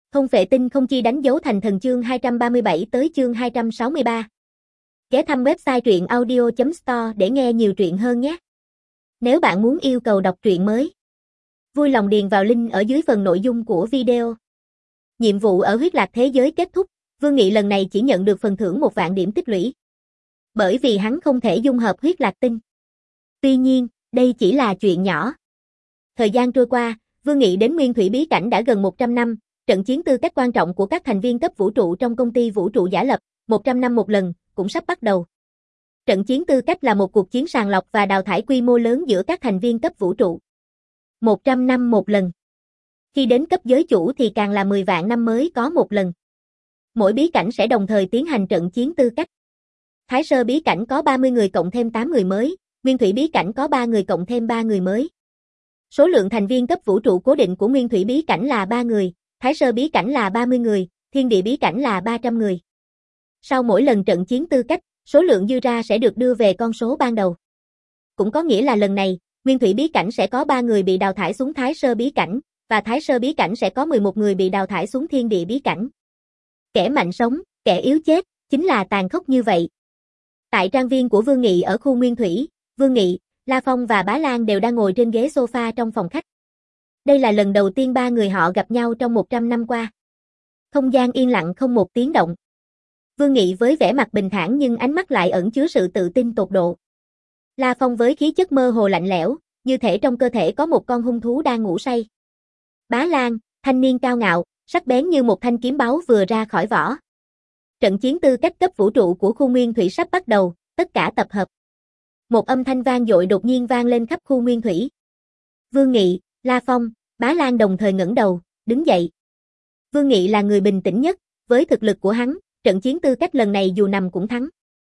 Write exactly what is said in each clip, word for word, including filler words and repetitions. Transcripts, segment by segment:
Không phệ tinh không chi đánh dấu thành thần chương hai trăm ba mươi bảy tới chương hai trăm sáu mươi ba. Ghé thăm website truyện audio chấm store để nghe nhiều truyện hơn nhé. Nếu bạn muốn yêu cầu đọc truyện mới, vui lòng điền vào link ở dưới phần nội dung của video. Nhiệm vụ ở huyết lạc thế giới kết thúc, Vương Nghị lần này chỉ nhận được phần thưởng một vạn điểm tích lũy. Bởi vì hắn không thể dung hợp huyết lạc tinh. Tuy nhiên, đây chỉ là chuyện nhỏ. Thời gian trôi qua, Vương Nghị đến Nguyên Thủy bí cảnh đã gần một trăm năm, trận chiến tư cách quan trọng của các thành viên cấp vũ trụ trong công ty vũ trụ giả lập, một trăm năm một lần, cũng sắp bắt đầu. Trận chiến tư cách là một cuộc chiến sàng lọc và đào thải quy mô lớn giữa các thành viên cấp vũ trụ. một trăm năm một lần. Khi đến cấp giới chủ thì càng là mười vạn năm mới có một lần. Mỗi bí cảnh sẽ đồng thời tiến hành trận chiến tư cách. Thái Sơ bí cảnh có ba mươi người cộng thêm tám người mới, Nguyên Thủy bí cảnh có ba người cộng thêm ba người mới. Số lượng thành viên cấp vũ trụ cố định của Nguyên Thủy bí cảnh là ba người, Thái Sơ bí cảnh là ba mươi người, Thiên Địa bí cảnh là ba trăm người. Sau mỗi lần trận chiến tư cách, số lượng dư ra sẽ được đưa về con số ban đầu. Cũng có nghĩa là lần này, Nguyên Thủy bí cảnh sẽ có ba người bị đào thải xuống Thái Sơ bí cảnh, và Thái Sơ bí cảnh sẽ có mười một người bị đào thải xuống Thiên Địa bí cảnh. Kẻ mạnh sống, kẻ yếu chết, chính là tàn khốc như vậy. Tại trang viên của Vương Nghị ở khu Nguyên Thủy, Vương Nghị, La Phong và Bá Lan đều đang ngồi trên ghế sofa trong phòng khách. Đây là lần đầu tiên ba người họ gặp nhau trong một trăm năm qua. Không gian yên lặng không một tiếng động. Vương Nghị với vẻ mặt bình thản nhưng ánh mắt lại ẩn chứa sự tự tin tột độ. La Phong với khí chất mơ hồ lạnh lẽo, như thể trong cơ thể có một con hung thú đang ngủ say. Bá Lan, thanh niên cao ngạo, sắc bén như một thanh kiếm báu vừa ra khỏi vỏ. Trận chiến tư cách cấp vũ trụ của khu Nguyên Thủy sắp bắt đầu, tất cả tập hợp. Một âm thanh vang dội đột nhiên vang lên khắp khu Nguyên Thủy. Vương Nghị, La Phong, Bá Lan đồng thời ngẩng đầu, đứng dậy. Vương Nghị là người bình tĩnh nhất, với thực lực của hắn, trận chiến tư cách lần này dù nằm cũng thắng.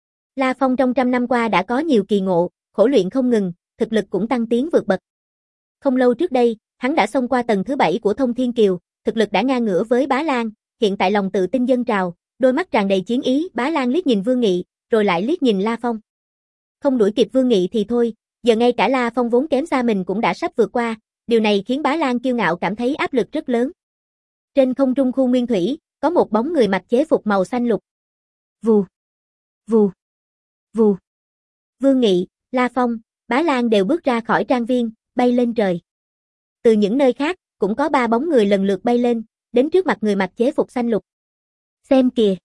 La Phong trong trăm năm qua đã có nhiều kỳ ngộ, khổ luyện không ngừng, thực lực cũng tăng tiến vượt bậc. Không lâu trước đây, hắn đã xông qua tầng thứ bảy của Thông Thiên Kiều, thực lực đã ngang ngửa với Bá Lan, hiện tại lòng tự tin dâng trào, đôi mắt tràn đầy chiến ý, Bá Lan liếc nhìn Vương Nghị, rồi lại liếc nhìn La Phong. Không đuổi kịp Vương Nghị thì thôi, giờ ngay cả La Phong vốn kém xa mình cũng đã sắp vượt qua, điều này khiến Bá Lan kiêu ngạo cảm thấy áp lực rất lớn. Trên không trung khu Nguyên Thủy, có một bóng người mặc chế phục màu xanh lục. Vù, vù, vù. Vương Nghị, La Phong, Bá Lan đều bước ra khỏi trang viên, bay lên trời. Từ những nơi khác, cũng có ba bóng người lần lượt bay lên, đến trước mặt người mặc chế phục xanh lục. Xem kìa,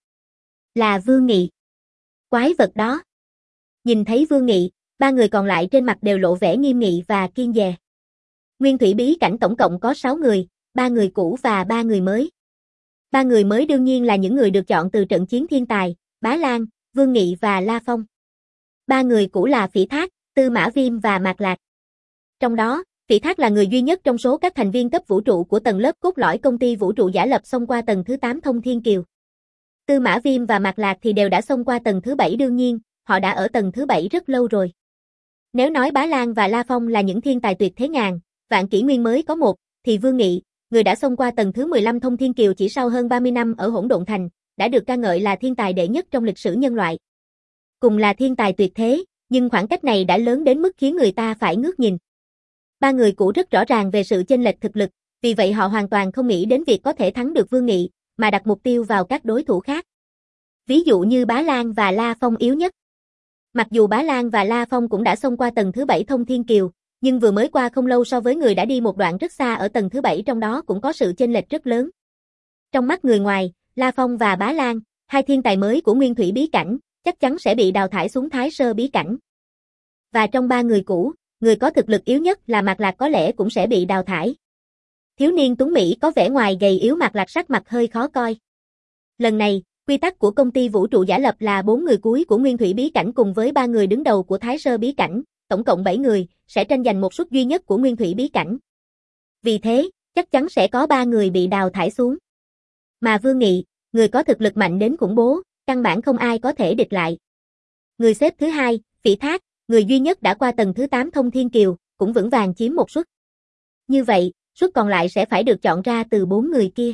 là Vương Nghị. Quái vật đó. Nhìn thấy Vương Nghị, ba người còn lại trên mặt đều lộ vẻ nghiêm nghị và kiên dè. Nguyên Thủy bí cảnh tổng cộng có sáu người, ba người cũ và ba người mới. Ba người mới đương nhiên là những người được chọn từ trận chiến thiên tài, Bá Lan, Vương Nghị và La Phong. Ba người cũ là Phỉ Thác, Tư Mã Viêm và Mạc Lạc. Trong đó, Phỉ Thác là người duy nhất trong số các thành viên cấp vũ trụ của tầng lớp cốt lõi công ty vũ trụ giả lập xông qua tầng thứ tám Thông Thiên Kiều. Tư Mã Viêm và Mạc Lạc thì đều đã xông qua tầng thứ bảy đương nhiên, họ đã ở tầng thứ bảy rất lâu rồi. Nếu nói Bá Lan và La Phong là những thiên tài tuyệt thế ngàn, vạn kỷ nguyên mới có một, thì Vương Nghị, người đã xông qua tầng thứ mười lăm Thông Thiên Kiều chỉ sau hơn ba mươi năm ở Hỗn Độn Thành, đã được ca ngợi là thiên tài đệ nhất trong lịch sử nhân loại. Cùng là thiên tài tuyệt thế, nhưng khoảng cách này đã lớn đến mức khiến người ta phải ngước nhìn. Ba người cũ rất rõ ràng về sự chênh lệch thực lực, vì vậy họ hoàn toàn không nghĩ đến việc có thể thắng được Vương Nghị, mà đặt mục tiêu vào các đối thủ khác. Ví dụ như Bá Lan và La Phong yếu nhất. Mặc dù Bá Lan và La Phong cũng đã xông qua tầng thứ bảy Thông Thiên Kiều, nhưng vừa mới qua không lâu so với người đã đi một đoạn rất xa ở tầng thứ bảy trong đó cũng có sự chênh lệch rất lớn. Trong mắt người ngoài, La Phong và Bá Lan, hai thiên tài mới của Nguyên Thủy bí cảnh, chắc chắn sẽ bị đào thải xuống Thái Sơ bí cảnh. Và trong ba người cũ, người có thực lực yếu nhất là Mạc Lạc có lẽ cũng sẽ bị đào thải. Thiếu niên tuấn Mỹ có vẻ ngoài gầy yếu Mạc Lạc sắc mặt hơi khó coi. Lần này, quy tắc của công ty vũ trụ giả lập là bốn người cuối của Nguyên Thủy bí cảnh cùng với ba người đứng đầu của Thái Sơ bí cảnh, tổng cộng bảy người, sẽ tranh giành một suất duy nhất của Nguyên Thủy bí cảnh. Vì thế, chắc chắn sẽ có ba người bị đào thải xuống. Mà Vương Nghị, người có thực lực mạnh đến khủng bố, căn bản không ai có thể địch lại. Người xếp thứ hai, Phỉ Thác, người duy nhất đã qua tầng thứ tám Thông Thiên Kiều, cũng vững vàng chiếm một suất. Như vậy, suất còn lại sẽ phải được chọn ra từ bốn người kia.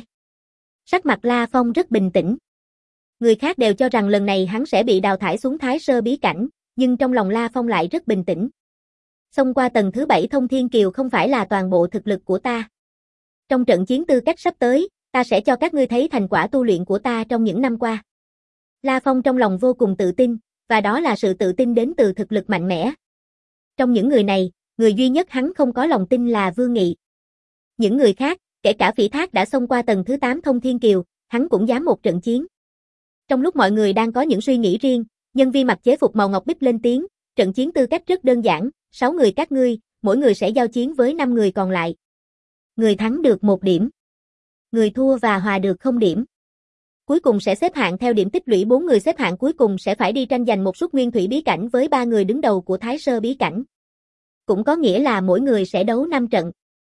Sắc mặt La Phong rất bình tĩnh. Người khác đều cho rằng lần này hắn sẽ bị đào thải xuống Thái Sơ bí cảnh, nhưng trong lòng La Phong lại rất bình tĩnh. Xông qua tầng thứ bảy Thông Thiên Kiều không phải là toàn bộ thực lực của ta. Trong trận chiến tư cách sắp tới, ta sẽ cho các ngươi thấy thành quả tu luyện của ta trong những năm qua. La Phong trong lòng vô cùng tự tin, và đó là sự tự tin đến từ thực lực mạnh mẽ. Trong những người này, người duy nhất hắn không có lòng tin là Vương Nghị. Những người khác, kể cả Phỉ Thác đã xông qua tầng thứ tám Thông Thiên Kiều, hắn cũng dám một trận chiến. Trong lúc mọi người đang có những suy nghĩ riêng, nhân viên mặc chế phục màu ngọc bích lên tiếng, trận chiến tư cách rất đơn giản, sáu người các ngươi, mỗi người sẽ giao chiến với năm người còn lại. Người thắng được một điểm. Người thua và hòa được không điểm. Cuối cùng sẽ xếp hạng theo điểm tích lũy, bốn người xếp hạng cuối cùng sẽ phải đi tranh giành một suất nguyên thủy bí cảnh với ba người đứng đầu của Thái Sơ bí cảnh. Cũng có nghĩa là mỗi người sẽ đấu năm trận.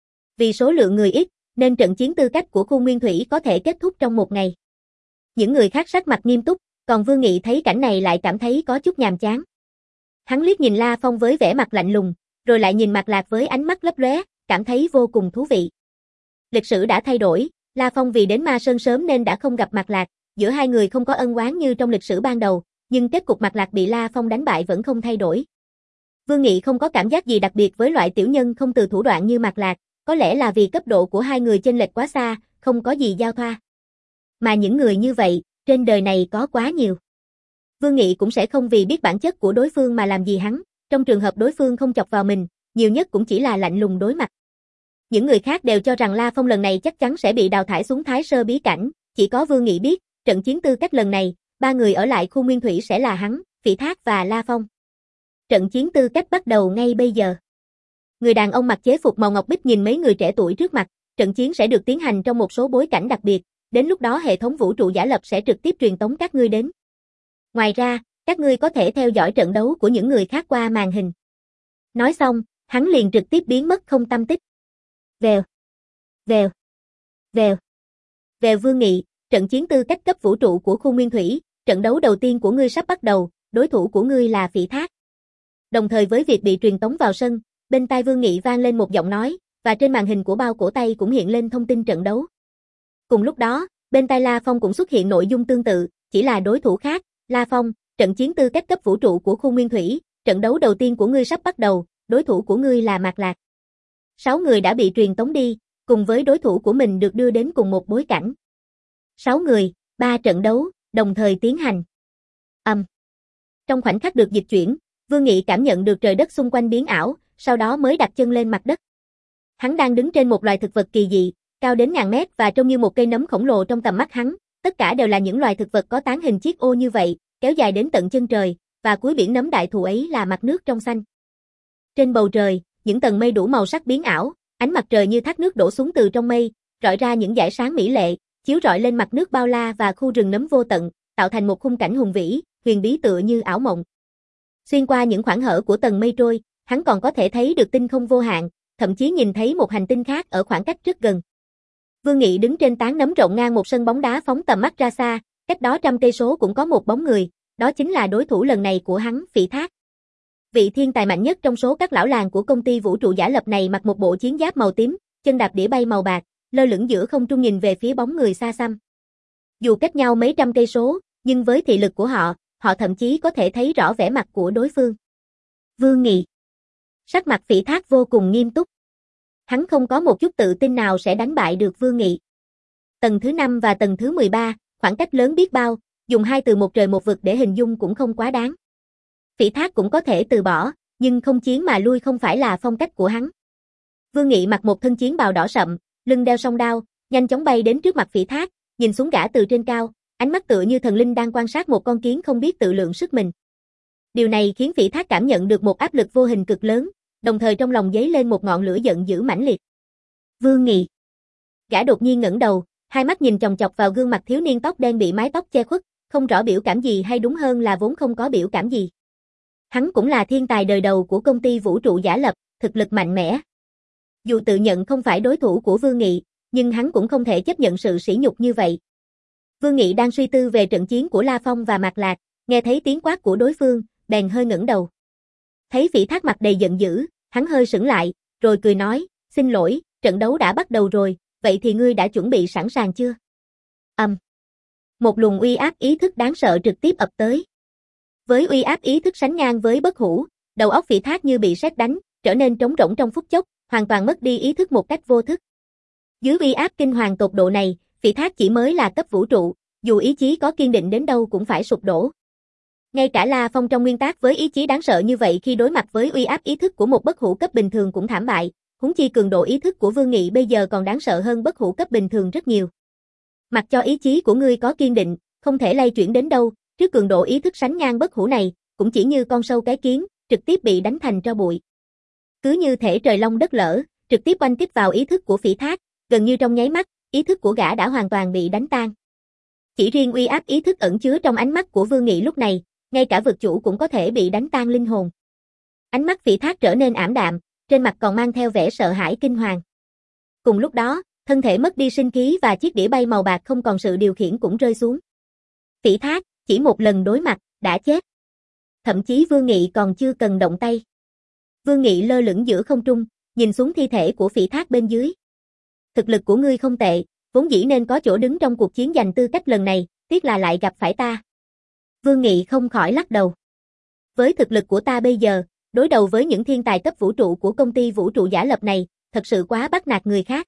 Vì số lượng người ít, nên trận chiến tư cách của khu nguyên thủy có thể kết thúc trong một ngày. Những người khác sắc mặt nghiêm túc, còn Vương Nghị thấy cảnh này lại cảm thấy có chút nhàm chán. Hắn liếc nhìn La Phong với vẻ mặt lạnh lùng, rồi lại nhìn Mạc Lạc với ánh mắt lấp lóe, cảm thấy vô cùng thú vị. Lịch sử đã thay đổi, La Phong vì đến Ma Sơn sớm nên đã không gặp Mạc Lạc, giữa hai người không có ân oán như trong lịch sử ban đầu, nhưng kết cục Mạc Lạc bị La Phong đánh bại vẫn không thay đổi. Vương Nghị không có cảm giác gì đặc biệt với loại tiểu nhân không từ thủ đoạn như Mạc Lạc, có lẽ là vì cấp độ của hai người chênh lệch quá xa, không có gì giao thoa. Mà những người như vậy, trên đời này có quá nhiều. Vương Nghị cũng sẽ không vì biết bản chất của đối phương mà làm gì hắn, trong trường hợp đối phương không chọc vào mình, nhiều nhất cũng chỉ là lạnh lùng đối mặt. Những người khác đều cho rằng La Phong lần này chắc chắn sẽ bị đào thải xuống Thái Sơ bí cảnh, chỉ có Vương Nghị biết, trận chiến tư cách lần này, ba người ở lại khu nguyên thủy sẽ là hắn, Phỉ Thác và La Phong. Trận chiến tư cách bắt đầu ngay bây giờ. Người đàn ông mặc chế phục màu ngọc bích nhìn mấy người trẻ tuổi trước mặt, trận chiến sẽ được tiến hành trong một số bối cảnh đặc biệt, đến lúc đó hệ thống vũ trụ giả lập sẽ trực tiếp truyền tống các ngươi đến. Ngoài ra, các ngươi có thể theo dõi trận đấu của những người khác qua màn hình. Nói xong, hắn liền trực tiếp biến mất không tăm tích. Vèo, vèo, vèo, vèo. Vương Nghị, trận chiến tư cách cấp vũ trụ của khu nguyên thủy, trận đấu đầu tiên của ngươi sắp bắt đầu, đối thủ của ngươi là Phỉ Thác. Đồng thời với việc bị truyền tống vào sân, bên tai Vương Nghị vang lên một giọng nói, và trên màn hình của bao cổ tay cũng hiện lên thông tin trận đấu. Cùng lúc đó, bên tai La Phong cũng xuất hiện nội dung tương tự, chỉ là đối thủ khác. La Phong, trận chiến tư cách cấp vũ trụ của khu nguyên thủy, trận đấu đầu tiên của ngươi sắp bắt đầu, đối thủ của ngươi là Mạc Lạc. Sáu người đã bị truyền tống đi, cùng với đối thủ của mình được đưa đến cùng một bối cảnh. Sáu người, ba trận đấu, đồng thời tiến hành. Âm. Um. Trong khoảnh khắc được dịch chuyển, Vương Nghị cảm nhận được trời đất xung quanh biến ảo, sau đó mới đặt chân lên mặt đất. Hắn đang đứng trên một loài thực vật kỳ dị, cao đến ngàn mét và trông như một cây nấm khổng lồ trong tầm mắt hắn. Tất cả đều là những loài thực vật có tán hình chiếc ô như vậy, kéo dài đến tận chân trời, và cuối biển nấm đại thụ ấy là mặt nước trong xanh. Trên bầu trời, những tầng mây đủ màu sắc biến ảo, ánh mặt trời như thác nước đổ xuống từ trong mây, rọi ra những dải sáng mỹ lệ, chiếu rọi lên mặt nước bao la và khu rừng nấm vô tận, tạo thành một khung cảnh hùng vĩ, huyền bí tựa như ảo mộng. Xuyên qua những khoảng hở của tầng mây trôi, hắn còn có thể thấy được tinh không vô hạn, thậm chí nhìn thấy một hành tinh khác ở khoảng cách rất gần. Vương Nghị đứng trên tán nấm rộng ngang một sân bóng đá phóng tầm mắt ra xa, cách đó trăm cây số cũng có một bóng người, đó chính là đối thủ lần này của hắn, Phỉ Thác. Vị thiên tài mạnh nhất trong số các lão làng của công ty vũ trụ giả lập này mặc một bộ chiến giáp màu tím, chân đạp đĩa bay màu bạc, lơ lửng giữa không trung nhìn về phía bóng người xa xăm. Dù cách nhau mấy trăm cây số, nhưng với thị lực của họ, họ thậm chí có thể thấy rõ vẻ mặt của đối phương. Vương Nghị. Sắc mặt Phỉ Thác vô cùng nghiêm túc. Hắn không có một chút tự tin nào sẽ đánh bại được Vương Nghị. Tầng thứ năm và tầng thứ mười ba, khoảng cách lớn biết bao, dùng hai từ một trời một vực để hình dung cũng không quá đáng. Phỉ Thác cũng có thể từ bỏ, nhưng không chiến mà lui không phải là phong cách của hắn. Vương Nghị mặc một thân chiến bào đỏ sậm, lưng đeo song đao, nhanh chóng bay đến trước mặt Phỉ Thác, nhìn xuống gã từ trên cao, ánh mắt tựa như thần linh đang quan sát một con kiến không biết tự lượng sức mình. Điều này khiến Phỉ Thác cảm nhận được một áp lực vô hình cực lớn, đồng thời trong lòng dấy lên một ngọn lửa giận dữ mãnh liệt. Vương Nghị. Gã đột nhiên ngẩng đầu, hai mắt nhìn chòng chọc vào gương mặt thiếu niên tóc đen bị mái tóc che khuất, không rõ biểu cảm gì hay đúng hơn là vốn không có biểu cảm gì. Hắn cũng là thiên tài đời đầu của công ty vũ trụ giả lập, thực lực mạnh mẽ. Dù tự nhận không phải đối thủ của Vương Nghị, nhưng hắn cũng không thể chấp nhận sự sỉ nhục như vậy. Vương Nghị đang suy tư về trận chiến của La Phong và Mạc Lạc, nghe thấy tiếng quát của đối phương, bèn hơi ngẩng đầu. Thấy Phỉ Thác mặt đầy giận dữ, hắn hơi sững lại, rồi cười nói, xin lỗi, trận đấu đã bắt đầu rồi, vậy thì ngươi đã chuẩn bị sẵn sàng chưa? Âm. Um. Một luồng uy áp ý thức đáng sợ trực tiếp ập tới. Với uy áp ý thức sánh ngang với bất hủ, đầu óc Phỉ Thác như bị sét đánh, trở nên trống rỗng trong phút chốc, hoàn toàn mất đi ý thức một cách vô thức. Dưới uy áp kinh hoàng tột độ này, Phỉ Thác chỉ mới là cấp vũ trụ, dù ý chí có kiên định đến đâu cũng phải sụp đổ. Ngay cả La Phong trong nguyên tác với ý chí đáng sợ như vậy khi đối mặt với uy áp ý thức của một bất hủ cấp bình thường cũng thảm bại, huống chi cường độ ý thức của Vương Nghị bây giờ còn đáng sợ hơn bất hủ cấp bình thường rất nhiều. Mặc cho ý chí của ngươi có kiên định, không thể lay chuyển đến đâu, trước cường độ ý thức sánh ngang bất hủ này, cũng chỉ như con sâu cái kiến, trực tiếp bị đánh thành tro bụi. Cứ như thể trời long đất lở, trực tiếp oanh kích vào ý thức của Phỉ Thác, gần như trong nháy mắt, ý thức của gã đã hoàn toàn bị đánh tan. Chỉ riêng uy áp ý thức ẩn chứa trong ánh mắt của Vương Nghị lúc này, ngay cả vực chủ cũng có thể bị đánh tan linh hồn. Ánh mắt Phỉ Thác trở nên ảm đạm, trên mặt còn mang theo vẻ sợ hãi kinh hoàng. Cùng lúc đó, thân thể mất đi sinh khí và chiếc đĩa bay màu bạc không còn sự điều khiển cũng rơi xuống. Phỉ Thác, chỉ một lần đối mặt, đã chết. Thậm chí Vương Nghị còn chưa cần động tay. Vương Nghị lơ lửng giữa không trung, nhìn xuống thi thể của Phỉ Thác bên dưới. Thực lực của ngươi không tệ, vốn dĩ nên có chỗ đứng trong cuộc chiến giành tư cách lần này, tiếc là lại gặp phải ta. Vương Nghị không khỏi lắc đầu. Với thực lực của ta bây giờ, đối đầu với những thiên tài cấp vũ trụ của công ty vũ trụ giả lập này, thật sự quá bắt nạt người khác.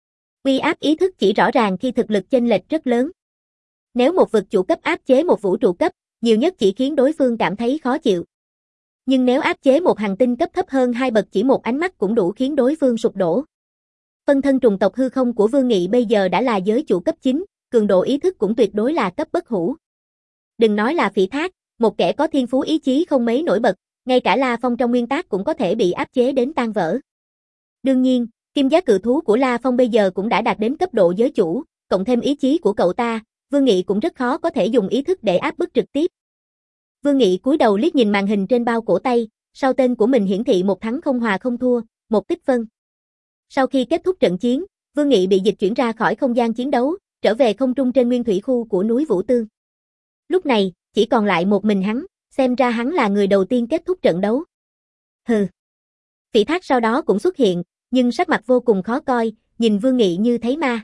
Uy áp ý thức chỉ rõ ràng khi thực lực chênh lệch rất lớn. Nếu một vực chủ cấp áp chế một vũ trụ cấp, nhiều nhất chỉ khiến đối phương cảm thấy khó chịu. Nhưng nếu áp chế một hành tinh cấp thấp hơn hai bậc chỉ một ánh mắt cũng đủ khiến đối phương sụp đổ. Phân thân trùng tộc hư không của Vương Nghị bây giờ đã là giới chủ cấp chín, cường độ ý thức cũng tuyệt đối là cấp bất hủ. Đừng nói là Phỉ Thác, một kẻ có thiên phú ý chí không mấy nổi bật, ngay cả La Phong trong nguyên tác cũng có thể bị áp chế đến tan vỡ. Đương nhiên, kim giá cự thú của La Phong bây giờ cũng đã đạt đến cấp độ giới chủ, cộng thêm ý chí của cậu ta, Vương Nghị cũng rất khó có thể dùng ý thức để áp bức trực tiếp. Vương Nghị cúi đầu liếc nhìn màn hình trên bao cổ tay, sau tên của mình hiển thị một thắng không hòa không thua, một tích phân. Sau khi kết thúc trận chiến, Vương Nghị bị dịch chuyển ra khỏi không gian chiến đấu, trở về không trung trên nguyên thủy khu của núi Vũ Tương. Lúc này, chỉ còn lại một mình hắn, xem ra hắn là người đầu tiên kết thúc trận đấu. Hừ. Phỉ Thác sau đó cũng xuất hiện, nhưng sắc mặt vô cùng khó coi, nhìn Vương Nghị như thấy ma.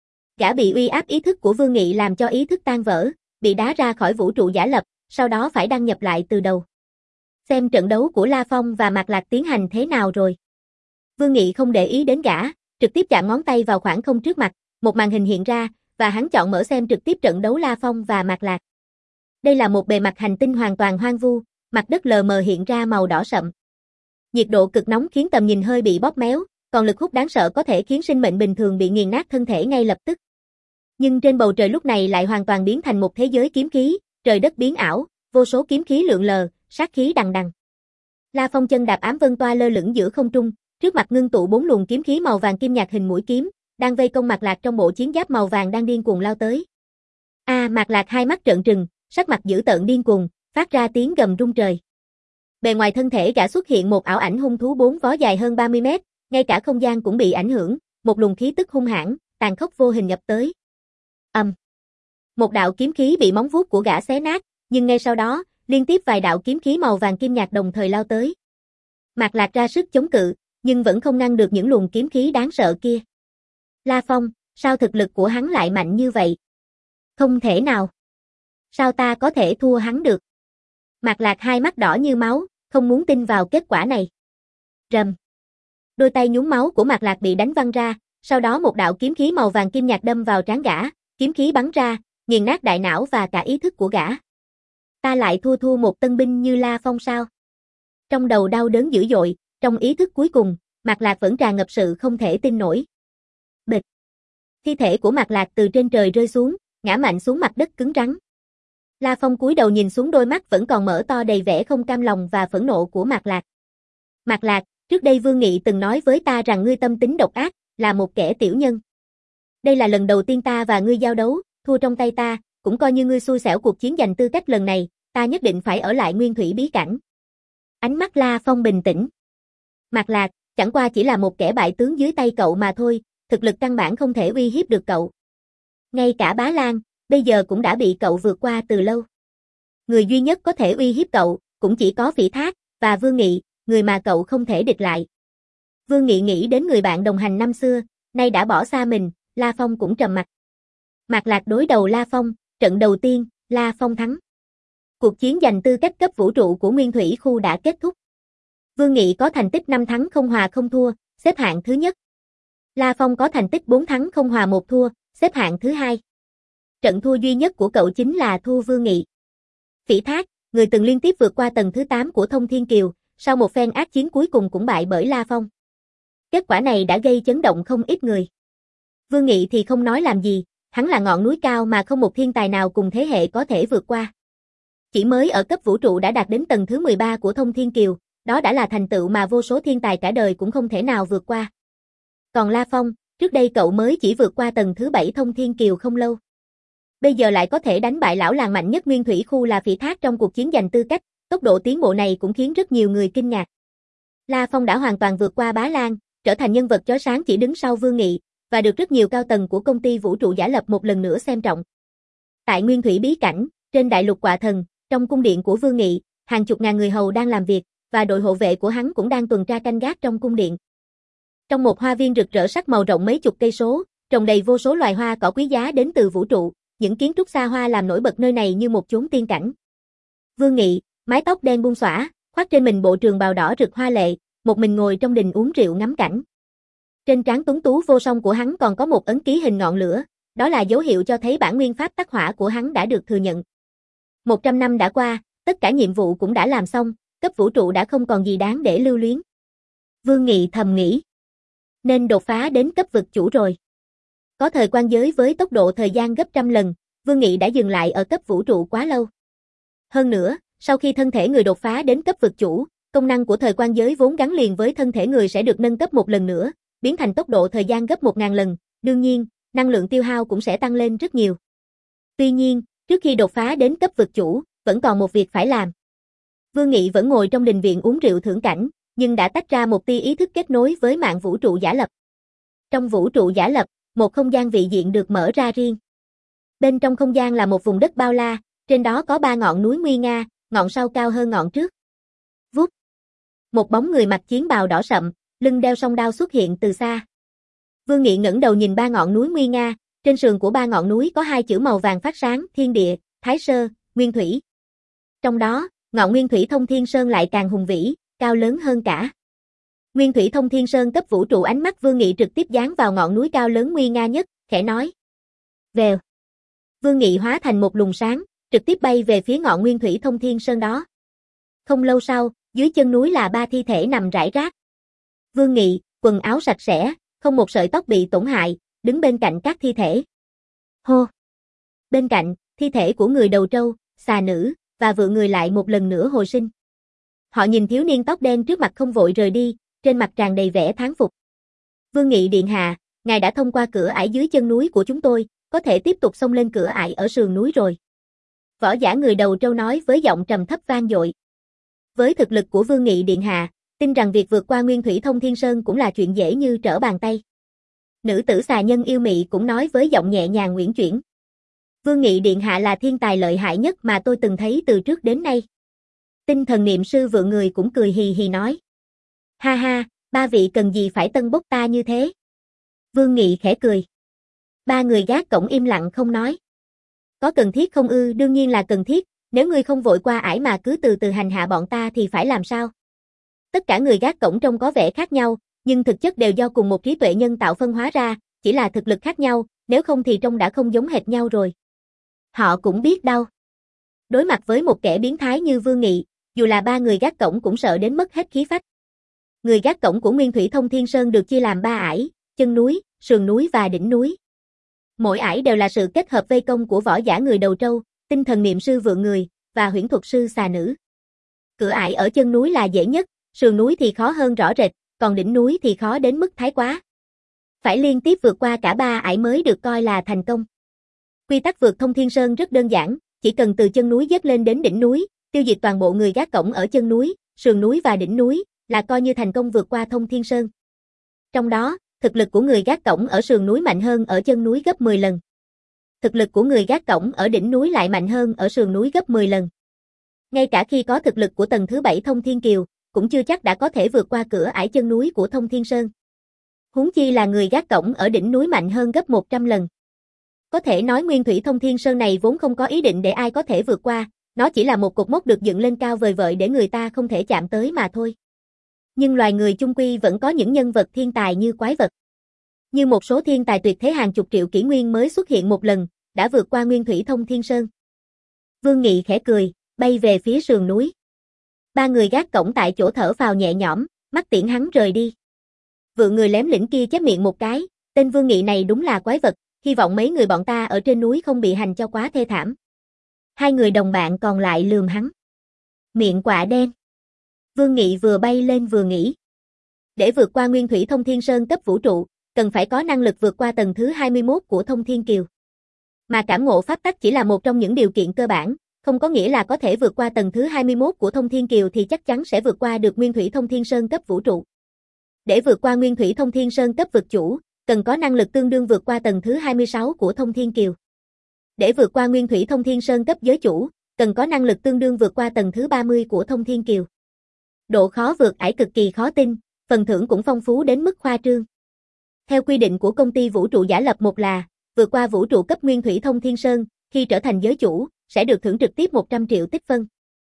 Gã bị uy áp ý thức của Vương Nghị làm cho ý thức tan vỡ, bị đá ra khỏi vũ trụ giả lập, sau đó phải đăng nhập lại từ đầu. Xem trận đấu của La Phong và Mạc Lạc tiến hành thế nào rồi. Vương Nghị không để ý đến gã, trực tiếp chạm ngón tay vào khoảng không trước mặt, một màn hình hiện ra, và hắn chọn mở xem trực tiếp trận đấu La Phong và Mạc Lạc. Đây là một bề mặt hành tinh hoàn toàn hoang vu, mặt đất lờ mờ hiện ra màu đỏ sậm. Nhiệt độ cực nóng khiến tầm nhìn hơi bị bóp méo, còn lực hút đáng sợ có thể khiến sinh mệnh bình thường bị nghiền nát thân thể ngay lập tức. Nhưng trên bầu trời lúc này lại hoàn toàn biến thành một thế giới kiếm khí, trời đất biến ảo, vô số kiếm khí lượn lờ, sát khí đằng đằng. La Phong chân đạp ám vân toa lơ lửng giữa không trung, trước mặt ngưng tụ bốn luồng kiếm khí màu vàng kim nhạt hình mũi kiếm, đang vây công Mạc Lạc trong bộ chiến giáp màu vàng đang điên cuồng lao tới. A, à, Mạc Lạc hai mắt trợn trừng, sắc mặt dữ tợn điên cuồng, phát ra tiếng gầm rung trời. Bề ngoài thân thể gã xuất hiện một ảo ảnh hung thú bốn vó dài hơn ba mươi mét, ngay cả không gian cũng bị ảnh hưởng, một luồng khí tức hung hãn, tàn khốc vô hình nhập tới. Ầm. Um. Một đạo kiếm khí bị móng vuốt của gã xé nát, nhưng ngay sau đó, liên tiếp vài đạo kiếm khí màu vàng kim nhạt đồng thời lao tới. Mạc Lạc ra sức chống cự, nhưng vẫn không ngăn được những luồng kiếm khí đáng sợ kia. La Phong, sao thực lực của hắn lại mạnh như vậy? Không thể nào. Sao ta có thể thua hắn được? Mạc Lạc hai mắt đỏ như máu, không muốn tin vào kết quả này. Rầm. Đôi tay nhúng máu của Mạc Lạc bị đánh văng ra, sau đó một đạo kiếm khí màu vàng kim nhạt đâm vào trán gã, kiếm khí bắn ra, nghiền nát đại não và cả ý thức của gã. Ta lại thua thua một tân binh như La Phong sao? Trong đầu đau đớn dữ dội, trong ý thức cuối cùng, Mạc Lạc vẫn tràn ngập sự không thể tin nổi. Bịch. Thi thể của Mạc Lạc từ trên trời rơi xuống, ngã mạnh xuống mặt đất cứng rắn. La Phong cúi đầu nhìn xuống đôi mắt vẫn còn mở to đầy vẻ không cam lòng và phẫn nộ của Mạc Lạc. Mạc Lạc, trước đây Vương Nghị từng nói với ta rằng ngươi tâm tính độc ác, là một kẻ tiểu nhân. Đây là lần đầu tiên ta và ngươi giao đấu, thua trong tay ta, cũng coi như ngươi xui xẻo cuộc chiến giành tư cách lần này, ta nhất định phải ở lại Nguyên Thủy bí cảnh. Ánh mắt La Phong bình tĩnh. Mạc Lạc, chẳng qua chỉ là một kẻ bại tướng dưới tay cậu mà thôi, thực lực căn bản không thể uy hiếp được cậu. Ngay cả Bá Lan, bây giờ cũng đã bị cậu vượt qua từ lâu. Người duy nhất có thể uy hiếp cậu, cũng chỉ có Phỉ Thác, và Vương Nghị, người mà cậu không thể địch lại. Vương Nghị nghĩ đến người bạn đồng hành năm xưa, nay đã bỏ xa mình, La Phong cũng trầm mặt. Mạc Lạc đối đầu La Phong, trận đầu tiên, La Phong thắng. Cuộc chiến giành tư cách cấp vũ trụ của Nguyên Thủy khu đã kết thúc. Vương Nghị có thành tích năm thắng không hòa không thua, xếp hạng thứ nhất. La Phong có thành tích bốn thắng không hòa một thua, xếp hạng thứ hai. Trận thua duy nhất của cậu chính là thua Vương Nghị. Phỉ Thác, người từng liên tiếp vượt qua tầng thứ tám của Thông Thiên Kiều, sau một phen ác chiến cuối cùng cũng bại bởi La Phong. Kết quả này đã gây chấn động không ít người. Vương Nghị thì không nói làm gì, hắn là ngọn núi cao mà không một thiên tài nào cùng thế hệ có thể vượt qua. Chỉ mới ở cấp vũ trụ đã đạt đến tầng thứ mười ba của Thông Thiên Kiều, đó đã là thành tựu mà vô số thiên tài cả đời cũng không thể nào vượt qua. Còn La Phong, trước đây cậu mới chỉ vượt qua tầng thứ bảy Thông Thiên Kiều không lâu. Bây giờ lại có thể đánh bại lão làng mạnh nhất Nguyên Thủy Khu là Phỉ Thác trong cuộc chiến giành tư cách, tốc độ tiến bộ này cũng khiến rất nhiều người kinh ngạc. La Phong đã hoàn toàn vượt qua Bá Lan, trở thành nhân vật chói sáng chỉ đứng sau Vương Nghị, và được rất nhiều cao tầng của công ty vũ trụ giả lập một lần nữa xem trọng. Tại Nguyên Thủy bí cảnh, trên đại lục Quạ Thần, trong cung điện của Vương Nghị, hàng chục ngàn người hầu đang làm việc, và đội hộ vệ của hắn cũng đang tuần tra canh gác trong cung điện. Trong một hoa viên rực rỡ sắc màu rộng mấy chục cây số, trồng đầy vô số loài hoa cỏ quý giá đến từ vũ trụ, những kiến trúc xa hoa làm nổi bật nơi này như một chốn tiên cảnh. Vương Nghị, mái tóc đen buông xõa, khoác trên mình bộ trường bào đỏ rực hoa lệ, một mình ngồi trong đình uống rượu ngắm cảnh. Trên trán tuấn tú vô song của hắn còn có một ấn ký hình ngọn lửa, đó là dấu hiệu cho thấy bản nguyên pháp tắc hỏa của hắn đã được thừa nhận. một trăm năm đã qua, tất cả nhiệm vụ cũng đã làm xong, cấp vũ trụ đã không còn gì đáng để lưu luyến. Vương Nghị thầm nghĩ, nên đột phá đến cấp vực chủ rồi. Có thời quan giới với tốc độ thời gian gấp trăm lần, Vương Nghị đã dừng lại ở cấp vũ trụ quá lâu. Hơn nữa, sau khi thân thể người đột phá đến cấp vực chủ, công năng của thời quan giới vốn gắn liền với thân thể người sẽ được nâng cấp một lần nữa, biến thành tốc độ thời gian gấp một nghìn lần, đương nhiên, năng lượng tiêu hao cũng sẽ tăng lên rất nhiều. Tuy nhiên, trước khi đột phá đến cấp vực chủ, vẫn còn một việc phải làm. Vương Nghị vẫn ngồi trong đình viện uống rượu thưởng cảnh, nhưng đã tách ra một tia ý thức kết nối với mạng vũ trụ giả lập. Trong vũ trụ giả lập, một không gian vị diện được mở ra riêng. Bên trong không gian là một vùng đất bao la, trên đó có ba ngọn núi nguy nga, ngọn sau cao hơn ngọn trước. Vút. Một bóng người mặc chiến bào đỏ sậm, lưng đeo song đao xuất hiện từ xa. Vương Nghị ngẩng đầu nhìn ba ngọn núi nguy nga, trên sườn của ba ngọn núi có hai chữ màu vàng phát sáng, Thiên Địa, Thái Sơ, Nguyên Thủy. Trong đó, ngọn Nguyên Thủy Thông Thiên Sơn lại càng hùng vĩ, cao lớn hơn cả. Nguyên Thủy Thông Thiên Sơn cấp vũ trụ, ánh mắt Vương Nghị trực tiếp dán vào ngọn núi cao lớn nguy nga nhất, khẽ nói. Vèo. Vương Nghị hóa thành một luồng sáng, trực tiếp bay về phía ngọn Nguyên Thủy Thông Thiên Sơn đó. Không lâu sau, dưới chân núi là ba thi thể nằm rải rác. Vương Nghị, quần áo sạch sẽ, không một sợi tóc bị tổn hại, đứng bên cạnh các thi thể. Hô! Bên cạnh, thi thể của người đầu trâu, xà nữ, và vựa người lại một lần nữa hồi sinh. Họ nhìn thiếu niên tóc đen trước mặt không vội rời đi, trên mặt tràn đầy vẻ thán phục. Vương Nghị điện hạ, ngài đã thông qua cửa ải dưới chân núi của chúng tôi, có thể tiếp tục xông lên cửa ải ở sườn núi rồi. Võ giả người đầu trâu nói với giọng trầm thấp vang dội. Với thực lực của Vương Nghị điện hạ, tin rằng việc vượt qua Nguyên Thủy Thông Thiên Sơn cũng là chuyện dễ như trở bàn tay. Nữ tử xà nhân yêu mị cũng nói với giọng nhẹ nhàng uyển chuyển. Vương Nghị điện hạ là thiên tài lợi hại nhất mà tôi từng thấy từ trước đến nay. Tinh thần niệm sư vượng người cũng cười hì hì nói. Ha ha, ba vị cần gì phải tân bốc ta như thế? Vương Nghị khẽ cười. Ba người gác cổng im lặng không nói. Có cần thiết không ư? Đương nhiên là cần thiết, nếu ngươi không vội qua ải mà cứ từ từ hành hạ bọn ta thì phải làm sao? Tất cả người gác cổng trông có vẻ khác nhau, nhưng thực chất đều do cùng một trí tuệ nhân tạo phân hóa ra, chỉ là thực lực khác nhau, nếu không thì trông đã không giống hệt nhau rồi. Họ cũng biết đau. Đối mặt với một kẻ biến thái như Vương Nghị, dù là ba người gác cổng cũng sợ đến mất hết khí phách. Người gác cổng của Nguyên Thủy Thông Thiên Sơn được chia làm ba ải, chân núi, sườn núi và đỉnh núi. Mỗi ải đều là sự kết hợp vây công của võ giả người đầu trâu, tinh thần niệm sư vượng người, và huyễn thuật sư xà nữ. Cửa ải ở chân núi là dễ nhất, sườn núi thì khó hơn rõ rệt, còn đỉnh núi thì khó đến mức thái quá. Phải liên tiếp vượt qua cả ba ải mới được coi là thành công. Quy tắc vượt Thông Thiên Sơn rất đơn giản, chỉ cần từ chân núi dớt lên đến đỉnh núi, tiêu diệt toàn bộ người gác cổng ở chân núi, sườn núi và đỉnh núi, là coi như thành công vượt qua Thông Thiên Sơn. Trong đó, thực lực của người gác cổng ở sườn núi mạnh hơn ở chân núi gấp mười lần. Thực lực của người gác cổng ở đỉnh núi lại mạnh hơn ở sườn núi gấp mười lần. Ngay cả khi có thực lực của tầng thứ bảy Thông Thiên Kiều, cũng chưa chắc đã có thể vượt qua cửa ải chân núi của Thông Thiên Sơn. Huống chi là người gác cổng ở đỉnh núi mạnh hơn gấp một trăm lần. Có thể nói Nguyên Thủy Thông Thiên Sơn này vốn không có ý định để ai có thể vượt qua, nó chỉ là một cột mốc được dựng lên cao vời vợi để người ta không thể chạm tới mà thôi. Nhưng loài người chung quy vẫn có những nhân vật thiên tài như quái vật. Như một số thiên tài tuyệt thế hàng chục triệu kỷ nguyên mới xuất hiện một lần, đã vượt qua Nguyên Thủy Thông Thiên Sơn. Vương Nghị khẽ cười, bay về phía sườn núi. Ba người gác cổng tại chỗ thở phào nhẹ nhõm, mắt tiễn hắn rời đi. Vượng người lém lĩnh kia chép miệng một cái, tên Vương Nghị này đúng là quái vật, hy vọng mấy người bọn ta ở trên núi không bị hành cho quá thê thảm. Hai người đồng bạn còn lại lườm hắn. Miệng quạ đen. Vương Nghị vừa bay lên vừa nghĩ. Để vượt qua Nguyên Thủy Thông Thiên Sơn cấp vũ trụ, cần phải có năng lực vượt qua tầng thứ hai mươi mốt của Thông Thiên Kiều. Mà cảm ngộ pháp tắc chỉ là một trong những điều kiện cơ bản, không có nghĩa là có thể vượt qua tầng thứ hai mươi mốt của Thông Thiên Kiều thì chắc chắn sẽ vượt qua được Nguyên Thủy Thông Thiên Sơn cấp vũ trụ. Để vượt qua Nguyên Thủy Thông Thiên Sơn cấp vực chủ, cần có năng lực tương đương vượt qua tầng thứ hai mươi sáu của Thông Thiên Kiều. Để vượt qua Nguyên Thủy Thông Thiên Sơn cấp giới chủ, cần có năng lực tương đương vượt qua tầng thứ ba mươi của Thông Thiên Kiều. Độ khó vượt ải cực kỳ khó tin, phần thưởng cũng phong phú đến mức khoa trương. Theo quy định của công ty vũ trụ giả lập, một là vượt qua vũ trụ cấp Nguyên Thủy Thông Thiên Sơn, khi trở thành giới chủ, sẽ được thưởng trực tiếp một trăm triệu tích phân.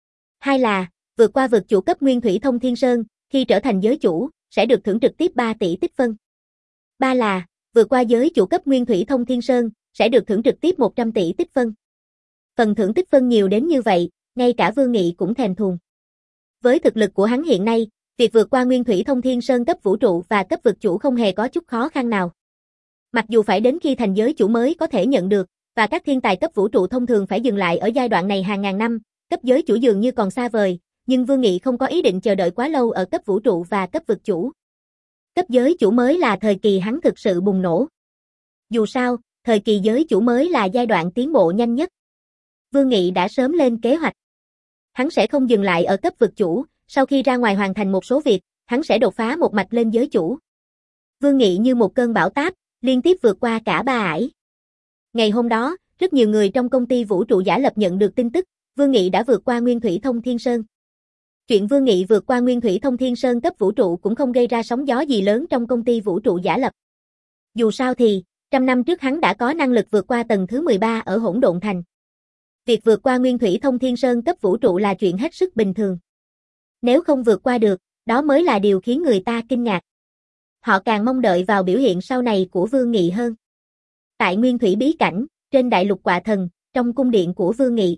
Hai là vượt qua vực chủ cấp Nguyên Thủy Thông Thiên Sơn, khi trở thành giới chủ, sẽ được thưởng trực tiếp ba tỷ tích phân. Ba là vượt qua giới chủ cấp Nguyên Thủy Thông Thiên Sơn, sẽ được thưởng trực tiếp một trăm tỷ tích phân. Phần thưởng tích phân nhiều đến như vậy, ngay cả Vương Nghị cũng thèm thuồng. Với thực lực của hắn hiện nay, việc vượt qua Nguyên Thủy Thông Thiên Sơn cấp vũ trụ và cấp vực chủ không hề có chút khó khăn nào. Mặc dù phải đến khi thành giới chủ mới có thể nhận được, và các thiên tài cấp vũ trụ thông thường phải dừng lại ở giai đoạn này hàng ngàn năm, cấp giới chủ dường như còn xa vời, nhưng Vương Nghị không có ý định chờ đợi quá lâu ở cấp vũ trụ và cấp vực chủ. Cấp giới chủ mới là thời kỳ hắn thực sự bùng nổ. Dù sao, thời kỳ giới chủ mới là giai đoạn tiến bộ nhanh nhất. Vương Nghị đã sớm lên kế hoạch. Hắn sẽ không dừng lại ở cấp vực chủ, sau khi ra ngoài hoàn thành một số việc, hắn sẽ đột phá một mạch lên giới chủ. Vương Nghị như một cơn bão táp, liên tiếp vượt qua cả ba ải. Ngày hôm đó, rất nhiều người trong công ty vũ trụ giả lập nhận được tin tức, Vương Nghị đã vượt qua Nguyên Thủy Thông Thiên Sơn. Chuyện Vương Nghị vượt qua Nguyên Thủy Thông Thiên Sơn cấp vũ trụ cũng không gây ra sóng gió gì lớn trong công ty vũ trụ giả lập. Dù sao thì, trăm năm trước hắn đã có năng lực vượt qua tầng thứ mười ba ở Hỗn Độn Thành. Việc vượt qua Nguyên Thủy Thông Thiên Sơn cấp vũ trụ là chuyện hết sức bình thường. Nếu không vượt qua được, đó mới là điều khiến người ta kinh ngạc. Họ càng mong đợi vào biểu hiện sau này của Vương Nghị hơn. Tại Nguyên Thủy bí cảnh, trên đại lục Quạ Thần, trong cung điện của Vương Nghị.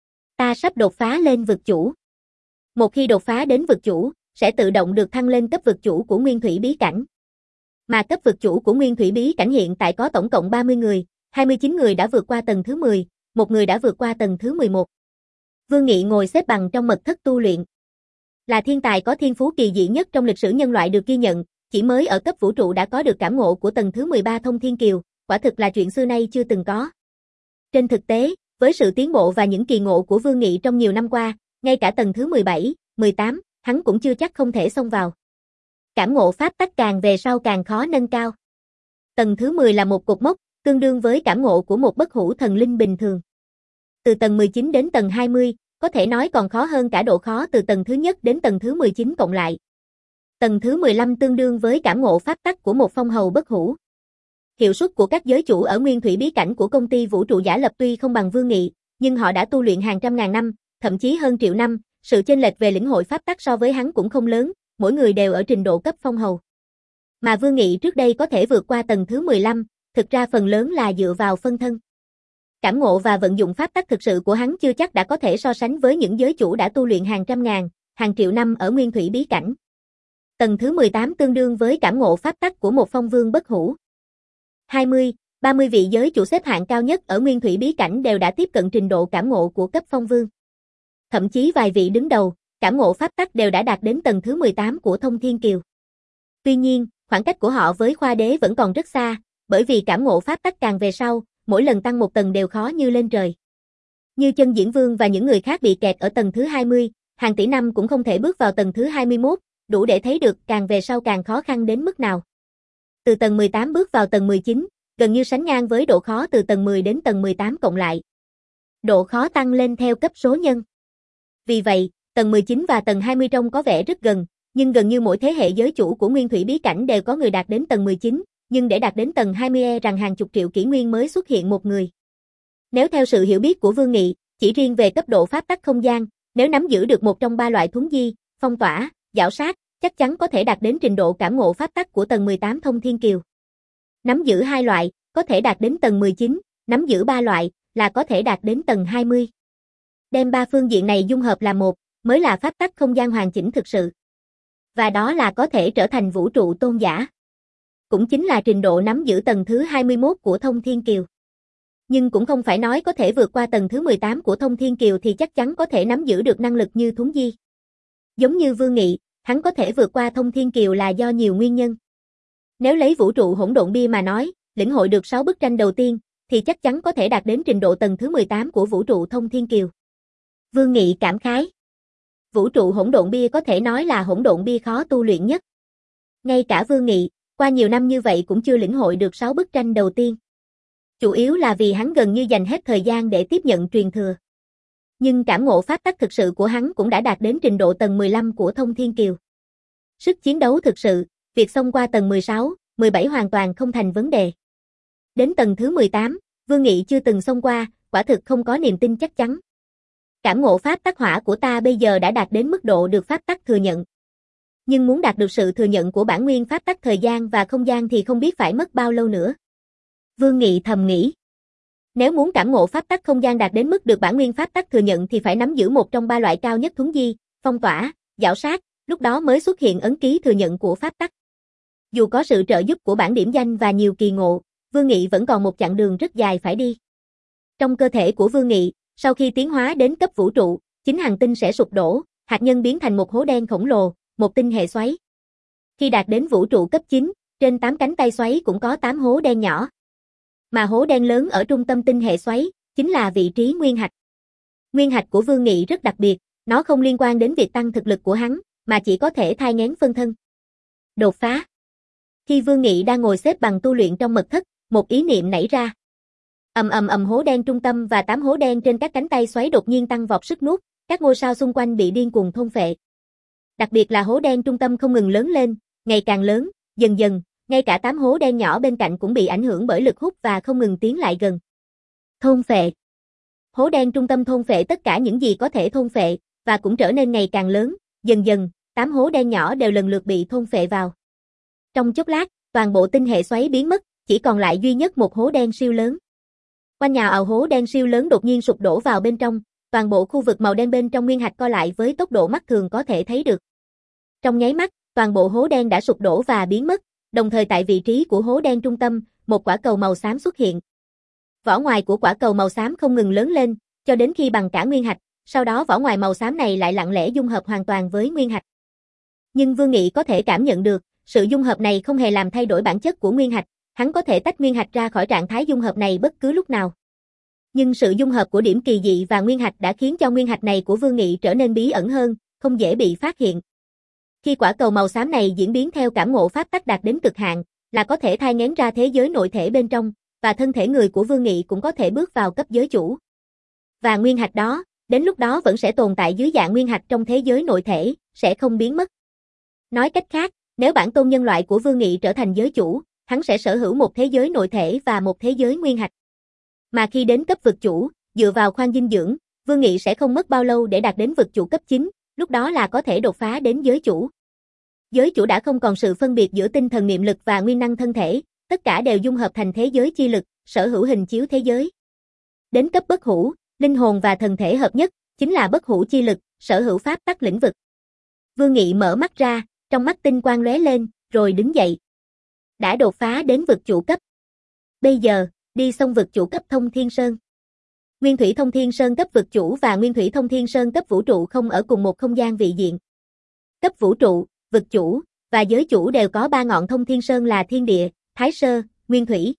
Ta sắp đột phá lên vực chủ. Một khi đột phá đến vực chủ, sẽ tự động được thăng lên cấp vực chủ của Nguyên Thủy bí cảnh. Mà cấp vực chủ của Nguyên Thủy bí cảnh hiện tại có tổng cộng ba mươi người, hai mươi chín người đã vượt qua tầng thứ mười, một người đã vượt qua tầng thứ mười một. Vương Nghị ngồi xếp bằng trong mật thất tu luyện. Là thiên tài có thiên phú kỳ dị nhất trong lịch sử nhân loại được ghi nhận, chỉ mới ở cấp vũ trụ đã có được cảm ngộ của tầng thứ mười ba Thông Thiên Kiều, quả thực là chuyện xưa nay chưa từng có. Trên thực tế, với sự tiến bộ và những kỳ ngộ của Vương Nghị trong nhiều năm qua, ngay cả tầng thứ mười bảy, mười tám, hắn cũng chưa chắc không thể xông vào. Cảm ngộ pháp tắc càng về sau càng khó nâng cao. Tầng thứ mười là một cột mốc, tương đương với cảm ngộ của một bất hủ thần linh bình thường. Từ tầng mười chín đến tầng hai mươi, có thể nói còn khó hơn cả độ khó từ tầng thứ nhất đến tầng thứ mười chín cộng lại. Tầng thứ mười lăm tương đương với cảm ngộ pháp tắc của một phong hầu bất hủ. Hiệu suất của các giới chủ ở Nguyên Thủy bí cảnh của công ty vũ trụ giả lập tuy không bằng Vương Nghị, nhưng họ đã tu luyện hàng trăm ngàn năm, thậm chí hơn triệu năm, sự chênh lệch về lĩnh hội pháp tắc so với hắn cũng không lớn, mỗi người đều ở trình độ cấp phong hầu. Mà Vương Nghị trước đây có thể vượt qua tầng thứ mười lăm, thực ra phần lớn là dựa vào phân thân. Cảm ngộ và vận dụng pháp tắc thực sự của hắn chưa chắc đã có thể so sánh với những giới chủ đã tu luyện hàng trăm ngàn, hàng triệu năm ở Nguyên Thủy bí cảnh. Tầng thứ mười tám tương đương với cảm ngộ pháp tắc của một phong vương bất hủ. hai mươi, ba mươi vị giới chủ xếp hạng cao nhất ở Nguyên Thủy bí cảnh đều đã tiếp cận trình độ cảm ngộ của cấp phong vương. Thậm chí vài vị đứng đầu, cảm ngộ pháp tắc đều đã đạt đến tầng thứ mười tám của Thông Thiên Kiều. Tuy nhiên, khoảng cách của họ với Khoa Đế vẫn còn rất xa, bởi vì cảm ngộ pháp tắc càng về sau, mỗi lần tăng một tầng đều khó như lên trời. Như Chân Diễn Vương và những người khác bị kẹt ở tầng thứ hai mươi, hàng tỷ năm cũng không thể bước vào tầng thứ hai mươi mốt, đủ để thấy được càng về sau càng khó khăn đến mức nào. Từ tầng mười tám bước vào tầng mười chín, gần như sánh ngang với độ khó từ tầng mười đến tầng mười tám cộng lại. Độ khó tăng lên theo cấp số nhân. Vì vậy, tầng mười chín và tầng hai mươi trông có vẻ rất gần, nhưng gần như mỗi thế hệ giới chủ của Nguyên Thủy bí cảnh đều có người đạt đến tầng mười chín, nhưng để đạt đến tầng hai mươi e rằng hàng chục triệu kỷ nguyên mới xuất hiện một người. Nếu theo sự hiểu biết của Vương Nghị, chỉ riêng về cấp độ pháp tắc không gian, nếu nắm giữ được một trong ba loại thuấn di, phong tỏa, giảo sát, chắc chắn có thể đạt đến trình độ cảm ngộ pháp tắc của tầng mười tám Thông Thiên Kiều. Nắm giữ hai loại, có thể đạt đến tầng mười chín, nắm giữ ba loại, là có thể đạt đến tầng hai mươi. Đem ba phương diện này dung hợp là một, mới là pháp tắc không gian hoàn chỉnh thực sự. Và đó là có thể trở thành vũ trụ tôn giả. Cũng chính là trình độ nắm giữ tầng thứ hai mươi mốt của Thông Thiên Kiều. Nhưng cũng không phải nói có thể vượt qua tầng thứ mười tám của Thông Thiên Kiều thì chắc chắn có thể nắm giữ được năng lực như Thuấn Di. Giống như Vương Nghị, hắn có thể vượt qua Thông Thiên Kiều là do nhiều nguyên nhân. Nếu lấy vũ trụ hỗn độn bia mà nói, lĩnh hội được sáu bức tranh đầu tiên, thì chắc chắn có thể đạt đến trình độ tầng thứ mười tám của vũ trụ Thông Thiên Kiều. Vương Nghị cảm khái. Vũ trụ hỗn độn bia có thể nói là hỗn độn bia khó tu luyện nhất. Ngay cả Vương Nghị, qua nhiều năm như vậy cũng chưa lĩnh hội được sáu bức tranh đầu tiên. Chủ yếu là vì hắn gần như dành hết thời gian để tiếp nhận truyền thừa. Nhưng cảm ngộ pháp tắc thực sự của hắn cũng đã đạt đến trình độ tầng mười lăm của Thông Thiên Kiều. Sức chiến đấu thực sự, việc xông qua tầng mười sáu, mười bảy hoàn toàn không thành vấn đề. Đến tầng thứ mười tám, Vương Nghị chưa từng xông qua, quả thực không có niềm tin chắc chắn. Cảm ngộ pháp tắc hỏa của ta bây giờ đã đạt đến mức độ được pháp tắc thừa nhận. Nhưng muốn đạt được sự thừa nhận của bản nguyên pháp tắc thời gian và không gian thì không biết phải mất bao lâu nữa. Vương Nghị thầm nghĩ. Nếu muốn cảm ngộ pháp tắc không gian đạt đến mức được bản nguyên pháp tắc thừa nhận thì phải nắm giữ một trong ba loại cao nhất Thuấn Di, phong tỏa, giảo sát, lúc đó mới xuất hiện ấn ký thừa nhận của pháp tắc. Dù có sự trợ giúp của bản điểm danh và nhiều kỳ ngộ, Vương Nghị vẫn còn một chặng đường rất dài phải đi. Trong cơ thể của Vương Nghị, sau khi tiến hóa đến cấp vũ trụ, chính hành tinh sẽ sụp đổ, hạt nhân biến thành một hố đen khổng lồ, một tinh hệ xoáy. Khi đạt đến vũ trụ cấp chín, trên tám cánh tay xoáy cũng có tám hố đen nhỏ. Mà hố đen lớn ở trung tâm tinh hệ xoáy, chính là vị trí nguyên hạch. Nguyên hạch của Vương Nghị rất đặc biệt, nó không liên quan đến việc tăng thực lực của hắn, mà chỉ có thể thai nghén phân thân. Đột phá. Khi Vương Nghị đang ngồi xếp bằng tu luyện trong mật thất, một ý niệm nảy ra. Ầm ầm ầm hố đen trung tâm và tám hố đen trên các cánh tay xoáy đột nhiên tăng vọt sức nuốt, các ngôi sao xung quanh bị điên cuồng thôn phệ. Đặc biệt là hố đen trung tâm không ngừng lớn lên, ngày càng lớn, dần dần, ngay cả tám hố đen nhỏ bên cạnh cũng bị ảnh hưởng bởi lực hút và không ngừng tiến lại gần. Thôn phệ. Hố đen trung tâm thôn phệ tất cả những gì có thể thôn phệ, và cũng trở nên ngày càng lớn, dần dần, tám hố đen nhỏ đều lần lượt bị thôn phệ vào. Trong chốc lát, toàn bộ tinh hệ xoáy biến mất, chỉ còn lại duy nhất một hố đen siêu lớn. Quanh nhào ào hố đen siêu lớn đột nhiên sụp đổ vào bên trong, toàn bộ khu vực màu đen bên trong nguyên hạch co lại với tốc độ mắt thường có thể thấy được. Trong nháy mắt, toàn bộ hố đen đã sụp đổ và biến mất, đồng thời tại vị trí của hố đen trung tâm, một quả cầu màu xám xuất hiện. Vỏ ngoài của quả cầu màu xám không ngừng lớn lên, cho đến khi bằng cả nguyên hạch, sau đó vỏ ngoài màu xám này lại lặng lẽ dung hợp hoàn toàn với nguyên hạch. Nhưng Vương Nghị có thể cảm nhận được, sự dung hợp này không hề làm thay đổi bản chất của nguyên hạch, hắn có thể tách nguyên hạch ra khỏi trạng thái dung hợp này bất cứ lúc nào. Nhưng sự dung hợp của điểm kỳ dị và nguyên hạch đã khiến cho nguyên hạch này của Vương Nghị trở nên bí ẩn hơn, không dễ bị phát hiện. Khi quả cầu màu xám này diễn biến theo cảm ngộ pháp tắc đạt đến cực hạn, là có thể thai nghén ra thế giới nội thể bên trong, và thân thể người của Vương Nghị cũng có thể bước vào cấp giới chủ. Và nguyên hạch đó, đến lúc đó vẫn sẽ tồn tại dưới dạng nguyên hạch trong thế giới nội thể, sẽ không biến mất. Nói cách khác, nếu bản tôn nhân loại của Vương Nghị trở thành giới chủ, hắn sẽ sở hữu một thế giới nội thể và một thế giới nguyên hạch. Mà khi đến cấp vực chủ, dựa vào khoan dinh dưỡng, Vương Nghị sẽ không mất bao lâu để đạt đến vực chủ cấp chín, lúc đó là có thể đột phá đến giới chủ. Giới chủ đã không còn sự phân biệt giữa tinh thần niệm lực và nguyên năng thân thể, tất cả đều dung hợp thành thế giới chi lực, sở hữu hình chiếu thế giới. Đến cấp bất hủ, linh hồn và thần thể hợp nhất, chính là bất hủ chi lực, sở hữu pháp tắc lĩnh vực. Vương Nghị mở mắt ra, trong mắt tinh quang lóe lên, rồi đứng dậy. Đã đột phá đến vực chủ cấp. Bây giờ, đi xông vực chủ cấp Thông Thiên Sơn. Nguyên Thủy Thông Thiên Sơn cấp vực chủ và Nguyên Thủy Thông Thiên Sơn cấp vũ trụ không ở cùng một không gian vị diện. Cấp vũ trụ, vực chủ và giới chủ đều có ba ngọn Thông Thiên Sơn là Thiên Địa, Thái Sơ, Nguyên Thủy.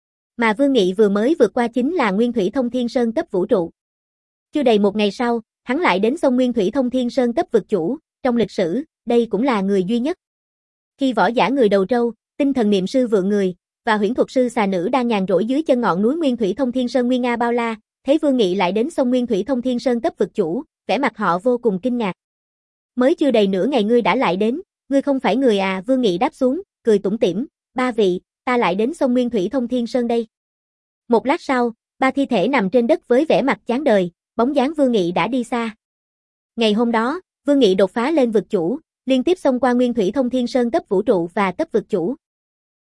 Mà Vương Nghị vừa mới vượt qua chính là Nguyên Thủy Thông Thiên Sơn cấp vũ trụ. Chưa đầy một ngày sau, hắn lại đến sông Nguyên Thủy Thông Thiên Sơn cấp vực chủ, trong lịch sử, đây cũng là người duy nhất. Khi võ giả người đầu trâu, tinh thần niệm sư vượng người và huyễn thuật sư xà nữ đang nhàn rỗi dưới chân ngọn núi Nguyên Thủy Thông Thiên Sơn nguy nga bao la, thấy Vương Nghị lại đến sông Nguyên Thủy Thông Thiên Sơn cấp vực chủ, vẻ mặt họ vô cùng kinh ngạc. Mới chưa đầy nửa ngày ngươi đã lại đến, ngươi không phải người à? Vương Nghị đáp xuống, cười tủm tỉm, ba vị, ta lại đến sông Nguyên Thủy Thông Thiên Sơn đây. Một lát sau, ba thi thể nằm trên đất với vẻ mặt chán đời, bóng dáng Vương Nghị đã đi xa. Ngày hôm đó, Vương Nghị đột phá lên vực chủ, liên tiếp xông qua Nguyên Thủy Thông Thiên Sơn cấp vũ trụ và cấp vực chủ.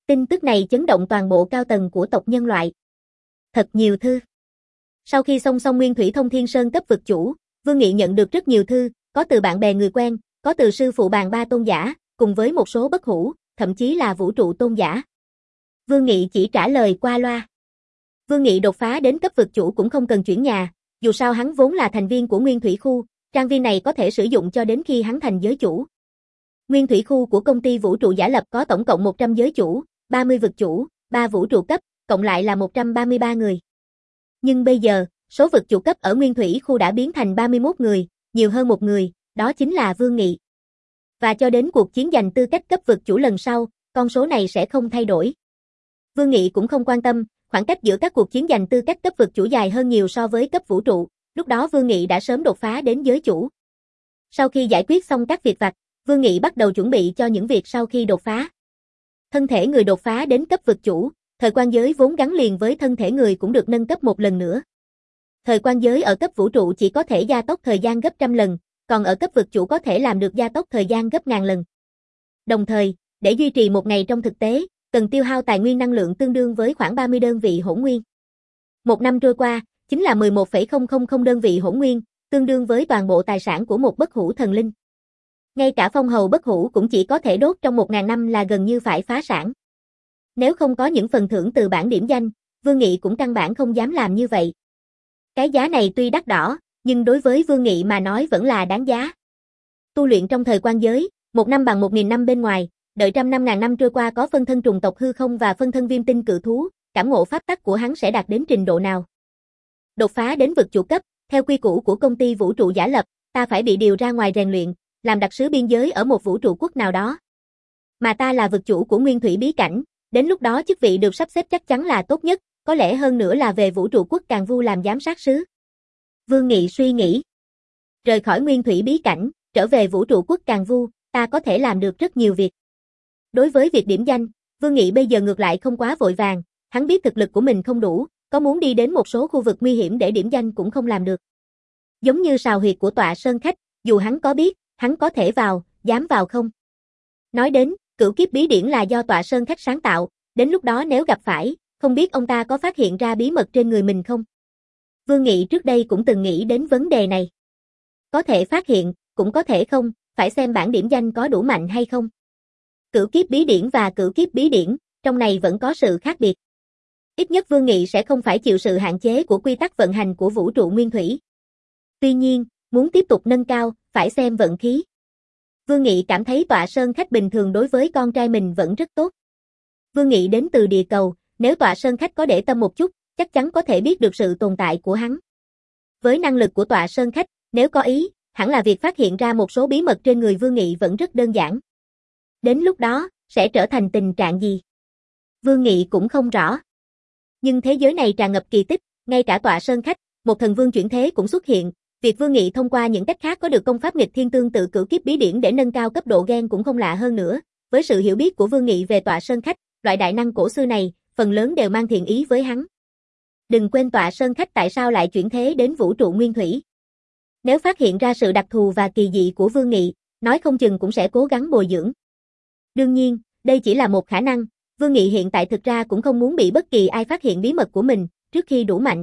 Tin tức này chấn động toàn bộ cao tầng của tộc nhân loại. Thật nhiều thư. Sau khi song song Nguyên Thủy Thông Thiên Sơn cấp vực chủ, Vương Nghị nhận được rất nhiều thư, có từ bạn bè người quen, có từ sư phụ bàn ba tôn giả, cùng với một số bất hủ, thậm chí là vũ trụ tôn giả. Vương Nghị chỉ trả lời qua loa. Vương Nghị đột phá đến cấp vực chủ cũng không cần chuyển nhà, dù sao hắn vốn là thành viên của Nguyên Thủy Khu, trang viên này có thể sử dụng cho đến khi hắn thành giới chủ. Nguyên Thủy Khu của công ty vũ trụ giả lập có tổng cộng một trăm giới chủ, ba mươi vực chủ, ba vũ trụ cấp, cộng lại là một trăm ba mươi ba người. Nhưng bây giờ, số vực chủ cấp ở Nguyên Thủy Khu đã biến thành ba mươi mốt người, nhiều hơn một người, đó chính là Vương Nghị. Và cho đến cuộc chiến giành tư cách cấp vực chủ lần sau, con số này sẽ không thay đổi. Vương Nghị cũng không quan tâm, khoảng cách giữa các cuộc chiến giành tư cách cấp vực chủ dài hơn nhiều so với cấp vũ trụ, lúc đó Vương Nghị đã sớm đột phá đến giới chủ. Sau khi giải quyết xong các việc vặt, Vương Nghị bắt đầu chuẩn bị cho những việc sau khi đột phá. Thân thể người đột phá đến cấp vực chủ, thời quan giới vốn gắn liền với thân thể người cũng được nâng cấp một lần nữa. Thời quan giới ở cấp vũ trụ chỉ có thể gia tốc thời gian gấp trăm lần, còn ở cấp vực chủ có thể làm được gia tốc thời gian gấp ngàn lần. Đồng thời, để duy trì một ngày trong thực tế, cần tiêu hao tài nguyên năng lượng tương đương với khoảng ba mươi đơn vị hỗn nguyên. Một năm trôi qua, chính là mười một phẩy không không không đơn vị hỗn nguyên, tương đương với toàn bộ tài sản của một bất hủ thần linh. Ngay cả phong hầu bất hủ cũng chỉ có thể đốt trong một ngàn năm là gần như phải phá sản. Nếu không có những phần thưởng từ bảng điểm danh, Vương Nghị cũng căn bản không dám làm như vậy. Cái giá này tuy đắt đỏ, nhưng đối với Vương Nghị mà nói vẫn là đáng giá. Tu luyện trong thời quan giới, một năm bằng một nghìn năm bên ngoài, đợi trăm năm ngàn năm trôi qua có phân thân trùng tộc hư không và phân thân viêm tinh cự thú, cảm ngộ pháp tắc của hắn sẽ đạt đến trình độ nào? Đột phá đến vực chủ cấp, theo quy củ của công ty vũ trụ giả lập, ta phải bị điều ra ngoài rèn luyện, làm đặc sứ biên giới ở một vũ trụ quốc nào đó. Mà ta là vực chủ của Nguyên Thủy bí cảnh, đến lúc đó chức vị được sắp xếp chắc chắn là tốt nhất, có lẽ hơn nữa là về vũ trụ quốc Càn Vu làm giám sát sứ. Vương Nghị suy nghĩ. Rời khỏi Nguyên Thủy bí cảnh, trở về vũ trụ quốc Càn Vu, ta có thể làm được rất nhiều việc. Đối với việc điểm danh, Vương Nghị bây giờ ngược lại không quá vội vàng, hắn biết thực lực của mình không đủ, có muốn đi đến một số khu vực nguy hiểm để điểm danh cũng không làm được. Giống như sào huyệt của Tọa Sơn Khách, dù hắn có biết, hắn có thể vào, dám vào không? Nói đến, Cửu Kiếp bí điển là do Tọa Sơn Khách sáng tạo, đến lúc đó nếu gặp phải, không biết ông ta có phát hiện ra bí mật trên người mình không? Vương Nghị trước đây cũng từng nghĩ đến vấn đề này. Có thể phát hiện, cũng có thể không, phải xem bản điểm danh có đủ mạnh hay không. Cửu Kiếp bí điển và Cửu Kiếp bí điển, trong này vẫn có sự khác biệt. Ít nhất Vương Nghị sẽ không phải chịu sự hạn chế của quy tắc vận hành của vũ trụ nguyên thủy. Tuy nhiên, muốn tiếp tục nâng cao, phải xem vận khí. Vương Nghị cảm thấy Tọa Sơn Khách bình thường đối với con trai mình vẫn rất tốt. Vương Nghị đến từ địa cầu, nếu Tọa Sơn Khách có để tâm một chút, chắc chắn có thể biết được sự tồn tại của hắn. Với năng lực của Tọa Sơn Khách, nếu có ý, hẳn là việc phát hiện ra một số bí mật trên người Vương Nghị vẫn rất đơn giản. Đến lúc đó, sẽ trở thành tình trạng gì? Vương Nghị cũng không rõ. Nhưng thế giới này tràn ngập kỳ tích, ngay cả Tọa Sơn Khách, một thần vương chuyển thế cũng xuất hiện. Việc Vương Nghị thông qua những cách khác có được công pháp nghịch thiên tương tự Cửu Kiếp bí điển để nâng cao cấp độ gen cũng không lạ hơn nữa. Với sự hiểu biết của Vương Nghị về Tọa Sơn Khách, loại đại năng cổ xưa này, phần lớn đều mang thiện ý với hắn. Đừng quên Tọa Sơn Khách tại sao lại chuyển thế đến vũ trụ nguyên thủy. Nếu phát hiện ra sự đặc thù và kỳ dị của Vương Nghị, nói không chừng cũng sẽ cố gắng bồi dưỡng. Đương nhiên, đây chỉ là một khả năng, Vương Nghị hiện tại thực ra cũng không muốn bị bất kỳ ai phát hiện bí mật của mình, trước khi đủ mạnh.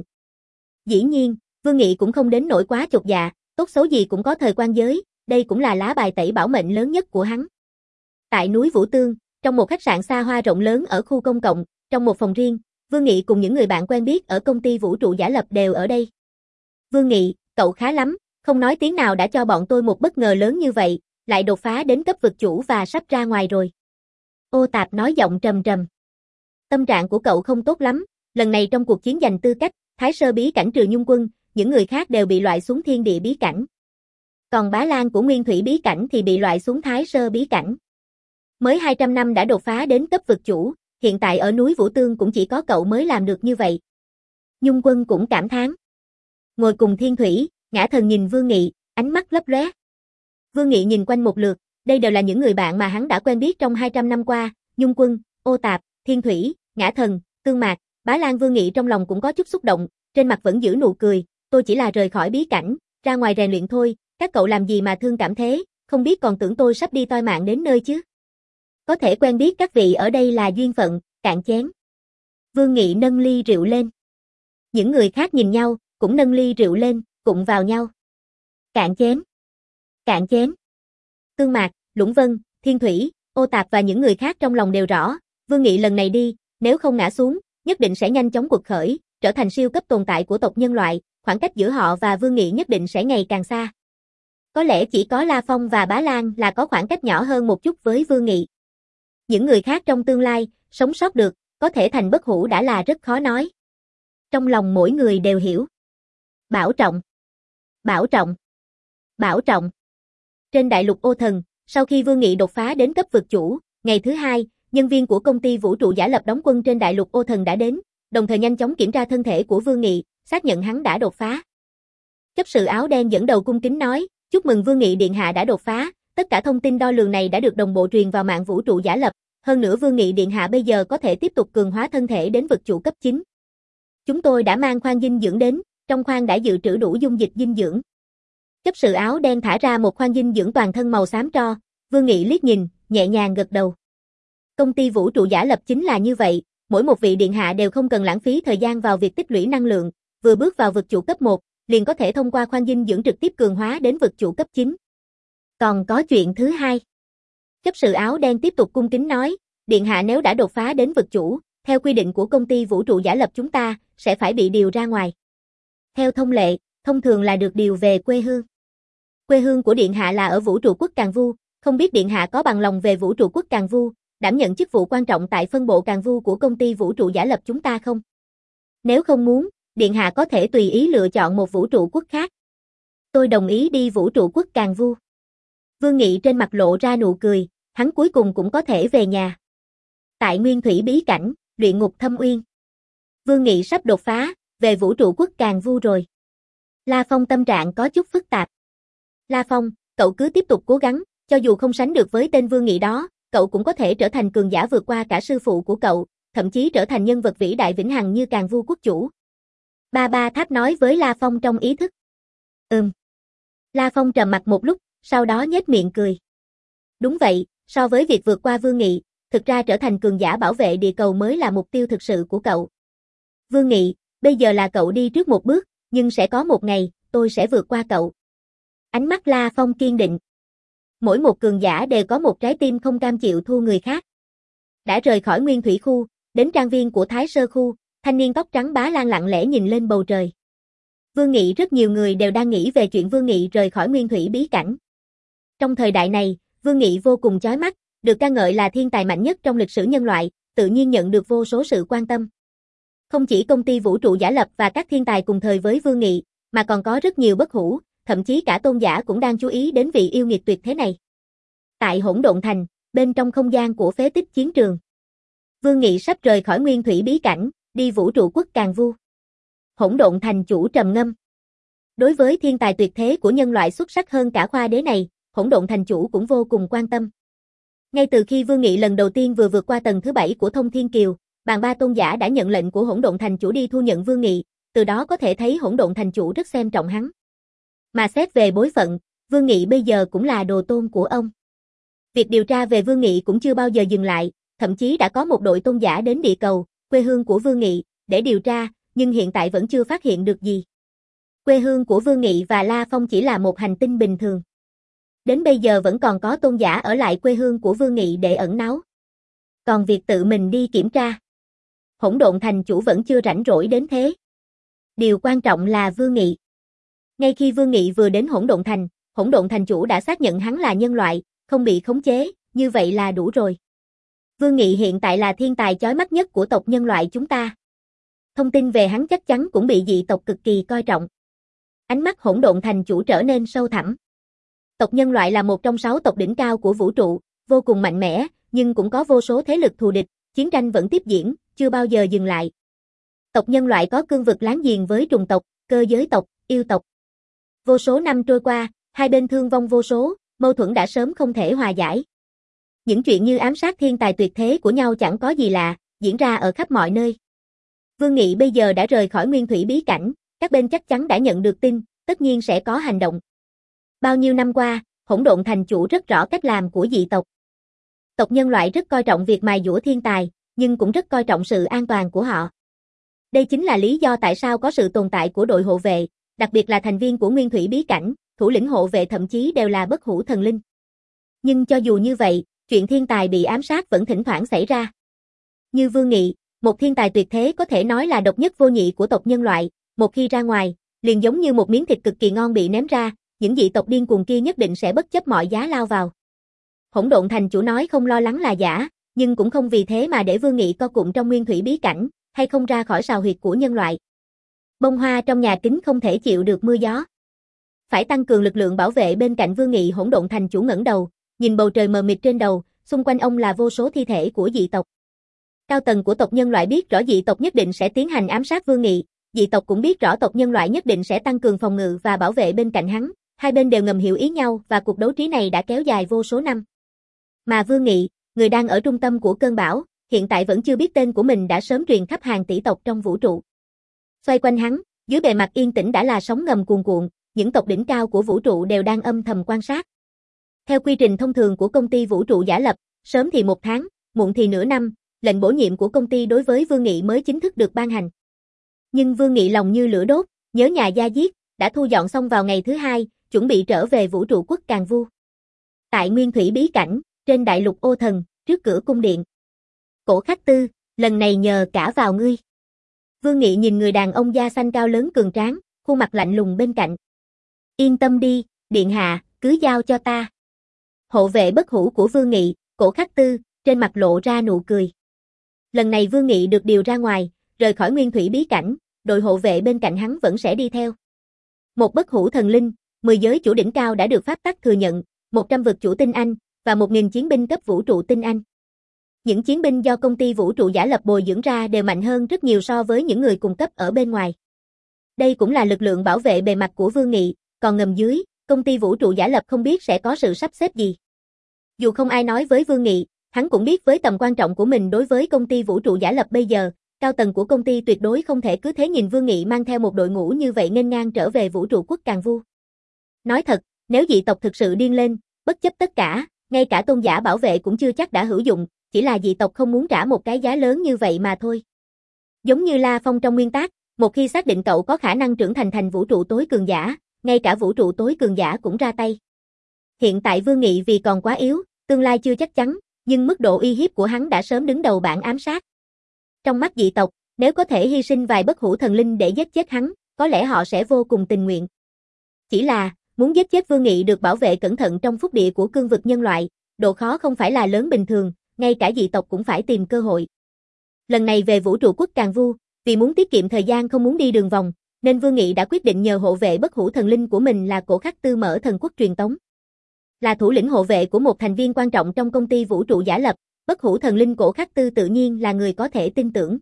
Dĩ nhiên, Vương Nghị cũng không đến nỗi quá chột dạ, tốt xấu gì cũng có thời quan giới, đây cũng là lá bài tẩy bảo mệnh lớn nhất của hắn. Tại núi Vũ Tương, trong một khách sạn xa hoa rộng lớn ở khu công cộng, trong một phòng riêng, Vương Nghị cùng những người bạn quen biết ở công ty vũ trụ giả lập đều ở đây. Vương Nghị, cậu khá lắm, không nói tiếng nào đã cho bọn tôi một bất ngờ lớn như vậy, lại đột phá đến cấp vực chủ và sắp ra ngoài rồi. Ô Tạp nói giọng trầm trầm. Tâm trạng của cậu không tốt lắm, lần này trong cuộc chiến giành tư cách, Thái Sơ bí cảnh trừ Nhung Quân, những người khác đều bị loại xuống Thiên Địa bí cảnh. Còn Bá Lan của Nguyên Thủy bí cảnh thì bị loại xuống Thái Sơ bí cảnh. Mới hai trăm năm đã đột phá đến cấp vực chủ, hiện tại ở núi Vũ Tương cũng chỉ có cậu mới làm được như vậy. Nhung Quân cũng cảm thán. Ngồi cùng Thiên Thủy, Ngã Thần nhìn Vương Nghị, ánh mắt lấp lóe. Vương Nghị nhìn quanh một lượt, đây đều là những người bạn mà hắn đã quen biết trong hai trăm năm qua, Nhung Quân, Ô Tạp, Thiên Thủy, Ngã Thần, Tương Mạc, Bá Lan. Vương Nghị trong lòng cũng có chút xúc động, trên mặt vẫn giữ nụ cười, tôi chỉ là rời khỏi bí cảnh, ra ngoài rèn luyện thôi, các cậu làm gì mà thương cảm thế, không biết còn tưởng tôi sắp đi toi mạng đến nơi chứ. Có thể quen biết các vị ở đây là duyên phận, cạn chén. Vương Nghị nâng ly rượu lên. Những người khác nhìn nhau, cũng nâng ly rượu lên, cụng vào nhau. Cạn chén. Cạn chén. Tương Mạc, Lũng Vân, Thiên Thủy, Ô Tạp và những người khác trong lòng đều rõ, Vương Nghị lần này đi, nếu không ngã xuống, nhất định sẽ nhanh chóng quật khởi, trở thành siêu cấp tồn tại của tộc nhân loại, khoảng cách giữa họ và Vương Nghị nhất định sẽ ngày càng xa. Có lẽ chỉ có La Phong và Bá Lan là có khoảng cách nhỏ hơn một chút với Vương Nghị. Những người khác trong tương lai, sống sót được, có thể thành bất hủ đã là rất khó nói. Trong lòng mỗi người đều hiểu. Bảo trọng. Bảo trọng. Bảo trọng. Trên đại lục Ô Thần, sau khi Vương Nghị đột phá đến cấp vực chủ, ngày thứ hai, nhân viên của công ty vũ trụ giả lập đóng quân trên đại lục Ô Thần đã đến, đồng thời nhanh chóng kiểm tra thân thể của Vương Nghị, xác nhận hắn đã đột phá. Chấp sự áo đen dẫn đầu cung kính nói, chúc mừng Vương Nghị điện hạ đã đột phá, tất cả thông tin đo lường này đã được đồng bộ truyền vào mạng vũ trụ giả lập, hơn nữa Vương Nghị điện hạ bây giờ có thể tiếp tục cường hóa thân thể đến vực chủ cấp chín. Chúng tôi đã mang khoang dinh dưỡng đến, trong khoang đã dự trữ đủ dung dịch dinh dưỡng. Chấp sự áo đen thả ra một khoang dinh dưỡng toàn thân màu xám tro, Vương Nghị liếc nhìn, nhẹ nhàng gật đầu. Công ty vũ trụ giả lập chính là như vậy, mỗi một vị điện hạ đều không cần lãng phí thời gian vào việc tích lũy năng lượng, vừa bước vào vực chủ cấp một, liền có thể thông qua khoang dinh dưỡng trực tiếp cường hóa đến vực chủ cấp chín. Còn có chuyện thứ hai. Chấp sự áo đen tiếp tục cung kính nói, điện hạ nếu đã đột phá đến vực chủ, theo quy định của công ty vũ trụ giả lập chúng ta, sẽ phải bị điều ra ngoài. Theo thông lệ, thông thường là được điều về quê hương. Quê hương của điện hạ là ở vũ trụ quốc Càn Vu, không biết điện hạ có bằng lòng về vũ trụ quốc Càn Vu, đảm nhận chức vụ quan trọng tại phân bộ Càn Vu của công ty vũ trụ giả lập chúng ta không? Nếu không muốn, điện hạ có thể tùy ý lựa chọn một vũ trụ quốc khác. Tôi đồng ý đi vũ trụ quốc Càn Vu. Vương Nghị trên mặt lộ ra nụ cười, hắn cuối cùng cũng có thể về nhà. Tại Nguyên Thủy bí cảnh, luyện ngục thâm uyên. Vương Nghị sắp đột phá, về vũ trụ quốc Càn Vu rồi. La Phong tâm trạng có chút phức tạp. La Phong, cậu cứ tiếp tục cố gắng, cho dù không sánh được với tên Vương Nghị đó, cậu cũng có thể trở thành cường giả vượt qua cả sư phụ của cậu, thậm chí trở thành nhân vật vĩ đại vĩnh hằng như Càn Vu quốc chủ. Ba Ba Tháp nói với La Phong trong ý thức. Ừm. La Phong trầm mặt một lúc, sau đó nhếch miệng cười. Đúng vậy, so với việc vượt qua Vương Nghị, thực ra trở thành cường giả bảo vệ địa cầu mới là mục tiêu thực sự của cậu. Vương Nghị, bây giờ là cậu đi trước một bước, nhưng sẽ có một ngày, tôi sẽ vượt qua cậu. Ánh mắt La Phong kiên định. Mỗi một cường giả đều có một trái tim không cam chịu thua người khác. Đã rời khỏi Nguyên Thủy khu, đến trang viên của Thái Sơ khu, thanh niên tóc trắng Bá Lan lặng lẽ nhìn lên bầu trời. Vương Nghị rất nhiều người đều đang nghĩ về chuyện Vương Nghị rời khỏi Nguyên Thủy bí cảnh. Trong thời đại này, Vương Nghị vô cùng chói mắt, được ca ngợi là thiên tài mạnh nhất trong lịch sử nhân loại, tự nhiên nhận được vô số sự quan tâm. Không chỉ công ty vũ trụ giả lập và các thiên tài cùng thời với Vương Nghị, mà còn có rất nhiều bất hủ, thậm chí cả tôn giả cũng đang chú ý đến vị yêu nghiệt tuyệt thế này. Tại Hỗn Độn Thành, bên trong không gian của phế tích chiến trường, Vương Nghị sắp rời khỏi Nguyên Thủy bí cảnh, đi vũ trụ quốc Càn Vu. Hỗn Độn Thành chủ trầm ngâm. Đối với thiên tài tuyệt thế của nhân loại xuất sắc hơn cả khoa đế này, Hỗn Độn Thành chủ cũng vô cùng quan tâm. Ngay từ khi Vương Nghị lần đầu tiên vừa vượt qua tầng thứ bảy của Thông Thiên Kiều, bàn ba tôn giả đã nhận lệnh của Hỗn Độn Thành chủ đi thu nhận Vương Nghị, từ đó có thể thấy Hỗn Độn Thành chủ rất xem trọng hắn. Mà xét về bối phận, Vương Nghị bây giờ cũng là đồ tôn của ông. Việc điều tra về Vương Nghị cũng chưa bao giờ dừng lại, thậm chí đã có một đội tôn giả đến địa cầu, quê hương của Vương Nghị, để điều tra, nhưng hiện tại vẫn chưa phát hiện được gì. Quê hương của Vương Nghị và La Phong chỉ là một hành tinh bình thường. Đến bây giờ vẫn còn có tôn giả ở lại quê hương của Vương Nghị để ẩn náu. Còn việc tự mình đi kiểm tra, Hỗn Độn Thành chủ vẫn chưa rảnh rỗi đến thế. Điều quan trọng là Vương Nghị. Ngay khi Vương Nghị vừa đến Hỗn Độn Thành, Hỗn Độn Thành chủ đã xác nhận hắn là nhân loại, không bị khống chế, như vậy là đủ rồi. Vương Nghị hiện tại là thiên tài chói mắt nhất của tộc nhân loại chúng ta. Thông tin về hắn chắc chắn cũng bị dị tộc cực kỳ coi trọng. Ánh mắt Hỗn Độn Thành chủ trở nên sâu thẳm. Tộc nhân loại là một trong sáu tộc đỉnh cao của vũ trụ, vô cùng mạnh mẽ, nhưng cũng có vô số thế lực thù địch, chiến tranh vẫn tiếp diễn, chưa bao giờ dừng lại. Tộc nhân loại có cương vực láng giềng với trùng tộc, cơ giới tộc, yêu tộc. Vô số năm trôi qua, hai bên thương vong vô số, mâu thuẫn đã sớm không thể hòa giải. Những chuyện như ám sát thiên tài tuyệt thế của nhau chẳng có gì lạ, diễn ra ở khắp mọi nơi. Vương Nghị bây giờ đã rời khỏi Nguyên Thủy bí cảnh, các bên chắc chắn đã nhận được tin, tất nhiên sẽ có hành động. Bao nhiêu năm qua, Hỗn Độn Thành chủ rất rõ cách làm của dị tộc. Tộc nhân loại rất coi trọng việc mài dũa thiên tài, nhưng cũng rất coi trọng sự an toàn của họ. Đây chính là lý do tại sao có sự tồn tại của đội hộ vệ, đặc biệt là thành viên của Nguyên Thủy Bí Cảnh, thủ lĩnh hộ vệ thậm chí đều là bất hủ thần linh. Nhưng cho dù như vậy, chuyện thiên tài bị ám sát vẫn thỉnh thoảng xảy ra. Như Vương Nghị, một thiên tài tuyệt thế có thể nói là độc nhất vô nhị của tộc nhân loại, một khi ra ngoài, liền giống như một miếng thịt cực kỳ ngon bị ném ra, những dị tộc điên cuồng kia nhất định sẽ bất chấp mọi giá lao vào. Hỗn Độn Thành chủ nói không lo lắng là giả, nhưng cũng không vì thế mà để Vương Nghị co cụm trong Nguyên Thủy Bí Cảnh, hay không ra khỏi sào huyệt của nhân loại. Bông hoa trong nhà kính không thể chịu được mưa gió. Phải tăng cường lực lượng bảo vệ bên cạnh Vương Nghị. Hỗn Độn Thành chủ ngẩng đầu, nhìn bầu trời mờ mịt trên đầu, xung quanh ông là vô số thi thể của dị tộc. Cao tầng của tộc nhân loại biết rõ dị tộc nhất định sẽ tiến hành ám sát Vương Nghị, dị tộc cũng biết rõ tộc nhân loại nhất định sẽ tăng cường phòng ngự và bảo vệ bên cạnh hắn, hai bên đều ngầm hiểu ý nhau và cuộc đấu trí này đã kéo dài vô số năm. Mà Vương Nghị, người đang ở trung tâm của cơn bão, hiện tại vẫn chưa biết tên của mình đã sớm truyền khắp hàng tỷ tộc trong vũ trụ. Xoay quanh hắn, dưới bề mặt yên tĩnh đã là sóng ngầm cuồn cuộn, những tộc đỉnh cao của vũ trụ đều đang âm thầm quan sát. Theo quy trình thông thường của công ty vũ trụ giả lập, sớm thì một tháng, muộn thì nửa năm, lệnh bổ nhiệm của công ty đối với Vương Nghị mới chính thức được ban hành. Nhưng Vương Nghị lòng như lửa đốt, nhớ nhà gia diết, đã thu dọn xong vào ngày thứ hai, chuẩn bị trở về vũ trụ quốc Càn Vu. Tại Nguyên Thủy Bí Cảnh, trên đại lục Ô Thần, trước cửa cung điện. Cổ Khắc Tư, lần này nhờ cả vào ngươi. Vương Nghị nhìn người đàn ông da xanh cao lớn cường tráng, khuôn mặt lạnh lùng bên cạnh. Yên tâm đi, điện hạ, cứ giao cho ta. Hộ vệ bất hủ của Vương Nghị, Cổ Khắc Tư, trên mặt lộ ra nụ cười. Lần này Vương Nghị được điều ra ngoài, rời khỏi Nguyên Thủy Bí Cảnh, đội hộ vệ bên cạnh hắn vẫn sẽ đi theo. Một bất hủ thần linh, mười giới chủ đỉnh cao đã được pháp tắc thừa nhận, một trăm vực chủ tinh anh, và một nghìn chiến binh cấp vũ trụ tinh anh. Những chiến binh do công ty vũ trụ giả lập bồi dưỡng ra đều mạnh hơn rất nhiều so với những người cùng cấp ở bên ngoài. Đây cũng là lực lượng bảo vệ bề mặt của Vương Nghị, còn ngầm dưới, công ty vũ trụ giả lập không biết sẽ có sự sắp xếp gì. Dù không ai nói với Vương Nghị, hắn cũng biết với tầm quan trọng của mình đối với công ty vũ trụ giả lập bây giờ, cao tầng của công ty tuyệt đối không thể cứ thế nhìn Vương Nghị mang theo một đội ngũ như vậy nghênh ngang trở về vũ trụ quốc Càn Vu. Nói thật, nếu dị tộc thực sự điên lên, bất chấp tất cả, ngay cả tôn giả bảo vệ cũng chưa chắc đã hữu dụng, chỉ là dị tộc không muốn trả một cái giá lớn như vậy mà thôi. Giống như La Phong trong nguyên tác, một khi xác định cậu có khả năng trưởng thành thành vũ trụ tối cường giả, ngay cả vũ trụ tối cường giả cũng ra tay. Hiện tại Vương Nghị vì còn quá yếu, tương lai chưa chắc chắn, nhưng mức độ uy hiếp của hắn đã sớm đứng đầu bảng ám sát. Trong mắt dị tộc, nếu có thể hy sinh vài bất hủ thần linh để giết chết hắn, có lẽ họ sẽ vô cùng tình nguyện. Chỉ là, muốn giết chết Vương Nghị được bảo vệ cẩn thận trong phúc địa của cương vực nhân loại, độ khó không phải là lớn bình thường, ngay cả dị tộc cũng phải tìm cơ hội. Lần này về vũ trụ quốc Càn Vu, vì muốn tiết kiệm thời gian không muốn đi đường vòng, nên Vương Nghị đã quyết định nhờ hộ vệ bất hủ thần linh của mình là Cổ Khắc Tư mở thần quốc truyền tống. Là thủ lĩnh hộ vệ của một thành viên quan trọng trong công ty vũ trụ giả lập, bất hủ thần linh Cổ Khắc Tư tự nhiên là người có thể tin tưởng.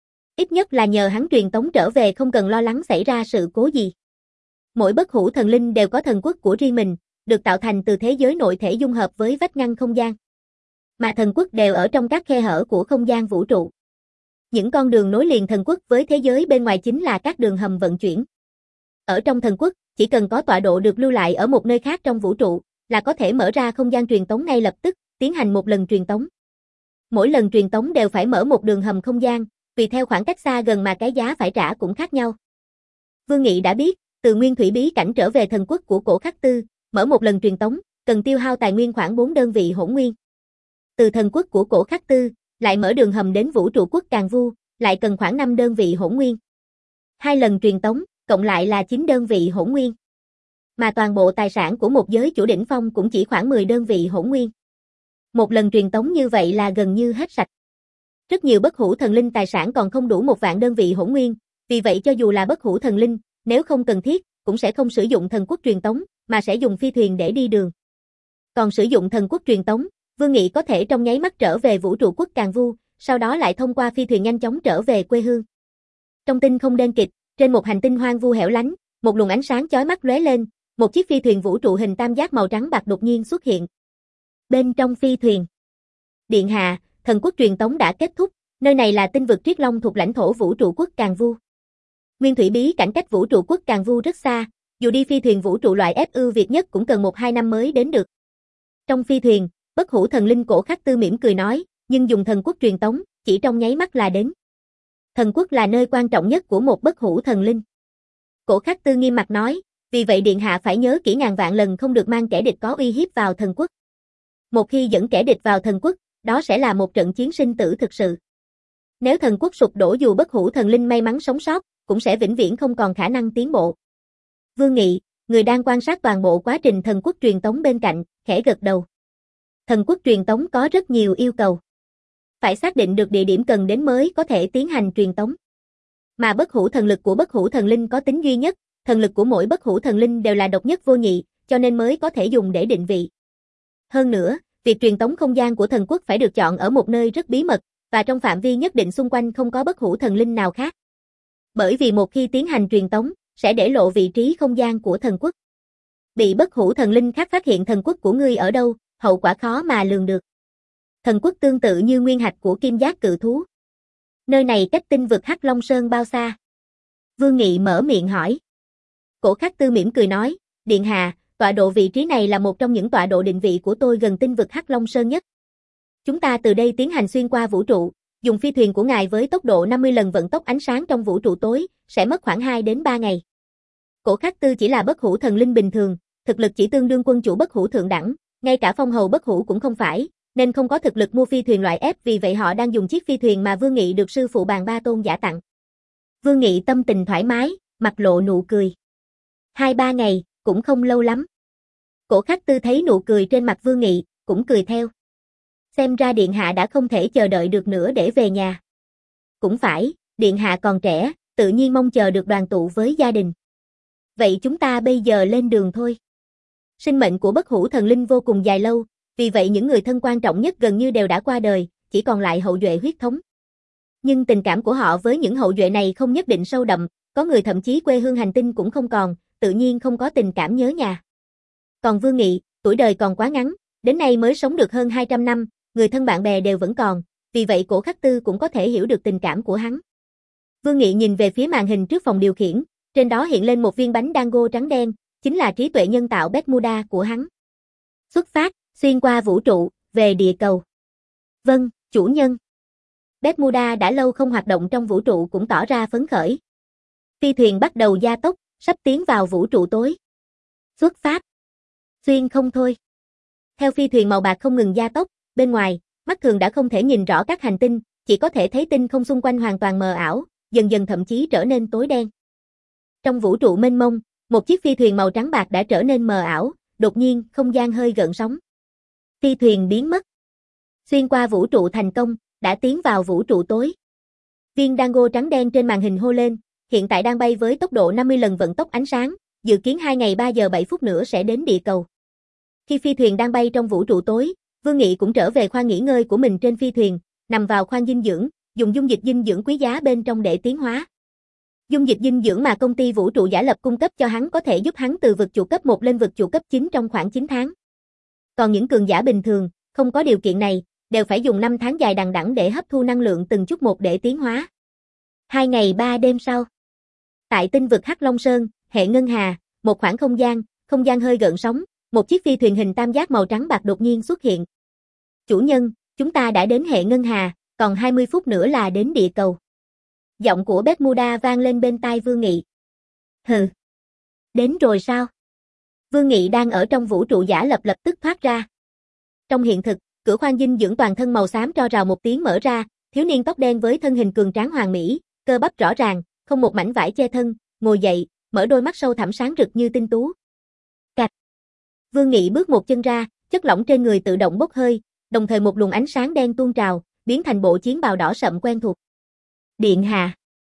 Ít nhất là nhờ hắn truyền tống trở về không cần lo lắng xảy ra sự cố gì. Mỗi bất hủ thần linh đều có thần quốc của riêng mình, được tạo thành từ thế giới nội thể dung hợp với vách ngăn không gian. Mà thần quốc đều ở trong các khe hở của không gian vũ trụ. Những con đường nối liền thần quốc với thế giới bên ngoài chính là các đường hầm vận chuyển. Ở trong thần quốc, chỉ cần có tọa độ được lưu lại ở một nơi khác trong vũ trụ, là có thể mở ra không gian truyền tống ngay lập tức, tiến hành một lần truyền tống. Mỗi lần truyền tống đều phải mở một đường hầm không gian, vì theo khoảng cách xa gần mà cái giá phải trả cũng khác nhau. Vương Nghị đã biết, từ Nguyên Thủy Bí Cảnh trở về thần quốc của Cổ Khắc Tư, mở một lần truyền tống, cần tiêu hao tài nguyên khoảng bốn đơn vị hỗn nguyên. Từ thần quốc của Cổ Khắc Tư, lại mở đường hầm đến vũ trụ quốc Càn Vu, lại cần khoảng năm đơn vị hỗn nguyên. Hai lần truyền tống, cộng lại là chín đơn vị hỗn nguyên. Mà toàn bộ tài sản của một giới chủ đỉnh phong cũng chỉ khoảng mười đơn vị hỗn nguyên. Một lần truyền tống như vậy là gần như hết sạch. Rất nhiều bất hủ thần linh tài sản còn không đủ một vạn đơn vị hỗn nguyên, vì vậy cho dù là bất hủ thần linh, nếu không cần thiết, cũng sẽ không sử dụng thần quốc truyền tống, mà sẽ dùng phi thuyền để đi đường. Còn sử dụng thần quốc truyền tống, Vương Nghị có thể trong nháy mắt trở về vũ trụ quốc Càn Vu, sau đó lại thông qua phi thuyền nhanh chóng trở về quê hương. Trong tinh không đen kịt, trên một hành tinh hoang vu hẻo lánh, một luồng ánh sáng chói mắt lóe lên, một chiếc phi thuyền vũ trụ hình tam giác màu trắng bạc đột nhiên xuất hiện. Bên trong phi thuyền, điện hạ, thần quốc truyền tống đã kết thúc, nơi này là tinh vực Triết Long thuộc lãnh thổ vũ trụ quốc Càn Vu. Nguyên Thủy Bí Cảnh cách vũ trụ quốc Càn Vu rất xa, dù đi phi thuyền vũ trụ loại ép ưu Việt nhất cũng cần một hai năm mới đến được. Trong phi thuyền, Bất hủ thần linh Cổ Khắc Tư mỉm cười nói, nhưng dùng thần quốc truyền tống, chỉ trong nháy mắt là đến. Thần quốc là nơi quan trọng nhất của một bất hủ thần linh. Cổ Khắc Tư nghiêm mặt nói, vì vậy điện hạ phải nhớ kỹ ngàn vạn lần không được mang kẻ địch có uy hiếp vào thần quốc. Một khi dẫn kẻ địch vào thần quốc, đó sẽ là một trận chiến sinh tử thực sự. Nếu thần quốc sụp đổ dù bất hủ thần linh may mắn sống sót, cũng sẽ vĩnh viễn không còn khả năng tiến bộ. Vương Nghị, người đang quan sát toàn bộ quá trình thần quốc truyền tống bên cạnh, khẽ gật đầu. Thần quốc truyền tống có rất nhiều yêu cầu. Phải xác định được địa điểm cần đến mới có thể tiến hành truyền tống. Mà bất hủ thần lực của bất hủ thần linh có tính duy nhất, thần lực của mỗi bất hủ thần linh đều là độc nhất vô nhị, cho nên mới có thể dùng để định vị. Hơn nữa, việc truyền tống không gian của thần quốc phải được chọn ở một nơi rất bí mật, và trong phạm vi nhất định xung quanh không có bất hủ thần linh nào khác. Bởi vì một khi tiến hành truyền tống, sẽ để lộ vị trí không gian của thần quốc. Bị bất hủ thần linh khác phát hiện thần quốc của ngươi ở đâu, hậu quả khó mà lường được. Thần quốc tương tự như nguyên hạch của kim giác cự thú. Nơi này cách tinh vực Hắc Long Sơn bao xa? Vương Nghị mở miệng hỏi. Cổ Khắc Tư mỉm cười nói, điện hạ, tọa độ vị trí này là một trong những tọa độ định vị của tôi gần tinh vực Hắc Long Sơn nhất. Chúng ta từ đây tiến hành xuyên qua vũ trụ, dùng phi thuyền của ngài với tốc độ năm mươi lần vận tốc ánh sáng trong vũ trụ tối, sẽ mất khoảng hai đến ba ngày. Cổ Khắc Tư chỉ là bất hủ thần linh bình thường, thực lực chỉ tương đương quân chủ bất hủ thượng đẳng, ngay cả phong hầu bất hủ cũng không phải, nên không có thực lực mua phi thuyền loại ép, vì vậy họ đang dùng chiếc phi thuyền mà Vương Nghị được sư phụ Bàn Ba Tôn giả tặng. Vương Nghị tâm tình thoải mái, mặt lộ nụ cười. Hai ba ngày, cũng không lâu lắm. Cổ Khắc Tư thấy nụ cười trên mặt Vương Nghị, cũng cười theo. Xem ra điện hạ đã không thể chờ đợi được nữa để về nhà. Cũng phải, điện hạ còn trẻ, tự nhiên mong chờ được đoàn tụ với gia đình. Vậy chúng ta bây giờ lên đường thôi. Sinh mệnh của bất hủ thần linh vô cùng dài lâu, vì vậy những người thân quan trọng nhất gần như đều đã qua đời, chỉ còn lại hậu duệ huyết thống. Nhưng tình cảm của họ với những hậu duệ này không nhất định sâu đậm, có người thậm chí quê hương hành tinh cũng không còn, tự nhiên không có tình cảm nhớ nhà. Còn Vương Nghị, tuổi đời còn quá ngắn, đến nay mới sống được hơn hai trăm năm, người thân bạn bè đều vẫn còn, vì vậy Cổ Khắc Tư cũng có thể hiểu được tình cảm của hắn. Vương Nghị nhìn về phía màn hình trước phòng điều khiển, trên đó hiện lên một viên bánh dango trắng đen, chính là trí tuệ nhân tạo Bermuda của hắn. Xuất phát, xuyên qua vũ trụ, về địa cầu. Vâng, chủ nhân. Bermuda đã lâu không hoạt động trong vũ trụ cũng tỏ ra phấn khởi. Phi thuyền bắt đầu gia tốc, sắp tiến vào vũ trụ tối. Xuất phát. Xuyên không thôi. Theo phi thuyền màu bạc không ngừng gia tốc, bên ngoài, mắt thường đã không thể nhìn rõ các hành tinh, chỉ có thể thấy tinh không xung quanh hoàn toàn mờ ảo, dần dần thậm chí trở nên tối đen. Trong vũ trụ mênh mông, một chiếc phi thuyền màu trắng bạc đã trở nên mờ ảo, đột nhiên không gian hơi gợn sóng. Phi thuyền biến mất. Xuyên qua vũ trụ thành công, đã tiến vào vũ trụ tối. Viên dango trắng đen trên màn hình hô lên, hiện tại đang bay với tốc độ năm mươi lần vận tốc ánh sáng, dự kiến hai ngày ba giờ bảy phút nữa sẽ đến địa cầu. Khi phi thuyền đang bay trong vũ trụ tối, Vương Nghị cũng trở về khoang nghỉ ngơi của mình trên phi thuyền, nằm vào khoang dinh dưỡng, dùng dung dịch dinh dưỡng quý giá bên trong để tiến hóa. Dung dịch dinh dưỡng mà công ty vũ trụ giả lập cung cấp cho hắn có thể giúp hắn từ vực chủ cấp một lên vực chủ cấp chín trong khoảng chín tháng. Còn những cường giả bình thường, không có điều kiện này, đều phải dùng năm tháng dài đằng đẵng để hấp thu năng lượng từng chút một để tiến hóa. Hai ngày ba đêm sau. Tại tinh vực Hắc Long Sơn, hệ ngân hà, một khoảng không gian, không gian hơi gợn sóng, một chiếc phi thuyền hình tam giác màu trắng bạc đột nhiên xuất hiện. Chủ nhân, chúng ta đã đến hệ ngân hà, còn hai mươi phút nữa là đến địa cầu. Giọng của Bermuda vang lên bên tai Vương Nghị. Hừ. Đến rồi sao? Vương Nghị đang ở trong vũ trụ giả lập lập tức thoát ra. Trong hiện thực, cửa khoang dinh dưỡng toàn thân màu xám cho rào một tiếng mở ra, thiếu niên tóc đen với thân hình cường tráng hoàn mỹ, cơ bắp rõ ràng, không một mảnh vải che thân, ngồi dậy, mở đôi mắt sâu thẳm sáng rực như tinh tú. Cạch. Vương Nghị bước một chân ra, chất lỏng trên người tự động bốc hơi, đồng thời một luồng ánh sáng đen tuôn trào, biến thành bộ chiến bào đỏ sậm quen thuộc. Điện hạ.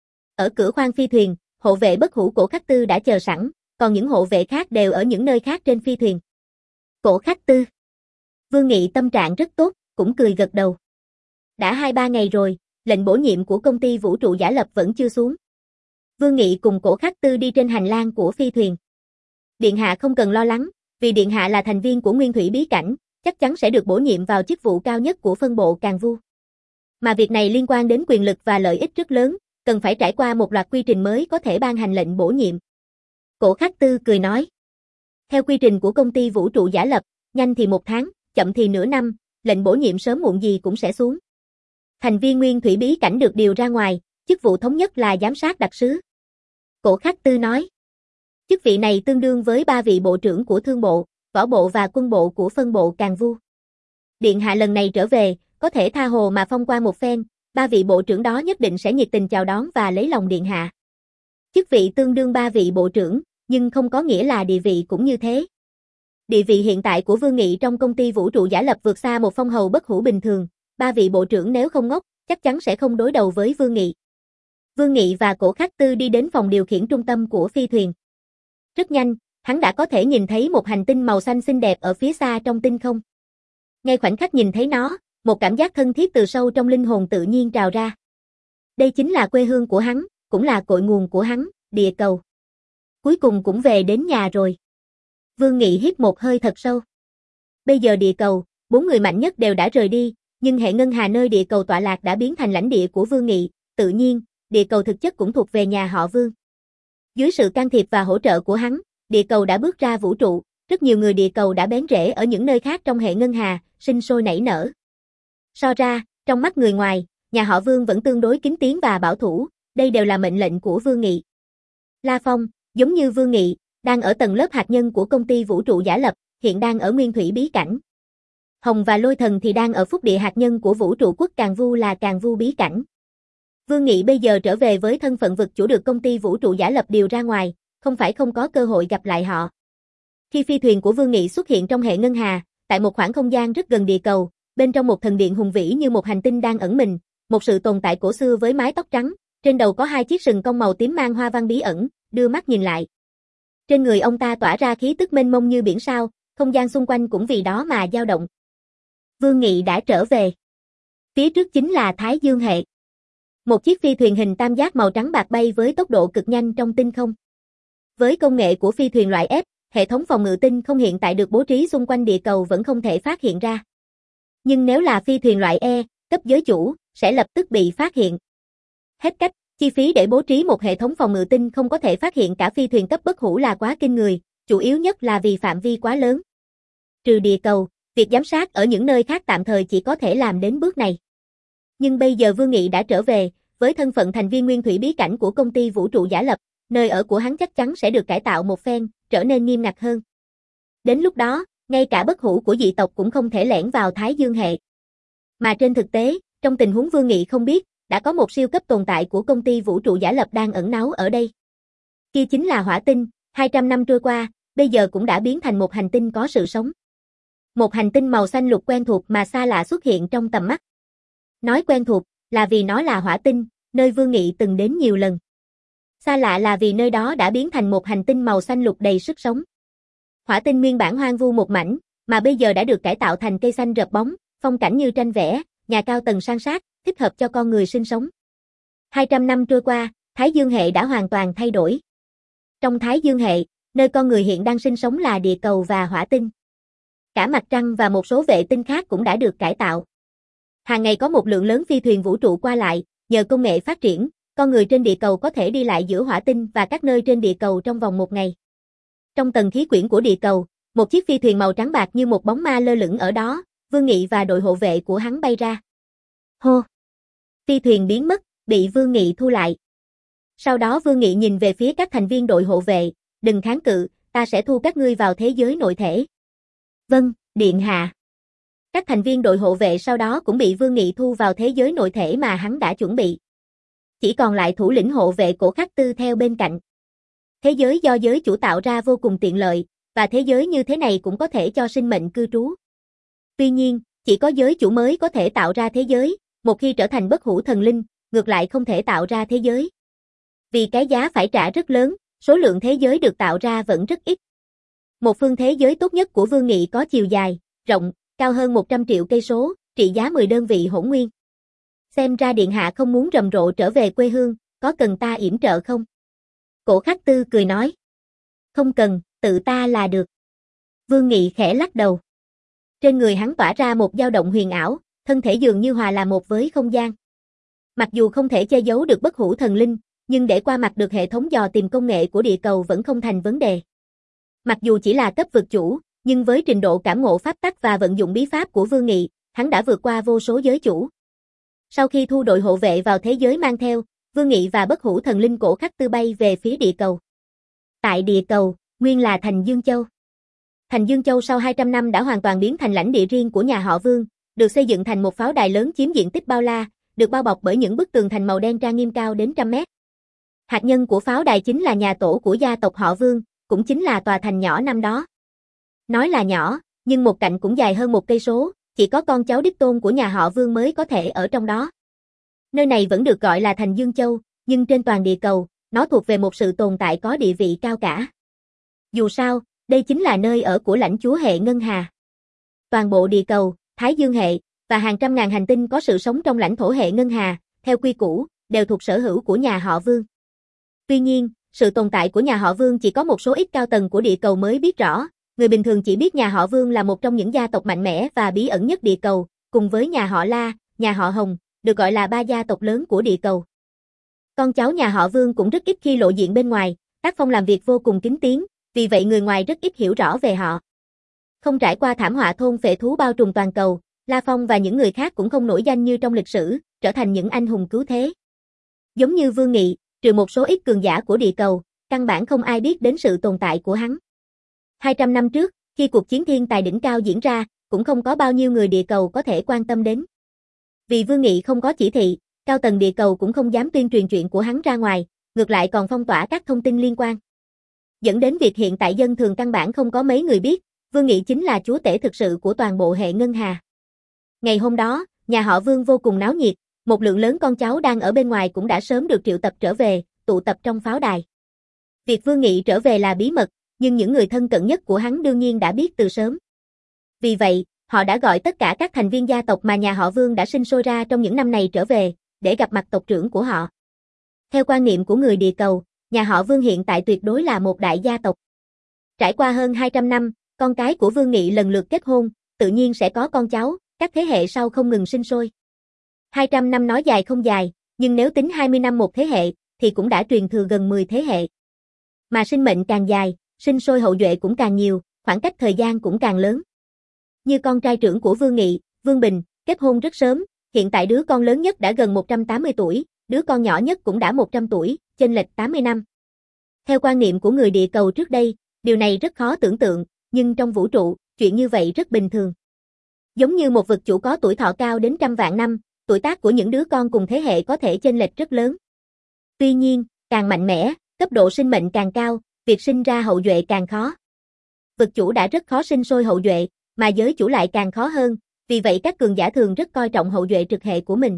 Ở cửa khoang phi thuyền, hộ vệ bất hủ Cổ Khắc Tư đã chờ sẵn, còn những hộ vệ khác đều ở những nơi khác trên phi thuyền. Cổ Khắc Tư. Vương Nghị tâm trạng rất tốt, cũng cười gật đầu. Đã hai ba ngày rồi, lệnh bổ nhiệm của công ty vũ trụ giả lập vẫn chưa xuống. Vương Nghị cùng Cổ Khắc Tư đi trên hành lang của phi thuyền. Điện hạ không cần lo lắng, vì điện hạ là thành viên của Nguyên Thủy Bí Cảnh, chắc chắn sẽ được bổ nhiệm vào chức vụ cao nhất của phân bộ Càn Vu. Mà việc này liên quan đến quyền lực và lợi ích rất lớn, cần phải trải qua một loạt quy trình mới có thể ban hành lệnh bổ nhiệm. Cổ Khắc Tư cười nói. Theo quy trình của công ty vũ trụ giả lập, nhanh thì một tháng, chậm thì nửa năm, lệnh bổ nhiệm sớm muộn gì cũng sẽ xuống. Thành viên nguyên thủy bí cảnh được điều ra ngoài, chức vụ thống nhất là giám sát đặc sứ. Cổ Khắc Tư nói. Chức vị này tương đương với ba vị bộ trưởng của thương bộ, võ bộ và quân bộ của phân bộ Càn Vu. Điện hạ lần này trở về, có thể tha hồ mà phong quan một phen, ba vị bộ trưởng đó nhất định sẽ nhiệt tình chào đón và lấy lòng điện hạ. Chức vị tương đương ba vị bộ trưởng, nhưng không có nghĩa là địa vị cũng như thế. Địa vị hiện tại của Vương Nghị trong công ty vũ trụ giả lập vượt xa một phong hầu bất hủ bình thường, ba vị bộ trưởng nếu không ngốc, chắc chắn sẽ không đối đầu với Vương Nghị. Vương Nghị và Cổ Khắc Tư đi đến phòng điều khiển trung tâm của phi thuyền. Rất nhanh, hắn đã có thể nhìn thấy một hành tinh màu xanh xinh đẹp ở phía xa trong tinh không. Ngay khoảnh khắc nhìn thấy nó, một cảm giác thân thiết từ sâu trong linh hồn tự nhiên trào ra. Đây chính là quê hương của hắn, cũng là cội nguồn của hắn, địa cầu. Cuối cùng cũng về đến nhà rồi. Vương Nghị hít một hơi thật sâu. Bây giờ địa cầu, bốn người mạnh nhất đều đã rời đi, nhưng hệ ngân hà nơi địa cầu tọa lạc đã biến thành lãnh địa của Vương Nghị, tự nhiên, địa cầu thực chất cũng thuộc về nhà họ Vương. Dưới sự can thiệp và hỗ trợ của hắn, địa cầu đã bước ra vũ trụ, rất nhiều người địa cầu đã bén rễ ở những nơi khác trong hệ ngân hà, sinh sôi nảy nở. So ra, trong mắt người ngoài, nhà họ Vương vẫn tương đối kín tiếng và bảo thủ, đây đều là mệnh lệnh của Vương Nghị. La Phong, giống như Vương Nghị, đang ở tầng lớp hạt nhân của công ty vũ trụ giả lập, hiện đang ở nguyên thủy bí cảnh. Hồng và Lôi Thần thì đang ở phúc địa hạt nhân của vũ trụ quốc Càn Vu là Càn Vu bí cảnh. Vương Nghị bây giờ trở về với thân phận vực chủ được công ty vũ trụ giả lập điều ra ngoài, không phải không có cơ hội gặp lại họ. Khi phi thuyền của Vương Nghị xuất hiện trong hệ ngân hà, tại một khoảng không gian rất gần địa cầu, bên trong một thần điện hùng vĩ như một hành tinh đang ẩn mình, một sự tồn tại cổ xưa với mái tóc trắng, trên đầu có hai chiếc sừng cong màu tím mang hoa văn bí ẩn, đưa mắt nhìn lại. Trên người ông ta tỏa ra khí tức mênh mông như biển sao, không gian xung quanh cũng vì đó mà dao động. Vương Nghị đã trở về. Phía trước chính là Thái Dương hệ. Một chiếc phi thuyền hình tam giác màu trắng bạc bay với tốc độ cực nhanh trong tinh không. Với công nghệ của phi thuyền loại F, hệ thống phòng ngự tinh không hiện tại được bố trí xung quanh địa cầu vẫn không thể phát hiện ra. Nhưng nếu là phi thuyền loại E, cấp giới chủ, sẽ lập tức bị phát hiện. Hết cách, chi phí để bố trí một hệ thống phòng ngự tinh không có thể phát hiện cả phi thuyền cấp bất hủ là quá kinh người, chủ yếu nhất là vì phạm vi quá lớn. Trừ địa cầu, việc giám sát ở những nơi khác tạm thời chỉ có thể làm đến bước này. Nhưng bây giờ Vương Nghị đã trở về, với thân phận thành viên nguyên thủy bí cảnh của công ty vũ trụ giả lập, nơi ở của hắn chắc chắn sẽ được cải tạo một phen, trở nên nghiêm ngặt hơn. Đến lúc đó, ngay cả bất hủ của dị tộc cũng không thể lẻn vào Thái Dương hệ. Mà trên thực tế, trong tình huống Vương Nghị không biết, đã có một siêu cấp tồn tại của công ty vũ trụ giả lập đang ẩn náu ở đây. Kia chính là Hỏa Tinh, hai trăm năm trôi qua, bây giờ cũng đã biến thành một hành tinh có sự sống. Một hành tinh màu xanh lục quen thuộc mà xa lạ xuất hiện trong tầm mắt. Nói quen thuộc, là vì nó là Hỏa Tinh, nơi Vương Nghị từng đến nhiều lần. Xa lạ là vì nơi đó đã biến thành một hành tinh màu xanh lục đầy sức sống. Hỏa Tinh nguyên bản hoang vu một mảnh, mà bây giờ đã được cải tạo thành cây xanh rợp bóng, phong cảnh như tranh vẽ, nhà cao tầng san sát, thích hợp cho con người sinh sống. hai trăm năm trôi qua, Thái Dương hệ đã hoàn toàn thay đổi. Trong Thái Dương hệ, nơi con người hiện đang sinh sống là địa cầu và Hỏa Tinh. Cả mặt trăng và một số vệ tinh khác cũng đã được cải tạo. Hàng ngày có một lượng lớn phi thuyền vũ trụ qua lại, nhờ công nghệ phát triển, con người trên địa cầu có thể đi lại giữa Hỏa Tinh và các nơi trên địa cầu trong vòng một ngày. Trong tầng khí quyển của địa cầu, một chiếc phi thuyền màu trắng bạc như một bóng ma lơ lửng ở đó, Vương Nghị và đội hộ vệ của hắn bay ra. Hô! Phi thuyền biến mất, bị Vương Nghị thu lại. Sau đó Vương Nghị nhìn về phía các thành viên đội hộ vệ, đừng kháng cự, ta sẽ thu các ngươi vào thế giới nội thể. Vâng, điện hạ. Các thành viên đội hộ vệ sau đó cũng bị Vương Nghị thu vào thế giới nội thể mà hắn đã chuẩn bị. Chỉ còn lại thủ lĩnh hộ vệ Cổ Khắc Tư theo bên cạnh. Thế giới do giới chủ tạo ra vô cùng tiện lợi, và thế giới như thế này cũng có thể cho sinh mệnh cư trú. Tuy nhiên, chỉ có giới chủ mới có thể tạo ra thế giới, một khi trở thành bất hủ thần linh, ngược lại không thể tạo ra thế giới. Vì cái giá phải trả rất lớn, số lượng thế giới được tạo ra vẫn rất ít. Một phương thế giới tốt nhất của Vương Nghị có chiều dài, rộng, cao hơn một trăm triệu cây số, trị giá mười đơn vị hỗn nguyên. Xem ra điện hạ không muốn rầm rộ trở về quê hương, có cần ta yểm trợ không? Cổ Khắc Tư cười nói. Không cần, tự ta là được. Vương Nghị khẽ lắc đầu. Trên người hắn tỏa ra một dao động huyền ảo, thân thể dường như hòa là một với không gian. Mặc dù không thể che giấu được bất hủ thần linh, nhưng để qua mặt được hệ thống dò tìm công nghệ của địa cầu vẫn không thành vấn đề. Mặc dù chỉ là cấp vực chủ, Nhưng với trình độ cảm ngộ pháp tắc và vận dụng bí pháp của Vương Nghị, hắn đã vượt qua vô số giới chủ. Sau khi thu đội hộ vệ vào thế giới mang theo, Vương Nghị và Bất Hủ Thần Linh Cổ Khắc Tư bay về phía địa cầu. Tại địa cầu, nguyên là thành Dương Châu. Thành Dương Châu sau hai trăm năm đã hoàn toàn biến thành lãnh địa riêng của nhà họ Vương, được xây dựng thành một pháo đài lớn chiếm diện tích bao la, được bao bọc bởi những bức tường thành màu đen trang nghiêm cao đến trăm mét. Hạt nhân của pháo đài chính là nhà tổ của gia tộc họ Vương, cũng chính là tòa thành nhỏ năm đó. Nói là nhỏ, nhưng một cạnh cũng dài hơn một cây số, chỉ có con cháu đích tôn của nhà họ Vương mới có thể ở trong đó. Nơi này vẫn được gọi là thành Dương Châu, nhưng trên toàn địa cầu, nó thuộc về một sự tồn tại có địa vị cao cả. Dù sao, đây chính là nơi ở của lãnh chúa hệ Ngân Hà. Toàn bộ địa cầu, Thái Dương hệ, và hàng trăm ngàn hành tinh có sự sống trong lãnh thổ hệ Ngân Hà, theo quy củ, đều thuộc sở hữu của nhà họ Vương. Tuy nhiên, sự tồn tại của nhà họ Vương chỉ có một số ít cao tầng của địa cầu mới biết rõ, người bình thường chỉ biết nhà họ Vương là một trong những gia tộc mạnh mẽ và bí ẩn nhất địa cầu, cùng với nhà họ La, nhà họ Hồng, được gọi là ba gia tộc lớn của địa cầu. Con cháu nhà họ Vương cũng rất ít khi lộ diện bên ngoài, tác phong làm việc vô cùng kín tiếng, vì vậy người ngoài rất ít hiểu rõ về họ. Không trải qua thảm họa thôn phệ thú bao trùm toàn cầu, La Phong và những người khác cũng không nổi danh như trong lịch sử, trở thành những anh hùng cứu thế. Giống như Vương Nghị, trừ một số ít cường giả của địa cầu, căn bản không ai biết đến sự tồn tại của hắn. hai trăm năm trước, khi cuộc chiến thiên tài đỉnh cao diễn ra, cũng không có bao nhiêu người địa cầu có thể quan tâm đến. Vì Vương Nghị không có chỉ thị, cao tầng địa cầu cũng không dám tuyên truyền chuyện của hắn ra ngoài, ngược lại còn phong tỏa các thông tin liên quan. Dẫn đến việc hiện tại dân thường căn bản không có mấy người biết, Vương Nghị chính là chúa tể thực sự của toàn bộ hệ Ngân Hà. Ngày hôm đó, nhà họ Vương vô cùng náo nhiệt, một lượng lớn con cháu đang ở bên ngoài cũng đã sớm được triệu tập trở về, tụ tập trong pháo đài. Việc Vương Nghị trở về là bí mật, nhưng những người thân cận nhất của hắn đương nhiên đã biết từ sớm. Vì vậy, họ đã gọi tất cả các thành viên gia tộc mà nhà họ Vương đã sinh sôi ra trong những năm này trở về, để gặp mặt tộc trưởng của họ. Theo quan niệm của người địa cầu, nhà họ Vương hiện tại tuyệt đối là một đại gia tộc. Trải qua hơn hai trăm năm, con cái của Vương Nghị lần lượt kết hôn, tự nhiên sẽ có con cháu, các thế hệ sau không ngừng sinh sôi. hai trăm năm nói dài không dài, nhưng nếu tính hai mươi năm một thế hệ, thì cũng đã truyền thừa gần mười thế hệ. Mà sinh mệnh càng dài, sinh sôi hậu duệ cũng càng nhiều, khoảng cách thời gian cũng càng lớn. Như con trai trưởng của Vương Nghị, Vương Bình, kết hôn rất sớm, hiện tại đứa con lớn nhất đã gần một trăm tám mươi tuổi, đứa con nhỏ nhất cũng đã một trăm tuổi, chênh lệch tám mươi năm. Theo quan niệm của người địa cầu trước đây, điều này rất khó tưởng tượng, nhưng trong vũ trụ, chuyện như vậy rất bình thường. Giống như một vực chủ có tuổi thọ cao đến trăm vạn năm, tuổi tác của những đứa con cùng thế hệ có thể chênh lệch rất lớn. Tuy nhiên, càng mạnh mẽ, cấp độ sinh mệnh càng cao, việc sinh ra hậu duệ càng khó. Vực chủ đã rất khó sinh sôi hậu duệ, mà giới chủ lại càng khó hơn, vì vậy các cường giả thường rất coi trọng hậu duệ trực hệ của mình.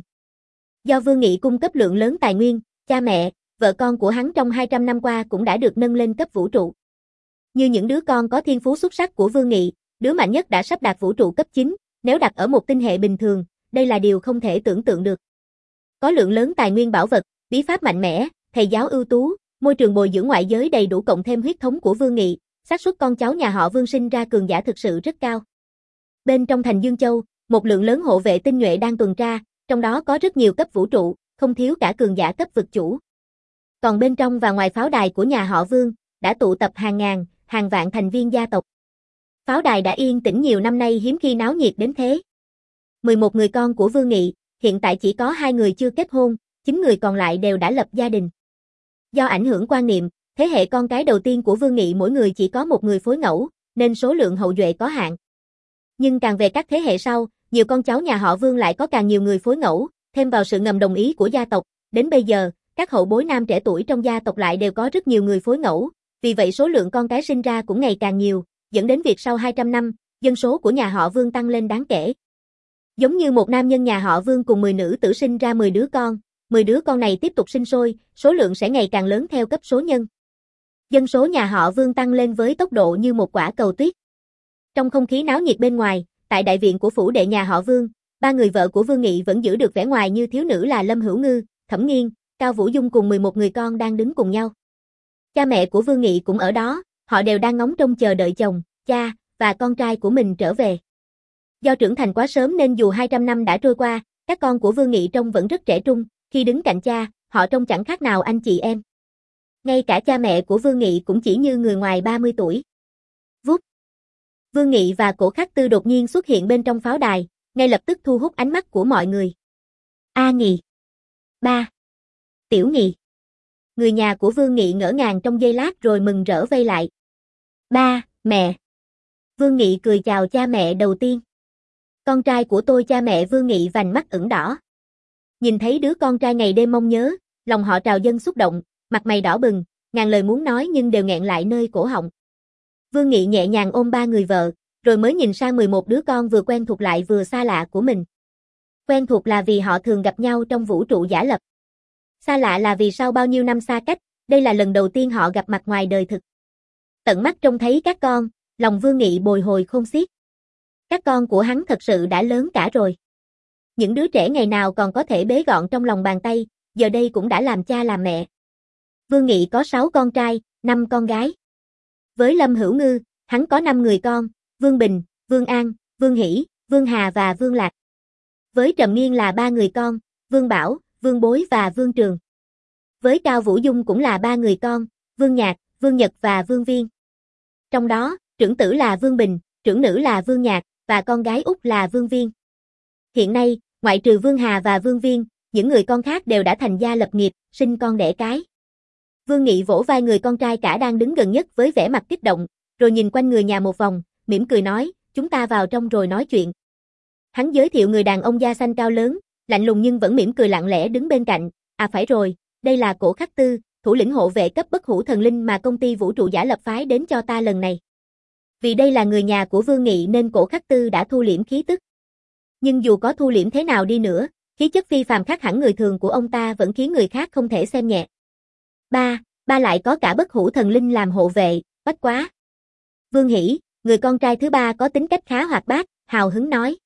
Do Vương Nghị cung cấp lượng lớn tài nguyên, cha mẹ, vợ con của hắn trong hai trăm năm qua cũng đã được nâng lên cấp vũ trụ. Như những đứa con có thiên phú xuất sắc của Vương Nghị, đứa mạnh nhất đã sắp đạt vũ trụ cấp chín, nếu đặt ở một tinh hệ bình thường, đây là điều không thể tưởng tượng được. Có lượng lớn tài nguyên bảo vật, bí pháp mạnh mẽ, thầy giáo ưu tú, môi trường bồi dưỡng ngoại giới đầy đủ cộng thêm huyết thống của Vương Nghị, xác suất con cháu nhà họ Vương sinh ra cường giả thực sự rất cao. Bên trong thành Dương Châu, một lượng lớn hộ vệ tinh nhuệ đang tuần tra, trong đó có rất nhiều cấp vũ trụ, không thiếu cả cường giả cấp vực chủ. Còn bên trong và ngoài pháo đài của nhà họ Vương, đã tụ tập hàng ngàn, hàng vạn thành viên gia tộc. Pháo đài đã yên tĩnh nhiều năm nay hiếm khi náo nhiệt đến thế. mười một người con của Vương Nghị, hiện tại chỉ có hai người chưa kết hôn, chín người còn lại đều đã lập gia đình. Do ảnh hưởng quan niệm, thế hệ con cái đầu tiên của Vương Nghị mỗi người chỉ có một người phối ngẫu, nên số lượng hậu duệ có hạn. Nhưng càng về các thế hệ sau, nhiều con cháu nhà họ Vương lại có càng nhiều người phối ngẫu, thêm vào sự ngầm đồng ý của gia tộc, đến bây giờ, các hậu bối nam trẻ tuổi trong gia tộc lại đều có rất nhiều người phối ngẫu, vì vậy số lượng con cái sinh ra cũng ngày càng nhiều, dẫn đến việc sau hai trăm năm, dân số của nhà họ Vương tăng lên đáng kể. Giống như một nam nhân nhà họ Vương cùng mười nữ tử sinh ra mười đứa con, mười đứa con này tiếp tục sinh sôi, số lượng sẽ ngày càng lớn theo cấp số nhân. Dân số nhà họ Vương tăng lên với tốc độ như một quả cầu tuyết. Trong không khí náo nhiệt bên ngoài, tại đại viện của phủ đệ nhà họ Vương, ba người vợ của Vương Nghị vẫn giữ được vẻ ngoài như thiếu nữ là Lâm Hữu Ngư, Thẩm Nghiên, Cao Vũ Dung cùng mười một người con đang đứng cùng nhau. Cha mẹ của Vương Nghị cũng ở đó, họ đều đang ngóng trông chờ đợi chồng, cha và con trai của mình trở về. Do trưởng thành quá sớm nên dù hai trăm năm đã trôi qua, các con của Vương Nghị trông vẫn rất trẻ trung, khi đứng cạnh cha, họ trông chẳng khác nào anh chị em. Ngay cả cha mẹ của Vương Nghị cũng chỉ như người ngoài ba mươi tuổi. Vút. Vương Nghị và Cổ Khắc Tư đột nhiên xuất hiện bên trong pháo đài, ngay lập tức thu hút ánh mắt của mọi người. A Nghị. Ba. Tiểu Nghị. Người nhà của Vương Nghị ngỡ ngàng trong giây lát rồi mừng rỡ vây lại. Ba, mẹ. Vương Nghị cười chào cha mẹ đầu tiên. Con trai của tôi. Cha mẹ Vương Nghị vành mắt ửng đỏ. Nhìn thấy đứa con trai ngày đêm mong nhớ, lòng họ trào dâng xúc động, mặt mày đỏ bừng, ngàn lời muốn nói nhưng đều nghẹn lại nơi cổ họng. Vương Nghị nhẹ nhàng ôm ba người vợ, rồi mới nhìn sang mười một đứa con vừa quen thuộc lại vừa xa lạ của mình. Quen thuộc là vì họ thường gặp nhau trong vũ trụ giả lập. Xa lạ là vì sau bao nhiêu năm xa cách, đây là lần đầu tiên họ gặp mặt ngoài đời thực. Tận mắt trông thấy các con, lòng Vương Nghị bồi hồi khôn xiết. Các con của hắn thật sự đã lớn cả rồi. Những đứa trẻ ngày nào còn có thể bế gọn trong lòng bàn tay, giờ đây cũng đã làm cha làm mẹ. Vương Nghị có sáu con trai, năm con gái. Với Lâm Hữu Ngư, hắn có năm người con, Vương Bình, Vương An, Vương Hỷ, Vương Hà và Vương Lạc. Với Trầm Nghiên là ba người con, Vương Bảo, Vương Bối và Vương Trường. Với Cao Vũ Dung cũng là ba người con, Vương Nhạc, Vương Nhật và Vương Viên. Trong đó, trưởng tử là Vương Bình, trưởng nữ là Vương Nhạc, và con gái út là Vương Viên. Hiện nay, ngoại trừ Vương Hà và Vương Viên, những người con khác đều đã thành gia lập nghiệp, sinh con đẻ cái. Vương Nghị vỗ vai người con trai cả đang đứng gần nhất với vẻ mặt kích động, rồi nhìn quanh người nhà một vòng, mỉm cười nói, chúng ta vào trong rồi nói chuyện. Hắn giới thiệu người đàn ông da xanh cao lớn, lạnh lùng nhưng vẫn mỉm cười lặng lẽ đứng bên cạnh, à phải rồi, đây là Cổ Khắc Tư, thủ lĩnh hộ vệ cấp bất hủ thần linh mà công ty vũ trụ giả lập phái đến cho ta lần này. Vì đây là người nhà của Vương Nghị nên Cổ Khắc Tư đã thu liễm khí tức. Nhưng dù có thu liễm thế nào đi nữa, khí chất phi phàm khác hẳn người thường của ông ta vẫn khiến người khác không thể xem nhẹ. Ba, ba lại có cả bất hủ thần linh làm hộ vệ, bách quá. Vương Hỷ, người con trai thứ ba có tính cách khá hoạt bát, hào hứng nói.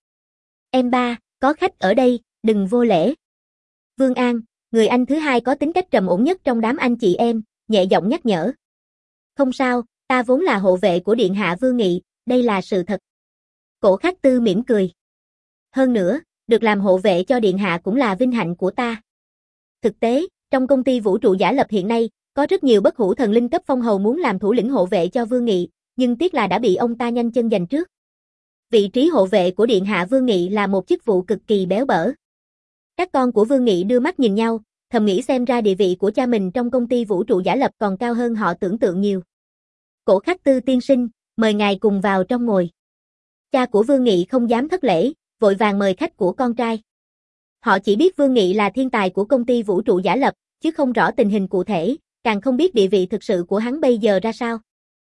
Em ba, có khách ở đây, đừng vô lễ. Vương An, người anh thứ hai có tính cách trầm ổn nhất trong đám anh chị em, nhẹ giọng nhắc nhở. Không sao, ta vốn là hộ vệ của Điện hạ Vương Nghị, đây là sự thật. Cổ Khắc Tư mỉm cười. Hơn nữa, được làm hộ vệ cho Điện hạ cũng là vinh hạnh của ta. Thực tế, trong công ty vũ trụ giả lập hiện nay, có rất nhiều bất hủ thần linh cấp phong hầu muốn làm thủ lĩnh hộ vệ cho Vương Nghị, nhưng tiếc là đã bị ông ta nhanh chân giành trước. Vị trí hộ vệ của Điện hạ Vương Nghị là một chức vụ cực kỳ béo bở. Các con của Vương Nghị đưa mắt nhìn nhau, thầm nghĩ xem ra địa vị của cha mình trong công ty vũ trụ giả lập còn cao hơn họ tưởng tượng nhiều. Cổ Khắc Tư tiên sinh, mời ngài cùng vào trong ngồi. Cha của Vương Nghị không dám thất lễ, vội vàng mời khách của con trai. Họ chỉ biết Vương Nghị là thiên tài của công ty vũ trụ giả lập, chứ không rõ tình hình cụ thể, càng không biết địa vị thực sự của hắn bây giờ ra sao.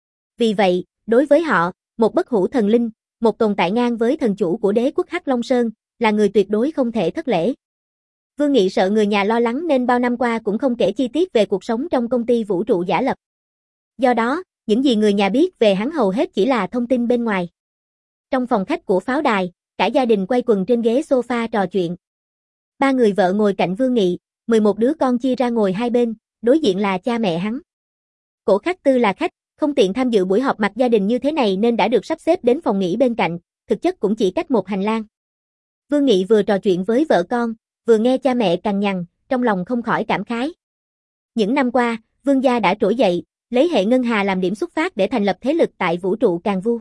Vì vậy, đối với họ, một bất hủ thần linh, một tồn tại ngang với thần chủ của đế quốc Hắc Long Sơn, là người tuyệt đối không thể thất lễ. Vương Nghị sợ người nhà lo lắng nên bao năm qua cũng không kể chi tiết về cuộc sống trong công ty vũ trụ giả lập. Do đó, những gì người nhà biết về hắn hầu hết chỉ là thông tin bên ngoài. Trong phòng khách của pháo đài, cả gia đình quay quần trên ghế sofa trò chuyện. Ba người vợ ngồi cạnh Vương Nghị, mười một đứa con chia ra ngồi hai bên, đối diện là cha mẹ hắn. Cổ Khắc Tư là khách, không tiện tham dự buổi họp mặt gia đình như thế này nên đã được sắp xếp đến phòng nghỉ bên cạnh, thực chất cũng chỉ cách một hành lang. Vương Nghị vừa trò chuyện với vợ con, vừa nghe cha mẹ cằn nhằn, trong lòng không khỏi cảm khái. Những năm qua, Vương gia đã trỗi dậy, lấy hệ ngân hà làm điểm xuất phát để thành lập thế lực tại vũ trụ Càn Vu.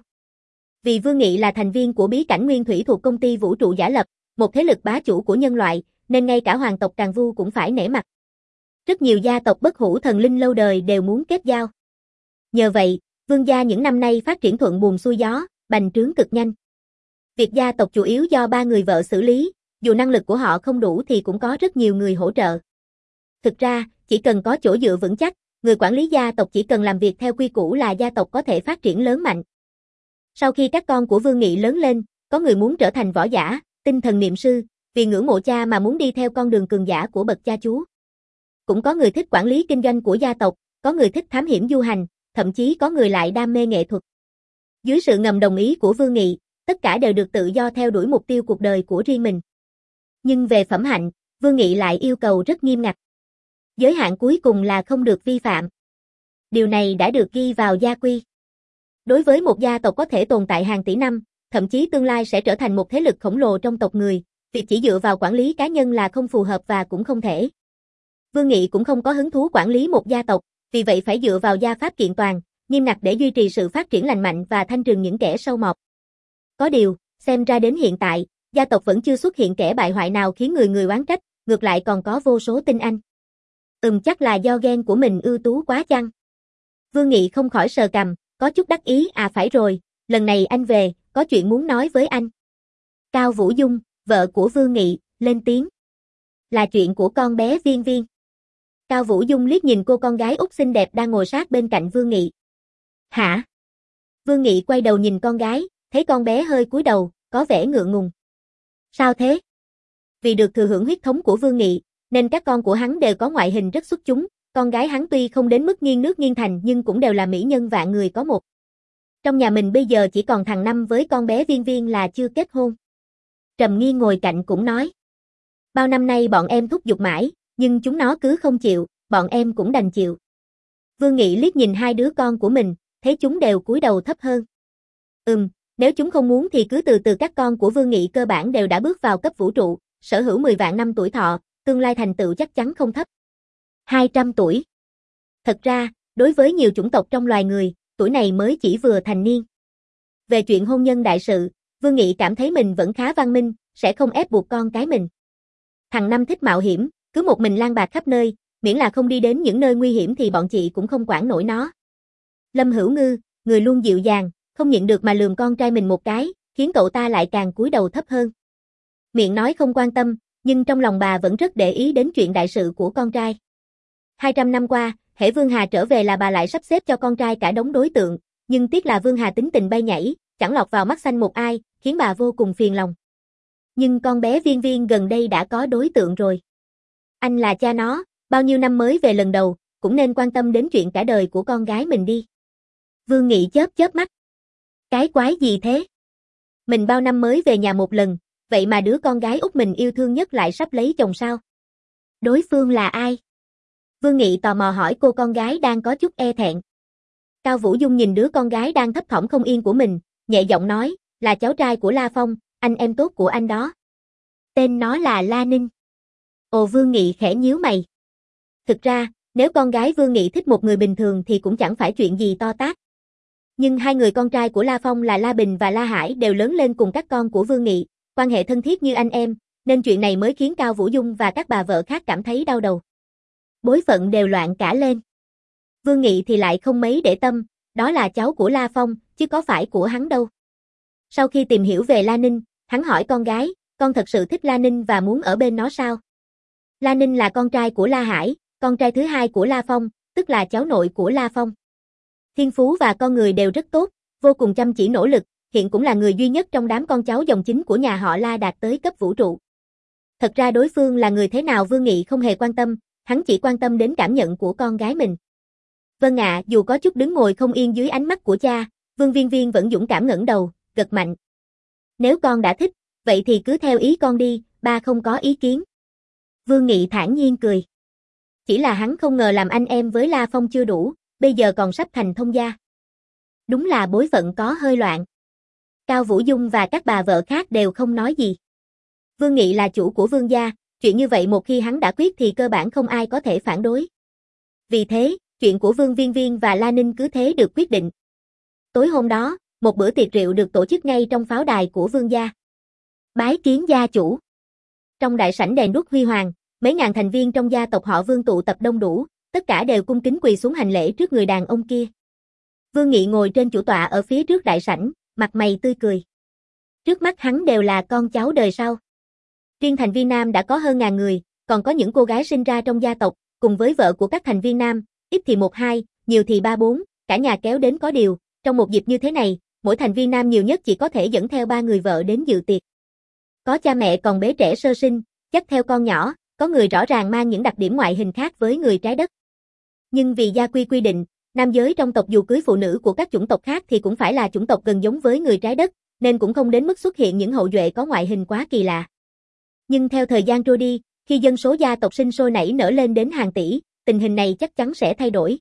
Vì Vương Nghị là thành viên của bí cảnh nguyên thủy thuộc công ty vũ trụ giả lập, một thế lực bá chủ của nhân loại, nên ngay cả hoàng tộc Càn Vu cũng phải nể mặt. Rất nhiều gia tộc bất hủ thần linh lâu đời đều muốn kết giao. Nhờ vậy, Vương gia những năm nay phát triển thuận buồm xuôi gió, bành trướng cực nhanh. Việc gia tộc chủ yếu do ba người vợ xử lý, dù năng lực của họ không đủ thì cũng có rất nhiều người hỗ trợ. Thực ra, chỉ cần có chỗ dựa vững chắc, người quản lý gia tộc chỉ cần làm việc theo quy củ là gia tộc có thể phát triển lớn mạnh. Sau khi các con của Vương Nghị lớn lên, có người muốn trở thành võ giả, tinh thần niệm sư, vì ngưỡng mộ cha mà muốn đi theo con đường cường giả của bậc cha chú. Cũng có người thích quản lý kinh doanh của gia tộc, có người thích thám hiểm du hành, thậm chí có người lại đam mê nghệ thuật. Dưới sự ngầm đồng ý của Vương Nghị, tất cả đều được tự do theo đuổi mục tiêu cuộc đời của riêng mình. Nhưng về phẩm hạnh, Vương Nghị lại yêu cầu rất nghiêm ngặt. Giới hạn cuối cùng là không được vi phạm. Điều này đã được ghi vào gia quy. Đối với một gia tộc có thể tồn tại hàng tỷ năm, thậm chí tương lai sẽ trở thành một thế lực khổng lồ trong tộc người, việc chỉ dựa vào quản lý cá nhân là không phù hợp và cũng không thể. Vương Nghị cũng không có hứng thú quản lý một gia tộc, vì vậy phải dựa vào gia pháp kiện toàn, nghiêm ngặt để duy trì sự phát triển lành mạnh và thanh trừng những kẻ sâu mọt. Có điều, xem ra đến hiện tại, gia tộc vẫn chưa xuất hiện kẻ bại hoại nào khiến người người oán trách, ngược lại còn có vô số tinh anh. Ừm chắc là do gen của mình ưu tú quá chăng? Vương Nghị không khỏi sờ cằm, có chút đắc ý à phải rồi, lần này anh về, có chuyện muốn nói với anh. Cao Vũ Dung, vợ của Vương Nghị, lên tiếng. Là chuyện của con bé Viên Viên. Cao Vũ Dung liếc nhìn cô con gái út xinh đẹp đang ngồi sát bên cạnh Vương Nghị. Hả? Vương Nghị quay đầu nhìn con gái, thấy con bé hơi cúi đầu, có vẻ ngượng ngùng. Sao thế? Vì được thừa hưởng huyết thống của Vương Nghị, nên các con của hắn đều có ngoại hình rất xuất chúng, con gái hắn tuy không đến mức nghiêng nước nghiêng thành nhưng cũng đều là mỹ nhân vạn người có một. Trong nhà mình bây giờ chỉ còn thằng Năm với con bé Viên Viên là chưa kết hôn. Trầm Nghi ngồi cạnh cũng nói. Bao năm nay bọn em thúc giục mãi, nhưng chúng nó cứ không chịu, bọn em cũng đành chịu. Vương Nghị liếc nhìn hai đứa con của mình, thấy chúng đều cúi đầu thấp hơn. Ừm, nếu chúng không muốn thì cứ từ từ các con của Vương Nghị cơ bản đều đã bước vào cấp vũ trụ, sở hữu mười vạn năm tuổi thọ, tương lai thành tựu chắc chắn không thấp. hai trăm tuổi. Thật ra, đối với nhiều chủng tộc trong loài người, tuổi này mới chỉ vừa thành niên. Về chuyện hôn nhân đại sự, Vương Nghị cảm thấy mình vẫn khá văn minh, sẽ không ép buộc con cái mình. Thằng Năm thích mạo hiểm, cứ một mình lang bạc khắp nơi, miễn là không đi đến những nơi nguy hiểm thì bọn chị cũng không quản nổi nó. Lâm Hữu Ngư, người luôn dịu dàng, không nhịn được mà lườm con trai mình một cái, khiến cậu ta lại càng cúi đầu thấp hơn. Miệng nói không quan tâm, nhưng trong lòng bà vẫn rất để ý đến chuyện đại sự của con trai. hai trăm năm qua, hễ Vương Hà trở về là bà lại sắp xếp cho con trai cả đống đối tượng, nhưng tiếc là Vương Hà tính tình bay nhảy, chẳng lọt vào mắt xanh một ai, khiến bà vô cùng phiền lòng. Nhưng con bé Viên Viên gần đây đã có đối tượng rồi. Anh là cha nó, bao nhiêu năm mới về lần đầu, cũng nên quan tâm đến chuyện cả đời của con gái mình đi. Vương Nghị chớp chớp mắt. Cái quái gì thế? Mình bao năm mới về nhà một lần, vậy mà đứa con gái út mình yêu thương nhất lại sắp lấy chồng sao? Đối phương là ai? Vương Nghị tò mò hỏi cô con gái đang có chút e thẹn. Cao Vũ Dung nhìn đứa con gái đang thấp thỏm không yên của mình, nhẹ giọng nói, là cháu trai của La Phong, anh em tốt của anh đó. Tên nó là La Ninh. Ồ, Vương Nghị khẽ nhíu mày. Thực ra, nếu con gái Vương Nghị thích một người bình thường thì cũng chẳng phải chuyện gì to tát. Nhưng hai người con trai của La Phong là La Bình và La Hải đều lớn lên cùng các con của Vương Nghị, quan hệ thân thiết như anh em, nên chuyện này mới khiến Cao Vũ Dung và các bà vợ khác cảm thấy đau đầu. Bối phận đều loạn cả lên. Vương Nghị thì lại không mấy để tâm, đó là cháu của La Phong, chứ có phải của hắn đâu. Sau khi tìm hiểu về La Ninh, hắn hỏi con gái, con thật sự thích La Ninh và muốn ở bên nó sao? La Ninh là con trai của La Hải, con trai thứ hai của La Phong, tức là cháu nội của La Phong. Thiên phú và con người đều rất tốt, vô cùng chăm chỉ nỗ lực, hiện cũng là người duy nhất trong đám con cháu dòng chính của nhà họ La đạt tới cấp vũ trụ. Thật ra đối phương là người thế nào Vương Nghị không hề quan tâm, hắn chỉ quan tâm đến cảm nhận của con gái mình. Vâng ạ, dù có chút đứng ngồi không yên dưới ánh mắt của cha, Vương Viên Viên vẫn dũng cảm ngẩng đầu, gật mạnh. Nếu con đã thích, vậy thì cứ theo ý con đi, ba không có ý kiến. Vương Nghị thản nhiên cười. Chỉ là hắn không ngờ làm anh em với La Phong chưa đủ, bây giờ còn sắp thành thông gia. Đúng là bối phận có hơi loạn. Cao Vũ Dung và các bà vợ khác đều không nói gì. Vương Nghị là chủ của Vương gia, chuyện như vậy một khi hắn đã quyết thì cơ bản không ai có thể phản đối. Vì thế, chuyện của Vương Viên Viên và La Ninh cứ thế được quyết định. Tối hôm đó, một bữa tiệc rượu được tổ chức ngay trong pháo đài của Vương gia. Bái kiến gia chủ. Trong đại sảnh đèn đuốc huy hoàng, mấy ngàn thành viên trong gia tộc họ Vương tụ tập đông đủ, tất cả đều cung kính quỳ xuống hành lễ trước người đàn ông kia. Vương Nghị ngồi trên chủ tọa ở phía trước đại sảnh, mặt mày tươi cười. Trước mắt hắn đều là con cháu đời sau. Riêng thành viên nam đã có hơn ngàn người, còn có những cô gái sinh ra trong gia tộc, cùng với vợ của các thành viên nam, ít thì một hai, nhiều thì ba bốn, cả nhà kéo đến có điều, trong một dịp như thế này, mỗi thành viên nam nhiều nhất chỉ có thể dẫn theo ba người vợ đến dự tiệc. Có cha mẹ còn bé trẻ sơ sinh, dắt theo con nhỏ, có người rõ ràng mang những đặc điểm ngoại hình khác với người trái đất. Nhưng vì gia quy quy định, nam giới trong tộc dù cưới phụ nữ của các chủng tộc khác thì cũng phải là chủng tộc gần giống với người trái đất, nên cũng không đến mức xuất hiện những hậu duệ có ngoại hình quá kỳ lạ. Nhưng theo thời gian trôi đi, khi dân số gia tộc sinh sôi nảy nở lên đến hàng tỷ, tình hình này chắc chắn sẽ thay đổi.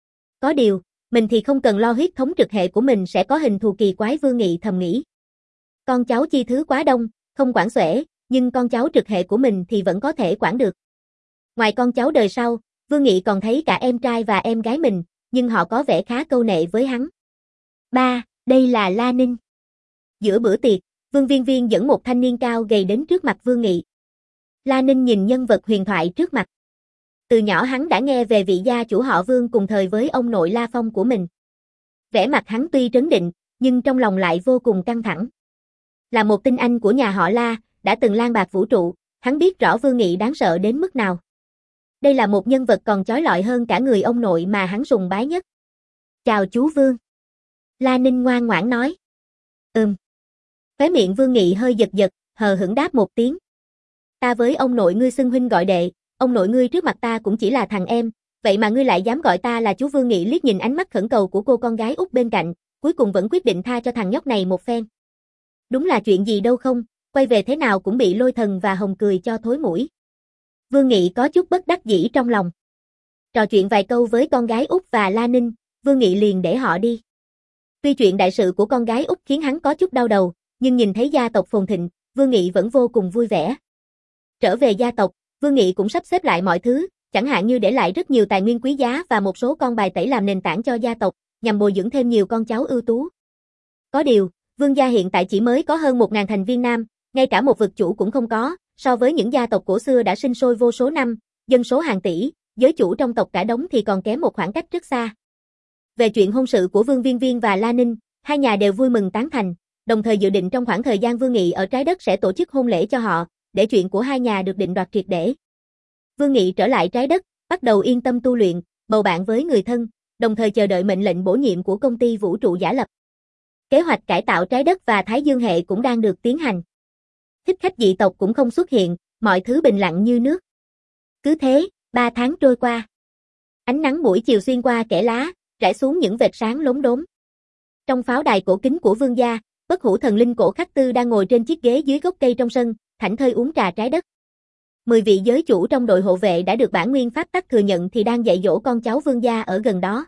Có điều, mình thì không cần lo huyết thống trực hệ của mình sẽ có hình thù kỳ quái, Vương Nghị thầm nghĩ. Con cháu chi thứ quá đông, không quản xuể, nhưng con cháu trực hệ của mình thì vẫn có thể quản được. Ngoài con cháu đời sau, Vương Nghị còn thấy cả em trai và em gái mình, nhưng họ có vẻ khá câu nệ với hắn. ba. Đây là La Ninh. Giữa bữa tiệc, Vương Viên Viên dẫn một thanh niên cao gầy đến trước mặt Vương Nghị. La Ninh nhìn nhân vật huyền thoại trước mặt. Từ nhỏ hắn đã nghe về vị gia chủ họ Vương cùng thời với ông nội La Phong của mình. Vẻ mặt hắn tuy trấn định, nhưng trong lòng lại vô cùng căng thẳng. Là một tinh anh của nhà họ La, đã từng lang bạc vũ trụ, hắn biết rõ Vương Nghị đáng sợ đến mức nào. Đây là một nhân vật còn chói lọi hơn cả người ông nội mà hắn sùng bái nhất. Chào chú Vương. La Ninh ngoan ngoãn nói. Ừm. Khóe miệng Vương Nghị hơi giật giật, hờ hững đáp một tiếng. Ta với ông nội ngươi xưng huynh gọi đệ, ông nội ngươi trước mặt ta cũng chỉ là thằng em, vậy mà ngươi lại dám gọi ta là chú. Vương Nghị liếc nhìn ánh mắt khẩn cầu của cô con gái út bên cạnh, cuối cùng vẫn quyết định tha cho thằng nhóc này một phen. Đúng là chuyện gì đâu không, quay về thế nào cũng bị Lôi Thần và Hồng cười cho thối mũi. Vương Nghị có chút bất đắc dĩ trong lòng. Trò chuyện vài câu với con gái út và La Ninh, Vương Nghị liền để họ đi. Tuy chuyện đại sự của con gái út khiến hắn có chút đau đầu, nhưng nhìn thấy gia tộc phồn thịnh, Vương Nghị vẫn vô cùng vui vẻ. Trở về gia tộc, Vương Nghị cũng sắp xếp lại mọi thứ, chẳng hạn như để lại rất nhiều tài nguyên quý giá và một số con bài tẩy làm nền tảng cho gia tộc, nhằm bồi dưỡng thêm nhiều con cháu ưu tú. Có điều, Vương gia hiện tại chỉ mới có hơn một nghìn thành viên nam, ngay cả một vực chủ cũng không có, so với những gia tộc cổ xưa đã sinh sôi vô số năm, dân số hàng tỷ, giới chủ trong tộc cả đống thì còn kém một khoảng cách rất xa. Về chuyện hôn sự của Vương Viên Viên và La Ninh, hai nhà đều vui mừng tán thành, đồng thời dự định trong khoảng thời gian Vương Nghị ở trái đất sẽ tổ chức hôn lễ cho họ, để chuyện của hai nhà được định đoạt triệt để. Vương Nghị trở lại trái đất, bắt đầu yên tâm tu luyện, bầu bạn với người thân, đồng thời chờ đợi mệnh lệnh bổ nhiệm của công ty vũ trụ giả lập. Kế hoạch cải tạo trái đất và Thái Dương hệ cũng đang được tiến hành. Thích khách dị tộc cũng không xuất hiện, mọi thứ bình lặng như nước. Cứ thế, ba tháng trôi qua. Ánh nắng buổi chiều xuyên qua kẽ lá, rải xuống những vệt sáng lốm đốm. Trong pháo đài cổ kính của Vương gia, bất hủ thần linh cổ Khắc Tư đang ngồi trên chiếc ghế dưới gốc cây trong sân, thảnh thơi uống trà trái đất. Mười vị giới chủ trong đội hộ vệ đã được bản nguyên pháp tắc thừa nhận thì đang dạy dỗ con cháu Vương gia ở gần đó.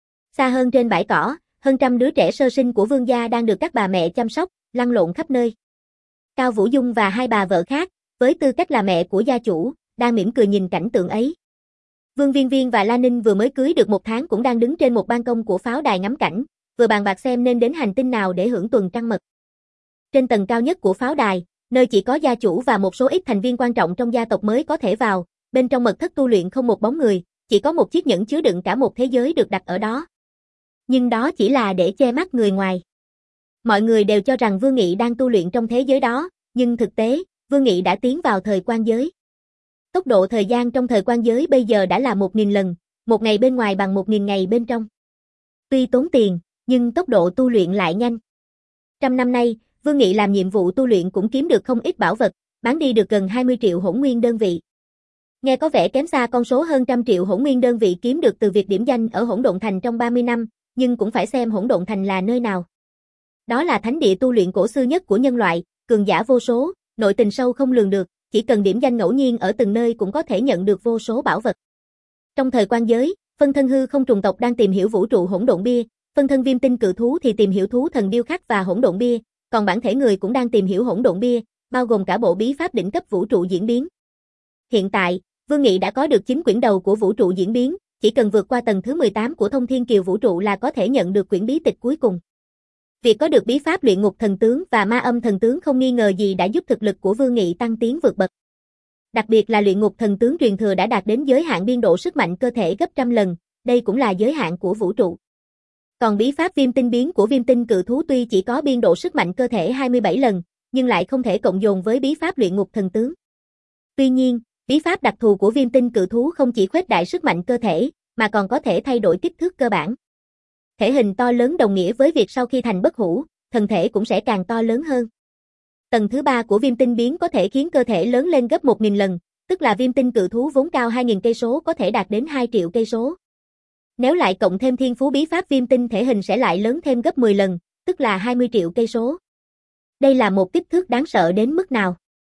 Xa hơn trên bãi cỏ, hơn trăm đứa trẻ sơ sinh của Vương gia đang được các bà mẹ chăm sóc, lăn lộn khắp nơi. Cao Vũ Dung và hai bà vợ khác, với tư cách là mẹ của gia chủ, đang mỉm cười nhìn cảnh tượng ấy. Vương Viên Viên và La Ninh vừa mới cưới được một tháng cũng đang đứng trên một ban công của pháo đài ngắm cảnh, vừa bàn bạc xem nên đến hành tinh nào để hưởng tuần trăng mật. Trên tầng cao nhất của pháo đài, nơi chỉ có gia chủ và một số ít thành viên quan trọng trong gia tộc mới có thể vào, bên trong mật thất tu luyện không một bóng người, chỉ có một chiếc nhẫn chứa đựng cả một thế giới được đặt ở đó. Nhưng đó chỉ là để che mắt người ngoài. Mọi người đều cho rằng Vương Nghị đang tu luyện trong thế giới đó, nhưng thực tế, Vương Nghị đã tiến vào thời quan giới. Tốc độ thời gian trong thời quan giới bây giờ đã là một nghìn lần, một ngày bên ngoài bằng một nghìn ngày bên trong. Tuy tốn tiền, nhưng tốc độ tu luyện lại nhanh. Trăm năm nay, Vương Nghị làm nhiệm vụ tu luyện cũng kiếm được không ít bảo vật, bán đi được gần hai mươi triệu hỗn nguyên đơn vị. Nghe có vẻ kém xa con số hơn trăm triệu hỗn nguyên đơn vị kiếm được từ việc điểm danh ở Hỗn Độn Thành trong ba mươi năm, nhưng cũng phải xem Hỗn Độn Thành là nơi nào. Đó là thánh địa tu luyện cổ xưa nhất của nhân loại, cường giả vô số, nội tình sâu không lường được, chỉ cần điểm danh ngẫu nhiên ở từng nơi cũng có thể nhận được vô số bảo vật. Trong thời quan giới, phân thân hư không trùng tộc đang tìm hiểu vũ trụ hỗn độn bia, phân thân viêm tinh cự thú thì tìm hiểu thú thần điêu khắc và hỗn độn bia, còn bản thể người cũng đang tìm hiểu hỗn độn bia, bao gồm cả bộ bí pháp đỉnh cấp vũ trụ diễn biến. Hiện tại, Vương Nghị đã có được chín quyển đầu của vũ trụ diễn biến, chỉ cần vượt qua tầng thứ mười tám của Thông Thiên Kiều vũ trụ là có thể nhận được quyển bí tịch cuối cùng. Việc có được bí pháp luyện ngục thần tướng và ma âm thần tướng không nghi ngờ gì đã giúp thực lực của Vương Nghị tăng tiến vượt bậc. Đặc biệt là luyện ngục thần tướng truyền thừa đã đạt đến giới hạn biên độ sức mạnh cơ thể gấp trăm lần, đây cũng là giới hạn của vũ trụ. Còn bí pháp viêm tinh biến của viêm tinh cự thú tuy chỉ có biên độ sức mạnh cơ thể hai mươi bảy lần, nhưng lại không thể cộng dồn với bí pháp luyện ngục thần tướng. Tuy nhiên, bí pháp đặc thù của viêm tinh cự thú không chỉ khuếch đại sức mạnh cơ thể, mà còn có thể thay đổi kích thước cơ bản. Thể hình to lớn đồng nghĩa với việc sau khi thành bất hủ, thân thể cũng sẽ càng to lớn hơn. Tầng thứ ba của viêm tinh biến có thể khiến cơ thể lớn lên gấp một nghìn lần, tức là viêm tinh cự thú vốn cao hai nghìn cây số có thể đạt đến hai triệu cây số. Nếu lại cộng thêm thiên phú bí pháp viêm tinh thể hình sẽ lại lớn thêm gấp mười lần, tức là hai mươi triệu cây số. Đây là một kích thước đáng sợ đến mức nào?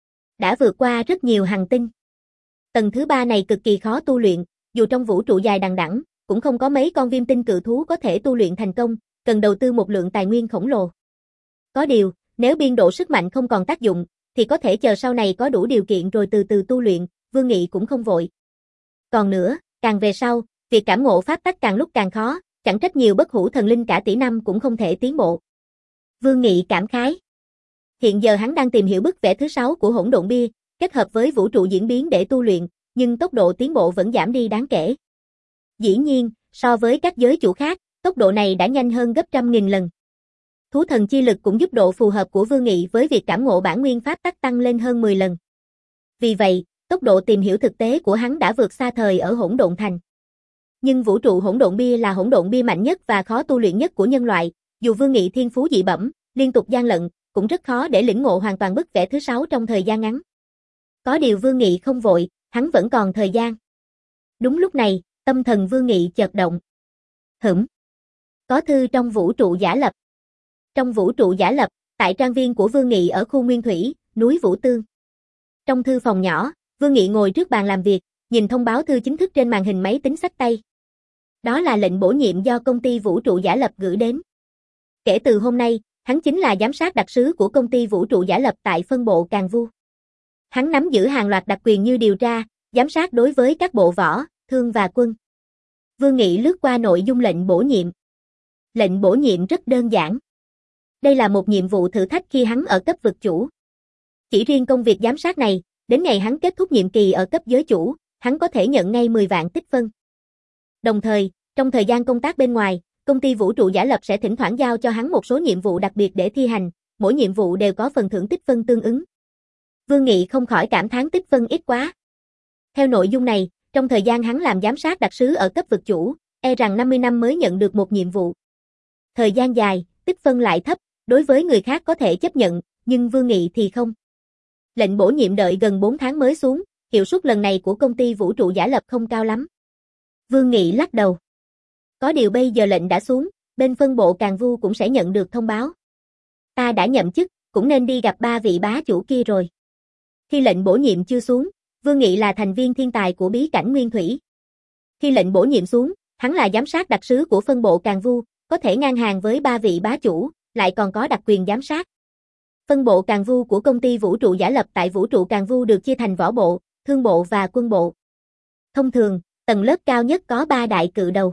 Đã vượt qua rất nhiều hành tinh. Tầng thứ ba này cực kỳ khó tu luyện, dù trong vũ trụ dài đằng đẵng, cũng không có mấy con viêm tinh cự thú có thể tu luyện thành công, cần đầu tư một lượng tài nguyên khổng lồ. Có điều, nếu biên độ sức mạnh không còn tác dụng, thì có thể chờ sau này có đủ điều kiện rồi từ từ tu luyện, Vương Nghị cũng không vội. Còn nữa, càng về sau, Việc cảm ngộ pháp tắc càng lúc càng khó, chẳng trách nhiều bất hủ thần linh cả tỷ năm cũng không thể tiến bộ. Vương Nghị cảm khái. Hiện giờ hắn đang tìm hiểu bức vẽ thứ sáu của hỗn độn bia, kết hợp với vũ trụ diễn biến để tu luyện, nhưng tốc độ tiến bộ vẫn giảm đi đáng kể. Dĩ nhiên, so với các giới chủ khác, tốc độ này đã nhanh hơn gấp trăm nghìn lần. Thú thần chi lực cũng giúp độ phù hợp của Vương Nghị với việc cảm ngộ bản nguyên pháp tắc tăng lên hơn mười lần. Vì vậy, tốc độ tìm hiểu thực tế của hắn đã vượt xa thời ở hỗn độn thành. Nhưng vũ trụ hỗn độn bia là hỗn độn bia mạnh nhất và khó tu luyện nhất của nhân loại, dù Vương Nghị thiên phú dị bẩm, liên tục gian lận, cũng rất khó để lĩnh ngộ hoàn toàn bức vẽ thứ sáu trong thời gian ngắn. Có điều Vương Nghị không vội, hắn vẫn còn thời gian. Đúng lúc này, tâm thần Vương Nghị chợt động. Hửm. Có thư trong vũ trụ giả lập. Trong vũ trụ giả lập, tại trang viên của Vương Nghị ở khu Nguyên Thủy, núi Vũ Tương. Trong thư phòng nhỏ, Vương Nghị ngồi trước bàn làm việc, nhìn thông báo thư chính thức trên màn hình máy tính xách tay. Đó là lệnh bổ nhiệm do công ty vũ trụ giả lập gửi đến. Kể từ hôm nay, hắn chính là giám sát đặc sứ của công ty vũ trụ giả lập tại phân bộ Càn Vu. Hắn nắm giữ hàng loạt đặc quyền như điều tra, giám sát đối với các bộ võ, thương và quân. Vương Nghị lướt qua nội dung lệnh bổ nhiệm. Lệnh bổ nhiệm rất đơn giản. Đây là một nhiệm vụ thử thách khi hắn ở cấp vực chủ. Chỉ riêng công việc giám sát này, đến ngày hắn kết thúc nhiệm kỳ ở cấp giới chủ, hắn có thể nhận ngay mười vạn tích phân. Đồng thời, trong thời gian công tác bên ngoài, công ty vũ trụ giả lập sẽ thỉnh thoảng giao cho hắn một số nhiệm vụ đặc biệt để thi hành, mỗi nhiệm vụ đều có phần thưởng tích phân tương ứng. Vương Nghị không khỏi cảm thán tích phân ít quá. Theo nội dung này, trong thời gian hắn làm giám sát đặc sứ ở cấp vực chủ, e rằng năm mươi năm mới nhận được một nhiệm vụ. Thời gian dài, tích phân lại thấp, đối với người khác có thể chấp nhận, nhưng Vương Nghị thì không. Lệnh bổ nhiệm đợi gần bốn tháng mới xuống, hiệu suất lần này của công ty vũ trụ giả lập không cao lắm. Vương Nghị lắc đầu. Có điều bây giờ lệnh đã xuống, bên phân bộ Càn Vu cũng sẽ nhận được thông báo. Ta đã nhậm chức, cũng nên đi gặp ba vị bá chủ kia rồi. Khi lệnh bổ nhiệm chưa xuống, Vương Nghị là thành viên thiên tài của bí cảnh Nguyên Thủy. Khi lệnh bổ nhiệm xuống, hắn là giám sát đặc sứ của phân bộ Càn Vu, có thể ngang hàng với ba vị bá chủ, lại còn có đặc quyền giám sát. Phân bộ Càn Vu của công ty vũ trụ giả lập tại vũ trụ Càn Vu được chia thành võ bộ, thương bộ và quân bộ. Thông thường, tầng lớp cao nhất có ba đại cự đầu.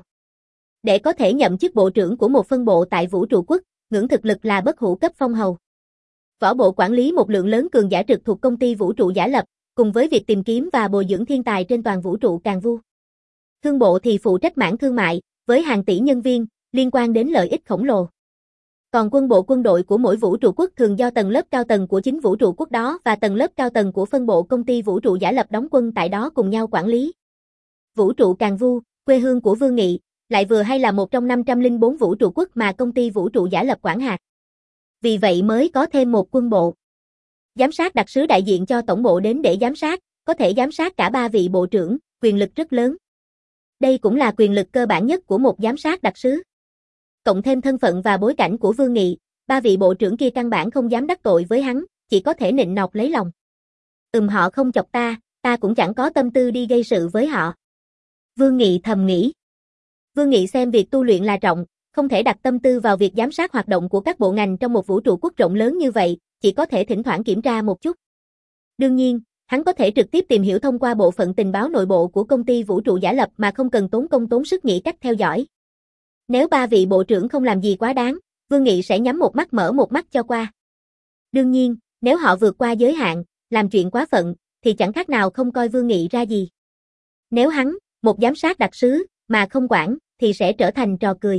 Để có thể nhậm chức bộ trưởng của một phân bộ tại vũ trụ quốc, ngưỡng thực lực là bất hủ cấp phong hầu. Võ bộ quản lý một lượng lớn cường giả trực thuộc công ty vũ trụ giả lập, cùng với việc tìm kiếm và bồi dưỡng thiên tài trên toàn vũ trụ Càn Vu. Thương bộ thì phụ trách mảng thương mại, với hàng tỷ nhân viên, liên quan đến lợi ích khổng lồ. Còn quân bộ quân đội của mỗi vũ trụ quốc thường do tầng lớp cao tầng của chính vũ trụ quốc đó và tầng lớp cao tầng của phân bộ công ty vũ trụ giả lập đóng quân tại đó cùng nhau quản lý. Vũ trụ Càn Vu, quê hương của Vương Nghị, lại vừa hay là một trong năm trăm lẻ bốn vũ trụ quốc mà công ty vũ trụ giả lập quản hạt. Vì vậy mới có thêm một quân bộ. Giám sát đặc sứ đại diện cho tổng bộ đến để giám sát, có thể giám sát cả ba vị bộ trưởng, quyền lực rất lớn. Đây cũng là quyền lực cơ bản nhất của một giám sát đặc sứ. Cộng thêm thân phận và bối cảnh của Vương Nghị, ba vị bộ trưởng kia căn bản không dám đắc tội với hắn, chỉ có thể nịnh nọt lấy lòng. Ừm họ không chọc ta, ta cũng chẳng có tâm tư đi gây sự với họ. Vương Nghị thầm nghĩ. Vương Nghị xem việc tu luyện là trọng, không thể đặt tâm tư vào việc giám sát hoạt động của các bộ ngành trong một vũ trụ quốc rộng lớn như vậy, chỉ có thể thỉnh thoảng kiểm tra một chút. Đương nhiên, hắn có thể trực tiếp tìm hiểu thông qua bộ phận tình báo nội bộ của công ty vũ trụ giả lập mà không cần tốn công tốn sức nghĩ cách theo dõi. Nếu ba vị bộ trưởng không làm gì quá đáng, Vương Nghị sẽ nhắm một mắt mở một mắt cho qua. Đương nhiên, nếu họ vượt qua giới hạn, làm chuyện quá phận, thì chẳng khác nào không coi Vương Nghị ra gì. Nếu hắn, một giám sát đặc sứ, mà không quản, thì sẽ trở thành trò cười.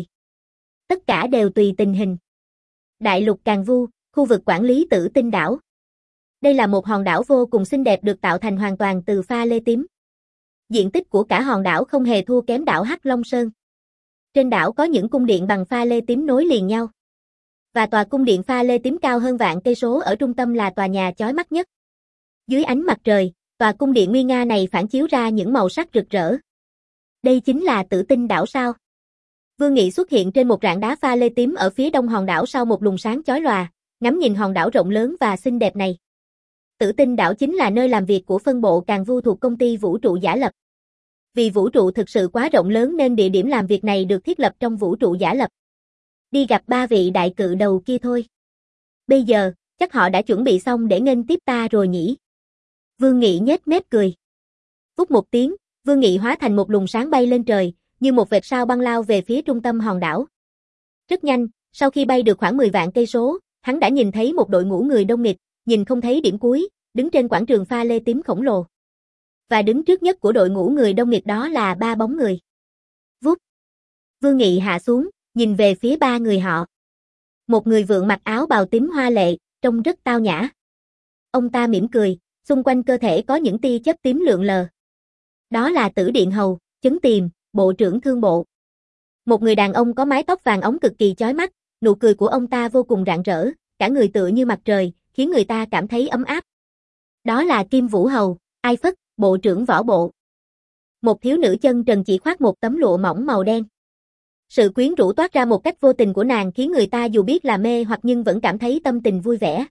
Tất cả đều tùy tình hình. Đại lục Càn Vu, khu vực quản lý Tử Tinh đảo. Đây là một hòn đảo vô cùng xinh đẹp được tạo thành hoàn toàn từ pha lê tím. Diện tích của cả hòn đảo không hề thua kém đảo Hắc Long Sơn. Trên đảo có những cung điện bằng pha lê tím nối liền nhau. Và tòa cung điện pha lê tím cao hơn vạn cây số ở trung tâm là tòa nhà chói mắt nhất. Dưới ánh mặt trời, tòa cung điện nguy nga này phản chiếu ra những màu sắc rực rỡ. Đây chính là Tử Tinh đảo sao? Vương Nghị xuất hiện trên một rạn đá pha lê tím ở phía đông hòn đảo sau một luồng sáng chói lòa, ngắm nhìn hòn đảo rộng lớn và xinh đẹp này. Tử Tinh đảo chính là nơi làm việc của phân bộ Càn Vu thuộc công ty vũ trụ giả lập. Vì vũ trụ thực sự quá rộng lớn nên địa điểm làm việc này được thiết lập trong vũ trụ giả lập. Đi gặp ba vị đại cự đầu kia thôi. Bây giờ, chắc họ đã chuẩn bị xong để nghênh tiếp ta rồi nhỉ? Vương Nghị nhếch mép cười. Vút một tiếng, Vương Nghị hóa thành một luồng sáng bay lên trời, như một vệt sao băng lao về phía trung tâm hòn đảo. Rất nhanh, sau khi bay được khoảng mười vạn cây số, hắn đã nhìn thấy một đội ngũ người đông nghịt, nhìn không thấy điểm cuối, đứng trên quảng trường pha lê tím khổng lồ. Và đứng trước nhất của đội ngũ người đông nghịt đó là ba bóng người. Vút. Vương Nghị hạ xuống, nhìn về phía ba người họ. Một người vượng mặc áo bào tím hoa lệ, trông rất tao nhã. Ông ta mỉm cười, xung quanh cơ thể có những tia chớp tím lượn lờ. Đó là Tử Điện Hầu, Chấn Tiềm, Bộ trưởng Thương bộ. Một người đàn ông có mái tóc vàng óng cực kỳ chói mắt, nụ cười của ông ta vô cùng rạng rỡ, cả người tựa như mặt trời, khiến người ta cảm thấy ấm áp. Đó là Kim Vũ Hầu, Ai Phất, Bộ trưởng Võ bộ. Một thiếu nữ chân trần chỉ khoác một tấm lụa mỏng màu đen. Sự quyến rũ toát ra một cách vô tình của nàng khiến người ta dù biết là mê hoặc nhưng vẫn cảm thấy tâm tình vui vẻ.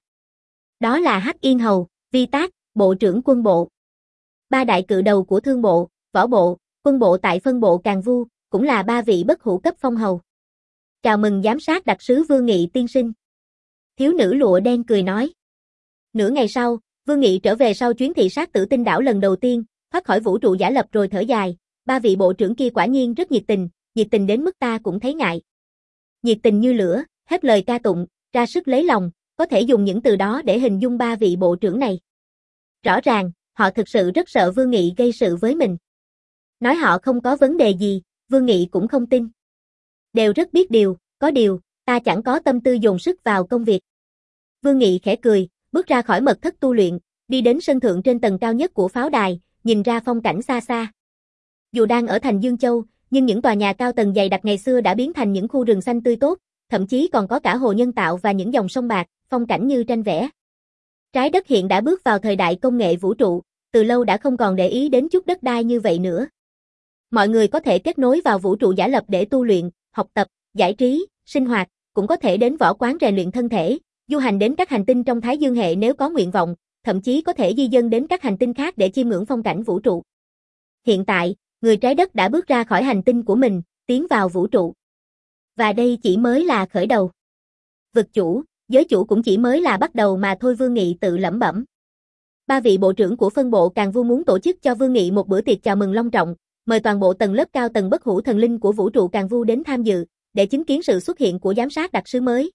Đó là Hắc Yên Hầu, Vi Tác, Bộ trưởng Quân bộ. Ba đại cự đầu của Thương bộ, Võ bộ, Quân bộ tại phân bộ Càn Vu, cũng là ba vị bất hủ cấp phong hầu. Chào mừng giám sát đặc sứ Vương Nghị tiên sinh. Thiếu nữ lụa đen cười nói. Nửa ngày sau, Vương Nghị trở về sau chuyến thị sát Tử Tinh đảo lần đầu tiên, thoát khỏi vũ trụ giả lập rồi thở dài, ba vị bộ trưởng kia quả nhiên rất nhiệt tình, nhiệt tình đến mức ta cũng thấy ngại. Nhiệt tình như lửa, hết lời ca tụng, ra sức lấy lòng, có thể dùng những từ đó để hình dung ba vị bộ trưởng này. Rõ ràng, họ thực sự rất sợ Vương Nghị gây sự với mình. Nói họ không có vấn đề gì, Vương Nghị cũng không tin. Đều rất biết điều, có điều, ta chẳng có tâm tư dồn sức vào công việc. Vương Nghị khẽ cười, bước ra khỏi mật thất tu luyện, đi đến sân thượng trên tầng cao nhất của pháo đài, nhìn ra phong cảnh xa xa. Dù đang ở thành Dương Châu, nhưng những tòa nhà cao tầng dày đặc ngày xưa đã biến thành những khu rừng xanh tươi tốt, thậm chí còn có cả hồ nhân tạo và những dòng sông bạc, phong cảnh như tranh vẽ. Trái đất hiện đã bước vào thời đại công nghệ vũ trụ, từ lâu đã không còn để ý đến chút đất đai như vậy nữa. Mọi người có thể kết nối vào vũ trụ giả lập để tu luyện, học tập, giải trí, sinh hoạt, cũng có thể đến võ quán rèn luyện thân thể, du hành đến các hành tinh trong Thái Dương hệ nếu có nguyện vọng, thậm chí có thể di dân đến các hành tinh khác để chiêm ngưỡng phong cảnh vũ trụ. Hiện tại, người trái đất đã bước ra khỏi hành tinh của mình, tiến vào vũ trụ. Và đây chỉ mới là khởi đầu. Vực chủ, giới chủ cũng chỉ mới là bắt đầu mà thôi, Vương Nghị tự lẩm bẩm. Ba vị bộ trưởng của phân bộ Càn Vu muốn tổ chức cho Vương Nghị một bữa tiệc chào mừng long trọng, mời toàn bộ tầng lớp cao tầng bất hủ thần linh của vũ trụ Càn Vu đến tham dự, để chứng kiến sự xuất hiện của giám sát đặc sứ mới.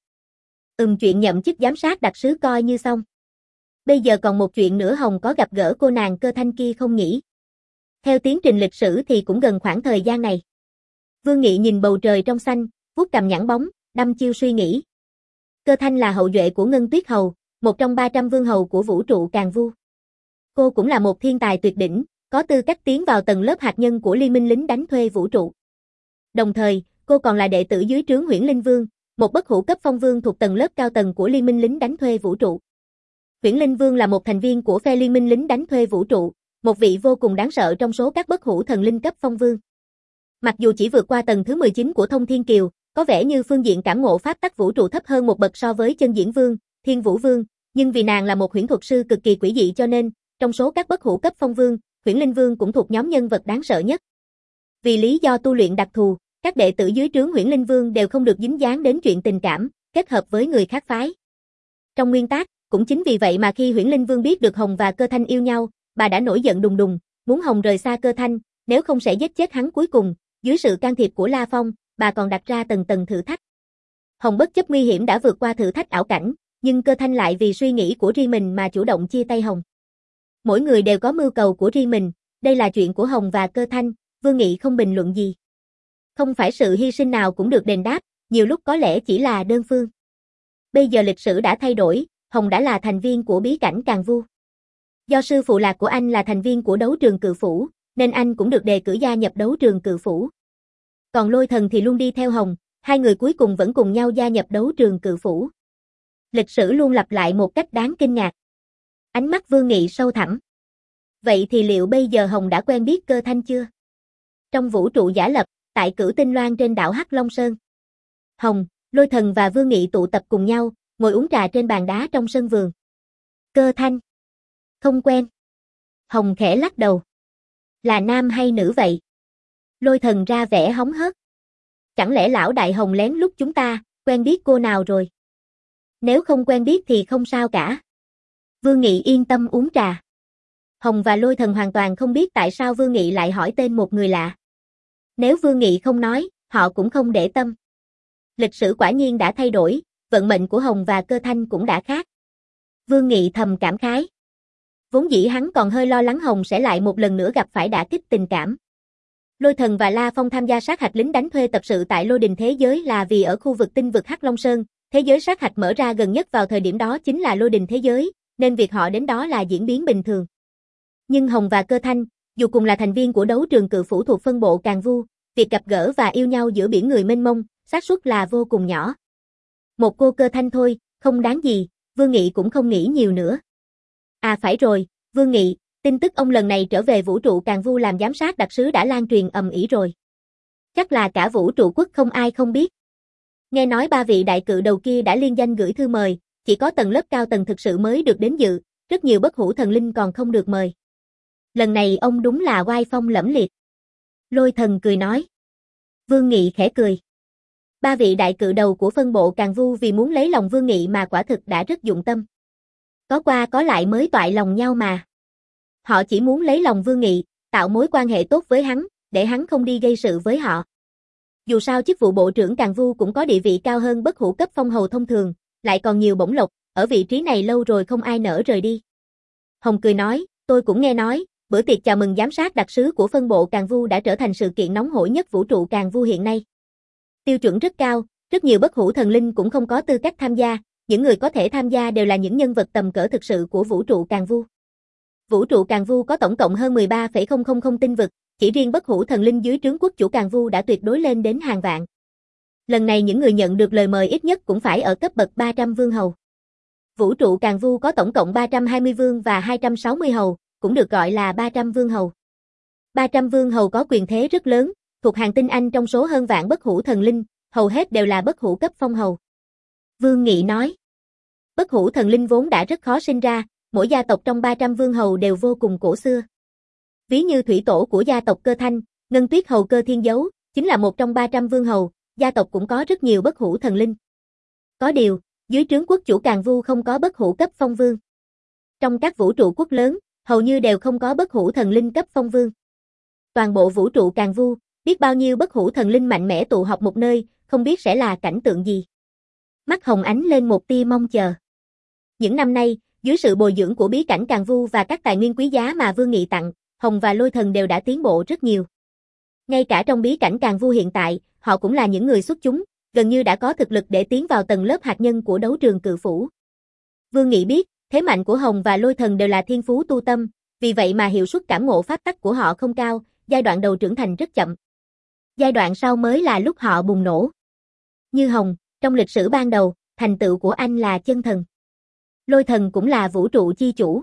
Ừm chuyện nhậm chức giám sát đặc sứ coi như xong. Bây giờ còn một chuyện nữa, Hồng có gặp gỡ cô nàng Cơ Thanh kia không nhỉ? Theo tiến trình lịch sử thì cũng gần khoảng thời gian này. Vương Nghị nhìn bầu trời trong xanh, vuốt cằm nhẵn bóng, đăm chiêu suy nghĩ. Cơ Thanh là hậu duệ của Ngân Tuyết Hầu, một trong ba trăm vương hầu của vũ trụ Càn Vu. Cô cũng là một thiên tài tuyệt đỉnh, có tư cách tiến vào tầng lớp hạt nhân của Liên minh lính đánh thuê vũ trụ. Đồng thời, cô còn là đệ tử dưới trướng Huyễn Linh Vương, một bất hủ cấp phong vương thuộc tầng lớp cao tầng của Liên minh lính đánh thuê vũ trụ. Huyễn Linh Vương là một thành viên của phe Liên minh lính đánh thuê vũ trụ, một vị vô cùng đáng sợ trong số các bất hủ thần linh cấp phong vương. Mặc dù chỉ vượt qua tầng thứ mười chín của Thông Thiên Kiều, có vẻ như phương diện cảm ngộ pháp tắc vũ trụ thấp hơn một bậc so với Chân Diễn Vương, Thiên Vũ Vương, nhưng vì nàng là một huyễn thuật sư cực kỳ quỷ dị cho nên, trong số các bất hủ cấp phong vương, Huyễn Linh Vương cũng thuộc nhóm nhân vật đáng sợ nhất. Vì lý do tu luyện đặc thù, các đệ tử dưới trướng Huyễn Linh Vương đều không được dính dáng đến chuyện tình cảm, kết hợp với người khác phái. Trong nguyên tắc, cũng chính vì vậy mà khi Huyễn Linh Vương biết được Hồng và Cơ Thanh yêu nhau, bà đã nổi giận đùng đùng, muốn Hồng rời xa Cơ Thanh, nếu không sẽ giết chết hắn cuối cùng. Dưới sự can thiệp của La Phong, bà còn đặt ra tầng tầng thử thách. Hồng bất chấp nguy hiểm đã vượt qua thử thách ảo cảnh, nhưng Cơ Thanh lại vì suy nghĩ của riêng mình mà chủ động chia tay Hồng. Mỗi người đều có mưu cầu của riêng mình, đây là chuyện của Hồng và Cơ Thanh, Vương Nghị không bình luận gì. Không phải sự hy sinh nào cũng được đền đáp, nhiều lúc có lẽ chỉ là đơn phương. Bây giờ lịch sử đã thay đổi, Hồng đã là thành viên của bí cảnh Càn Vu. Do sư phụ lạc của anh là thành viên của đấu trường Cự Phủ, nên anh cũng được đề cử gia nhập đấu trường Cự Phủ. Còn Lôi Thần thì luôn đi theo Hồng, hai người cuối cùng vẫn cùng nhau gia nhập đấu trường Cự Phủ. Lịch sử luôn lặp lại một cách đáng kinh ngạc. Ánh mắt Vương Nghị sâu thẳm. Vậy thì liệu bây giờ Hồng đã quen biết Cơ Thanh chưa? Trong vũ trụ giả lập, tại Cửu Tinh Loan trên đảo Hắc Long Sơn. Hồng, Lôi Thần và Vương Nghị tụ tập cùng nhau, ngồi uống trà trên bàn đá trong sân vườn. Cơ Thanh. Không quen. Hồng khẽ lắc đầu. Là nam hay nữ vậy? Lôi Thần ra vẻ hóng hớt. Chẳng lẽ lão đại Hồng lén lút chúng ta, quen biết cô nào rồi? Nếu không quen biết thì không sao cả. Vương Nghị yên tâm uống trà. Hồng và Lôi Thần hoàn toàn không biết tại sao Vương Nghị lại hỏi tên một người lạ. Nếu Vương Nghị không nói, họ cũng không để tâm. Lịch sử quả nhiên đã thay đổi, vận mệnh của Hồng và Cơ Thanh cũng đã khác. Vương Nghị thầm cảm khái. Vốn dĩ hắn còn hơi lo lắng Hồng sẽ lại một lần nữa gặp phải đả kích tình cảm. Lôi Thần và La Phong tham gia sát hạch lính đánh thuê tập sự tại Lôi Đình Thế Giới là vì ở khu vực tinh vực Hắc Long Sơn, thế giới sát hạch mở ra gần nhất vào thời điểm đó chính là Lôi Đình Thế Giới, nên việc họ đến đó là diễn biến bình thường. Nhưng Hồng và Cơ Thanh, dù cùng là thành viên của đấu trường cự phủ thuộc phân bộ Càn Vu, việc gặp gỡ và yêu nhau giữa biển người mênh mông, xác suất là vô cùng nhỏ. Một cô Cơ Thanh thôi, không đáng gì, Vương Nghị cũng không nghĩ nhiều nữa. À phải rồi, Vương Nghị, tin tức ông lần này trở về vũ trụ Càn Vu làm giám sát đặc sứ đã lan truyền ầm ĩ rồi. Chắc là cả vũ trụ quốc không ai không biết. Nghe nói ba vị đại cự đầu kia đã liên danh gửi thư mời, chỉ có tầng lớp cao tầng thực sự mới được đến dự, rất nhiều bất hủ thần linh còn không được mời. Lần này ông đúng là oai phong lẫm liệt. Lôi Thần cười nói. Vương Nghị khẽ cười. Ba vị đại cự đầu của phân bộ Càn Vu vì muốn lấy lòng Vương Nghị mà quả thực đã rất dụng tâm. Có qua có lại mới toại lòng nhau mà. Họ chỉ muốn lấy lòng Vương Nghị, tạo mối quan hệ tốt với hắn, để hắn không đi gây sự với họ. Dù sao chức vụ bộ trưởng Càn Vu cũng có địa vị cao hơn bất hủ cấp phong hầu thông thường, lại còn nhiều bổng lộc, ở vị trí này lâu rồi không ai nỡ rời đi. Hồng cười nói, tôi cũng nghe nói, bữa tiệc chào mừng giám sát đặc sứ của phân bộ Càn Vu đã trở thành sự kiện nóng hổi nhất vũ trụ Càn Vu hiện nay. Tiêu chuẩn rất cao, rất nhiều bất hủ thần linh cũng không có tư cách tham gia, những người có thể tham gia đều là những nhân vật tầm cỡ thực sự của vũ trụ Càn Vu. Vũ trụ Càn Vu có tổng cộng hơn mười ba phẩy không không không tinh vực, chỉ riêng bất hủ thần linh dưới trướng quốc chủ Càn Vu đã tuyệt đối lên đến hàng vạn. Lần này những người nhận được lời mời ít nhất cũng phải ở cấp bậc ba trăm vương hầu. Vũ trụ Càn Vu có tổng cộng ba trăm hai mươi vương và hai trăm sáu mươi hầu, cũng được gọi là ba trăm vương hầu. ba trăm vương hầu có quyền thế rất lớn, thuộc hàng tinh anh trong số hơn vạn bất hủ thần linh, hầu hết đều là bất hủ cấp phong hầu. Vương Nghị nói, bất hủ thần linh vốn đã rất khó sinh ra, mỗi gia tộc trong ba trăm vương hầu đều vô cùng cổ xưa. Ví như thủy tổ của gia tộc Cơ Thanh, Ngân Tuyết hầu Cơ Thiên Dấu, chính là một trong ba trăm vương hầu, gia tộc cũng có rất nhiều bất hủ thần linh. Có điều, dưới trướng quốc chủ Càn Vu không có bất hủ cấp phong vương. Trong các vũ trụ quốc lớn, hầu như đều không có bất hủ thần linh cấp phong vương. Toàn bộ vũ trụ Càn Vu, biết bao nhiêu bất hủ thần linh mạnh mẽ tụ họp một nơi, không biết sẽ là cảnh tượng gì. Mắt Hồng ánh lên một tia mong chờ. Những năm nay, dưới sự bồi dưỡng của bí cảnh Càn Vu và các tài nguyên quý giá mà Vương Nghị tặng, Hồng và Lôi Thần đều đã tiến bộ rất nhiều. Ngay cả trong bí cảnh Càn Vu hiện tại, họ cũng là những người xuất chúng, gần như đã có thực lực để tiến vào tầng lớp hạt nhân của đấu trường cự phủ. Vương Nghị biết, thế mạnh của Hồng và Lôi Thần đều là thiên phú tu tâm, vì vậy mà hiệu suất cảm ngộ pháp tắc của họ không cao, giai đoạn đầu trưởng thành rất chậm. Giai đoạn sau mới là lúc họ bùng nổ. Như Hồng, trong lịch sử ban đầu, thành tựu của anh là chân thần. Lôi Thần cũng là vũ trụ chi chủ.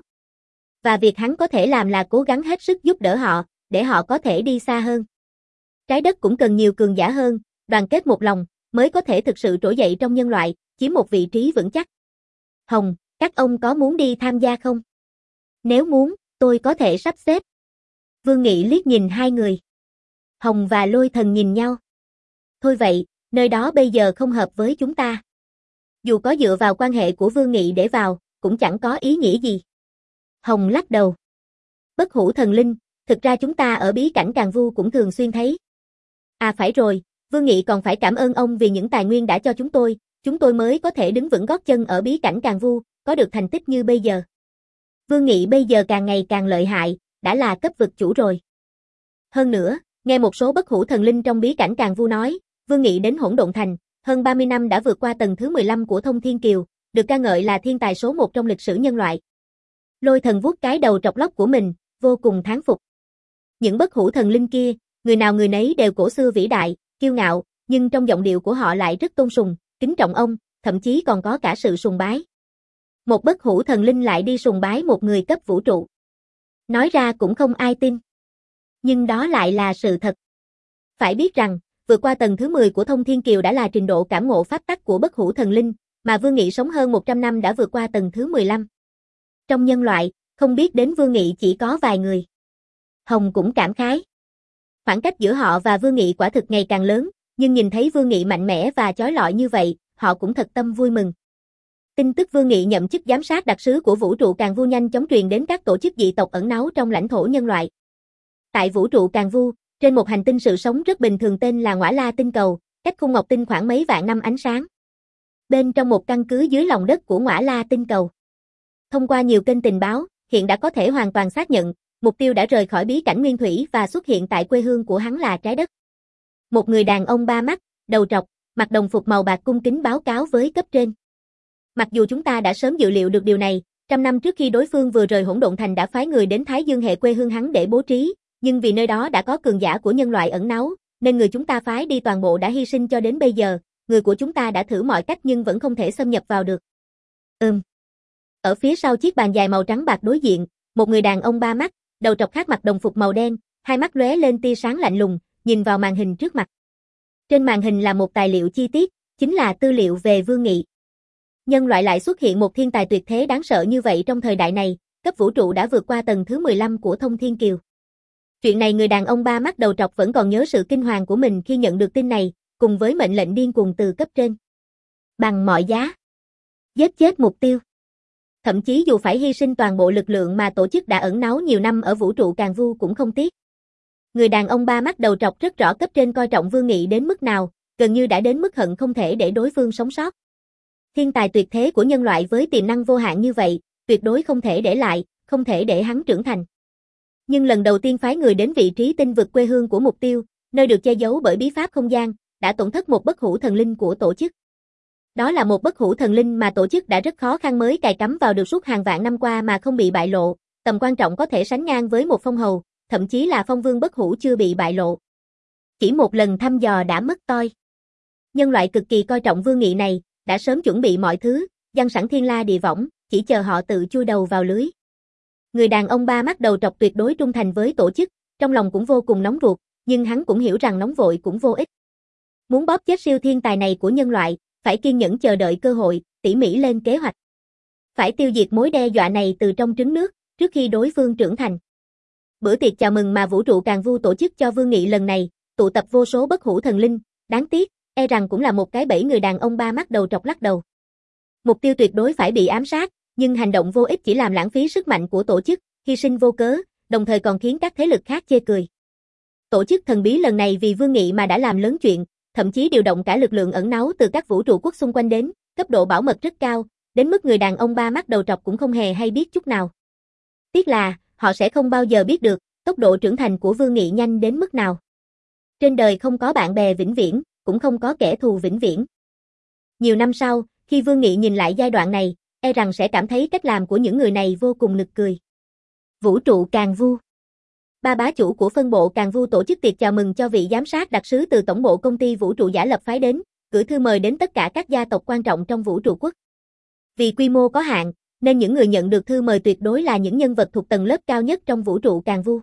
Và việc hắn có thể làm là cố gắng hết sức giúp đỡ họ, để họ có thể đi xa hơn. Trái đất cũng cần nhiều cường giả hơn, đoàn kết một lòng, mới có thể thực sự trỗi dậy trong nhân loại, chiếm một vị trí vững chắc. Hồng, các ông có muốn đi tham gia không? Nếu muốn, tôi có thể sắp xếp. Vương Nghị liếc nhìn hai người. Hồng và Lôi Thần nhìn nhau. Thôi vậy, nơi đó bây giờ không hợp với chúng ta. Dù có dựa vào quan hệ của Vương Nghị để vào, cũng chẳng có ý nghĩa gì. Hồng lắc đầu. Bất hủ thần linh, thực ra chúng ta ở bí cảnh Càn Vu cũng thường xuyên thấy. À phải rồi, Vương Nghị còn phải cảm ơn ông vì những tài nguyên đã cho chúng tôi, chúng tôi mới có thể đứng vững gót chân ở bí cảnh Càn Vu, có được thành tích như bây giờ. Vương Nghị bây giờ càng ngày càng lợi hại, đã là cấp vực chủ rồi. Hơn nữa, nghe một số bất hủ thần linh trong bí cảnh Càn Vu nói, Vương Nghị đến Hỗn Độn Thành, hơn ba mươi năm đã vượt qua tầng thứ mười lăm của Thông Thiên Kiều, được ca ngợi là thiên tài số một trong lịch sử nhân loại. Lôi Thần vuốt cái đầu trọc lóc của mình, vô cùng thán phục. Những bất hủ thần linh kia, người nào người nấy đều cổ xưa vĩ đại, kiêu ngạo, nhưng trong giọng điệu của họ lại rất tôn sùng, kính trọng ông, thậm chí còn có cả sự sùng bái. Một bất hủ thần linh lại đi sùng bái một người cấp vũ trụ. Nói ra cũng không ai tin. Nhưng đó lại là sự thật. Phải biết rằng, vượt qua tầng thứ mười của Thông Thiên Kiều đã là trình độ cảm ngộ pháp tắc của bất hủ thần linh, mà Vương Nghị sống hơn một trăm năm đã vượt qua tầng thứ mười lăm. Trong nhân loại, không biết đến Vương Nghị chỉ có vài người. Hồng cũng cảm khái. Khoảng cách giữa họ và Vương Nghị quả thực ngày càng lớn, nhưng nhìn thấy Vương Nghị mạnh mẽ và chói lọi như vậy, họ cũng thật tâm vui mừng. Tin tức Vương Nghị nhậm chức giám sát đặc sứ của vũ trụ Càn Vu nhanh chóng truyền đến các tổ chức dị tộc ẩn náu trong lãnh thổ nhân loại. Tại vũ trụ Càn Vu, Trên một hành tinh sự sống rất bình thường tên là Ngõa La tinh cầu, cách khung Ngọc Tinh khoảng mấy vạn năm ánh sáng. Bên trong một căn cứ dưới lòng đất của Ngõa La tinh cầu. Thông qua nhiều kênh tình báo, hiện đã có thể hoàn toàn xác nhận, mục tiêu đã rời khỏi bí cảnh nguyên thủy và xuất hiện tại quê hương của hắn là trái đất. Một người đàn ông ba mắt, đầu trọc, mặc đồng phục màu bạc cung kính báo cáo với cấp trên. Mặc dù chúng ta đã sớm dự liệu được điều này, trăm năm trước khi đối phương vừa rời Hỗn Độn Thành đã phái người đến Thái Dương hệ quê hương hắn để bố trí, nhưng vì nơi đó đã có cường giả của nhân loại ẩn náu, nên người chúng ta phái đi toàn bộ đã hy sinh cho đến bây giờ, người của chúng ta đã thử mọi cách nhưng vẫn không thể xâm nhập vào được. Ừm. Ở phía sau chiếc bàn dài màu trắng bạc đối diện, một người đàn ông ba mắt, đầu trọc khác mặc đồng phục màu đen, hai mắt lóe lên tia sáng lạnh lùng, nhìn vào màn hình trước mặt. Trên màn hình là một tài liệu chi tiết, chính là tư liệu về Vương Nghị. Nhân loại lại xuất hiện một thiên tài tuyệt thế đáng sợ như vậy trong thời đại này, cấp vũ trụ đã vượt qua tầng thứ mười lăm của Thông Thiên Kiều. Chuyện này người đàn ông ba mắt đầu trọc vẫn còn nhớ sự kinh hoàng của mình khi nhận được tin này, cùng với mệnh lệnh điên cuồng từ cấp trên. Bằng mọi giá. Giết chết mục tiêu. Thậm chí dù phải hy sinh toàn bộ lực lượng mà tổ chức đã ẩn náu nhiều năm ở vũ trụ Càn Vu cũng không tiếc. Người đàn ông ba mắt đầu trọc rất rõ cấp trên coi trọng Vương Nghị đến mức nào, gần như đã đến mức hận không thể để đối phương sống sót. Thiên tài tuyệt thế của nhân loại với tiềm năng vô hạn như vậy, tuyệt đối không thể để lại, không thể để hắn trưởng thành. Nhưng lần đầu tiên phái người đến vị trí tinh vực quê hương của mục tiêu, nơi được che giấu bởi bí pháp không gian, đã tổn thất một bất hủ thần linh của tổ chức. Đó là một bất hủ thần linh mà tổ chức đã rất khó khăn mới cài cắm vào được suốt hàng vạn năm qua mà không bị bại lộ, tầm quan trọng có thể sánh ngang với một phong hầu, thậm chí là phong vương bất hủ chưa bị bại lộ. Chỉ một lần thăm dò đã mất toi. Nhân loại cực kỳ coi trọng Vương Nghị này, đã sớm chuẩn bị mọi thứ, giăng sẵn thiên la địa võng, chỉ chờ họ tự chui đầu vào lưới. Người đàn ông ba mắt đầu trọc tuyệt đối trung thành với tổ chức, trong lòng cũng vô cùng nóng ruột, nhưng hắn cũng hiểu rằng nóng vội cũng vô ích. Muốn bóp chết siêu thiên tài này của nhân loại, phải kiên nhẫn chờ đợi cơ hội, tỉ mỉ lên kế hoạch. Phải tiêu diệt mối đe dọa này từ trong trứng nước, trước khi đối phương trưởng thành. Bữa tiệc chào mừng mà vũ trụ Càn Vu tổ chức cho Vương Nghị lần này, tụ tập vô số bất hủ thần linh, đáng tiếc, e rằng cũng là một cái bẫy. Người đàn ông ba mắt đầu trọc lắc đầu. Mục tiêu tuyệt đối phải bị ám sát, nhưng hành động vô ích chỉ làm lãng phí sức mạnh của tổ chức, hy sinh vô cớ, đồng thời còn khiến các thế lực khác chê cười. Tổ chức thần bí lần này vì Vương Nghị mà đã làm lớn chuyện, thậm chí điều động cả lực lượng ẩn náu từ các vũ trụ quốc xung quanh đến, cấp độ bảo mật rất cao, đến mức người đàn ông ba mắt đầu trọc cũng không hề hay biết chút nào. Tiếc là, họ sẽ không bao giờ biết được, tốc độ trưởng thành của Vương Nghị nhanh đến mức nào. Trên đời không có bạn bè vĩnh viễn, cũng không có kẻ thù vĩnh viễn. Nhiều năm sau, khi Vương Nghị nhìn lại giai đoạn này, e rằng sẽ cảm thấy cách làm của những người này vô cùng nực cười. Vũ trụ Càn Vu. Ba bá chủ của phân bộ Càn Vu tổ chức tiệc chào mừng cho vị giám sát đặc sứ từ tổng bộ công ty vũ trụ giả lập phái đến, gửi thư mời đến tất cả các gia tộc quan trọng trong vũ trụ quốc. Vì quy mô có hạn, nên những người nhận được thư mời tuyệt đối là những nhân vật thuộc tầng lớp cao nhất trong vũ trụ Càn Vu.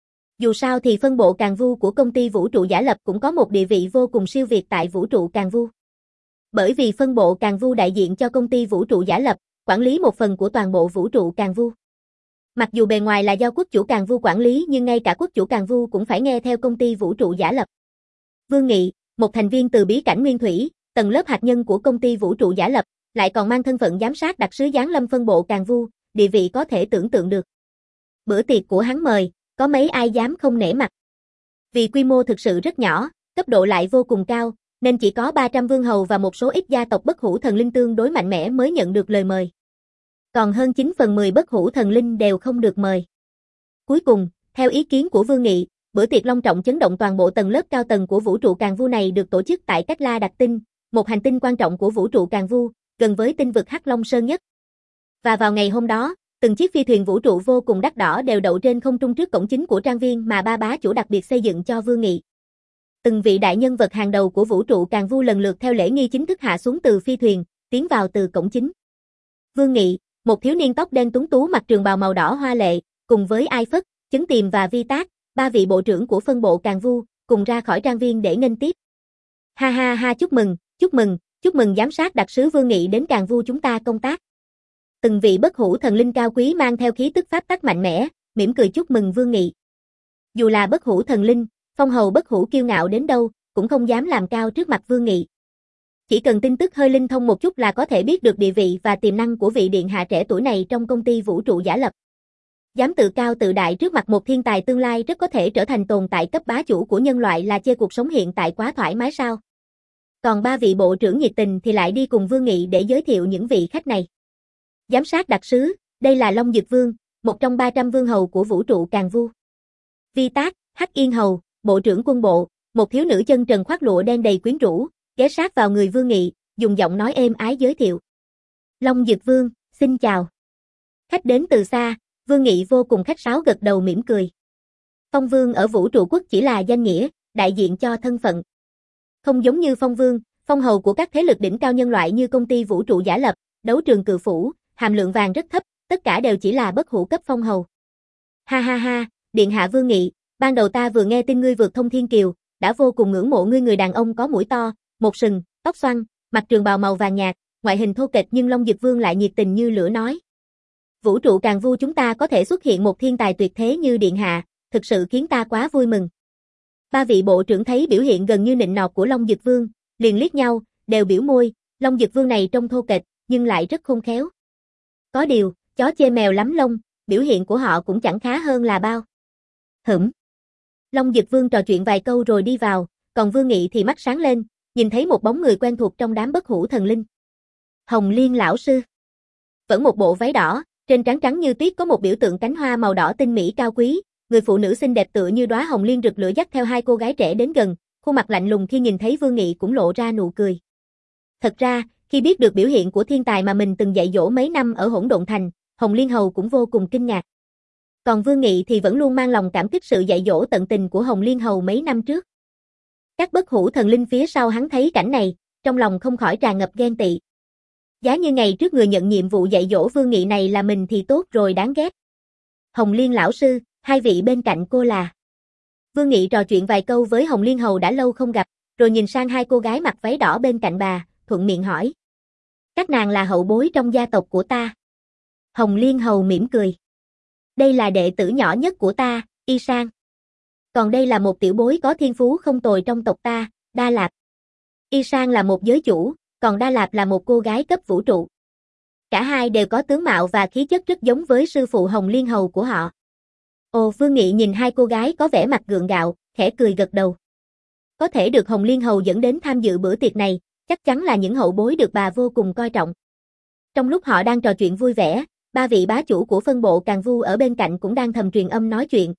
Dù sao thì phân bộ Càn Vu của công ty vũ trụ giả lập cũng có một địa vị vô cùng siêu việt tại vũ trụ Càn Vu. Bởi vì phân bộ Càn Vu đại diện cho công ty vũ trụ giả lập, quản lý một phần của toàn bộ vũ trụ Càn Vu. Mặc dù bề ngoài là do quốc chủ Càn Vu quản lý nhưng ngay cả quốc chủ Càn Vu cũng phải nghe theo công ty vũ trụ giả lập. Vương Nghị, một thành viên từ bí cảnh nguyên thủy, tầng lớp hạt nhân của công ty vũ trụ giả lập, lại còn mang thân phận giám sát đặc sứ giáng lâm phân bộ Càn Vu, địa vị có thể tưởng tượng được. Bữa tiệc của hắn mời, có mấy ai dám không nể mặt. Vì quy mô thực sự rất nhỏ, cấp độ lại vô cùng cao, nên chỉ có ba trăm vương hầu và một số ít gia tộc bất hủ thần linh tương đối mạnh mẽ mới nhận được lời mời. Còn hơn chín phần mười bất hủ thần linh đều không được mời. Cuối cùng, theo ý kiến của Vương Nghị, bữa tiệc long trọng chấn động toàn bộ tầng lớp cao tầng của vũ trụ Càn Vu này được tổ chức tại Cách La Đặc Tinh, một hành tinh quan trọng của vũ trụ Càn Vu, gần với tinh vực Hắc Long Sơn nhất. Và vào ngày hôm đó, từng chiếc phi thuyền vũ trụ vô cùng đắt đỏ đều đậu trên không trung trước cổng chính của trang viên mà ba bá chủ đặc biệt xây dựng cho Vương Nghị. Từng vị đại nhân vật hàng đầu của vũ trụ Càn Vu lần lượt theo lễ nghi chính thức hạ xuống từ phi thuyền, tiến vào từ cổng chính. Vương Nghị, một thiếu niên tóc đen tuấn tú mặc trường bào màu đỏ hoa lệ, cùng với Ai Phất, Chấn Tiềm và Vi Tác, ba vị bộ trưởng của phân bộ Càn Vu, cùng ra khỏi trang viên để nghênh tiếp. Ha ha ha, chúc mừng, chúc mừng, chúc mừng giám sát đặc sứ Vương Nghị đến Càn Vu chúng ta công tác. Từng vị bất hủ thần linh cao quý mang theo khí tức pháp tắc mạnh mẽ, mỉm cười chúc mừng Vương Nghị. Dù là bất hủ thần linh, phong hầu bất hủ kiêu ngạo đến đâu, cũng không dám làm cao trước mặt Vương Nghị. Chỉ cần tin tức hơi linh thông một chút là có thể biết được địa vị và tiềm năng của vị điện hạ trẻ tuổi này trong công ty vũ trụ giả lập. Dám tự cao tự đại trước mặt một thiên tài tương lai rất có thể trở thành tồn tại cấp bá chủ của nhân loại là chê cuộc sống hiện tại quá thoải mái sao? Còn ba vị bộ trưởng nhiệt tình thì lại đi cùng Vương Nghị để giới thiệu những vị khách này. Giám sát đặc sứ, đây là Long Dực Vương, một trong ba trăm vương hầu của vũ trụ Càn Vu. Vi Tác, Hắc Yên Hầu, bộ trưởng quân bộ, một thiếu nữ chân trần khoác lụa đen đầy quyến rũ, ghé sát vào người Vương Nghị, dùng giọng nói êm ái giới thiệu. Long Dực Vương, xin chào. Khách đến từ xa, Vương Nghị vô cùng khách sáo gật đầu mỉm cười. Phong Vương ở vũ trụ quốc chỉ là danh nghĩa, đại diện cho thân phận. Không giống như Phong Vương, phong hầu của các thế lực đỉnh cao nhân loại như công ty vũ trụ giả lập, đấu trường cự phủ, hàm lượng vàng rất thấp, tất cả đều chỉ là bất hủ cấp phong hầu. Ha ha ha, điện hạ Vương Nghị, ban đầu ta vừa nghe tin ngươi vượt thông thiên kiều, đã vô cùng ngưỡng mộ ngươi, người đàn ông có mũi to, một sừng, tóc xoăn, mặc trường bào màu vàng nhạt, ngoại hình thô kệch nhưng Long Dực Vương lại nhiệt tình như lửa nói. Vũ trụ Càn Vu chúng ta có thể xuất hiện một thiên tài tuyệt thế như điện hạ, thực sự khiến ta quá vui mừng. Ba vị bộ trưởng thấy biểu hiện gần như nịnh nọt của Long Dực Vương, liền liếc nhau, đều biểu môi, Long Dực Vương này trông thô kệch, nhưng lại rất khôn khéo. Có điều, chó chê mèo lắm lông, biểu hiện của họ cũng chẳng khá hơn là bao. Hửm. Long Dực Vương trò chuyện vài câu rồi đi vào, còn Vương Nghị thì mắt sáng lên, nhìn thấy một bóng người quen thuộc trong đám bất hủ thần linh. Hồng Liên lão sư. Vẫn một bộ váy đỏ, trên trán trắng như tuyết có một biểu tượng cánh hoa màu đỏ tinh mỹ cao quý, người phụ nữ xinh đẹp tựa như đóa hồng liên rực lửa dắt theo hai cô gái trẻ đến gần, khuôn mặt lạnh lùng khi nhìn thấy Vương Nghị cũng lộ ra nụ cười. Thật ra, khi biết được biểu hiện của thiên tài mà mình từng dạy dỗ mấy năm ở Hỗn Độn Thành, Hồng Liên hầu cũng vô cùng kinh ngạc. Còn Vương Nghị thì vẫn luôn mang lòng cảm kích sự dạy dỗ tận tình của Hồng Liên hầu mấy năm trước. Các bất hủ thần linh phía sau hắn thấy cảnh này, trong lòng không khỏi tràn ngập ghen tị. Giá như ngày trước người nhận nhiệm vụ dạy dỗ Vương Nghị này là mình thì tốt rồi, đáng ghét. Hồng Liên lão sư, hai vị bên cạnh cô là. Vương Nghị trò chuyện vài câu với Hồng Liên hầu đã lâu không gặp, rồi nhìn sang hai cô gái mặc váy đỏ bên cạnh bà, thuận miệng hỏi. Các nàng là hậu bối trong gia tộc của ta. Hồng Liên hầu mỉm cười. Đây là đệ tử nhỏ nhất của ta, Y Sang. Còn đây là một tiểu bối có thiên phú không tồi trong tộc ta, Đa Lạp. Y Sang là một giới chủ, còn Đa Lạp là một cô gái cấp vũ trụ. Cả hai đều có tướng mạo và khí chất rất giống với sư phụ Hồng Liên hầu của họ. Ồ, Vương Nghị nhìn hai cô gái có vẻ mặt gượng gạo, khẽ cười gật đầu. Có thể được Hồng Liên hầu dẫn đến tham dự bữa tiệc này, chắc chắn là những hậu bối được bà vô cùng coi trọng. Trong lúc họ đang trò chuyện vui vẻ, ba vị bá chủ của phân bộ Càn Vu ở bên cạnh cũng đang thầm truyền âm nói chuyện.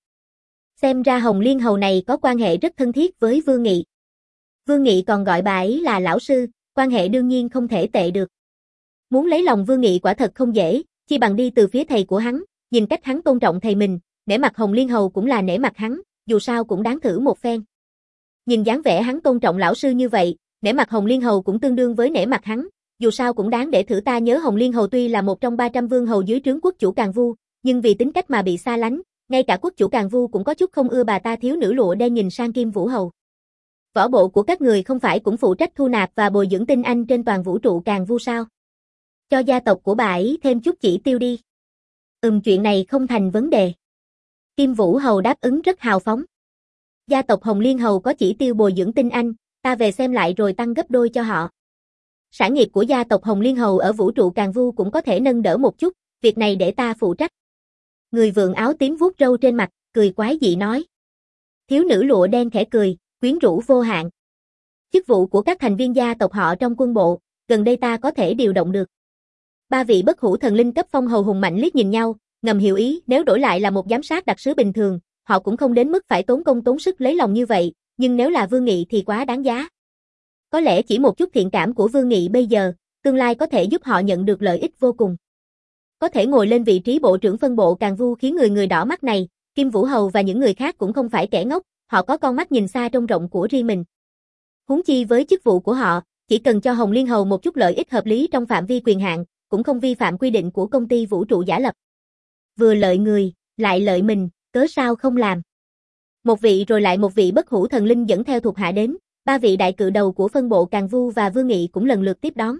Xem ra Hồng Liên hầu này có quan hệ rất thân thiết với Vương Nghị. Vương Nghị còn gọi bà ấy là lão sư, quan hệ đương nhiên không thể tệ được. Muốn lấy lòng Vương Nghị quả thật không dễ, chi bằng đi từ phía thầy của hắn, nhìn cách hắn tôn trọng thầy mình, nể mặt Hồng Liên hầu cũng là nể mặt hắn, dù sao cũng đáng thử một phen. Nhìn dáng vẻ hắn tôn trọng lão sư như vậy, nể mặt Hồng Liên hầu cũng tương đương với nể mặt hắn, dù sao cũng đáng để thử. Ta nhớ Hồng Liên hầu tuy là một trong ba trăm vương hầu dưới trướng quốc chủ Càn Vu, nhưng vì tính cách mà bị xa lánh, ngay cả quốc chủ Càn Vu cũng có chút không ưa bà ta. Thiếu nữ lụa đen nhìn sang Kim Vũ hầu. Võ bộ của các người không phải cũng phụ trách thu nạp và bồi dưỡng tinh anh trên toàn vũ trụ Càn Vu sao? Cho gia tộc của bà ấy thêm chút chỉ tiêu đi. Ừm, chuyện này không thành vấn đề. Kim Vũ hầu đáp ứng rất hào phóng. Gia tộc Hồng Liên hầu có chỉ tiêu bồi dưỡng tinh anh, ta về xem lại rồi tăng gấp đôi cho họ. Sản nghiệp của gia tộc Hồng Liên hầu ở vũ trụ Càn Vu cũng có thể nâng đỡ một chút, việc này để ta phụ trách. Người vượng áo tím vuốt râu trên mặt, cười quái dị nói. Thiếu nữ lụa đen khẽ cười, quyến rũ vô hạn. Chức vụ của các thành viên gia tộc họ trong quân bộ, gần đây ta có thể điều động được. Ba vị bất hủ thần linh cấp phong hầu hùng mạnh liếc nhìn nhau, ngầm hiểu ý, nếu đổi lại là một giám sát đặc sứ bình thường, họ cũng không đến mức phải tốn công tốn sức lấy lòng như vậy, nhưng nếu là Vương Nghị thì quá đáng giá. Có lẽ chỉ một chút thiện cảm của Vương Nghị bây giờ, tương lai có thể giúp họ nhận được lợi ích vô cùng. Có thể ngồi lên vị trí bộ trưởng phân bộ Càn Vu khiến người người đỏ mắt này, Kim Vũ hầu và những người khác cũng không phải kẻ ngốc, họ có con mắt nhìn xa trông rộng của riêng mình. Huống chi với chức vụ của họ, chỉ cần cho Hồng Liên hầu một chút lợi ích hợp lý trong phạm vi quyền hạn, cũng không vi phạm quy định của công ty vũ trụ giả lập. Vừa lợi người, lại lợi mình, cớ sao không làm. Một vị rồi lại một vị bất hủ thần linh dẫn theo thuộc hạ đến, ba vị đại cự đầu của phân bộ Càn Vu và Vương Nghị cũng lần lượt tiếp đón.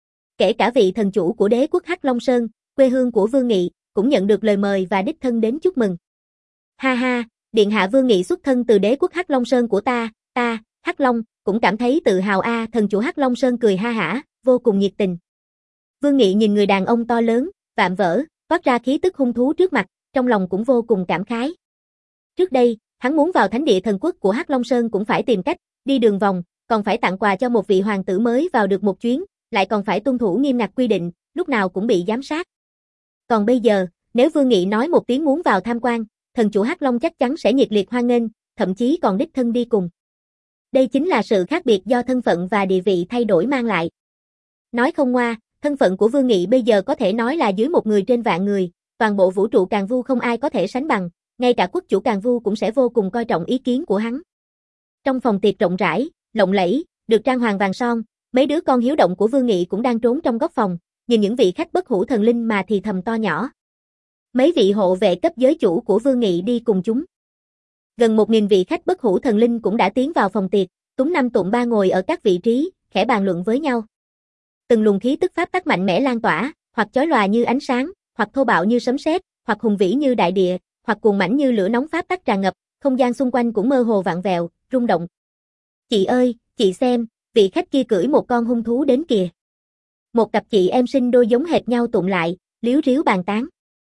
Kể cả vị thần chủ của đế quốc Hắc Long Sơn, quê hương của Vương Nghị, cũng nhận được lời mời và đích thân đến chúc mừng. Ha ha, điện hạ Vương Nghị xuất thân từ đế quốc Hắc Long Sơn của ta, ta, Hắc Long, cũng cảm thấy tự hào a. À, thần chủ Hắc Long Sơn cười ha hả, vô cùng nhiệt tình. Vương Nghị nhìn người đàn ông to lớn, vạm vỡ, toát ra khí tức hung thú trước mặt, trong lòng cũng vô cùng cảm khái. Trước đây, hắn muốn vào thánh địa thần quốc của Hắc Long Sơn cũng phải tìm cách, đi đường vòng, còn phải tặng quà cho một vị hoàng tử mới vào được một chuyến, lại còn phải tuân thủ nghiêm ngặt quy định, lúc nào cũng bị giám sát. Còn bây giờ, nếu Vương Nghị nói một tiếng muốn vào tham quan, thần chủ Hắc Long chắc chắn sẽ nhiệt liệt hoan nghênh, thậm chí còn đích thân đi cùng. Đây chính là sự khác biệt do thân phận và địa vị thay đổi mang lại. Nói không ngoa, thân phận của Vương Nghị bây giờ có thể nói là dưới một người trên vạn người, toàn bộ vũ trụ Càn Vu không ai có thể sánh bằng, ngay cả quốc chủ Càn Vu cũng sẽ vô cùng coi trọng ý kiến của hắn. Trong phòng tiệc rộng rãi, lộng lẫy, được trang hoàng vàng son, mấy đứa con hiếu động của Vương Nghị cũng đang trốn trong góc phòng, nhìn những vị khách bất hủ thần linh mà thì thầm to nhỏ. Mấy vị hộ vệ cấp giới chủ của Vương Nghị đi cùng chúng. Gần một nghìn vị khách bất hủ thần linh cũng đã tiến vào phòng tiệc, Túng Năm Tụng Ba ngồi ở các vị trí, khẽ bàn luận với nhau. Từng luồng khí tức pháp tắc mạnh mẽ lan tỏa, hoặc chói lòa như ánh sáng, hoặc thô bạo như sấm sét, hoặc hùng vĩ như đại địa, hoặc cuồng mãnh như lửa nóng pháp tắc tràn ngập, không gian xung quanh cũng mơ hồ vặn vẹo, rung động. Chị ơi, chị xem, vị khách kia cưỡi một con hung thú đến kìa. Một cặp chị em sinh đôi giống hệt nhau tụng lại, líu ríu bàn tán.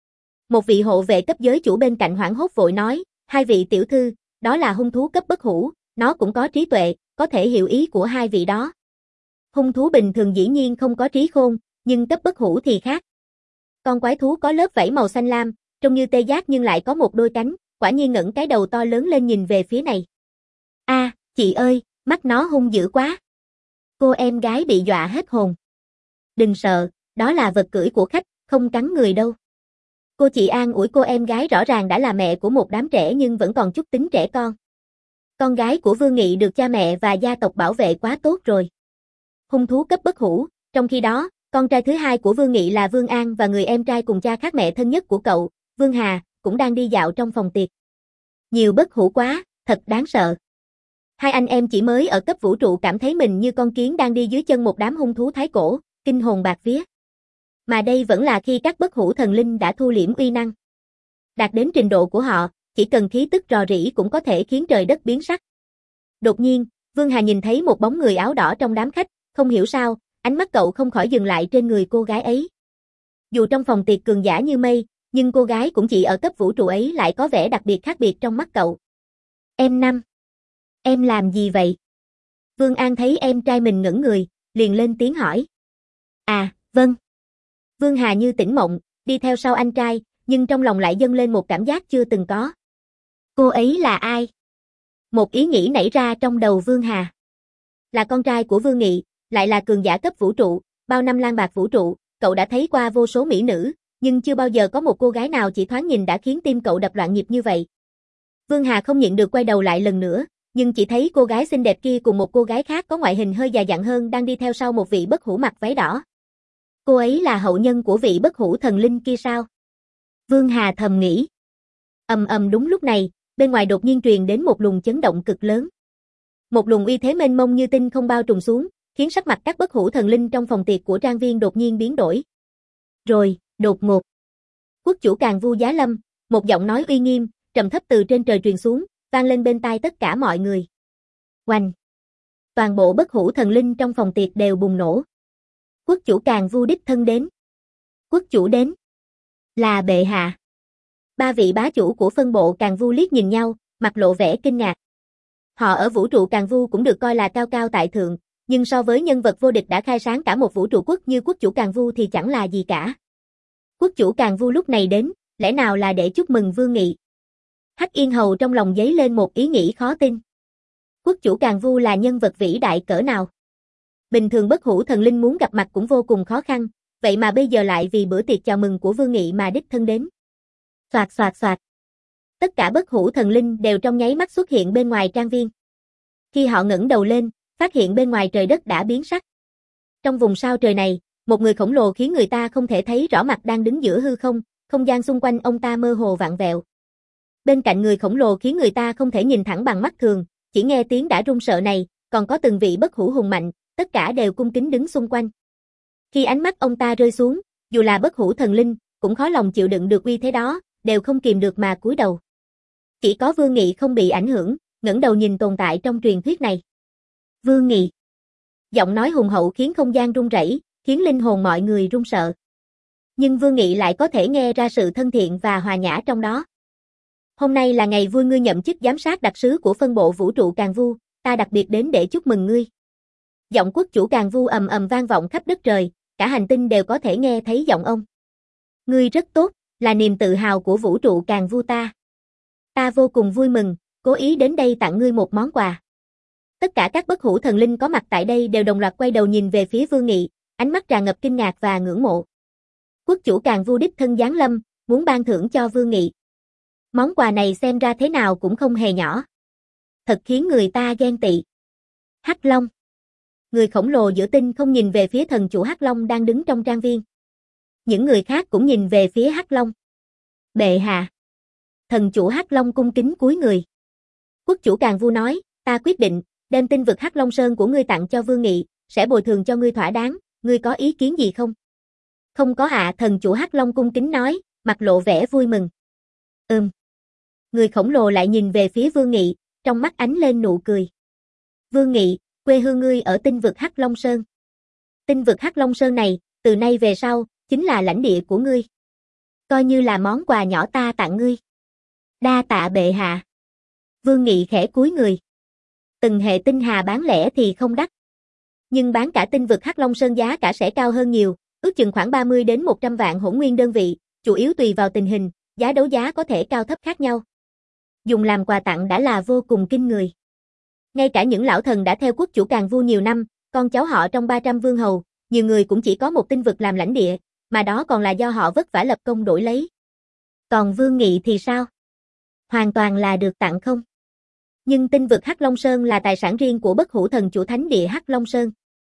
Một vị hộ vệ cấp giới chủ bên cạnh hoảng hốt vội nói, hai vị tiểu thư, đó là hung thú cấp bất hủ, nó cũng có trí tuệ, có thể hiểu ý của hai vị đó. Hung thú bình thường dĩ nhiên không có trí khôn, nhưng cấp bất hủ thì khác. Con quái thú có lớp vảy màu xanh lam, trông như tê giác nhưng lại có một đôi cánh, quả nhiên ngẩng cái đầu to lớn lên nhìn về phía này. A, à, chị ơi, mắt nó hung dữ quá. Cô em gái bị dọa hết hồn. Đừng sợ, đó là vật cưỡi của khách, không cắn người đâu. Cô chị an ủi cô em gái rõ ràng đã là mẹ của một đám trẻ nhưng vẫn còn chút tính trẻ con. Con gái của Vương Nghị được cha mẹ và gia tộc bảo vệ quá tốt rồi. Hung thú cấp bất hủ, trong khi đó, con trai thứ hai của Vương Nghị là Vương An và người em trai cùng cha khác mẹ thân nhất của cậu, Vương Hà, cũng đang đi dạo trong phòng tiệc. Nhiều bất hủ quá, thật đáng sợ. Hai anh em chỉ mới ở cấp vũ trụ cảm thấy mình như con kiến đang đi dưới chân một đám hung thú thái cổ, kinh hồn bạt vía. Mà đây vẫn là khi các bất hủ thần linh đã thu liễm uy năng. Đạt đến trình độ của họ, chỉ cần khí tức rò rỉ cũng có thể khiến trời đất biến sắc. Đột nhiên, Vương Hà nhìn thấy một bóng người áo đỏ trong đám khách, không hiểu sao, ánh mắt cậu không khỏi dừng lại trên người cô gái ấy. Dù trong phòng tiệc cường giả như mây, nhưng cô gái cũng chỉ ở cấp vũ trụ ấy lại có vẻ đặc biệt khác biệt trong mắt cậu. Em Năm. Em làm gì vậy? Vương An thấy em trai mình ngẩn người, liền lên tiếng hỏi. À, vâng. Vương Hà như tỉnh mộng, đi theo sau anh trai, nhưng trong lòng lại dâng lên một cảm giác chưa từng có. Cô ấy là ai? Một ý nghĩ nảy ra trong đầu Vương Hà. Là con trai của Vương Nghị, lại là cường giả cấp vũ trụ, bao năm lang bạc vũ trụ, cậu đã thấy qua vô số mỹ nữ, nhưng chưa bao giờ có một cô gái nào chỉ thoáng nhìn đã khiến tim cậu đập loạn nhịp như vậy. Vương Hà không nhịn được quay đầu lại lần nữa, nhưng chỉ thấy cô gái xinh đẹp kia cùng một cô gái khác có ngoại hình hơi già dặn hơn đang đi theo sau một vị bất hủ mặc váy đỏ. Cô ấy là hậu nhân của vị bất hủ thần linh kia sao? Vương Hà thầm nghĩ. Ầm ầm đúng lúc này, bên ngoài đột nhiên truyền đến một luồng chấn động cực lớn. Một luồng uy thế mênh mông như tinh không bao trùm xuống, khiến sắc mặt các bất hủ thần linh trong phòng tiệc của trang viên đột nhiên biến đổi. Rồi, đột ngột. Quốc chủ Càn Vu giá lâm, một giọng nói uy nghiêm, trầm thấp từ trên trời truyền xuống, vang lên bên tai tất cả mọi người. Oanh! Toàn bộ bất hủ thần linh trong phòng tiệc đều bùng nổ. Quốc chủ Càn Vu đích thân đến. Quốc chủ đến. Là bệ hạ. Ba vị bá chủ của phân bộ Càn Vu liếc nhìn nhau, mặt lộ vẻ kinh ngạc. Họ ở vũ trụ Càn Vu cũng được coi là cao cao tại thượng, nhưng so với nhân vật vô địch đã khai sáng cả một vũ trụ quốc như quốc chủ Càn Vu thì chẳng là gì cả. Quốc chủ Càn Vu lúc này đến, lẽ nào là để chúc mừng Vương Nghị? Hắc Yên Hầu trong lòng dấy lên một ý nghĩ khó tin. Quốc chủ Càn Vu là nhân vật vĩ đại cỡ nào? Bình thường bất hủ thần linh muốn gặp mặt cũng vô cùng khó khăn, vậy mà bây giờ lại vì bữa tiệc chào mừng của Vương Nghị mà đích thân đến. Xoạt xoạt xoạt. Tất cả bất hủ thần linh đều trong nháy mắt xuất hiện bên ngoài trang viên. Khi họ ngẩng đầu lên, phát hiện bên ngoài trời đất đã biến sắc. Trong vùng sao trời này, một người khổng lồ khiến người ta không thể thấy rõ mặt đang đứng giữa hư không, không gian xung quanh ông ta mơ hồ vặn vẹo. Bên cạnh người khổng lồ khiến người ta không thể nhìn thẳng bằng mắt thường, chỉ nghe tiếng đã run sợ này, còn có từng vị bất hủ hùng mạnh, tất cả đều cung kính đứng xung quanh. Khi ánh mắt ông ta rơi xuống, dù là bất hủ thần linh, cũng khó lòng chịu đựng được uy thế đó, đều không kìm được mà cúi đầu. Chỉ có Vương Nghị không bị ảnh hưởng, ngẩng đầu nhìn tồn tại trong truyền thuyết này. Vương Nghị. Giọng nói hùng hậu khiến không gian rung rẩy, khiến linh hồn mọi người run sợ. Nhưng Vương Nghị lại có thể nghe ra sự thân thiện và hòa nhã trong đó. Hôm nay là ngày vui ngươi nhậm chức giám sát đặc sứ của phân bộ vũ trụ Càn Vu, ta đặc biệt đến để chúc mừng ngươi. Giọng quốc chủ Càn Vu ầm ầm vang vọng khắp đất trời, cả hành tinh đều có thể nghe thấy giọng ông. Ngươi rất tốt, là niềm tự hào của vũ trụ Càn Vu ta. Ta vô cùng vui mừng, cố ý đến đây tặng ngươi một món quà. Tất cả các bất hủ thần linh có mặt tại đây đều đồng loạt quay đầu nhìn về phía Vương Nghị, ánh mắt tràn ngập kinh ngạc và ngưỡng mộ. Quốc chủ Càn Vu đích thân giáng lâm, muốn ban thưởng cho Vương Nghị. Món quà này xem ra thế nào cũng không hề nhỏ. Thật khiến người ta ghen tị. Hắc Long. Người khổng lồ giữa tinh không nhìn về phía thần chủ Hắc Long đang đứng trong trang viên. Những người khác cũng nhìn về phía Hắc Long. Bệ hạ. Thần chủ Hắc Long cung kính cúi người. Quốc chủ Càn Vu nói, ta quyết định, đem tinh vực Hắc Long Sơn của ngươi tặng cho Vương Nghị, sẽ bồi thường cho ngươi thỏa đáng, ngươi có ý kiến gì không? Không có ạ, thần chủ Hắc Long cung kính nói, mặt lộ vẻ vui mừng. Ừm. Người khổng lồ lại nhìn về phía Vương Nghị, trong mắt ánh lên nụ cười. Vương Nghị, quê hương ngươi ở tinh vực Hắc Long Sơn. Tinh vực Hắc Long Sơn này, từ nay về sau, chính là lãnh địa của ngươi. Coi như là món quà nhỏ ta tặng ngươi. Đa tạ bệ hạ. Vương Nghị khẽ cúi người. Từng hệ tinh hà bán lẻ thì không đắt. Nhưng bán cả tinh vực Hắc Long Sơn giá cả sẽ cao hơn nhiều, ước chừng khoảng ba mươi đến một trăm vạn hỗn nguyên đơn vị, chủ yếu tùy vào tình hình, giá đấu giá có thể cao thấp khác nhau. Dùng làm quà tặng đã là vô cùng kinh người. Ngay cả những lão thần đã theo quốc chủ Càn Vu nhiều năm, con cháu họ trong ba trăm vương hầu, nhiều người cũng chỉ có một tinh vực làm lãnh địa, mà đó còn là do họ vất vả lập công đổi lấy. Còn Vương Nghị thì sao? Hoàn toàn là được tặng không? Nhưng tinh vực Hắc Long Sơn là tài sản riêng của bất hủ thần chủ thánh địa Hắc Long Sơn.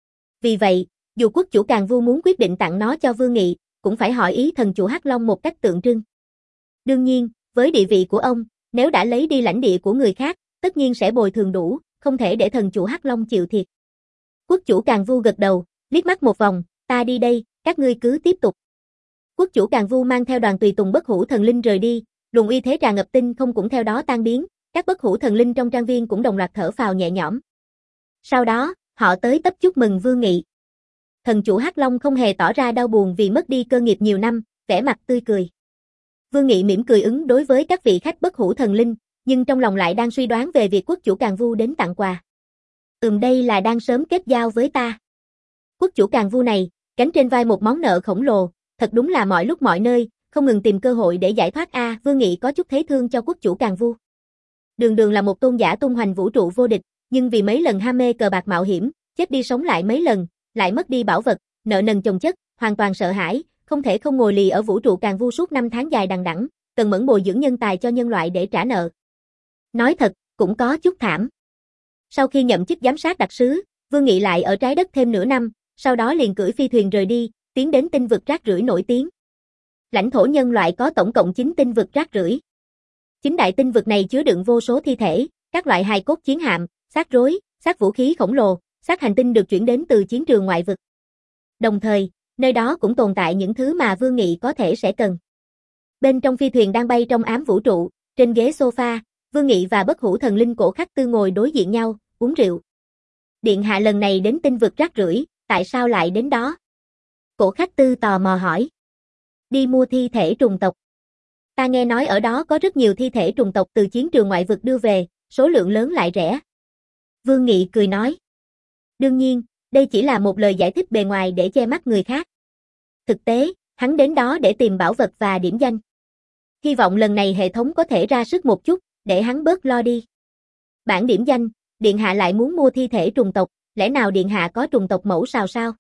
Vì vậy, dù quốc chủ Càn Vu muốn quyết định tặng nó cho Vương Nghị, cũng phải hỏi ý thần chủ Hắc Long một cách tượng trưng. Đương nhiên, với địa vị của ông, nếu đã lấy đi lãnh địa của người khác, tất nhiên sẽ bồi thường đủ, không thể để thần chủ Hắc Long chịu thiệt. Quốc chủ Càn Vu gật đầu, liếc mắt một vòng, ta đi đây, các ngươi cứ tiếp tục. Quốc chủ Càn Vu mang theo đoàn tùy tùng bất hủ thần linh rời đi, luồng uy thế tràn ngập tinh không cũng theo đó tan biến, các bất hủ thần linh trong trang viên cũng đồng loạt thở phào nhẹ nhõm. Sau đó, họ tới tấp chúc mừng Vương Nghị. Thần chủ Hắc Long không hề tỏ ra đau buồn vì mất đi cơ nghiệp nhiều năm, vẻ mặt tươi cười. Vương Nghị mỉm cười ứng đối với các vị khách bất hủ thần linh, nhưng trong lòng lại đang suy đoán về việc quốc chủ Càn Vu đến tặng quà. Ừm, đây là đang sớm kết giao với ta. Quốc chủ Càn Vu này, gánh trên vai một món nợ khổng lồ, thật đúng là mọi lúc mọi nơi, không ngừng tìm cơ hội để giải thoát a. À, Vương Nghị có chút thấy thương cho quốc chủ Càn Vu. Đường Đường là một tôn giả tung hoành vũ trụ vô địch, nhưng vì mấy lần ham mê cờ bạc mạo hiểm, chết đi sống lại mấy lần, lại mất đi bảo vật, nợ nần chồng chất, hoàn toàn sợ hãi, không thể không ngồi lì ở vũ trụ Càn Vu suốt năm tháng dài đằng đẵng, cần mẫn bồi dưỡng nhân tài cho nhân loại để trả nợ. Nói thật, cũng có chút thảm. Sau khi nhậm chức giám sát đặc sứ, Vương Nghị lại ở trái đất thêm nửa năm, sau đó liền cưỡi phi thuyền rời đi, tiến đến tinh vực rác rưởi nổi tiếng. Lãnh thổ nhân loại có tổng cộng chín tinh vực rác rưởi. Chín đại tinh vực này chứa đựng vô số thi thể, các loại hài cốt chiến hạm, xác rối, xác vũ khí khổng lồ, xác hành tinh được chuyển đến từ chiến trường ngoại vực. Đồng thời, nơi đó cũng tồn tại những thứ mà Vương Nghị có thể sẽ cần. Bên trong phi thuyền đang bay trong ám vũ trụ, trên ghế sofa, Vương Nghị và bất hủ thần linh Cổ Khắc Tư ngồi đối diện nhau, uống rượu. Điện hạ lần này đến tinh vực rác rưởi, tại sao lại đến đó? Cổ Khắc Tư tò mò hỏi. Đi mua thi thể trùng tộc. Ta nghe nói ở đó có rất nhiều thi thể trùng tộc từ chiến trường ngoại vực đưa về, số lượng lớn lại rẻ. Vương Nghị cười nói. Đương nhiên, đây chỉ là một lời giải thích bề ngoài để che mắt người khác. Thực tế, hắn đến đó để tìm bảo vật và điểm danh. Hy vọng lần này hệ thống có thể ra sức một chút, để hắn bớt lo đi. Bản điểm danh, điện hạ lại muốn mua thi thể trùng tộc, lẽ nào điện hạ có trùng tộc mẫu sào sao?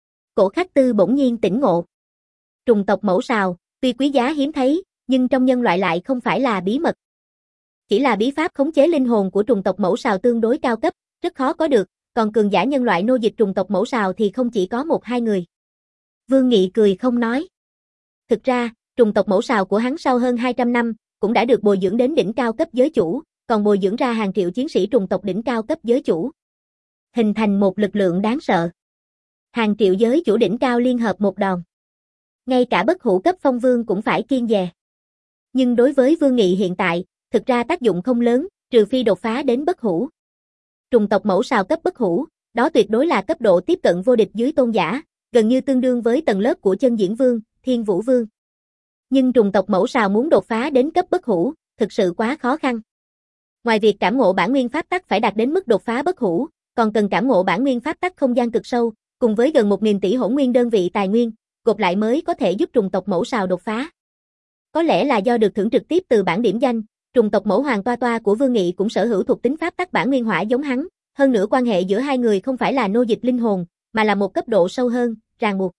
Cổ Khắc Tư bỗng nhiên tỉnh ngộ. Trùng tộc mẫu sào, tuy quý giá hiếm thấy, nhưng trong nhân loại lại không phải là bí mật. Chỉ là bí pháp khống chế linh hồn của trùng tộc mẫu sào tương đối cao cấp, rất khó có được, còn cường giả nhân loại nô dịch trùng tộc mẫu sào thì không chỉ có một hai người. Vương Nghị cười không nói. Thực ra, trùng tộc mẫu sào của hắn sau hơn hai trăm năm, cũng đã được bồi dưỡng đến đỉnh cao cấp giới chủ, còn bồi dưỡng ra hàng triệu chiến sĩ trùng tộc đỉnh cao cấp giới chủ. Hình thành một lực lượng đáng sợ. Hàng triệu giới chủ đỉnh cao liên hợp một đòn. Ngay cả bất hủ cấp phong vương cũng phải kiêng dè. Nhưng đối với Vương Nghị hiện tại, thực ra tác dụng không lớn, trừ phi đột phá đến bất hủ. Trùng tộc mẫu sào cấp bất hủ, đó tuyệt đối là cấp độ tiếp cận vô địch dưới tôn giả, gần như tương đương với tầng lớp của chân diễn vương, Thiên Vũ Vương. Nhưng trùng tộc mẫu sào muốn đột phá đến cấp bất hủ, thực sự quá khó khăn. Ngoài việc cảm ngộ bản nguyên pháp tắc phải đạt đến mức đột phá bất hủ, còn cần cảm ngộ bản nguyên pháp tắc không gian cực sâu, cùng với gần một nghìn tỷ hỗn nguyên đơn vị tài nguyên, gộp lại mới có thể giúp trùng tộc mẫu sào đột phá. Có lẽ là do được thưởng trực tiếp từ bản điểm danh, trùng tộc mẫu hoàng toa toa của Vương Nghị cũng sở hữu thuộc tính pháp tắc bản nguyên hỏa giống hắn, hơn nữa quan hệ giữa hai người không phải là nô dịch linh hồn, mà là một cấp độ sâu hơn, ràng buộc.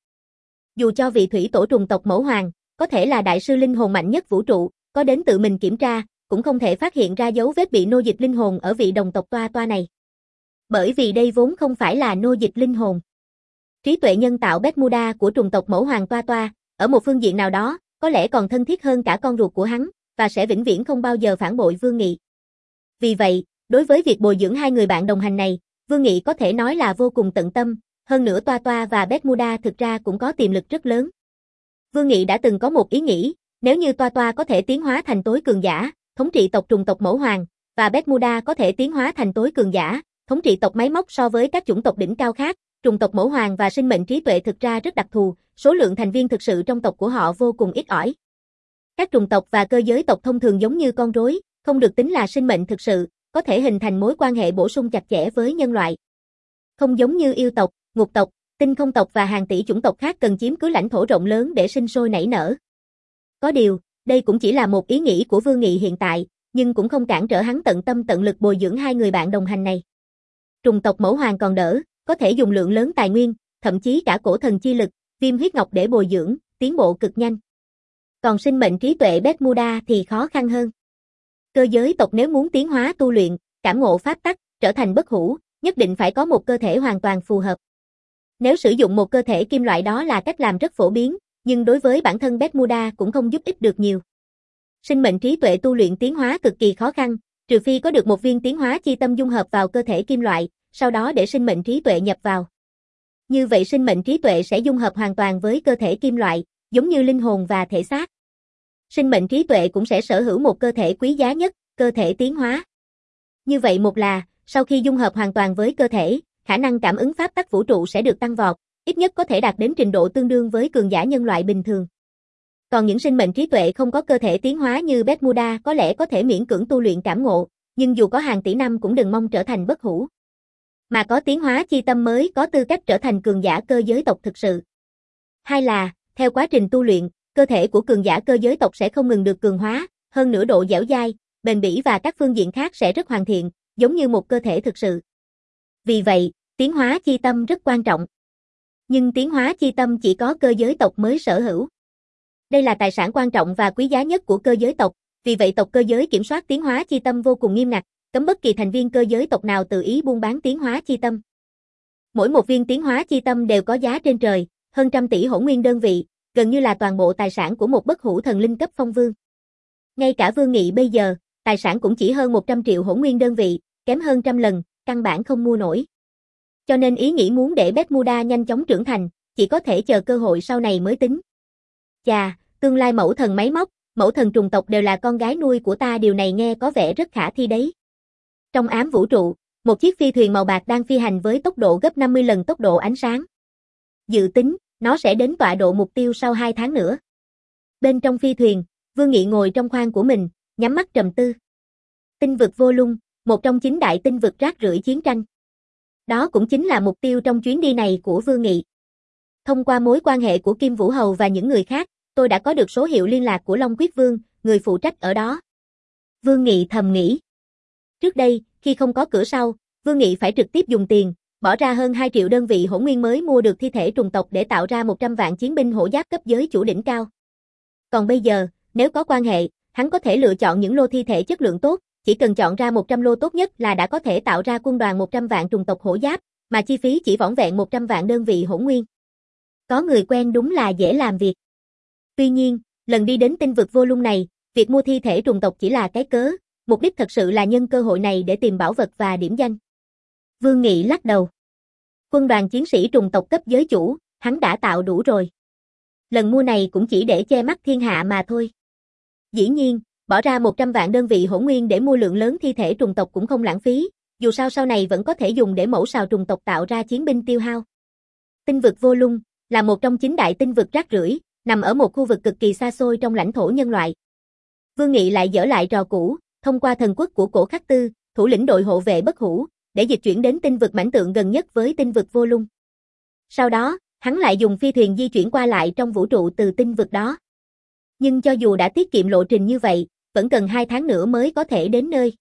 Dù cho vị thủy tổ trùng tộc mẫu hoàng, có thể là đại sư linh hồn mạnh nhất vũ trụ, có đến tự mình kiểm tra, cũng không thể phát hiện ra dấu vết bị nô dịch linh hồn ở vị đồng tộc toa toa này. Bởi vì đây vốn không phải là nô dịch linh hồn. Trí tuệ nhân tạo Bermuda của trùng tộc mẫu hoàng toa toa, ở một phương diện nào đó, có lẽ còn thân thiết hơn cả con ruột của hắn, và sẽ vĩnh viễn không bao giờ phản bội Vương Nghị. Vì vậy, đối với việc bồi dưỡng hai người bạn đồng hành này, Vương Nghị có thể nói là vô cùng tận tâm, hơn nữa toa toa và Bermuda thực ra cũng có tiềm lực rất lớn. Vương Nghị đã từng có một ý nghĩ, nếu như toa toa có thể tiến hóa thành tối cường giả, thống trị tộc trùng tộc mẫu hoàng, và Bermuda có thể tiến hóa thành tối cường giả, thống trị tộc máy móc so với các chủng tộc đỉnh cao khác, trùng tộc mẫu hoàng và sinh mệnh trí tuệ thực ra rất đặc thù, số lượng thành viên thực sự trong tộc của họ vô cùng ít ỏi. Các trùng tộc và cơ giới tộc thông thường giống như con rối, không được tính là sinh mệnh thực sự, có thể hình thành mối quan hệ bổ sung chặt chẽ với nhân loại. Không giống như yêu tộc, ngục tộc, tinh không tộc và hàng tỷ chủng tộc khác cần chiếm cứ lãnh thổ rộng lớn để sinh sôi nảy nở. Có điều, đây cũng chỉ là một ý nghĩ của Vương Nghị hiện tại, nhưng cũng không cản trở hắn tận tâm tận lực bồi dưỡng hai người bạn đồng hành này. Trùng tộc mẫu hoàng còn đỡ, có thể dùng lượng lớn tài nguyên, thậm chí cả cổ thần chi lực, viêm huyết ngọc để bồi dưỡng, tiến bộ cực nhanh. Còn sinh mệnh trí tuệ Bermuda thì khó khăn hơn. Cơ giới tộc nếu muốn tiến hóa tu luyện, cảm ngộ pháp tắc, trở thành bất hủ, nhất định phải có một cơ thể hoàn toàn phù hợp. Nếu sử dụng một cơ thể kim loại đó là cách làm rất phổ biến, nhưng đối với bản thân Bermuda cũng không giúp ích được nhiều. Sinh mệnh trí tuệ tu luyện tiến hóa cực kỳ khó khăn, trừ phi có được một viên tiến hóa chi tâm dung hợp vào cơ thể kim loại, sau đó để sinh mệnh trí tuệ nhập vào. Như vậy sinh mệnh trí tuệ sẽ dung hợp hoàn toàn với cơ thể kim loại, giống như linh hồn và thể xác. Sinh mệnh trí tuệ cũng sẽ sở hữu một cơ thể quý giá nhất, cơ thể tiến hóa. Như vậy một là, sau khi dung hợp hoàn toàn với cơ thể, khả năng cảm ứng pháp tắc vũ trụ sẽ được tăng vọt, ít nhất có thể đạt đến trình độ tương đương với cường giả nhân loại bình thường. Còn những sinh mệnh trí tuệ không có cơ thể tiến hóa như Bermuda có lẽ có thể miễn cưỡng tu luyện cảm ngộ, nhưng dù có hàng tỷ năm cũng đừng mong trở thành bất hủ. Mà có tiến hóa chi tâm mới có tư cách trở thành cường giả cơ giới tộc thực sự. Hai là, theo quá trình tu luyện, cơ thể của cường giả cơ giới tộc sẽ không ngừng được cường hóa, hơn nữa độ dẻo dai, bền bỉ và các phương diện khác sẽ rất hoàn thiện, giống như một cơ thể thực sự. Vì vậy, tiến hóa chi tâm rất quan trọng. Nhưng tiến hóa chi tâm chỉ có cơ giới tộc mới sở hữu. Đây là tài sản quan trọng và quý giá nhất của cơ giới tộc, vì vậy tộc cơ giới kiểm soát tiến hóa chi tâm vô cùng nghiêm ngặt, cấm bất kỳ thành viên cơ giới tộc nào tự ý buôn bán tiến hóa chi tâm. Mỗi một viên tiến hóa chi tâm đều có giá trên trời, hơn trăm tỷ hỗn nguyên đơn vị, gần như là toàn bộ tài sản của một bất hủ thần linh cấp phong vương. Ngay cả Vương Nghị bây giờ, tài sản cũng chỉ hơn một trăm triệu hỗn nguyên đơn vị, kém hơn trăm lần, căn bản không mua nổi. Cho nên ý nghĩ muốn để Bermuda nhanh chóng trưởng thành, chỉ có thể chờ cơ hội sau này mới tính. Chà, tương lai mẫu thần máy móc, mẫu thần trùng tộc đều là con gái nuôi của ta, điều này nghe có vẻ rất khả thi đấy. Trong ám vũ trụ, một chiếc phi thuyền màu bạc đang phi hành với tốc độ gấp năm mươi lần tốc độ ánh sáng. Dự tính, nó sẽ đến tọa độ mục tiêu sau hai tháng nữa. Bên trong phi thuyền, Vương Nghị ngồi trong khoang của mình, nhắm mắt trầm tư. Tinh vực vô lung, một trong chín đại tinh vực rác rưởi chiến tranh. Đó cũng chính là mục tiêu trong chuyến đi này của Vương Nghị. Thông qua mối quan hệ của Kim Vũ Hầu và những người khác, tôi đã có được số hiệu liên lạc của Long Quyết Vương, người phụ trách ở đó. Vương Nghị thầm nghĩ. Trước đây, khi không có cửa sau, Vương Nghị phải trực tiếp dùng tiền, bỏ ra hơn hai triệu đơn vị hỗn nguyên mới mua được thi thể trùng tộc để tạo ra một trăm vạn chiến binh hổ giáp cấp giới chủ đỉnh cao. Còn bây giờ, nếu có quan hệ, hắn có thể lựa chọn những lô thi thể chất lượng tốt, chỉ cần chọn ra một trăm lô tốt nhất là đã có thể tạo ra quân đoàn một trăm vạn trùng tộc hổ giáp, mà chi phí chỉ vỏn vẹn một trăm vạn đơn vị hỗn nguyên. Có người quen đúng là dễ làm việc. Tuy nhiên, lần đi đến tinh vực vô lung này, việc mua thi thể trùng tộc chỉ là cái cớ, mục đích thật sự là nhân cơ hội này để tìm bảo vật và điểm danh. Vương Nghị lắc đầu. Quân đoàn chiến sĩ trùng tộc cấp giới chủ, hắn đã tạo đủ rồi. Lần mua này cũng chỉ để che mắt thiên hạ mà thôi. Dĩ nhiên, bỏ ra một trăm vạn đơn vị hỗn nguyên để mua lượng lớn thi thể trùng tộc cũng không lãng phí, dù sao sau này vẫn có thể dùng để mẫu xào trùng tộc tạo ra chiến binh tiêu hao. Tinh vực vô lung là một trong chín đại tinh vực rác rưởi, nằm ở một khu vực cực kỳ xa xôi trong lãnh thổ nhân loại. Vương Nghị lại dở lại trò cũ, thông qua thần quốc của Cổ Khắc Tư, thủ lĩnh đội hộ vệ bất hủ, để dịch chuyển đến tinh vực mãnh tượng gần nhất với tinh vực Vô Lung. Sau đó, hắn lại dùng phi thuyền di chuyển qua lại trong vũ trụ từ tinh vực đó. Nhưng cho dù đã tiết kiệm lộ trình như vậy, vẫn cần hai tháng nữa mới có thể đến nơi.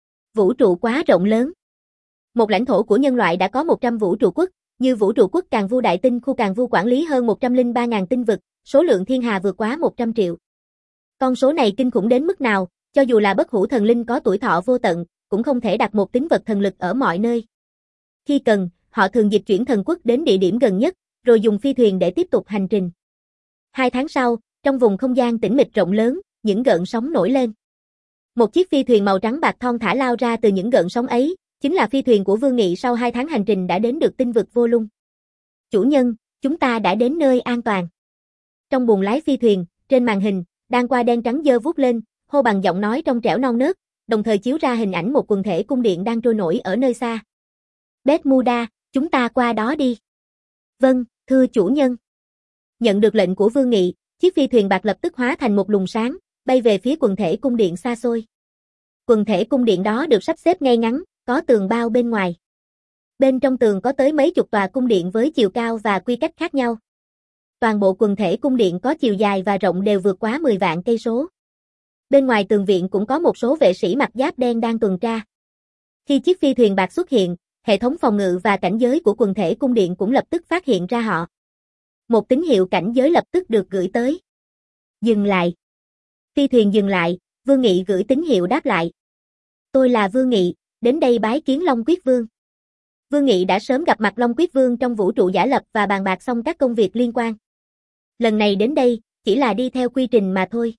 Vũ trụ quá rộng lớn. Một lãnh thổ của nhân loại đã có một trăm vũ trụ quốc, như vũ trụ quốc Càn Vu Đại Tinh khu Càn Vu quản lý hơn một trăm lẻ ba nghìn tinh vực, số lượng thiên hà vượt quá một trăm triệu. Con số này kinh khủng đến mức nào, cho dù là bất hủ thần linh có tuổi thọ vô tận, cũng không thể đặt một tín vật thần lực ở mọi nơi. Khi cần, họ thường dịch chuyển thần quốc đến địa điểm gần nhất, rồi dùng phi thuyền để tiếp tục hành trình. Hai tháng sau, trong vùng không gian tĩnh mịch rộng lớn, những gợn sóng nổi lên. Một chiếc phi thuyền màu trắng bạc thon thả lao ra từ những gợn sóng ấy, chính là phi thuyền của Vương Nghị sau hai tháng hành trình đã đến được tinh vực Vô Lung. Chủ nhân, chúng ta đã đến nơi an toàn. Trong buồng lái phi thuyền, trên màn hình, đang qua đen trắng dơ vút lên, hô bằng giọng nói trong trẻo non nớt, đồng thời chiếu ra hình ảnh một quần thể cung điện đang trôi nổi ở nơi xa. Bermuda, chúng ta qua đó đi. Vâng, thưa chủ nhân. Nhận được lệnh của Vương Nghị, chiếc phi thuyền bạc lập tức hóa thành một luồng sáng, bay về phía quần thể cung điện xa xôi. Quần thể cung điện đó được sắp xếp ngay ngắn, có tường bao bên ngoài. Bên trong tường có tới mấy chục tòa cung điện với chiều cao và quy cách khác nhau. Toàn bộ quần thể cung điện có chiều dài và rộng đều vượt quá mười vạn cây số. Bên ngoài tường viện cũng có một số vệ sĩ mặc giáp đen đang tuần tra. Khi chiếc phi thuyền bạc xuất hiện, hệ thống phòng ngự và cảnh giới của quần thể cung điện cũng lập tức phát hiện ra họ. Một tín hiệu cảnh giới lập tức được gửi tới. Dừng lại. Phi thuyền dừng lại, Vương Nghị gửi tín hiệu đáp lại. Tôi là Vương Nghị, đến đây bái kiến Long Quyết Vương. Vương Nghị đã sớm gặp mặt Long Quyết Vương trong vũ trụ giả lập và bàn bạc xong các công việc liên quan. Lần này đến đây, chỉ là đi theo quy trình mà thôi.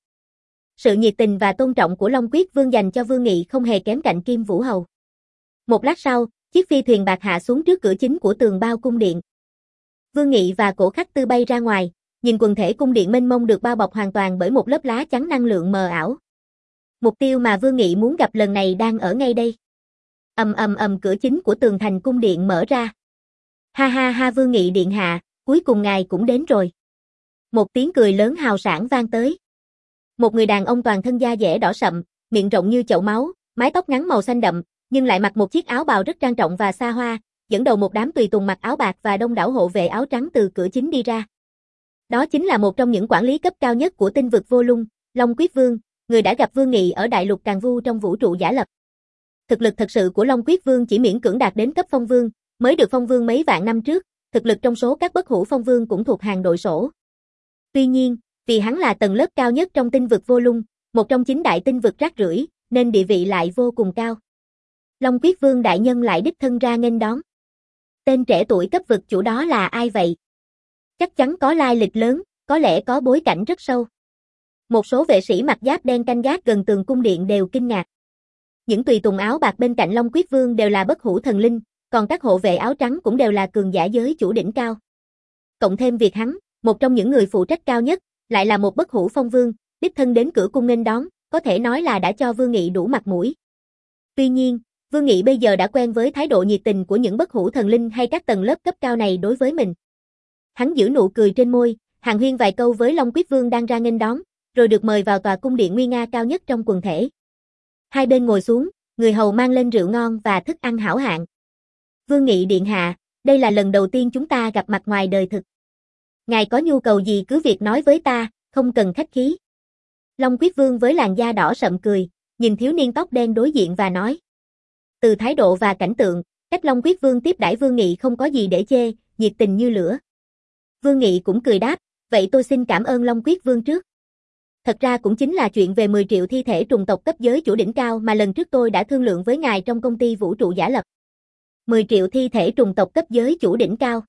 Sự nhiệt tình và tôn trọng của Long Quyết Vương dành cho Vương Nghị không hề kém cạnh Kim Vũ Hầu. Một lát sau, chiếc phi thuyền bạc hạ xuống trước cửa chính của tường bao cung điện. Vương Nghị và Cổ Khắc Tư bay ra ngoài, nhìn quần thể cung điện mênh mông được bao bọc hoàn toàn bởi một lớp lá chắn năng lượng mờ ảo. Mục tiêu mà Vương Nghị muốn gặp lần này đang ở ngay đây. Ầm ầm ầm, cửa chính của tường thành cung điện mở ra. Ha ha ha, Vương Nghị điện hạ, cuối cùng ngài cũng đến rồi. Một tiếng cười lớn hào sảng vang tới. Một người đàn ông toàn thân da dẻ đỏ sậm, miệng rộng như chậu máu, mái tóc ngắn màu xanh đậm, nhưng lại mặc một chiếc áo bào rất trang trọng và xa hoa, dẫn đầu một đám tùy tùng mặc áo bạc và đông đảo hộ vệ áo trắng từ cửa chính đi ra. Đó chính là một trong những quản lý cấp cao nhất của tinh vực Vô Lung, Long Quyết Vương, người đã gặp Vương Nghị ở đại lục Càn Vu trong vũ trụ giả lập. Thực lực thật sự của Long Quyết Vương chỉ miễn cưỡng đạt đến cấp phong vương, mới được phong vương mấy vạn năm trước, thực lực trong số các bất hủ phong vương cũng thuộc hàng đội sổ. Tuy nhiên, vì hắn là tầng lớp cao nhất trong tinh vực Vô Lung, một trong chín đại tinh vực rác rưởi, nên địa vị lại vô cùng cao. Long Quyết Vương đại nhân lại đích thân ra nghênh đón. Tên trẻ tuổi cấp vực chủ đó là ai vậy? Chắc chắn có lai lịch lớn, có lẽ có bối cảnh rất sâu. Một số vệ sĩ mặc giáp đen canh gác gần tường cung điện đều kinh ngạc. Những tùy tùng áo bạc bên cạnh Long Quyết Vương đều là bất hủ thần linh, còn các hộ vệ áo trắng cũng đều là cường giả giới chủ đỉnh cao. Cộng thêm việc hắn, một trong những người phụ trách cao nhất, lại là một bất hủ phong vương, đích thân đến cửa cung nghênh đón, có thể nói là đã cho Vương Nghị đủ mặt mũi. Tuy nhiên, Vương Nghị bây giờ đã quen với thái độ nhiệt tình của những bất hủ thần linh hay các tầng lớp cấp cao này đối với mình. Hắn giữ nụ cười trên môi, hàn huyên vài câu với Long Quyết Vương đang ra nghênh đón, rồi được mời vào tòa cung điện nguy nga cao nhất trong quần thể. Hai bên ngồi xuống, người hầu mang lên rượu ngon và thức ăn hảo hạng. Vương Nghị điện hạ, đây là lần đầu tiên chúng ta gặp mặt ngoài đời thực. Ngài có nhu cầu gì cứ việc nói với ta, không cần khách khí. Long Quyết Vương với làn da đỏ sậm cười, nhìn thiếu niên tóc đen đối diện và nói. Từ thái độ và cảnh tượng, cách Long Quyết Vương tiếp đãi Vương Nghị không có gì để chê, nhiệt tình như lửa. Vương Nghị cũng cười đáp, vậy tôi xin cảm ơn Long Quyết Vương trước. Thật ra cũng chính là chuyện về mười triệu thi thể trùng tộc cấp giới chủ đỉnh cao mà lần trước tôi đã thương lượng với ngài trong công ty vũ trụ giả lập. mười triệu thi thể trùng tộc cấp giới chủ đỉnh cao.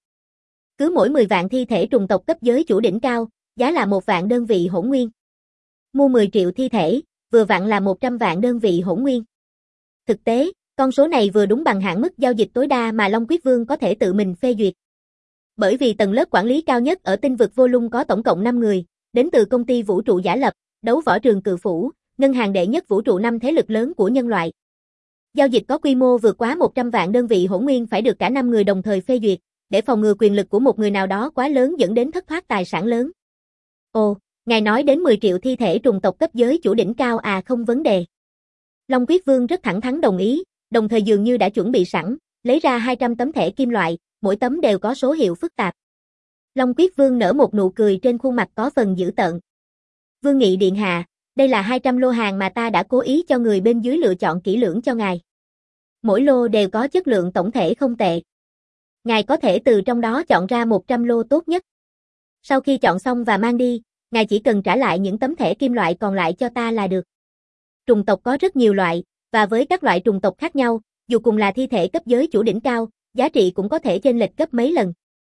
Cứ mỗi mười vạn thi thể trùng tộc cấp giới chủ đỉnh cao, giá là một vạn đơn vị hỗn nguyên. Mua mười triệu thi thể, vừa vặn là một trăm vạn đơn vị hỗn nguyên. Thực tế, con số này vừa đúng bằng hạn mức giao dịch tối đa mà Long Quyết Vương có thể tự mình phê duyệt. Bởi vì tầng lớp quản lý cao nhất ở tinh vực Vô Lung có tổng cộng năm người, đến từ công ty vũ trụ giả lập, đấu võ trường Cự Phủ, ngân hàng đệ nhất vũ trụ năm thế lực lớn của nhân loại. Giao dịch có quy mô vượt quá một trăm vạn đơn vị hỗn nguyên phải được cả năm người đồng thời phê duyệt, để phòng ngừa quyền lực của một người nào đó quá lớn dẫn đến thất thoát tài sản lớn. Ồ, ngài nói đến mười triệu thi thể trùng tộc cấp giới chủ đỉnh cao à, không vấn đề. Long Quyết Vương rất thẳng thắn đồng ý, đồng thời dường như đã chuẩn bị sẵn, lấy ra hai trăm tấm thẻ kim loại, mỗi tấm đều có số hiệu phức tạp. Long Quyết Vương nở một nụ cười trên khuôn mặt có phần dữ tợn. Vương Nghị điện hạ, đây là hai trăm lô hàng mà ta đã cố ý cho người bên dưới lựa chọn kỹ lưỡng cho ngài. Mỗi lô đều có chất lượng tổng thể không tệ. Ngài có thể từ trong đó chọn ra một trăm lô tốt nhất. Sau khi chọn xong và mang đi, ngài chỉ cần trả lại những tấm thẻ kim loại còn lại cho ta là được. Trùng tộc có rất nhiều loại, và với các loại trùng tộc khác nhau, dù cùng là thi thể cấp giới chủ đỉnh cao, giá trị cũng có thể chênh lệch gấp mấy lần.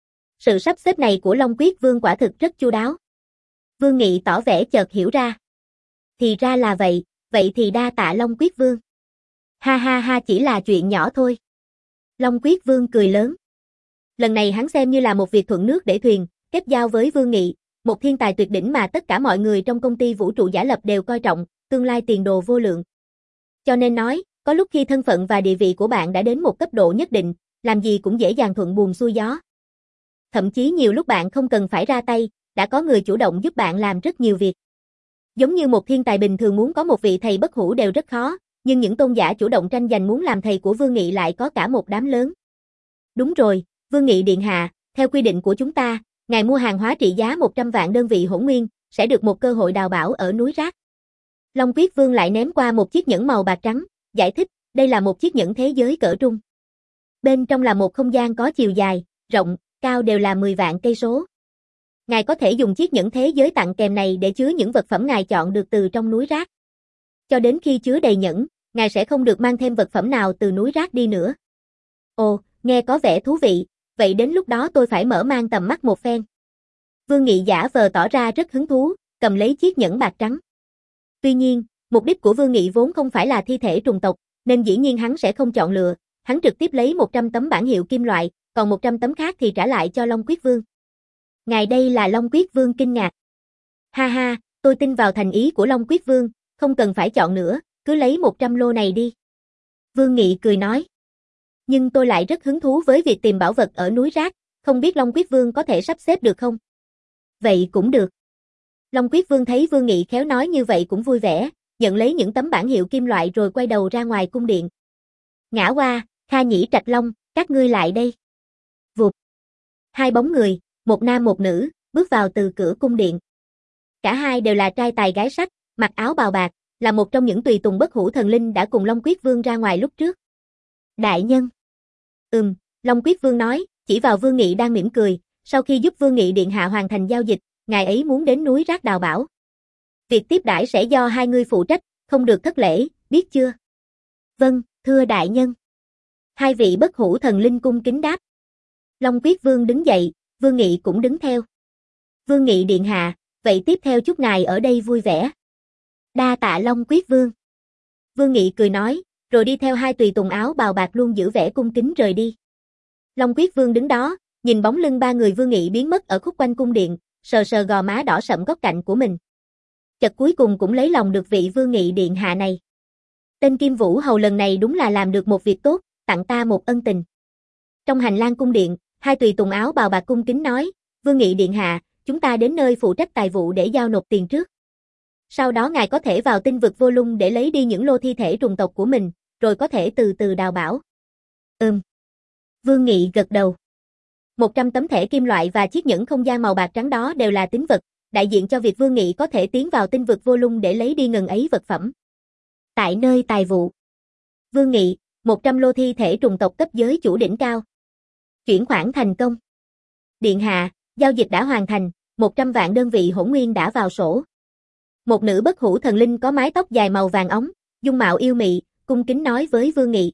Sự sắp xếp này của Long Quyết Vương quả thực rất chu đáo. Vương Nghị tỏ vẻ chợt hiểu ra. Thì ra là vậy, vậy thì đa tạ Long Quyết Vương. Ha ha ha, chỉ là chuyện nhỏ thôi. Long Quyết Vương cười lớn. Lần này hắn xem như là một việc thuận nước để thuyền, kết giao với Vương Nghị, một thiên tài tuyệt đỉnh mà tất cả mọi người trong công ty vũ trụ giả lập đều coi trọng, tương lai tiền đồ vô lượng. Cho nên nói, có lúc khi thân phận và địa vị của bạn đã đến một cấp độ nhất định, làm gì cũng dễ dàng thuận buồm xuôi gió. Thậm chí nhiều lúc bạn không cần phải ra tay, đã có người chủ động giúp bạn làm rất nhiều việc. Giống như một thiên tài bình thường muốn có một vị thầy bất hủ đều rất khó, nhưng những tôn giả chủ động tranh giành muốn làm thầy của Vương Nghị lại có cả một đám lớn. Đúng rồi, Vương Nghị điện hạ, theo quy định của chúng ta, ngài mua hàng hóa trị giá một trăm vạn đơn vị hỗn nguyên, sẽ được một cơ hội đào bảo ở núi rác. Long Quyết Vương lại ném qua một chiếc nhẫn màu bạc trắng, giải thích, đây là một chiếc nhẫn thế giới cỡ trung. Bên trong là một không gian có chiều dài, rộng, cao đều là mười vạn cây số. Ngài có thể dùng chiếc nhẫn thế giới tặng kèm này để chứa những vật phẩm ngài chọn được từ trong núi rác. Cho đến khi chứa đầy nhẫn, ngài sẽ không được mang thêm vật phẩm nào từ núi rác đi nữa. Ồ, nghe có vẻ thú vị, vậy đến lúc đó tôi phải mở mang tầm mắt một phen. Vương Nghị giả vờ tỏ ra rất hứng thú, cầm lấy chiếc nhẫn bạc trắng. Tuy nhiên, mục đích của Vương Nghị vốn không phải là thi thể trùng tộc, nên dĩ nhiên hắn sẽ không chọn lựa, hắn trực tiếp lấy một trăm tấm bản hiệu kim loại, còn một trăm tấm khác thì trả lại cho Long Quyết Vương. Ngài đây là Long Quyết Vương kinh ngạc. Ha ha, tôi tin vào thành ý của Long Quyết Vương, không cần phải chọn nữa, cứ lấy một trăm lô này đi. Vương Nghị cười nói. Nhưng tôi lại rất hứng thú với việc tìm bảo vật ở núi rác, không biết Long Quyết Vương có thể sắp xếp được không? Vậy cũng được. Long Quyết Vương thấy Vương Nghị khéo nói như vậy cũng vui vẻ, nhận lấy những tấm bản hiệu kim loại rồi quay đầu ra ngoài cung điện. Ngã Hoa, Kha Nhĩ Trạch Long, các ngươi lại đây. Vụt. Hai bóng người, một nam một nữ, bước vào từ cửa cung điện. Cả hai đều là trai tài gái sắc, mặc áo bào bạc, là một trong những tùy tùng bất hủ thần linh đã cùng Long Quyết Vương ra ngoài lúc trước. Đại nhân. Ừm, Long Quyết Vương nói, chỉ vào Vương Nghị đang mỉm cười, sau khi giúp Vương Nghị điện hạ hoàn thành giao dịch, ngài ấy muốn đến núi rác đào bảo. Việc tiếp đãi sẽ do hai người phụ trách, không được thất lễ, biết chưa? Vâng, thưa đại nhân. Hai vị bất hủ thần linh cung kính đáp. Long Quyết Vương đứng dậy, Vương Nghị cũng đứng theo. Vương Nghị điện hạ, vậy tiếp theo chúc ngài ở đây vui vẻ. Đa tạ Long Quyết Vương. Vương Nghị cười nói, rồi đi theo hai tùy tùng áo bào bạc luôn giữ vẻ cung kính rời đi. Long Quyết Vương đứng đó, nhìn bóng lưng ba người Vương Nghị biến mất ở khúc quanh cung điện, sờ sờ gò má đỏ sẫm góc cạnh của mình. Chợt cuối cùng cũng lấy lòng được vị Vương Nghị điện hạ này. Tên Kim Vũ Hầu lần này đúng là làm được một việc tốt, tặng ta một ân tình. Trong hành lang cung điện, hai tùy tùng áo bào bạc cung kính nói, Vương Nghị điện hạ, chúng ta đến nơi phụ trách tài vụ để giao nộp tiền trước. Sau đó ngài có thể vào tinh vực vô lung để lấy đi những lô thi thể trùng tộc của mình, rồi có thể từ từ đào bảo. Ừm. Vương Nghị gật đầu. một trăm tấm thẻ kim loại và chiếc nhẫn không gian màu bạc trắng đó đều là tín vật, đại diện cho việc Vương Nghị có thể tiến vào tinh vực vô lung để lấy đi ngần ấy vật phẩm. Tại nơi tài vụ. Vương Nghị, một trăm lô thi thể trùng tộc cấp giới chủ đỉnh cao. Chuyển khoản thành công. Điện hạ, giao dịch đã hoàn thành, một trăm vạn đơn vị hỗn nguyên đã vào sổ. Một nữ bất hủ thần linh có mái tóc dài màu vàng óng, dung mạo yêu mị, cung kính nói với Vương Nghị.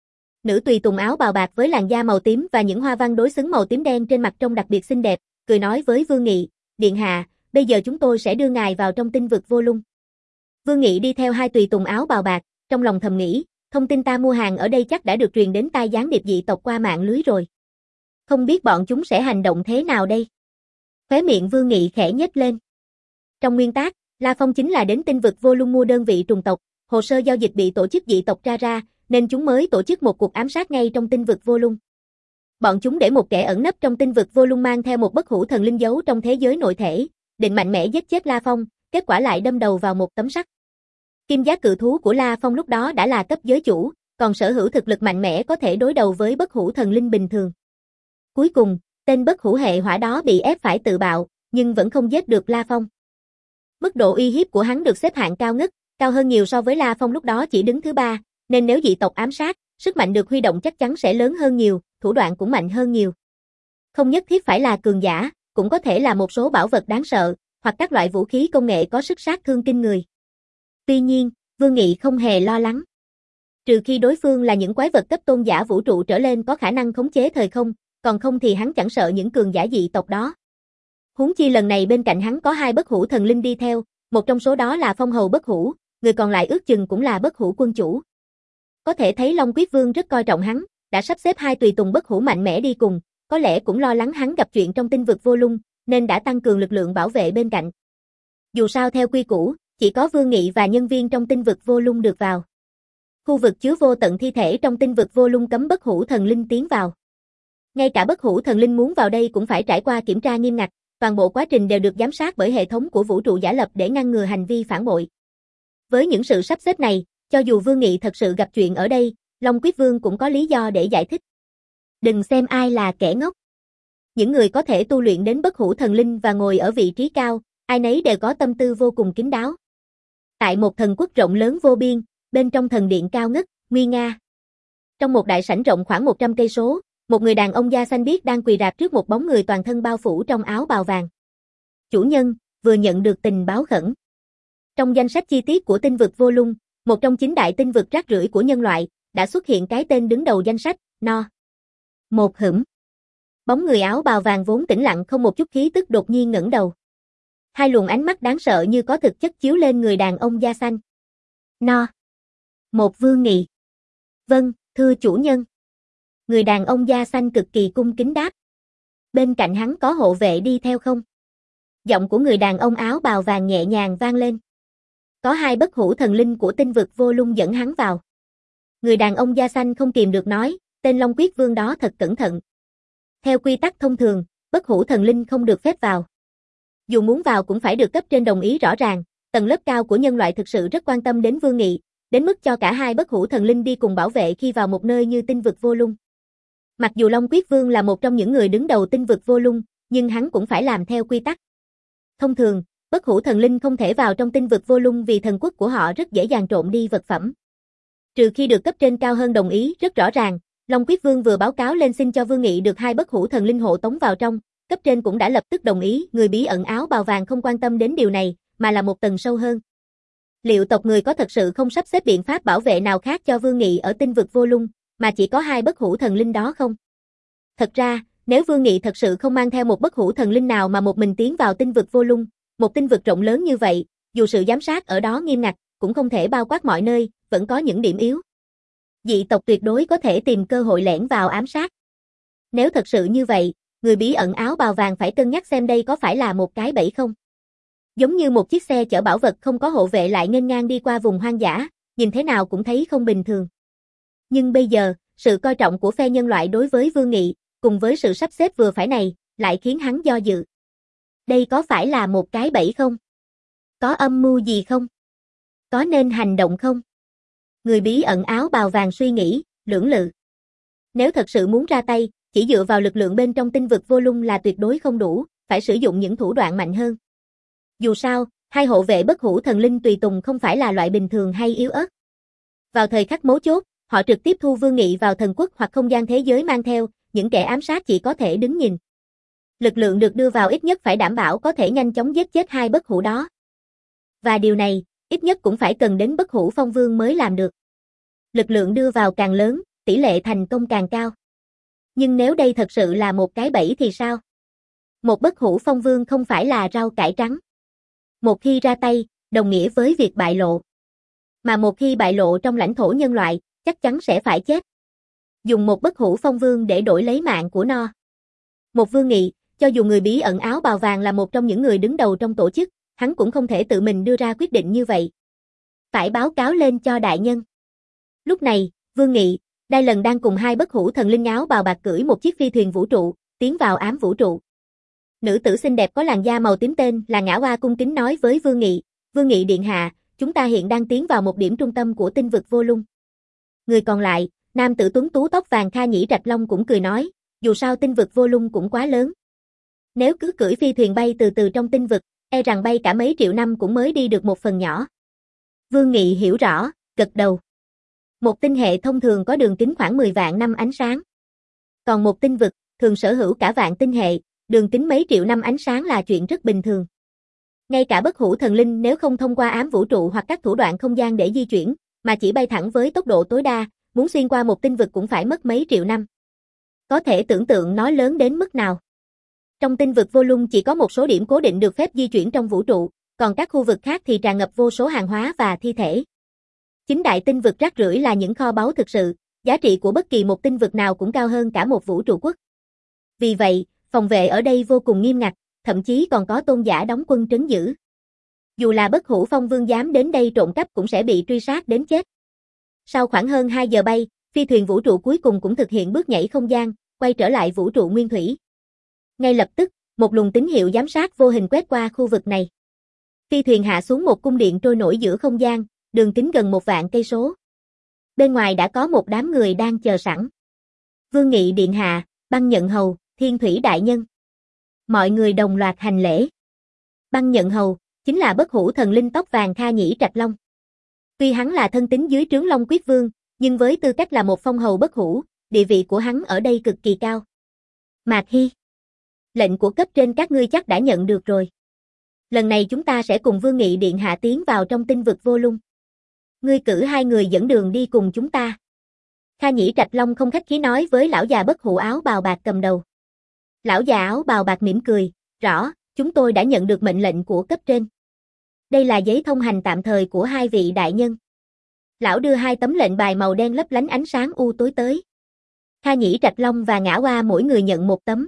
Nữ tùy tùng áo bào bạc với làn da màu tím và những hoa văn đối xứng màu tím đen trên mặt trông đặc biệt xinh đẹp, cười nói với Vương Nghị, điện hạ, bây giờ chúng tôi sẽ đưa ngài vào trong tinh vực vô lung. Vương Nghị đi theo hai tùy tùng áo bào bạc, trong lòng thầm nghĩ, thông tin ta mua hàng ở đây chắc đã được truyền đến tai gián điệp dị tộc qua mạng lưới rồi. Không biết bọn chúng sẽ hành động thế nào đây? Khóe miệng Vương Nghị khẽ nhếch lên. Trong nguyên tắc, La Phong chính là đến tinh vực vô lung mua đơn vị trùng tộc, hồ sơ giao dịch bị tổ chức dị tộc tra ra, nên chúng mới tổ chức một cuộc ám sát ngay trong tinh vực vô lung. Bọn chúng để một kẻ ẩn nấp trong tinh vực vô lung mang theo một bất hủ thần linh giấu trong thế giới nội thể, định mạnh mẽ giết chết La Phong, kết quả lại đâm đầu vào một tấm sắt. Kim giác cự thú của La Phong lúc đó đã là cấp giới chủ, còn sở hữu thực lực mạnh mẽ có thể đối đầu với bất hủ thần linh bình thường. Cuối cùng, tên bất hủ hệ hỏa đó bị ép phải tự bạo, nhưng vẫn không giết được La Phong. Mức độ uy hiếp của hắn được xếp hạng cao ngất, cao hơn nhiều so với La Phong lúc đó chỉ đứng thứ ba, nên nếu dị tộc ám sát, sức mạnh được huy động chắc chắn sẽ lớn hơn nhiều, thủ đoạn cũng mạnh hơn nhiều. Không nhất thiết phải là cường giả, cũng có thể là một số bảo vật đáng sợ, hoặc các loại vũ khí công nghệ có sức sát thương kinh người. Tuy nhiên, Vương Nghị không hề lo lắng. Trừ khi đối phương là những quái vật cấp tôn giả vũ trụ trở lên có khả năng khống chế thời không, còn không thì hắn chẳng sợ những cường giả dị tộc đó. Huống chi lần này bên cạnh hắn có hai bất hủ thần linh đi theo, một trong số đó là Phong Hầu bất hủ, người còn lại ước chừng cũng là bất hủ quân chủ. Có thể thấy Long Quyết Vương rất coi trọng hắn, đã sắp xếp hai tùy tùng bất hủ mạnh mẽ đi cùng, có lẽ cũng lo lắng hắn gặp chuyện trong tinh vực vô lung, nên đã tăng cường lực lượng bảo vệ bên cạnh. Dù sao theo quy củ, chỉ có Vương Nghị và nhân viên trong tinh vực vô lung được vào. Khu vực chứa vô tận thi thể trong tinh vực vô lung cấm bất hủ thần linh tiến vào. Ngay cả bất hủ thần linh muốn vào đây cũng phải trải qua kiểm tra nghiêm ngặt, toàn bộ quá trình đều được giám sát bởi hệ thống của vũ trụ giả lập để ngăn ngừa hành vi phản bội. Với những sự sắp xếp này, cho dù Vương Nghị thật sự gặp chuyện ở đây, Long Quyết Vương cũng có lý do để giải thích. Đừng xem ai là kẻ ngốc. Những người có thể tu luyện đến bất hủ thần linh và ngồi ở vị trí cao, ai nấy đều có tâm tư vô cùng kín đáo. Tại một thần quốc rộng lớn vô biên, bên trong thần điện cao ngất, nguy nga. Trong một đại sảnh rộng khoảng một trăm cây số, một người đàn ông da xanh biếc đang quỳ rạp trước một bóng người toàn thân bao phủ trong áo bào vàng. Chủ nhân, vừa nhận được tình báo khẩn. Trong danh sách chi tiết của tinh vực vô lung, một trong chín đại tinh vực rác rưởi của nhân loại, đã xuất hiện cái tên đứng đầu danh sách, No. Một hửm. Bóng người áo bào vàng vốn tĩnh lặng không một chút khí tức đột nhiên ngẩng đầu. Hai luồng ánh mắt đáng sợ như có thực chất chiếu lên người đàn ông da xanh. No. Một Vương Nghị. Vâng, thưa chủ nhân. Người đàn ông da xanh cực kỳ cung kính đáp. Bên cạnh hắn có hộ vệ đi theo không? Giọng của người đàn ông áo bào vàng nhẹ nhàng vang lên. Có hai bất hủ thần linh của tinh vực vô lung dẫn hắn vào. Người đàn ông da xanh không kìm được nói, tên Long Quyết Vương đó thật cẩn thận. Theo quy tắc thông thường, bất hủ thần linh không được phép vào. Dù muốn vào cũng phải được cấp trên đồng ý rõ ràng, tầng lớp cao của nhân loại thực sự rất quan tâm đến Vương Nghị, đến mức cho cả hai bất hủ thần linh đi cùng bảo vệ khi vào một nơi như tinh vực vô lung. Mặc dù Long Quyết Vương là một trong những người đứng đầu tinh vực vô lung, nhưng hắn cũng phải làm theo quy tắc. Thông thường, bất hủ thần linh không thể vào trong tinh vực vô lung vì thần quốc của họ rất dễ dàng trộm đi vật phẩm. Trừ khi được cấp trên cao hơn đồng ý rất rõ ràng, Long Quyết Vương vừa báo cáo lên xin cho Vương Nghị được hai bất hủ thần linh hộ tống vào trong, cấp trên cũng đã lập tức đồng ý, người bí ẩn áo bào vàng không quan tâm đến điều này, mà là một tầng sâu hơn. Liệu tộc người có thật sự không sắp xếp biện pháp bảo vệ nào khác cho Vương Nghị ở tinh vực vô lung, mà chỉ có hai bất hủ thần linh đó không? Thật ra, nếu Vương Nghị thật sự không mang theo một bất hủ thần linh nào mà một mình tiến vào tinh vực vô lung, một tinh vực rộng lớn như vậy, dù sự giám sát ở đó nghiêm ngặt, cũng không thể bao quát mọi nơi, vẫn có những điểm yếu. Dị tộc tuyệt đối có thể tìm cơ hội lẻn vào ám sát. Nếu thật sự như vậy, người bí ẩn áo bào vàng phải cân nhắc xem đây có phải là một cái bẫy không. Giống như một chiếc xe chở bảo vật không có hộ vệ lại nghênh ngang đi qua vùng hoang dã, nhìn thế nào cũng thấy không bình thường. Nhưng bây giờ, sự coi trọng của phe nhân loại đối với Vương Nghị, cùng với sự sắp xếp vừa phải này, lại khiến hắn do dự. Đây có phải là một cái bẫy không? Có âm mưu gì không? Có nên hành động không? Người bí ẩn áo bào vàng suy nghĩ, lưỡng lự. Nếu thật sự muốn ra tay, chỉ dựa vào lực lượng bên trong tinh vực vô lung là tuyệt đối không đủ, phải sử dụng những thủ đoạn mạnh hơn. Dù sao, hai hộ vệ bất hủ thần linh tùy tùng không phải là loại bình thường hay yếu ớt. Vào thời khắc mấu chốt, họ trực tiếp thu Vương Nghị vào thần quốc hoặc không gian thế giới mang theo, những kẻ ám sát chỉ có thể đứng nhìn. Lực lượng được đưa vào ít nhất phải đảm bảo có thể nhanh chóng giết chết hai bất hủ đó. Và điều này, ít nhất cũng phải cần đến bất hủ phong vương mới làm được. Lực lượng đưa vào càng lớn, tỷ lệ thành công càng cao. Nhưng nếu đây thật sự là một cái bẫy thì sao? Một bất hủ phong vương không phải là rau cải trắng. Một khi ra tay, đồng nghĩa với việc bại lộ. Mà một khi bại lộ trong lãnh thổ nhân loại, chắc chắn sẽ phải chết. Dùng một bất hủ phong vương để đổi lấy mạng của No. Một Vương Nghị, cho dù người bí ẩn áo bào vàng là một trong những người đứng đầu trong tổ chức, hắn cũng không thể tự mình đưa ra quyết định như vậy. Phải báo cáo lên cho đại nhân. Lúc này, Vương Nghị, Đai Lần đang cùng hai bất hủ thần linh áo bào bạc cưỡi một chiếc phi thuyền vũ trụ, tiến vào ám vũ trụ. Nữ tử xinh đẹp có làn da màu tím tên là Ngã Oa cung kính nói với Vương Nghị, Vương Nghị điện hạ, chúng ta hiện đang tiến vào một điểm trung tâm của tinh vực vô lung. Người còn lại, nam tử tuấn tú tóc vàng Kha Nhĩ Trạch Long cũng cười nói, dù sao tinh vực vô lung cũng quá lớn. Nếu cứ cưỡi phi thuyền bay từ từ trong tinh vực, e rằng bay cả mấy triệu năm cũng mới đi được một phần nhỏ. Vương Nghị hiểu rõ, gật đầu. Một tinh hệ thông thường có đường kính khoảng mười vạn năm ánh sáng. Còn một tinh vực, thường sở hữu cả vạn tinh hệ, đường kính mấy triệu năm ánh sáng là chuyện rất bình thường. Ngay cả bất hủ thần linh nếu không thông qua ám vũ trụ hoặc các thủ đoạn không gian để di chuyển, mà chỉ bay thẳng với tốc độ tối đa, muốn xuyên qua một tinh vực cũng phải mất mấy triệu năm. Có thể tưởng tượng nó lớn đến mức nào. Trong tinh vực vô lung chỉ có một số điểm cố định được phép di chuyển trong vũ trụ, còn các khu vực khác thì tràn ngập vô số hàng hóa và thi thể. Chính đại tinh vực rác rưởi là những kho báu thực sự, giá trị của bất kỳ một tinh vực nào cũng cao hơn cả một vũ trụ quốc. Vì vậy, phòng vệ ở đây vô cùng nghiêm ngặt, thậm chí còn có tôn giả đóng quân trấn giữ. Dù là bất hủ phong vương dám đến đây trộm cắp cũng sẽ bị truy sát đến chết. Sau khoảng hơn hai giờ bay, phi thuyền vũ trụ cuối cùng cũng thực hiện bước nhảy không gian, quay trở lại vũ trụ nguyên thủy. Ngay lập tức, một luồng tín hiệu giám sát vô hình quét qua khu vực này. Phi thuyền hạ xuống một cung điện trôi nổi giữa không gian, đường kính gần một vạn cây số. Bên ngoài đã có một đám người đang chờ sẵn. Vương Nghị điện hạ, Băng Nhận Hầu, Thiên Thủy đại nhân. Mọi người đồng loạt hành lễ. Băng Nhận Hầu chính là bất hủ thần linh tóc vàng Kha Nhĩ Trạch Long. Tuy hắn là thân tín dưới trướng Long Quyết Vương, nhưng với tư cách là một phong hầu bất hủ, địa vị của hắn ở đây cực kỳ cao. Mạc Hy, lệnh của cấp trên các ngươi chắc đã nhận được rồi. Lần này chúng ta sẽ cùng Vương Nghị điện hạ tiến vào trong tinh vực vô lung. Ngươi cử hai người dẫn đường đi cùng chúng ta. Kha Nhĩ Trạch Long không khách khí nói với lão già bất hủ áo bào bạc cầm đầu. Lão già áo bào bạc mỉm cười, rõ, chúng tôi đã nhận được mệnh lệnh của cấp trên. Đây là giấy thông hành tạm thời của hai vị đại nhân. Lão đưa hai tấm lệnh bài màu đen lấp lánh ánh sáng u tối tới. Kha Nhĩ Trạch Long và Ngã Oa mỗi người nhận một tấm.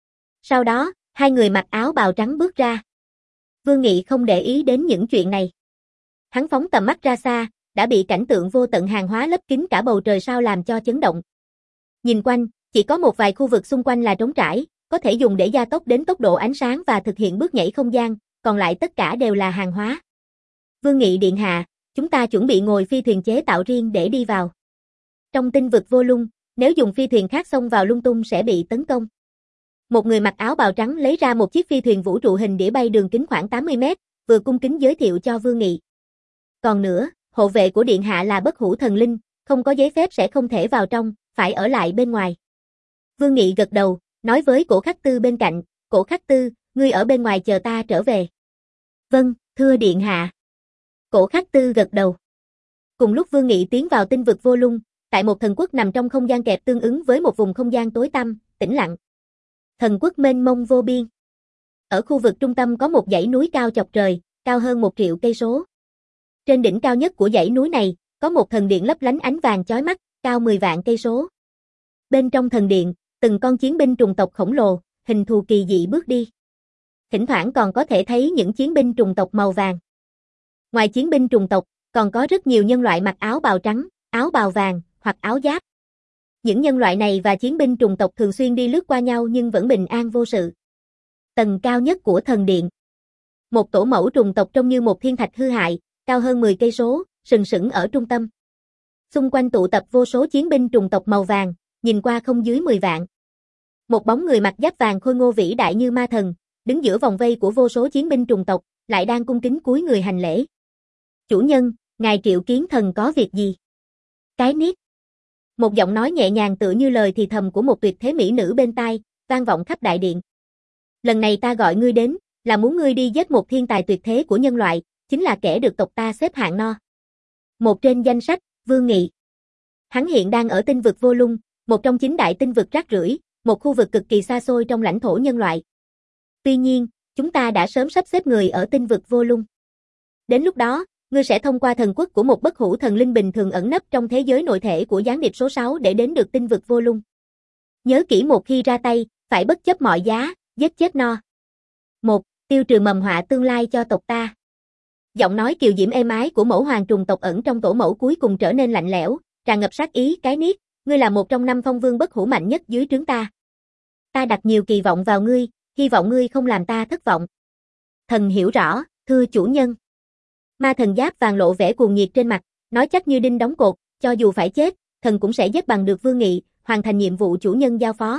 Sau đó, hai người mặc áo bào trắng bước ra. Vương Nghị không để ý đến những chuyện này. Hắn phóng tầm mắt ra xa, đã bị cảnh tượng vô tận hàng hóa lấp kín cả bầu trời sao làm cho chấn động. Nhìn quanh, chỉ có một vài khu vực xung quanh là trống trải, có thể dùng để gia tốc đến tốc độ ánh sáng và thực hiện bước nhảy không gian, còn lại tất cả đều là hàng hóa. Vương Nghị điện hạ, chúng ta chuẩn bị ngồi phi thuyền chế tạo riêng để đi vào. Trong tinh vực vô lung, nếu dùng phi thuyền khác xông vào lung tung sẽ bị tấn công. Một người mặc áo bào trắng lấy ra một chiếc phi thuyền vũ trụ hình đĩa bay đường kính khoảng tám mươi mét, vừa cung kính giới thiệu cho Vương Nghị. Còn nữa, hộ vệ của điện hạ là bất hủ thần linh, không có giấy phép sẽ không thể vào trong, phải ở lại bên ngoài. Vương Nghị gật đầu, nói với Cổ Khắc Tư bên cạnh, Cổ Khắc Tư, ngươi ở bên ngoài chờ ta trở về. Vâng, thưa điện hạ. Cổ Khắc Tư gật đầu. Cùng lúc Vương Nghị tiến vào tinh vực vô lung, tại một thần quốc nằm trong không gian kẹp tương ứng với một vùng không gian tối tăm, tĩnh lặng. Thần quốc mênh mông vô biên. Ở khu vực trung tâm có một dãy núi cao chọc trời, cao hơn một triệu cây số. Trên đỉnh cao nhất của dãy núi này, có một thần điện lấp lánh ánh vàng chói mắt, cao mười vạn cây số. Bên trong thần điện, từng con chiến binh trùng tộc khổng lồ, hình thù kỳ dị bước đi. Thỉnh thoảng còn có thể thấy những chiến binh trùng tộc màu vàng. Ngoài chiến binh trùng tộc, còn có rất nhiều nhân loại mặc áo bào trắng, áo bào vàng, hoặc áo giáp. Những nhân loại này và chiến binh trùng tộc thường xuyên đi lướt qua nhau nhưng vẫn bình an vô sự. Tầng cao nhất của thần điện. Một tổ mẫu trùng tộc trông như một thiên thạch hư hại, cao hơn mười cây số, sừng sững ở trung tâm. Xung quanh tụ tập vô số chiến binh trùng tộc màu vàng, nhìn qua không dưới mười vạn. Một bóng người mặc giáp vàng khôi ngô vĩ đại như ma thần, đứng giữa vòng vây của vô số chiến binh trùng tộc, lại đang cung kính cúi người hành lễ. Chủ nhân, ngài triệu kiến thần có việc gì? Cái niết. Một giọng nói nhẹ nhàng tựa như lời thì thầm của một tuyệt thế mỹ nữ bên tai, vang vọng khắp đại điện. Lần này ta gọi ngươi đến, là muốn ngươi đi giết một thiên tài tuyệt thế của nhân loại, chính là kẻ được tộc ta xếp hạng no. Một trên danh sách, Vương Nghị. Hắn hiện đang ở tinh vực vô lung, một trong chín đại tinh vực rác rưởi, một khu vực cực kỳ xa xôi trong lãnh thổ nhân loại. Tuy nhiên, chúng ta đã sớm sắp xếp người ở tinh vực vô lung. Đến lúc đó, ngươi sẽ thông qua thần quốc của một bất hủ thần linh bình thường ẩn nấp trong thế giới nội thể của gián điệp số sáu để đến được tinh vực vô lung. Nhớ kỹ một khi ra tay, phải bất chấp mọi giá, giết chết no. Một, tiêu trừ mầm họa tương lai cho tộc ta. Giọng nói kiều diễm êm ái của mẫu hoàng trùng tộc ẩn trong tổ mẫu cuối cùng trở nên lạnh lẽo, tràn ngập sát ý. Cái niết, ngươi là một trong năm phong vương bất hủ mạnh nhất dưới trướng ta. Ta đặt nhiều kỳ vọng vào ngươi, hy vọng ngươi không làm ta thất vọng. Thần hiểu rõ, thưa chủ nhân. Ma thần giáp vàng lộ vẻ cuồng nhiệt trên mặt, nói chắc như đinh đóng cột, cho dù phải chết, thần cũng sẽ giúp bằng được Vương Nghị, hoàn thành nhiệm vụ chủ nhân giao phó.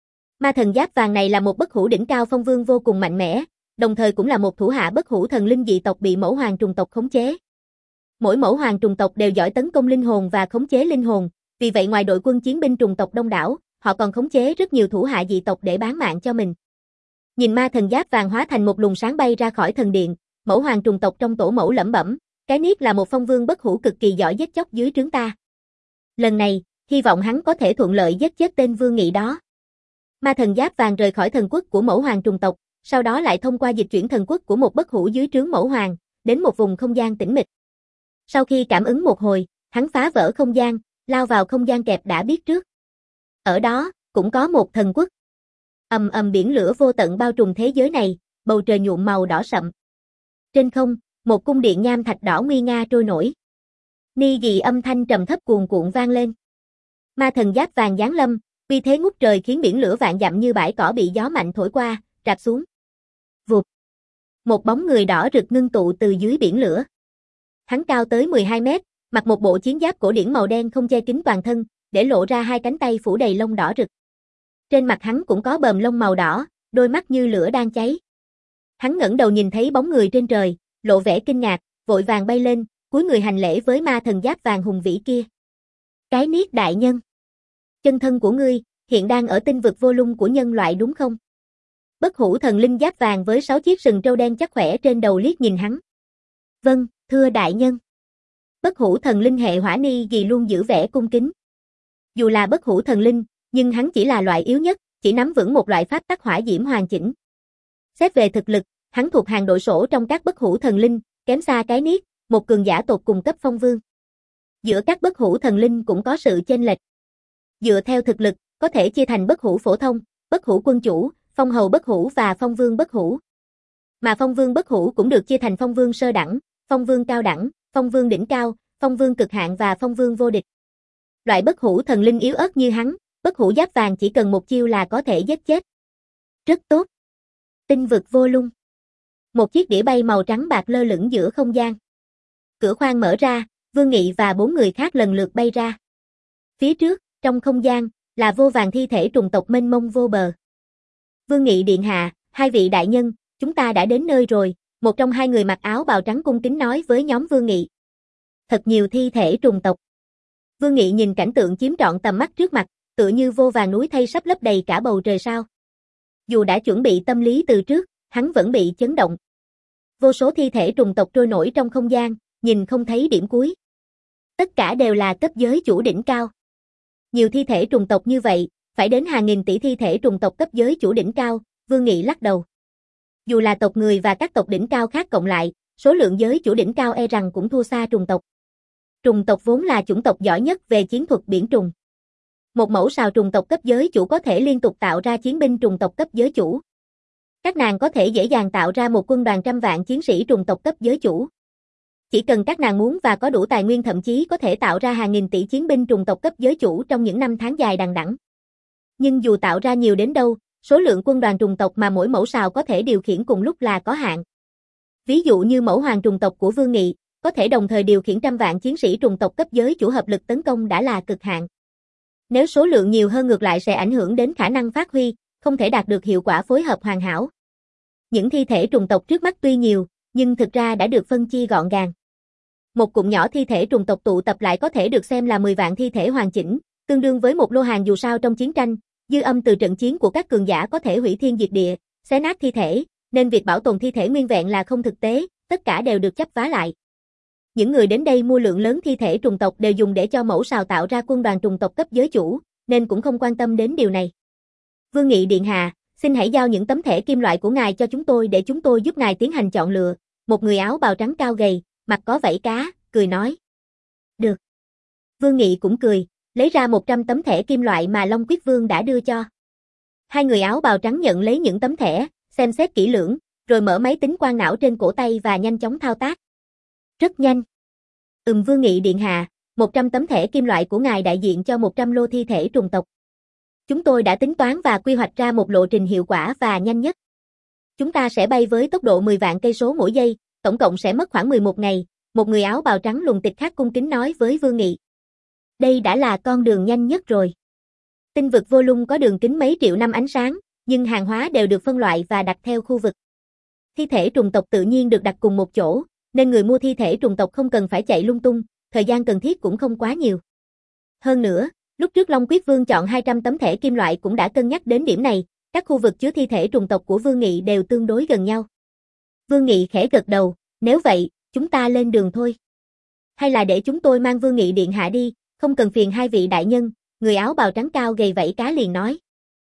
Ma thần giáp vàng này là một bất hủ đỉnh cao phong vương vô cùng mạnh mẽ, đồng thời cũng là một thủ hạ bất hủ thần linh dị tộc bị mẫu hoàng trùng tộc khống chế. Mỗi mẫu hoàng trùng tộc đều giỏi tấn công linh hồn và khống chế linh hồn, vì vậy ngoài đội quân chiến binh trùng tộc đông đảo, họ còn khống chế rất nhiều thủ hạ dị tộc để bán mạng cho mình. Nhìn ma thần giáp vàng hóa thành một luồng sáng bay ra khỏi thần điện, mẫu hoàng trùng tộc trong tổ mẫu lẩm bẩm, cái niết là một phong vương bất hủ cực kỳ giỏi giết chóc dưới trướng ta. Lần này, hy vọng hắn có thể thuận lợi giết chết tên Vương Nghị đó. Ma thần giáp vàng rời khỏi thần quốc của mẫu hoàng trùng tộc, sau đó lại thông qua dịch chuyển thần quốc của một bất hủ dưới trướng mẫu hoàng, đến một vùng không gian tĩnh mịch. Sau khi cảm ứng một hồi, hắn phá vỡ không gian, lao vào không gian kẹp đã biết trước. Ở đó, cũng có một thần quốc. Ầm ầm biển lửa vô tận bao trùm thế giới này, bầu trời nhuộm màu đỏ sậm. Trên không, một cung điện nham thạch đỏ nguy nga trôi nổi. Ni dị âm thanh trầm thấp cuồn cuộn vang lên. Ma thần giáp vàng giáng lâm, uy thế ngút trời khiến biển lửa vạn dặm như bãi cỏ bị gió mạnh thổi qua, rạp xuống. Vụt. Một bóng người đỏ rực ngưng tụ từ dưới biển lửa. Hắn cao tới mười hai mét, mặc một bộ chiến giáp cổ điển màu đen không che kín toàn thân, để lộ ra hai cánh tay phủ đầy lông đỏ rực. Trên mặt hắn cũng có bờm lông màu đỏ, đôi mắt như lửa đang cháy. Hắn ngẩng đầu nhìn thấy bóng người trên trời, lộ vẻ kinh ngạc, vội vàng bay lên, cúi người hành lễ với ma thần giáp vàng hùng vĩ kia. Cái niết đại nhân. Chân thân của ngươi, hiện đang ở tinh vực vô lung của nhân loại đúng không? Bất hủ thần linh giáp vàng với sáu chiếc sừng trâu đen chắc khỏe trên đầu liếc nhìn hắn. Vâng, thưa đại nhân. Bất hủ thần linh hệ hỏa ni gì luôn giữ vẻ cung kính. Dù là bất hủ thần linh, nhưng hắn chỉ là loại yếu nhất, chỉ nắm vững một loại pháp tắc hỏa diễm hoàn chỉnh. Xét về thực lực, hắn thuộc hàng đội sổ trong các bất hủ thần linh, kém xa cái niết, một cường giả tột cùng cấp phong vương. Giữa các bất hủ thần linh cũng có sự chênh lệch. Dựa theo thực lực, có thể chia thành bất hủ phổ thông, bất hủ quân chủ, phong hầu bất hủ và phong vương bất hủ. Mà phong vương bất hủ cũng được chia thành phong vương sơ đẳng, phong vương cao đẳng, phong vương đỉnh cao, phong vương cực hạn và phong vương vô địch. Loại bất hủ thần linh yếu ớt như hắn, bất hủ giáp vàng chỉ cần một chiêu là có thể giết chết. Rất tốt. Tinh vực vô lung. Một chiếc đĩa bay màu trắng bạc lơ lửng giữa không gian. Cửa khoang mở ra, Vương Nghị và bốn người khác lần lượt bay ra. Phía trước, trong không gian, là vô vàn thi thể trùng tộc mênh mông vô bờ. Vương Nghị điện hạ, hai vị đại nhân, chúng ta đã đến nơi rồi, một trong hai người mặc áo bào trắng cung kính nói với nhóm Vương Nghị. Thật nhiều thi thể trùng tộc. Vương Nghị nhìn cảnh tượng chiếm trọn tầm mắt trước mặt, tựa như vô vàn núi thây sắp lấp đầy cả bầu trời sao. Dù đã chuẩn bị tâm lý từ trước, hắn vẫn bị chấn động. Vô số thi thể trùng tộc trôi nổi trong không gian, nhìn không thấy điểm cuối. Tất cả đều là cấp giới chủ đỉnh cao. Nhiều thi thể trùng tộc như vậy, phải đến hàng nghìn tỷ thi thể trùng tộc cấp giới chủ đỉnh cao, Vương Nghị lắc đầu. Dù là tộc người và các tộc đỉnh cao khác cộng lại, số lượng giới chủ đỉnh cao e rằng cũng thua xa trùng tộc. Trùng tộc vốn là chủng tộc giỏi nhất về chiến thuật biển trùng. Một mẫu sào trùng tộc cấp giới chủ có thể liên tục tạo ra chiến binh trùng tộc cấp giới chủ. Các nàng có thể dễ dàng tạo ra một quân đoàn trăm vạn chiến sĩ trùng tộc cấp giới chủ. Chỉ cần các nàng muốn và có đủ tài nguyên thậm chí có thể tạo ra hàng nghìn tỷ chiến binh trùng tộc cấp giới chủ trong những năm tháng dài đằng đẵng. Nhưng dù tạo ra nhiều đến đâu, số lượng quân đoàn trùng tộc mà mỗi mẫu sào có thể điều khiển cùng lúc là có hạn. Ví dụ như mẫu hoàng trùng tộc của Vương Nghị, có thể đồng thời điều khiển trăm vạn chiến sĩ trùng tộc cấp giới chủ hợp lực tấn công đã là cực hạn. Nếu số lượng nhiều hơn ngược lại sẽ ảnh hưởng đến khả năng phát huy, không thể đạt được hiệu quả phối hợp hoàn hảo. Những thi thể trùng tộc trước mắt tuy nhiều, nhưng thực ra đã được phân chia gọn gàng. Một cụm nhỏ thi thể trùng tộc tụ tập lại có thể được xem là mười vạn thi thể hoàn chỉnh, tương đương với một lô hàng dù sao trong chiến tranh, dư âm từ trận chiến của các cường giả có thể hủy thiên diệt địa, xé nát thi thể, nên việc bảo tồn thi thể nguyên vẹn là không thực tế, tất cả đều được chắp vá lại. Những người đến đây mua lượng lớn thi thể trùng tộc đều dùng để cho mẫu sào tạo ra quân đoàn trùng tộc cấp giới chủ, nên cũng không quan tâm đến điều này. Vương Nghị điện hạ, xin hãy giao những tấm thẻ kim loại của ngài cho chúng tôi để chúng tôi giúp ngài tiến hành chọn lựa. Một người áo bào trắng cao gầy, mặt có vảy cá, cười nói. Được. Vương Nghị cũng cười, lấy ra một trăm tấm thẻ kim loại mà Long Quyết Vương đã đưa cho. Hai người áo bào trắng nhận lấy những tấm thẻ, xem xét kỹ lưỡng, rồi mở máy tính quang não trên cổ tay và nhanh chóng thao tác. Rất nhanh. Ừm Vương Nghị điện hạ, một trăm tấm thẻ kim loại của ngài đại diện cho một trăm lô thi thể trùng tộc. Chúng tôi đã tính toán và quy hoạch ra một lộ trình hiệu quả và nhanh nhất. Chúng ta sẽ bay với tốc độ mười vạn cây số mỗi giây, tổng cộng sẽ mất khoảng mười một ngày, một người áo bào trắng lùn tịch khác cung kính nói với Vương Nghị. Đây đã là con đường nhanh nhất rồi. Tinh vực vô lung có đường kính mấy triệu năm ánh sáng, nhưng hàng hóa đều được phân loại và đặt theo khu vực. Thi thể trùng tộc tự nhiên được đặt cùng một chỗ, nên người mua thi thể trùng tộc không cần phải chạy lung tung, thời gian cần thiết cũng không quá nhiều. Hơn nữa, lúc trước Long Quyết Vương chọn hai trăm tấm thẻ kim loại cũng đã cân nhắc đến điểm này, các khu vực chứa thi thể trùng tộc của Vương Nghị đều tương đối gần nhau. Vương Nghị khẽ gật đầu, nếu vậy, chúng ta lên đường thôi. Hay là để chúng tôi mang Vương Nghị điện hạ đi, không cần phiền hai vị đại nhân, người áo bào trắng cao gầy vẫy cá liền nói.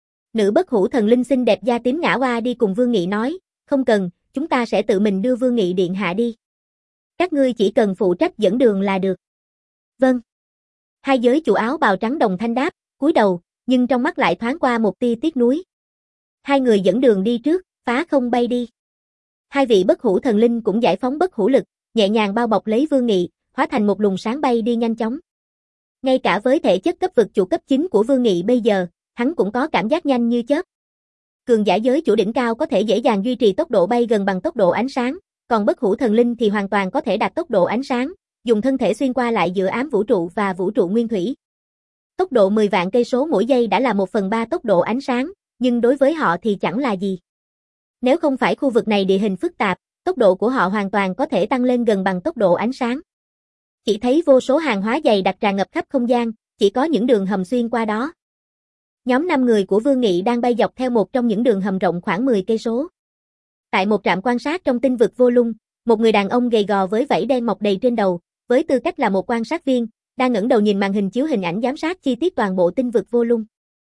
Nữ bất hủ thần linh xinh đẹp da tím ngã qua đi cùng Vương Nghị nói, không cần, chúng ta sẽ tự mình đưa Vương Nghị điện hạ đi. Các ngươi chỉ cần phụ trách dẫn đường là được. Vâng. Hai giới chủ áo bào trắng đồng thanh đáp, cúi đầu, nhưng trong mắt lại thoáng qua một tia tiếc nuối. Hai người dẫn đường đi trước, phá không bay đi. Hai vị bất hủ thần linh cũng giải phóng bất hủ lực, nhẹ nhàng bao bọc lấy Vương Nghị, hóa thành một luồng sáng bay đi nhanh chóng. Ngay cả với thể chất cấp vực chủ cấp chín của Vương Nghị bây giờ, hắn cũng có cảm giác nhanh như chớp. Cường giả giới chủ đỉnh cao có thể dễ dàng duy trì tốc độ bay gần bằng tốc độ ánh sáng, còn bất hủ thần linh thì hoàn toàn có thể đạt tốc độ ánh sáng, dùng thân thể xuyên qua lại giữa ám vũ trụ và vũ trụ nguyên thủy. Tốc độ mười vạn cây số mỗi giây đã là một phần ba tốc độ ánh sáng, nhưng đối với họ thì chẳng là gì. Nếu không phải khu vực này địa hình phức tạp, tốc độ của họ hoàn toàn có thể tăng lên gần bằng tốc độ ánh sáng. Chỉ thấy vô số hàng hóa dày đặc tràn ngập khắp không gian, chỉ có những đường hầm xuyên qua đó. Nhóm năm người của Vương Nghị đang bay dọc theo một trong những đường hầm rộng khoảng mười cây số. Tại một trạm quan sát trong tinh vực vô lung, một người đàn ông gầy gò với vảy đen mọc đầy trên đầu, với tư cách là một quan sát viên, đang ngẩng đầu nhìn màn hình chiếu hình ảnh giám sát chi tiết toàn bộ tinh vực vô lung.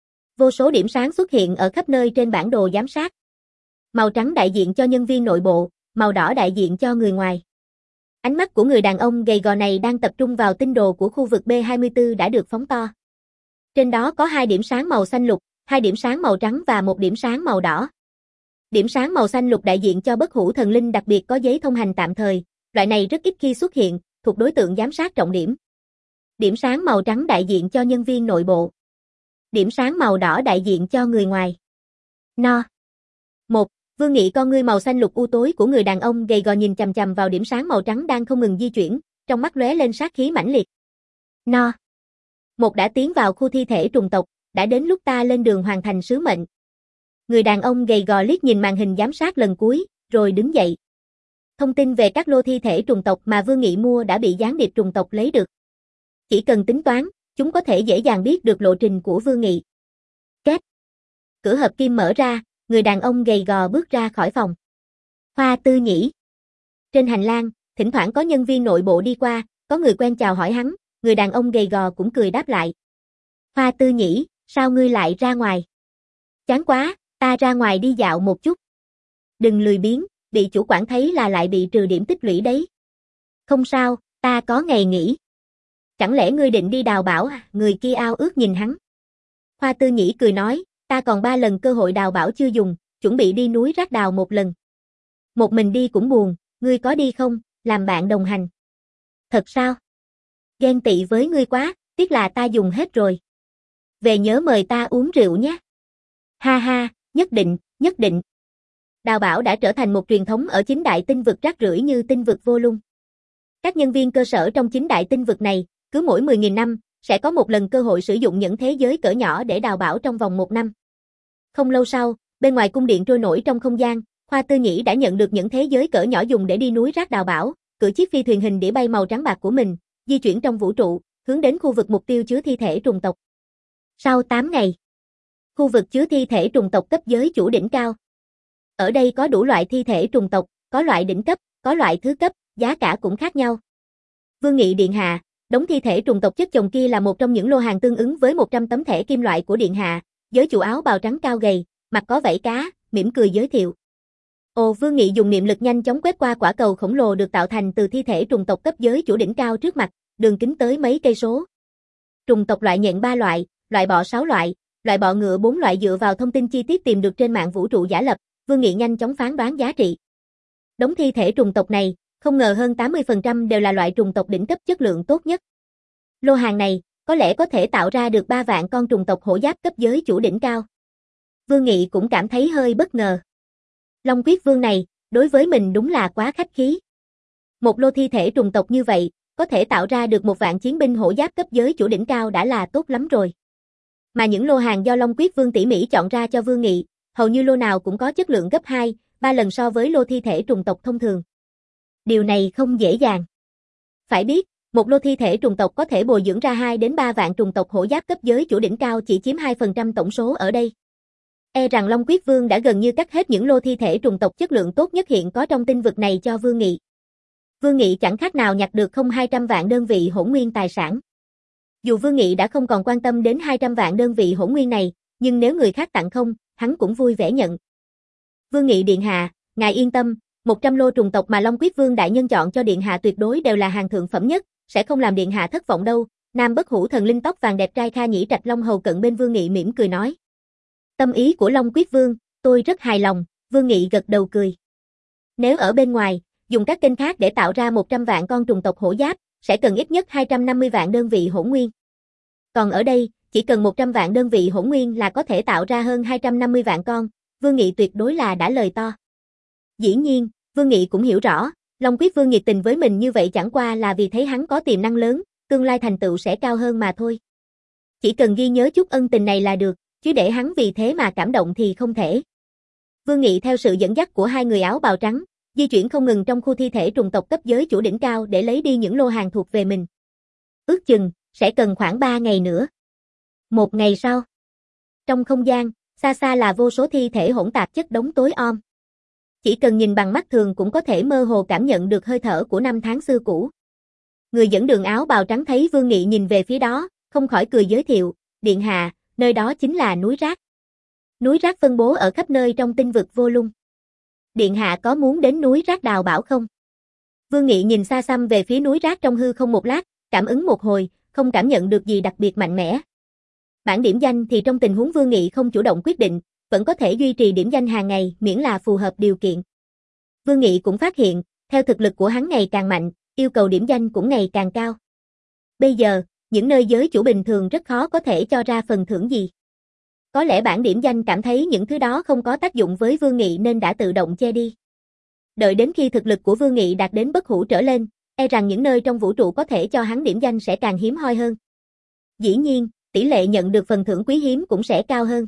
Vô số điểm sáng xuất hiện ở khắp nơi trên bản đồ giám sát. Màu trắng đại diện cho nhân viên nội bộ, màu đỏ đại diện cho người ngoài. Ánh mắt của người đàn ông gầy gò này đang tập trung vào tinh đồ của khu vực B hai mươi tư đã được phóng to. Trên đó có hai điểm sáng màu xanh lục, hai điểm sáng màu trắng và một điểm sáng màu đỏ. Điểm sáng màu xanh lục đại diện cho bất hủ thần linh đặc biệt có giấy thông hành tạm thời, loại này rất ít khi xuất hiện, thuộc đối tượng giám sát trọng điểm. Điểm sáng màu trắng đại diện cho nhân viên nội bộ. Điểm sáng màu đỏ đại diện cho người ngoài. No. một. Vương Nghị con ngươi màu xanh lục u tối của người đàn ông gầy gò nhìn chằm chằm vào điểm sáng màu trắng đang không ngừng di chuyển, trong mắt lóe lên sát khí mãnh liệt. No. Một đã tiến vào khu thi thể trùng tộc, đã đến lúc ta lên đường hoàn thành sứ mệnh. Người đàn ông gầy gò liếc nhìn màn hình giám sát lần cuối, rồi đứng dậy. Thông tin về các lô thi thể trùng tộc mà Vương Nghị mua đã bị gián điệp trùng tộc lấy được. Chỉ cần tính toán, chúng có thể dễ dàng biết được lộ trình của Vương Nghị. Két. Cửa hợp kim mở ra, người đàn ông gầy gò bước ra khỏi phòng. Hoa Tư Nhĩ. Trên hành lang, thỉnh thoảng có nhân viên nội bộ đi qua, có người quen chào hỏi hắn, người đàn ông gầy gò cũng cười đáp lại. Hoa Tư Nhĩ, sao ngươi lại ra ngoài? Chán quá, ta ra ngoài đi dạo một chút. Đừng lười biếng, bị chủ quản thấy là lại bị trừ điểm tích lũy đấy. Không sao, ta có ngày nghỉ. Chẳng lẽ ngươi định đi đào bảo à? Người kia ao ước nhìn hắn. Hoa Tư Nhĩ cười nói, ta còn ba lần cơ hội đào bảo chưa dùng, chuẩn bị đi núi rác đào một lần. Một mình đi cũng buồn, ngươi có đi không, làm bạn đồng hành. Thật sao? Ghen tị với ngươi quá, tiếc là ta dùng hết rồi. Về nhớ mời ta uống rượu nhé. Ha ha, nhất định, nhất định. Đào bảo đã trở thành một truyền thống ở chính đại tinh vực rác rưởi như tinh vực vô lung. Các nhân viên cơ sở trong chính đại tinh vực này, cứ mỗi mười nghìn năm, sẽ có một lần cơ hội sử dụng những thế giới cỡ nhỏ để đào bảo trong vòng một năm. Không lâu sau, bên ngoài cung điện trôi nổi trong không gian, Hoa Tư Nhĩ đã nhận được những thế giới cỡ nhỏ dùng để đi núi rác đào bảo, cử chiếc phi thuyền hình đĩa bay màu trắng bạc của mình, di chuyển trong vũ trụ, hướng đến khu vực mục tiêu chứa thi thể trùng tộc. Sau tám ngày, khu vực chứa thi thể trùng tộc cấp giới chủ đỉnh cao. Ở đây có đủ loại thi thể trùng tộc, có loại đỉnh cấp, có loại thứ cấp, giá cả cũng khác nhau. Vương Nghị điện hạ, đống thi thể trùng tộc chất chồng kia là một trong những lô hàng tương ứng với một trăm tấm thẻ kim loại của điện hạ, giới chủ áo bào trắng cao gầy, mặt có vảy cá, mỉm cười giới thiệu. Ồ, Vương Nghị dùng niệm lực nhanh chóng quét qua quả cầu khổng lồ được tạo thành từ thi thể trùng tộc cấp giới chủ đỉnh cao trước mặt, đường kính tới mấy cây số. Trùng tộc loại nhện ba loại, loại bọ sáu loại, loại bọ ngựa bốn loại dựa vào thông tin chi tiết tìm được trên mạng vũ trụ giả lập, Vương Nghị nhanh chóng phán đoán giá trị. Đống thi thể trùng tộc này, không ngờ hơn tám mươi phần trăm đều là loại trùng tộc đỉnh cấp chất lượng tốt nhất. Lô hàng này, có lẽ có thể tạo ra được ba vạn con trùng tộc hổ giáp cấp giới chủ đỉnh cao. Vương Nghị cũng cảm thấy hơi bất ngờ. Long Quyết Vương này, đối với mình đúng là quá khách khí. Một lô thi thể trùng tộc như vậy, có thể tạo ra được một vạn chiến binh hổ giáp cấp giới chủ đỉnh cao đã là tốt lắm rồi. Mà những lô hàng do Long Quyết Vương tỉ mỉ chọn ra cho Vương Nghị, hầu như lô nào cũng có chất lượng gấp hai, ba lần so với lô thi thể trùng tộc thông thường. Điều này không dễ dàng. Phải biết, một lô thi thể trùng tộc có thể bồi dưỡng ra hai đến ba vạn trùng tộc hổ giáp cấp giới chủ đỉnh cao chỉ chiếm hai phần trăm tổng số ở đây. E rằng Long Quyết Vương đã gần như cắt hết những lô thi thể trùng tộc chất lượng tốt nhất hiện có trong tinh vực này cho Vương Nghị. Vương Nghị chẳng khác nào nhặt được không hai trăm vạn đơn vị hỗn nguyên tài sản. Dù Vương Nghị đã không còn quan tâm đến hai trăm vạn đơn vị hỗn nguyên này, nhưng nếu người khác tặng không, hắn cũng vui vẻ nhận. Vương Nghị điện hạ, ngài yên tâm, một trăm lô trùng tộc mà Long Quyết Vương đại nhân chọn cho điện hạ tuyệt đối đều là hàng thượng phẩm nhất, sẽ không làm điện hạ thất vọng đâu. Nam bất hủ thần linh tóc vàng đẹp trai Kha Nhĩ Trạch Long hầu cận bên Vương Nghị mỉm cười nói. Tâm ý của Long Quyết Vương, tôi rất hài lòng, Vương Nghị gật đầu cười. Nếu ở bên ngoài, dùng các kênh khác để tạo ra một trăm vạn con trùng tộc hổ giáp, sẽ cần ít nhất hai trăm năm mươi vạn đơn vị hỗn nguyên. Còn ở đây, chỉ cần một trăm vạn đơn vị hỗn nguyên là có thể tạo ra hơn hai trăm năm mươi vạn con, Vương Nghị tuyệt đối là đã lời to. Dĩ nhiên, Vương Nghị cũng hiểu rõ, Long Quyết Vương nhiệt tình với mình như vậy chẳng qua là vì thấy hắn có tiềm năng lớn, tương lai thành tựu sẽ cao hơn mà thôi. Chỉ cần ghi nhớ chút ân tình này là được, chứ để hắn vì thế mà cảm động thì không thể. Vương Nghị theo sự dẫn dắt của hai người áo bào trắng, di chuyển không ngừng trong khu thi thể trùng tộc cấp giới chủ đỉnh cao để lấy đi những lô hàng thuộc về mình. Ước chừng, sẽ cần khoảng ba ngày nữa. Một ngày sau, trong không gian, xa xa là vô số thi thể hỗn tạp chất đống tối om. Chỉ cần nhìn bằng mắt thường cũng có thể mơ hồ cảm nhận được hơi thở của năm tháng xưa cũ. Người dẫn đường áo bào trắng thấy Vương Nghị nhìn về phía đó, không khỏi cười giới thiệu, điện hạ, nơi đó chính là núi rác. Núi rác phân bố ở khắp nơi trong tinh vực vô lung. Điện hạ có muốn đến núi rác đào bảo không? Vương Nghị nhìn xa xăm về phía núi rác trong hư không một lát, cảm ứng một hồi, không cảm nhận được gì đặc biệt mạnh mẽ. Bản điểm danh thì trong tình huống Vương Nghị không chủ động quyết định, vẫn có thể duy trì điểm danh hàng ngày miễn là phù hợp điều kiện. Vương Nghị cũng phát hiện, theo thực lực của hắn ngày càng mạnh, yêu cầu điểm danh cũng ngày càng cao. Bây giờ, những nơi giới chủ bình thường rất khó có thể cho ra phần thưởng gì. Có lẽ bản điểm danh cảm thấy những thứ đó không có tác dụng với Vương Nghị nên đã tự động che đi. Đợi đến khi thực lực của Vương Nghị đạt đến bất hủ trở lên, e rằng những nơi trong vũ trụ có thể cho hắn điểm danh sẽ càng hiếm hoi hơn. Dĩ nhiên, tỷ lệ nhận được phần thưởng quý hiếm cũng sẽ cao hơn.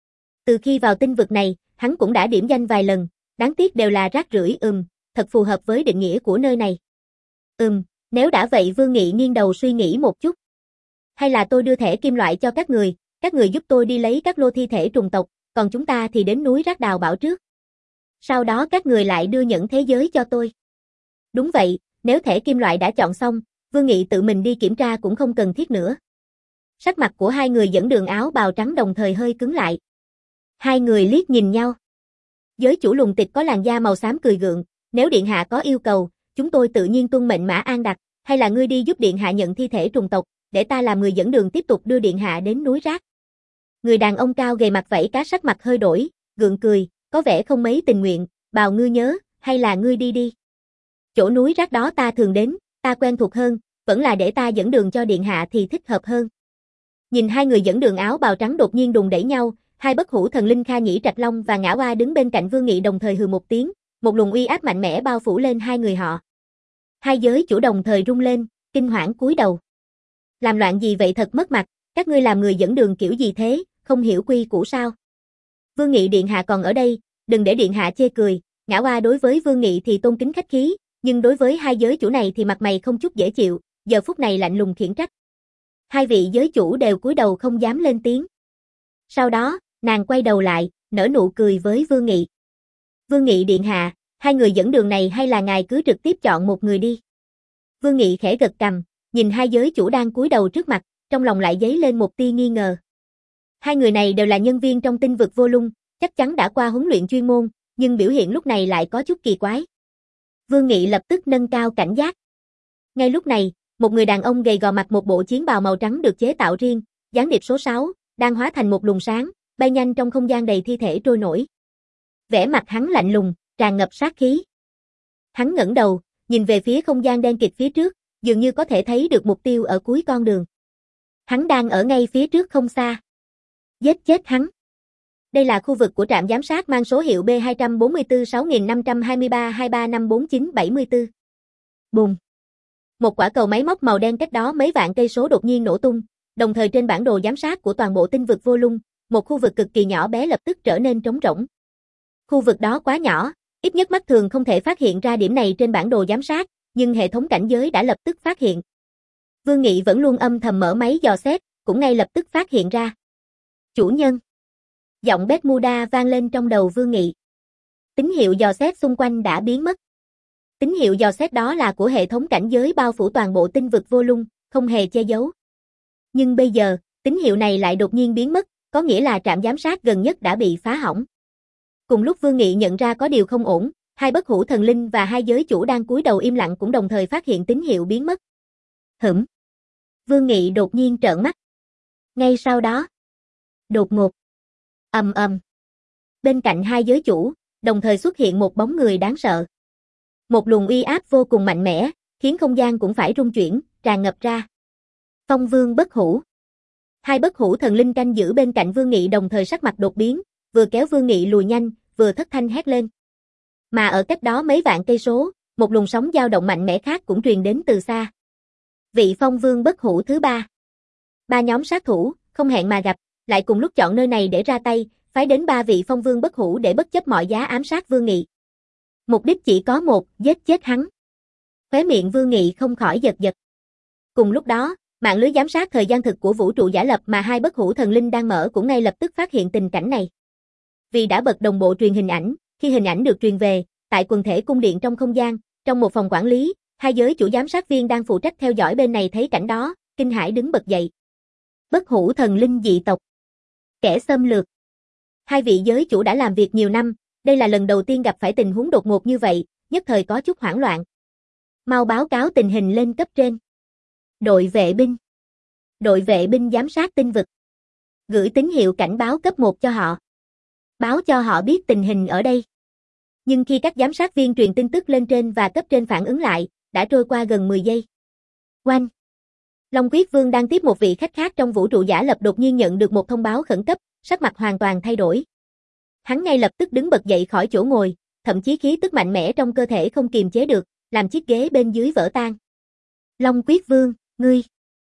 Từ khi vào tinh vực này, hắn cũng đã điểm danh vài lần, đáng tiếc đều là rác rưởi ừm, thật phù hợp với định nghĩa của nơi này. Ừm, nếu đã vậy Vương Nghị nghiêng đầu suy nghĩ một chút. Hay là tôi đưa thẻ kim loại cho các người, các người giúp tôi đi lấy các lô thi thể trùng tộc, còn chúng ta thì đến núi rác đào bảo trước. Sau đó các người lại đưa nhẫn thế giới cho tôi. Đúng vậy, nếu thẻ kim loại đã chọn xong, Vương Nghị tự mình đi kiểm tra cũng không cần thiết nữa. Sắc mặt của hai người dẫn đường áo bào trắng đồng thời hơi cứng lại. Hai người liếc nhìn nhau. Giới chủ lùng tịch có làn da màu xám cười gượng, nếu điện hạ có yêu cầu, chúng tôi tự nhiên tuân mệnh mã an đặt, hay là ngươi đi giúp điện hạ nhận thi thể trùng tộc, để ta làm người dẫn đường tiếp tục đưa điện hạ đến núi rác. Người đàn ông cao gầy mặt vảy cá sắc mặt hơi đổi, gượng cười, có vẻ không mấy tình nguyện, bào ngươi nhớ, hay là ngươi đi đi. Chỗ núi rác đó ta thường đến, ta quen thuộc hơn, vẫn là để ta dẫn đường cho điện hạ thì thích hợp hơn. Nhìn hai người dẫn đường áo bào trắng đột nhiên đùng đẩy nhau, hai bất hủ thần linh Kha Nhĩ Trạch Long và Ngã Oa đứng bên cạnh Vương Nghị đồng thời hừ một tiếng, một luồng uy áp mạnh mẽ bao phủ lên hai người họ. Hai giới chủ đồng thời rung lên, kinh hoảng cúi đầu. Làm loạn gì vậy thật mất mặt, các ngươi làm người dẫn đường kiểu gì thế, không hiểu quy củ sao? Vương Nghị điện hạ còn ở đây, đừng để điện hạ chê cười. Ngã Oa đối với Vương Nghị thì tôn kính khách khí, nhưng đối với hai giới chủ này thì mặt mày không chút dễ chịu, giờ phút này lạnh lùng khiển trách. Hai vị giới chủ đều cúi đầu không dám lên tiếng. Sau đó, nàng quay đầu lại, nở nụ cười với Vương Nghị. Vương Nghị điện hạ, hai người dẫn đường này hay là ngài cứ trực tiếp chọn một người đi. Vương Nghị khẽ gật cằm, nhìn hai giới chủ đang cúi đầu trước mặt, trong lòng lại dấy lên một tia nghi ngờ. Hai người này đều là nhân viên trong tinh vực vô lung, chắc chắn đã qua huấn luyện chuyên môn, nhưng biểu hiện lúc này lại có chút kỳ quái. Vương Nghị lập tức nâng cao cảnh giác. Ngay lúc này, một người đàn ông gầy gò mặc một bộ chiến bào màu trắng được chế tạo riêng, gián điệp số sáu, đang hóa thành một luồng sáng, bay nhanh trong không gian đầy thi thể trôi nổi. Vẻ mặt hắn lạnh lùng, tràn ngập sát khí. Hắn ngẩng đầu, nhìn về phía không gian đen kịt phía trước, dường như có thể thấy được mục tiêu ở cuối con đường. Hắn đang ở ngay phía trước không xa. Giết chết hắn. Đây là khu vực của trạm giám sát mang số hiệu B hai bốn bốn sáu năm hai ba hai ba năm bốn chín bảy tư. Bùm. Một quả cầu máy móc màu đen cách đó mấy vạn cây số đột nhiên nổ tung, đồng thời trên bản đồ giám sát của toàn bộ tinh vực vô lung, một khu vực cực kỳ nhỏ bé lập tức trở nên trống rỗng. Khu vực đó quá nhỏ, ít nhất mắt thường không thể phát hiện ra điểm này trên bản đồ giám sát, nhưng hệ thống cảnh giới đã lập tức phát hiện. Vương Nghị vẫn luôn âm thầm mở máy dò xét, cũng ngay lập tức phát hiện ra. Chủ nhân. Giọng Bermuda vang lên trong đầu Vương Nghị. Tín hiệu dò xét xung quanh đã biến mất. Tín hiệu dò xét đó là của hệ thống cảnh giới bao phủ toàn bộ tinh vực vô lung, không hề che giấu. Nhưng bây giờ, tín hiệu này lại đột nhiên biến mất, có nghĩa là trạm giám sát gần nhất đã bị phá hỏng. Cùng lúc Vương Nghị nhận ra có điều không ổn, hai bất hủ thần linh và hai giới chủ đang cúi đầu im lặng cũng đồng thời phát hiện tín hiệu biến mất. Hửm. Vương Nghị đột nhiên trợn mắt. Ngay sau đó, đột ngột, ầm ầm. Bên cạnh hai giới chủ, đồng thời xuất hiện một bóng người đáng sợ. Một luồng uy áp vô cùng mạnh mẽ, khiến không gian cũng phải rung chuyển, tràn ngập ra. Phong Vương bất hủ. Hai bất hủ thần linh canh giữ bên cạnh Vương Nghị đồng thời sắc mặt đột biến, vừa kéo Vương Nghị lùi nhanh, vừa thất thanh hét lên. Mà ở cách đó mấy vạn cây số, một luồng sóng dao động mạnh mẽ khác cũng truyền đến từ xa. Vị Phong Vương bất hủ thứ ba. Ba nhóm sát thủ, không hẹn mà gặp, lại cùng lúc chọn nơi này để ra tay, phái đến ba vị Phong Vương bất hủ để bất chấp mọi giá ám sát Vương Nghị. Mục đích chỉ có một, giết chết hắn. Khóe miệng Vương Nghị không khỏi giật giật. Cùng lúc đó, mạng lưới giám sát thời gian thực của vũ trụ giả lập mà hai bất hủ thần linh đang mở cũng ngay lập tức phát hiện tình cảnh này. Vì đã bật đồng bộ truyền hình ảnh, khi hình ảnh được truyền về, tại quần thể cung điện trong không gian, trong một phòng quản lý, hai giới chủ giám sát viên đang phụ trách theo dõi bên này thấy cảnh đó, kinh hãi đứng bật dậy. Bất hủ thần linh dị tộc. Kẻ xâm lược. Hai vị giới chủ đã làm việc nhiều năm, đây là lần đầu tiên gặp phải tình huống đột ngột như vậy, nhất thời có chút hoảng loạn. Mau báo cáo tình hình lên cấp trên. Đội vệ binh. Đội vệ binh giám sát tinh vực. Gửi tín hiệu cảnh báo cấp một cho họ. Báo cho họ biết tình hình ở đây. Nhưng khi các giám sát viên truyền tin tức lên trên và cấp trên phản ứng lại, đã trôi qua gần mười giây. Oanh! Long Quyết Vương đang tiếp một vị khách khác trong vũ trụ giả lập đột nhiên nhận được một thông báo khẩn cấp, sắc mặt hoàn toàn thay đổi. Hắn ngay lập tức đứng bật dậy khỏi chỗ ngồi, thậm chí khí tức mạnh mẽ trong cơ thể không kiềm chế được, làm chiếc ghế bên dưới vỡ tan. Long Quyết Vương, ngươi!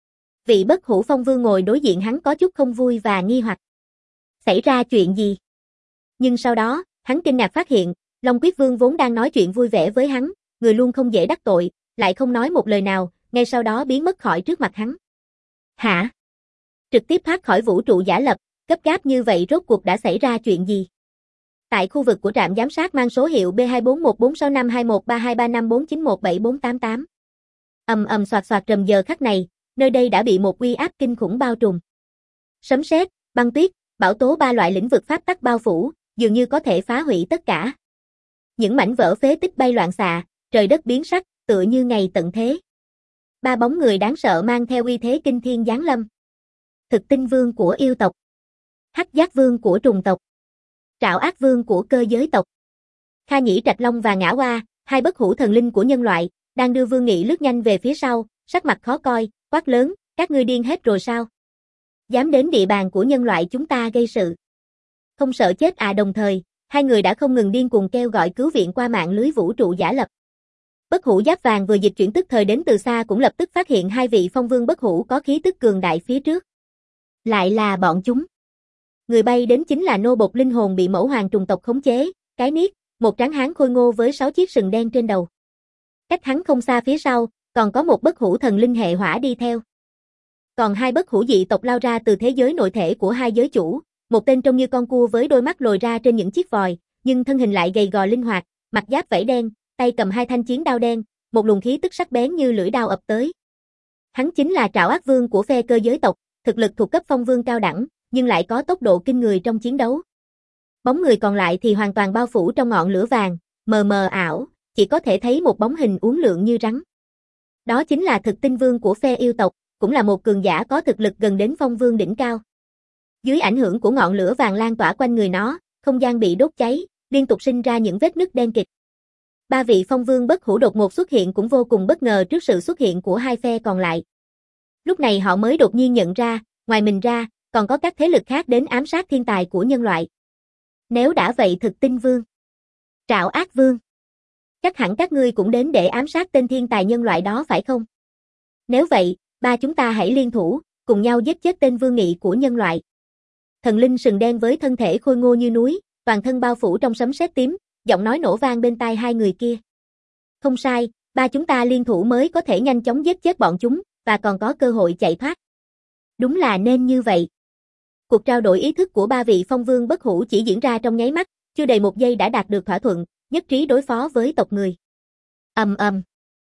Vị bất hủ Phong Vương ngồi đối diện hắn có chút không vui và nghi hoặc. Xảy ra chuyện gì? Nhưng sau đó, hắn kinh ngạc phát hiện, Long Quyết Vương vốn đang nói chuyện vui vẻ với hắn, người luôn không dễ đắc tội, lại không nói một lời nào, ngay sau đó biến mất khỏi trước mặt hắn. Hả? Trực tiếp thoát khỏi vũ trụ giả lập, gấp gáp như vậy rốt cuộc đã xảy ra chuyện gì? Tại khu vực của trạm giám sát mang số hiệu B hai bốn một bốn sáu năm hai một ba hai ba năm bốn chín một bảy bốn tám tám. Ầm ầm xoạt xoạt rầm giờ khắc này, nơi đây đã bị một uy áp kinh khủng bao trùm. Sấm sét, băng tuyết, bão tố ba loại lĩnh vực pháp tắc bao phủ, dường như có thể phá hủy tất cả. Những mảnh vỡ phế tích bay loạn xạ, trời đất biến sắc, tựa như ngày tận thế. Ba bóng người đáng sợ mang theo uy thế kinh thiên giáng lâm. Thực Tinh Vương của yêu tộc, Hắc Giác Vương của trùng tộc, Trảo Ác Vương của cơ giới tộc. Kha Nhĩ Trạch Long và Ngã Oa, hai bất hủ thần linh của nhân loại, đang đưa Vương Nghị lướt nhanh về phía sau, sắc mặt khó coi, quát lớn, các ngươi điên hết rồi sao? Dám đến địa bàn của nhân loại chúng ta gây sự. Không sợ chết à? Đồng thời, hai người đã không ngừng điên cuồng kêu gọi cứu viện qua mạng lưới vũ trụ giả lập. Bất hủ giáp vàng vừa dịch chuyển tức thời đến từ xa cũng lập tức phát hiện hai vị Phong Vương bất hủ có khí tức cường đại phía trước. Lại là bọn chúng. Người bay đến chính là nô bộc linh hồn bị mẫu hoàng trùng tộc khống chế, cái niết, một tráng hán khôi ngô với sáu chiếc sừng đen trên đầu. Cách hắn không xa phía sau, còn có một bất hủ thần linh hệ hỏa đi theo. Còn hai bất hủ dị tộc lao ra từ thế giới nội thể của hai giới chủ, một tên trông như con cua với đôi mắt lồi ra trên những chiếc vòi, nhưng thân hình lại gầy gò linh hoạt, mặt giáp vảy đen, tay cầm hai thanh chiến đao đen, một luồng khí tức sắc bén như lưỡi đao ập tới. Hắn chính là Trảo Ác Vương của phe cơ giới tộc, thực lực thuộc cấp Phong Vương cao đẳng, nhưng lại có tốc độ kinh người trong chiến đấu. Bóng người còn lại thì hoàn toàn bao phủ trong ngọn lửa vàng, mờ mờ ảo, chỉ có thể thấy một bóng hình uốn lượn như rắn. Đó chính là Thực Tinh Vương của phe yêu tộc, cũng là một cường giả có thực lực gần đến Phong Vương đỉnh cao. Dưới ảnh hưởng của ngọn lửa vàng lan tỏa quanh người nó, không gian bị đốt cháy, liên tục sinh ra những vết nứt đen kịt. Ba vị Phong Vương bất hủ đột ngột xuất hiện cũng vô cùng bất ngờ trước sự xuất hiện của hai phe còn lại. Lúc này họ mới đột nhiên nhận ra, ngoài mình ra, còn có các thế lực khác đến ám sát thiên tài của nhân loại. Nếu đã vậy Thực Tinh Vương, Trảo Ác Vương, chắc hẳn các ngươi cũng đến để ám sát tên thiên tài nhân loại đó phải không? Nếu vậy, ba chúng ta hãy liên thủ, cùng nhau giết chết tên Vương Nghị của nhân loại. Thần linh sừng đen với thân thể khôi ngô như núi, toàn thân bao phủ trong sấm sét tím, giọng nói nổ vang bên tai hai người kia. Không sai, ba chúng ta liên thủ mới có thể nhanh chóng giết chết bọn chúng, và còn có cơ hội chạy thoát. Đúng là nên như vậy. Cuộc trao đổi ý thức của ba vị phong vương bất hủ chỉ diễn ra trong nháy mắt, chưa đầy một giây đã đạt được thỏa thuận, nhất trí đối phó với tộc người. Ầm ầm.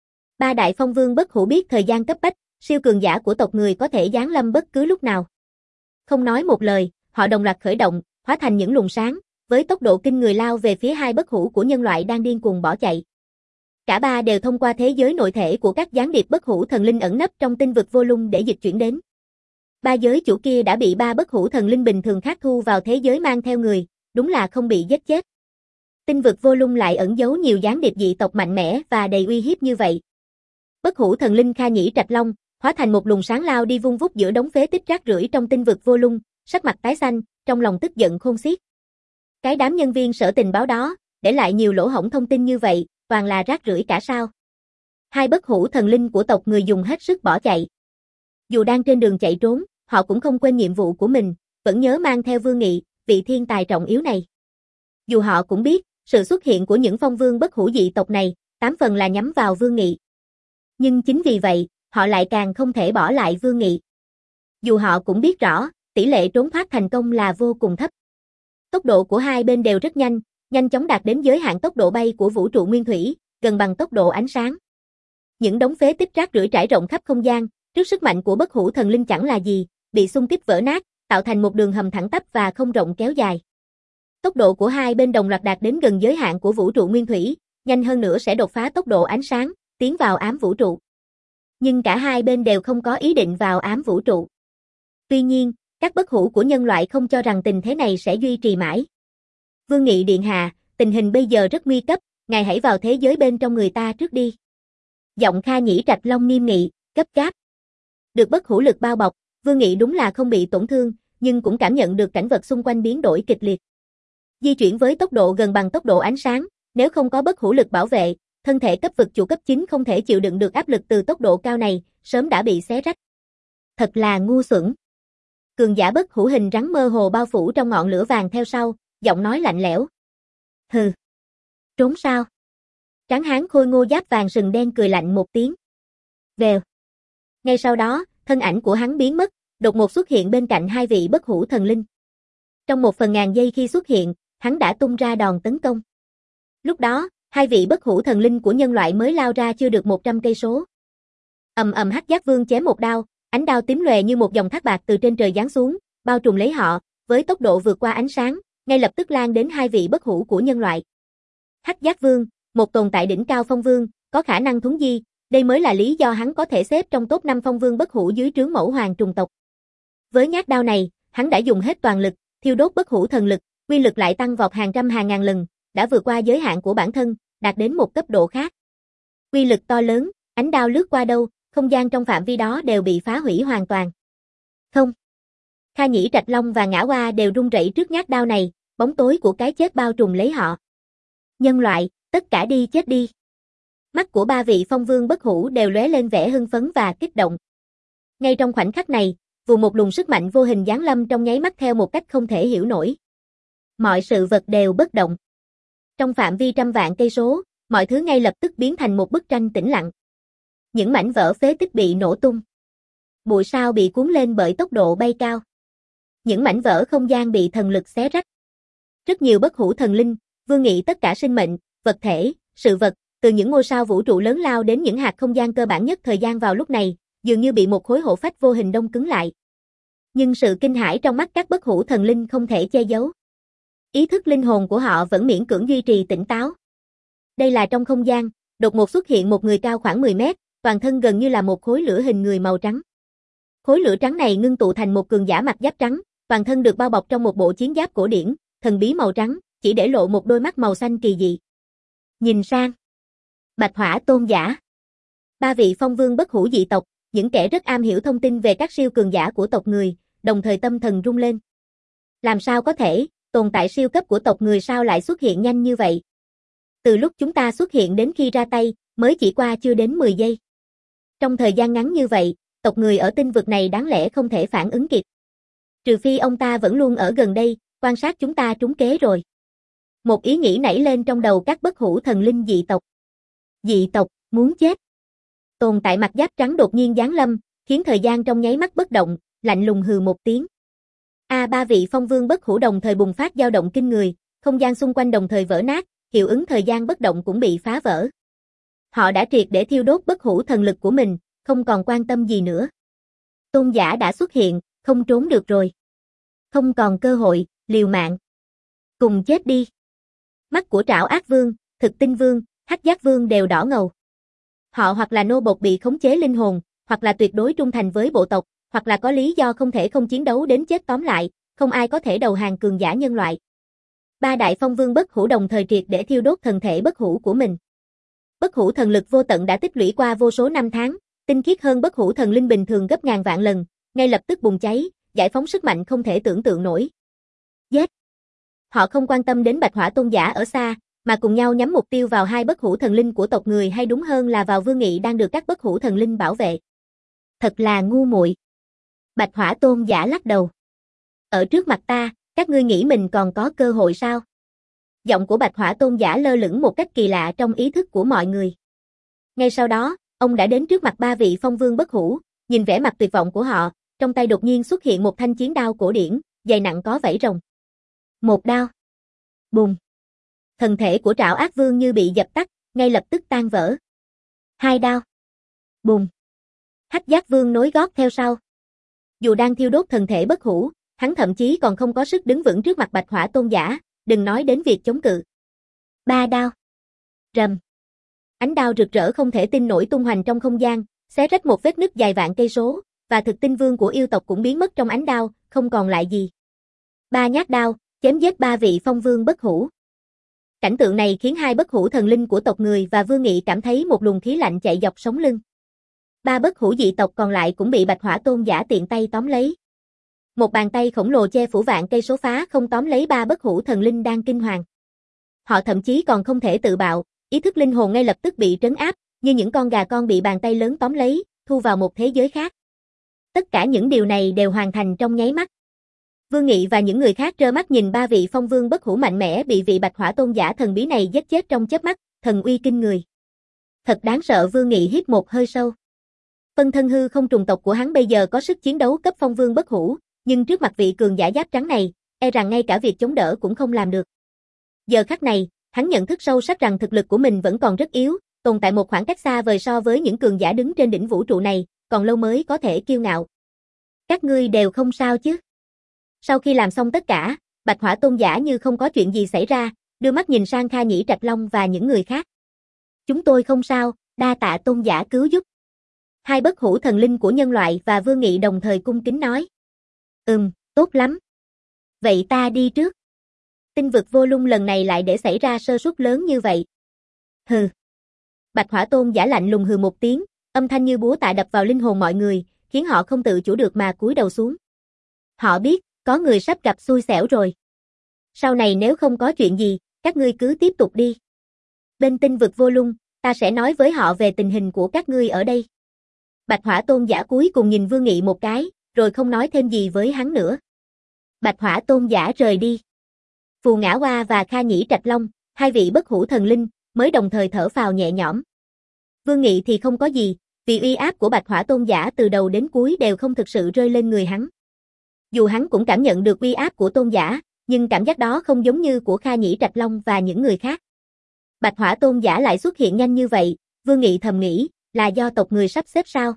Ba đại phong vương bất hủ biết thời gian cấp bách, siêu cường giả của tộc người có thể giáng lâm bất cứ lúc nào. Không nói một lời, họ đồng loạt khởi động, hóa thành những luồng sáng, với tốc độ kinh người lao về phía hai bất hủ của nhân loại đang điên cuồng bỏ chạy. Cả ba đều thông qua thế giới nội thể của các gián điệp bất hủ thần linh ẩn nấp trong tinh vực vô lung để dịch chuyển đến. Ba giới chủ kia đã bị ba bất hủ thần linh bình thường khác thu vào thế giới mang theo người, đúng là không bị giết chết. Tinh vực vô lung lại ẩn giấu nhiều gián điệp dị tộc mạnh mẽ và đầy uy hiếp như vậy. Bất hủ thần linh Kha Nhĩ Trạch Long, hóa thành một luồng sáng lao đi vung vút giữa đống phế tích rác rưởi trong tinh vực vô lung, sắc mặt tái xanh, trong lòng tức giận khôn xiết. Cái đám nhân viên sở tình báo đó, để lại nhiều lỗ hổng thông tin như vậy, toàn là rác rưởi cả sao. Hai bất hủ thần linh của tộc người dùng hết sức bỏ chạy. Dù đang trên đường chạy trốn, họ cũng không quên nhiệm vụ của mình, vẫn nhớ mang theo Vương Nghị, vị thiên tài trọng yếu này. Dù họ cũng biết, sự xuất hiện của những phong vương bất hủ dị tộc này, tám phần là nhắm vào Vương Nghị. Nhưng chính vì vậy, họ lại càng không thể bỏ lại Vương Nghị. Dù họ cũng biết rõ, tỷ lệ trốn thoát thành công là vô cùng thấp. Tốc độ của hai bên đều rất nhanh, nhanh chóng đạt đến giới hạn tốc độ bay của vũ trụ nguyên thủy, gần bằng tốc độ ánh sáng. Những đống phế tích rác rưởi trải rộng khắp không gian, trước sức mạnh của bất hủ thần linh chẳng là gì, bị xung kích vỡ nát, tạo thành một đường hầm thẳng tắp và không rộng kéo dài. Tốc độ của hai bên đồng loạt đạt đến gần giới hạn của vũ trụ nguyên thủy, nhanh hơn nữa sẽ đột phá tốc độ ánh sáng, tiến vào ám vũ trụ. Nhưng cả hai bên đều không có ý định vào ám vũ trụ. Tuy nhiên, các bất hủ của nhân loại không cho rằng tình thế này sẽ duy trì mãi. Vương Nghị điện hạ, tình hình bây giờ rất nguy cấp, ngài hãy vào thế giới bên trong người ta trước đi. Giọng Kha Nhĩ Trạch Long nghiêm nghị, gấp gáp. Được bất hủ lực bao bọc, Vương Nghị đúng là không bị tổn thương, nhưng cũng cảm nhận được cảnh vật xung quanh biến đổi kịch liệt. Di chuyển với tốc độ gần bằng tốc độ ánh sáng, nếu không có bất hủ lực bảo vệ, thân thể cấp vực chủ cấp chín không thể chịu đựng được áp lực từ tốc độ cao này, sớm đã bị xé rách. Thật là ngu xuẩn. Cường giả bất hủ hình rắn mơ hồ bao phủ trong ngọn lửa vàng theo sau, giọng nói lạnh lẽo. Hừ. Trốn sao? Tráng hán khôi ngô giáp vàng sừng đen cười lạnh một tiếng. Vèo. Ngay sau đó, thân ảnh của hắn biến mất, đột ngột xuất hiện bên cạnh hai vị bất hủ thần linh. Trong một phần ngàn giây khi xuất hiện, hắn đã tung ra đòn tấn công. Lúc đó, hai vị bất hủ thần linh của nhân loại mới lao ra chưa được một trăm cây số. Ầm ầm Hắc Giác Vương chém một đao, ánh đao tím lòe như một dòng thác bạc từ trên trời giáng xuống, bao trùm lấy họ, với tốc độ vượt qua ánh sáng, ngay lập tức lan đến hai vị bất hủ của nhân loại. Hắc Giác Vương, một tồn tại đỉnh cao phong vương, có khả năng thuấn di, đây mới là lý do hắn có thể xếp trong top năm phong vương bất hủ dưới trướng mẫu hoàng trùng tộc. Với nhát đao này, hắn đã dùng hết toàn lực, thiêu đốt bất hủ thần lực, uy lực lại tăng vọt hàng trăm hàng ngàn lần, đã vượt qua giới hạn của bản thân, đạt đến một cấp độ khác. Uy lực to lớn, ánh đao lướt qua đâu, không gian trong phạm vi đó đều bị phá hủy hoàn toàn. Không. Kha Nhĩ Trạch Long và Ngã Oa đều run rẩy trước nhát đao này, bóng tối của cái chết bao trùm lấy họ. Nhân loại, tất cả đi chết đi. Mắt của ba vị phong vương bất hủ đều lóe lên vẻ hưng phấn và kích động. Ngay trong khoảnh khắc này, vù một luồng sức mạnh vô hình giáng lâm trong nháy mắt theo một cách không thể hiểu nổi. Mọi sự vật đều bất động. Trong phạm vi trăm vạn cây số, mọi thứ ngay lập tức biến thành một bức tranh tĩnh lặng. Những mảnh vỡ phế tích bị nổ tung. Bụi sao bị cuốn lên bởi tốc độ bay cao. Những mảnh vỡ không gian bị thần lực xé rách. Rất nhiều bất hủ thần linh, Vương Nghị tất cả sinh mệnh, vật thể, sự vật, từ những ngôi sao vũ trụ lớn lao đến những hạt không gian cơ bản nhất thời gian vào lúc này, dường như bị một khối hổ phách vô hình đông cứng lại. Nhưng sự kinh hãi trong mắt các bất hủ thần linh không thể che giấu. Ý thức linh hồn của họ vẫn miễn cưỡng duy trì tỉnh táo. Đây là trong không gian, đột ngột xuất hiện một người cao khoảng mười mét, toàn thân gần như là một khối lửa hình người màu trắng. Khối lửa trắng này ngưng tụ thành một cường giả mặc giáp trắng, toàn thân được bao bọc trong một bộ chiến giáp cổ điển, thần bí màu trắng, chỉ để lộ một đôi mắt màu xanh kỳ dị. Nhìn sang. Bạch Hỏa Tôn giả. Ba vị phong vương bất hủ dị tộc, những kẻ rất am hiểu thông tin về các siêu cường giả của tộc người, đồng thời tâm thần rung lên. Làm sao có thể, tồn tại siêu cấp của tộc người sao lại xuất hiện nhanh như vậy? Từ lúc chúng ta xuất hiện đến khi ra tay, mới chỉ qua chưa đến mười giây. Trong thời gian ngắn như vậy, tộc người ở tinh vực này đáng lẽ không thể phản ứng kịp. Trừ phi ông ta vẫn luôn ở gần đây, quan sát chúng ta trúng kế rồi. Một ý nghĩ nảy lên trong đầu các bất hủ thần linh dị tộc. Dị tộc, muốn chết. Tồn tại mặt giáp trắng đột nhiên giáng lâm, khiến thời gian trong nháy mắt bất động, lạnh lùng hừ một tiếng. A ba vị phong vương bất hủ đồng thời bùng phát dao động kinh người, không gian xung quanh đồng thời vỡ nát, hiệu ứng thời gian bất động cũng bị phá vỡ. Họ đã triệt để thiêu đốt bất hủ thần lực của mình, không còn quan tâm gì nữa. Tôn giả đã xuất hiện, không trốn được rồi. Không còn cơ hội, liều mạng. Cùng chết đi. Mắt của Trảo Ác Vương, Thực Tinh Vương, Hắc Giác Vương đều đỏ ngầu. Họ hoặc là nô bộc bị khống chế linh hồn, hoặc là tuyệt đối trung thành với bộ tộc, hoặc là có lý do không thể không chiến đấu đến chết, tóm lại, không ai có thể đầu hàng cường giả nhân loại. Ba đại phong vương bất hủ đồng thời triệt để thiêu đốt thần thể bất hủ của mình. Bất hủ thần lực vô tận đã tích lũy qua vô số năm tháng, tinh khiết hơn bất hủ thần linh bình thường gấp ngàn vạn lần, ngay lập tức bùng cháy, giải phóng sức mạnh không thể tưởng tượng nổi. Giết! Họ không quan tâm đến Bạch Hỏa Tôn giả ở xa, mà cùng nhau nhắm mục tiêu vào hai bất hủ thần linh của tộc người, hay đúng hơn là vào Vương Nghị đang được các bất hủ thần linh bảo vệ. Thật là ngu muội. Bạch Hỏa Tôn giả lắc đầu. Ở trước mặt ta, các ngươi nghĩ mình còn có cơ hội sao? Giọng của Bạch Hỏa Tôn giả lơ lửng một cách kỳ lạ trong ý thức của mọi người. Ngay sau đó, ông đã đến trước mặt ba vị phong vương bất hủ, nhìn vẻ mặt tuyệt vọng của họ, trong tay đột nhiên xuất hiện một thanh chiến đao cổ điển, dày nặng có vảy rồng. Một đao. Bùng. Thần thể của Trảo Ác Vương như bị dập tắt, ngay lập tức tan vỡ. Hai đao. Bùng. Hắc Giác Vương nối gót theo sau. Dù đang thiêu đốt thần thể bất hủ, hắn thậm chí còn không có sức đứng vững trước mặt Bạch Hỏa Tôn giả, đừng nói đến việc chống cự. Ba đao. Rầm. Ánh đao rực rỡ không thể tin nổi tung hoành trong không gian, xé rách một vết nứt dài vạn cây số, và Thực Tinh Vương của yêu tộc cũng biến mất trong ánh đao, không còn lại gì. Ba nhát đao, chém giết ba vị phong vương bất hủ. Cảnh tượng này khiến hai bất hủ thần linh của tộc người và Vương Nghị cảm thấy một luồng khí lạnh chạy dọc sống lưng. Ba bất hủ dị tộc còn lại cũng bị Bạch Hỏa Tôn giả tiện tay tóm lấy. Một bàn tay khổng lồ che phủ vạn cây số phá không tóm lấy ba bất hủ thần linh đang kinh hoàng. Họ thậm chí còn không thể tự bạo, ý thức linh hồn ngay lập tức bị trấn áp, như những con gà con bị bàn tay lớn tóm lấy, thu vào một thế giới khác. Tất cả những điều này đều hoàn thành trong nháy mắt. Vương Nghị và những người khác trơ mắt nhìn ba vị phong vương bất hủ mạnh mẽ bị vị Bạch Hỏa Tôn giả thần bí này giết chết trong chớp mắt, thần uy kinh người. Thật đáng sợ. Vương Nghị hít một hơi sâu. Phân thân hư không trùng tộc của hắn bây giờ có sức chiến đấu cấp phong vương bất hủ, nhưng trước mặt vị cường giả giáp trắng này, e rằng ngay cả việc chống đỡ cũng không làm được. Giờ khắc này, hắn nhận thức sâu sắc rằng thực lực của mình vẫn còn rất yếu, tồn tại một khoảng cách xa vời so với những cường giả đứng trên đỉnh vũ trụ này, còn lâu mới có thể kiêu ngạo. Các ngươi đều không sao chứ? Sau khi làm xong tất cả, Bạch Hỏa Tôn giả như không có chuyện gì xảy ra, đưa mắt nhìn sang Kha Nhĩ Trạch Long và những người khác. Chúng tôi không sao, đa tạ Tôn giả cứu giúp. Hai bất hủ thần linh của nhân loại và Vương Nghị đồng thời cung kính nói. Ừm, tốt lắm. Vậy ta đi trước. Tinh vực vô lung lần này lại để xảy ra sơ suất lớn như vậy. Hừ. Bạch Hỏa Tôn giả lạnh lùng hừ một tiếng, âm thanh như búa tạ đập vào linh hồn mọi người, khiến họ không tự chủ được mà cúi đầu xuống. Họ biết, có người sắp gặp xui xẻo rồi. Sau này nếu không có chuyện gì, các ngươi cứ tiếp tục đi. Bên tinh vực vô lung, ta sẽ nói với họ về tình hình của các ngươi ở đây. Bạch Hỏa Tôn giả cuối cùng nhìn Vương Nghị một cái, rồi không nói thêm gì với hắn nữa. Bạch Hỏa Tôn giả rời đi. Phù Ngã Hoa và Kha Nhĩ Trạch Long, hai vị bất hủ thần linh, mới đồng thời thở phào nhẹ nhõm. Vương Nghị thì không có gì, vì uy áp của Bạch Hỏa Tôn giả từ đầu đến cuối đều không thực sự rơi lên người hắn. Dù hắn cũng cảm nhận được uy áp của Tôn giả, nhưng cảm giác đó không giống như của Kha Nhĩ Trạch Long và những người khác. Bạch Hỏa Tôn giả lại xuất hiện nhanh như vậy, Vương Nghị thầm nghĩ, là do tộc người sắp xếp sao?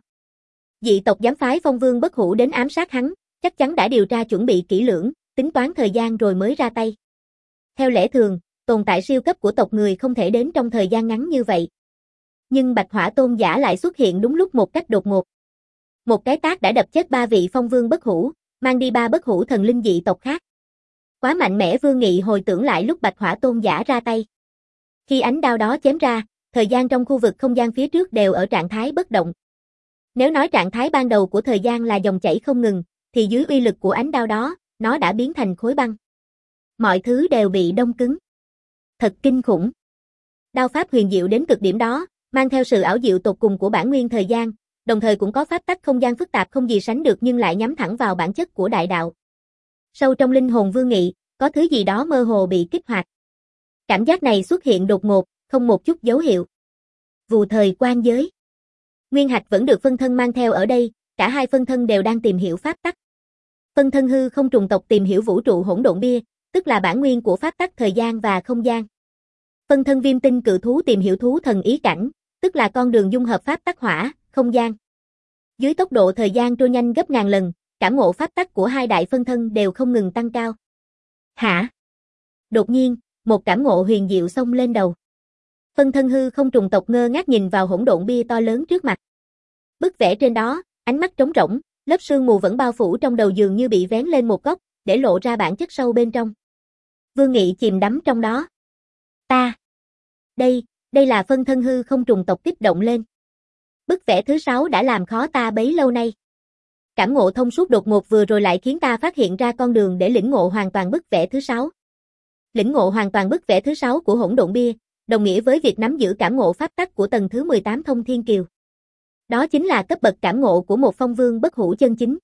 Dị tộc dám phái phong vương bất hủ đến ám sát hắn, chắc chắn đã điều tra chuẩn bị kỹ lưỡng, tính toán thời gian rồi mới ra tay. Theo lẽ thường, tồn tại siêu cấp của tộc người không thể đến trong thời gian ngắn như vậy. Nhưng Bạch Hỏa Tôn giả lại xuất hiện đúng lúc một cách đột ngột. Một cái tát đã đập chết ba vị phong vương bất hủ, mang đi ba bất hủ thần linh dị tộc khác. Quá mạnh mẽ. Vương Nghị hồi tưởng lại lúc Bạch Hỏa Tôn giả ra tay. Khi ánh đao đó chém ra, thời gian trong khu vực không gian phía trước đều ở trạng thái bất động. Nếu nói trạng thái ban đầu của thời gian là dòng chảy không ngừng, thì dưới uy lực của ánh đao đó, nó đã biến thành khối băng. Mọi thứ đều bị đông cứng. Thật kinh khủng. Đao pháp huyền diệu đến cực điểm đó, mang theo sự ảo diệu tột cùng của bản nguyên thời gian, đồng thời cũng có pháp tắc không gian phức tạp không gì sánh được nhưng lại nhắm thẳng vào bản chất của đại đạo. Sâu trong linh hồn Vương Nghị, có thứ gì đó mơ hồ bị kích hoạt. Cảm giác này xuất hiện đột ngột, không một chút dấu hiệu. Vù thời quan giới. Nguyên hạch vẫn được phân thân mang theo ở đây, cả hai phân thân đều đang tìm hiểu pháp tắc. Phân thân hư không trùng tộc tìm hiểu vũ trụ hỗn độn bia, tức là bản nguyên của pháp tắc thời gian và không gian. Phân thân viêm tinh cự thú tìm hiểu thú thần ý cảnh, tức là con đường dung hợp pháp tắc hỏa, không gian. Dưới tốc độ thời gian trôi nhanh gấp ngàn lần, cảm ngộ pháp tắc của hai đại phân thân đều không ngừng tăng cao. Hả? Đột nhiên, một cảm ngộ huyền diệu xông lên đầu. Phân thân hư không trùng tộc ngơ ngác nhìn vào hỗn độn bia to lớn trước mặt. Bức vẽ trên đó, ánh mắt trống rỗng, lớp sương mù vẫn bao phủ trong đầu dường như bị vén lên một góc, để lộ ra bản chất sâu bên trong. Vương Nghị chìm đắm trong đó. Ta. Đây, đây là phân thân hư không trùng tộc kích động lên. Bức vẽ thứ sáu đã làm khó ta bấy lâu nay. Cảm ngộ thông suốt đột ngột vừa rồi lại khiến ta phát hiện ra con đường để lĩnh ngộ hoàn toàn bức vẽ thứ sáu. Lĩnh ngộ hoàn toàn bức vẽ thứ sáu của hỗn độn bia, đồng nghĩa với việc nắm giữ cảm ngộ pháp tắc của tầng thứ mười tám thông thiên kiều. Đó chính là cấp bậc cảm ngộ của một phong vương bất hủ chân chính.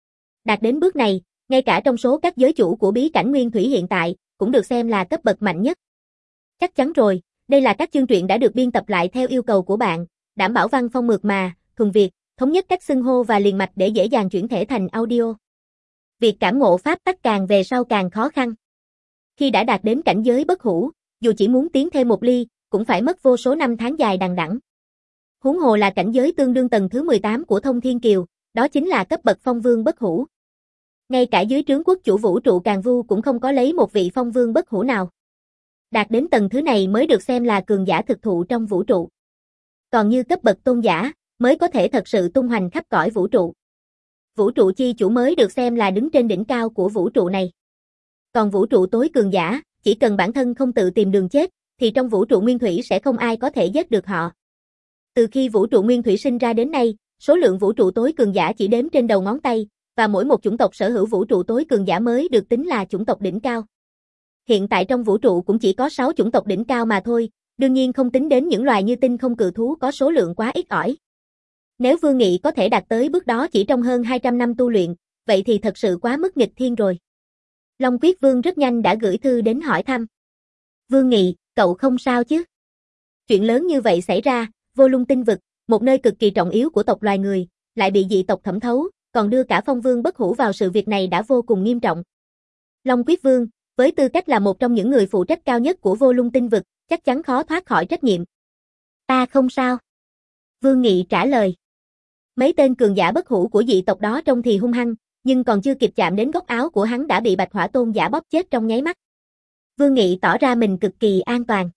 Đạt đến bước này, ngay cả trong số các giới chủ của bí cảnh nguyên thủy hiện tại, cũng được xem là cấp bậc mạnh nhất. Chắc chắn rồi, đây là các chương truyện đã được biên tập lại theo yêu cầu của bạn, đảm bảo văn phong mượt mà, thuần Việt, thống nhất cách xưng hô và liền mạch để dễ dàng chuyển thể thành audio. Việc cảm ngộ pháp tắc càng về sau càng khó khăn. Khi đã đạt đến cảnh giới bất hủ, dù chỉ muốn tiến thêm một ly, cũng phải mất vô số năm tháng dài đằng đẵng. Huống hồ là cảnh giới tương đương tầng thứ mười tám của thông thiên kiều, đó chính là cấp bậc phong vương bất hủ. Ngay cả dưới trướng quốc chủ vũ trụ Càn Vu cũng không có lấy một vị phong vương bất hủ nào. Đạt đến tầng thứ này mới được xem là cường giả thực thụ trong vũ trụ. Còn như cấp bậc tôn giả, mới có thể thật sự tung hoành khắp cõi vũ trụ. Vũ trụ chi chủ mới được xem là đứng trên đỉnh cao của vũ trụ này. Còn vũ trụ tối cường giả, chỉ cần bản thân không tự tìm đường chết, thì trong vũ trụ nguyên thủy sẽ không ai có thể giết được họ. Từ khi vũ trụ nguyên thủy sinh ra đến nay, số lượng vũ trụ tối cường giả chỉ đếm trên đầu ngón tay, và mỗi một chủng tộc sở hữu vũ trụ tối cường giả mới được tính là chủng tộc đỉnh cao. Hiện tại trong vũ trụ cũng chỉ có sáu chủng tộc đỉnh cao mà thôi, đương nhiên không tính đến những loài như tinh không cự thú có số lượng quá ít ỏi. Nếu Vương Nghị có thể đạt tới bước đó chỉ trong hơn hai trăm năm tu luyện, vậy thì thật sự quá mức nghịch thiên rồi. Long Quyết Vương rất nhanh đã gửi thư đến hỏi thăm. Vương Nghị, cậu không sao chứ? Chuyện lớn như vậy xảy ra, Vô Lung tinh vực, một nơi cực kỳ trọng yếu của tộc loài người, lại bị dị tộc thẩm thấu, còn đưa cả phong vương bất hủ vào sự việc này đã vô cùng nghiêm trọng. Long Quyết Vương, với tư cách là một trong những người phụ trách cao nhất của Vô Lung tinh vực, chắc chắn khó thoát khỏi trách nhiệm. Ta không sao. Vương Nghị trả lời. Mấy tên cường giả bất hủ của dị tộc đó trông thì hung hăng, nhưng còn chưa kịp chạm đến góc áo của hắn đã bị Bạch Hỏa Tôn giả bóp chết trong nháy mắt. Vương Nghị tỏ ra mình cực kỳ an toàn.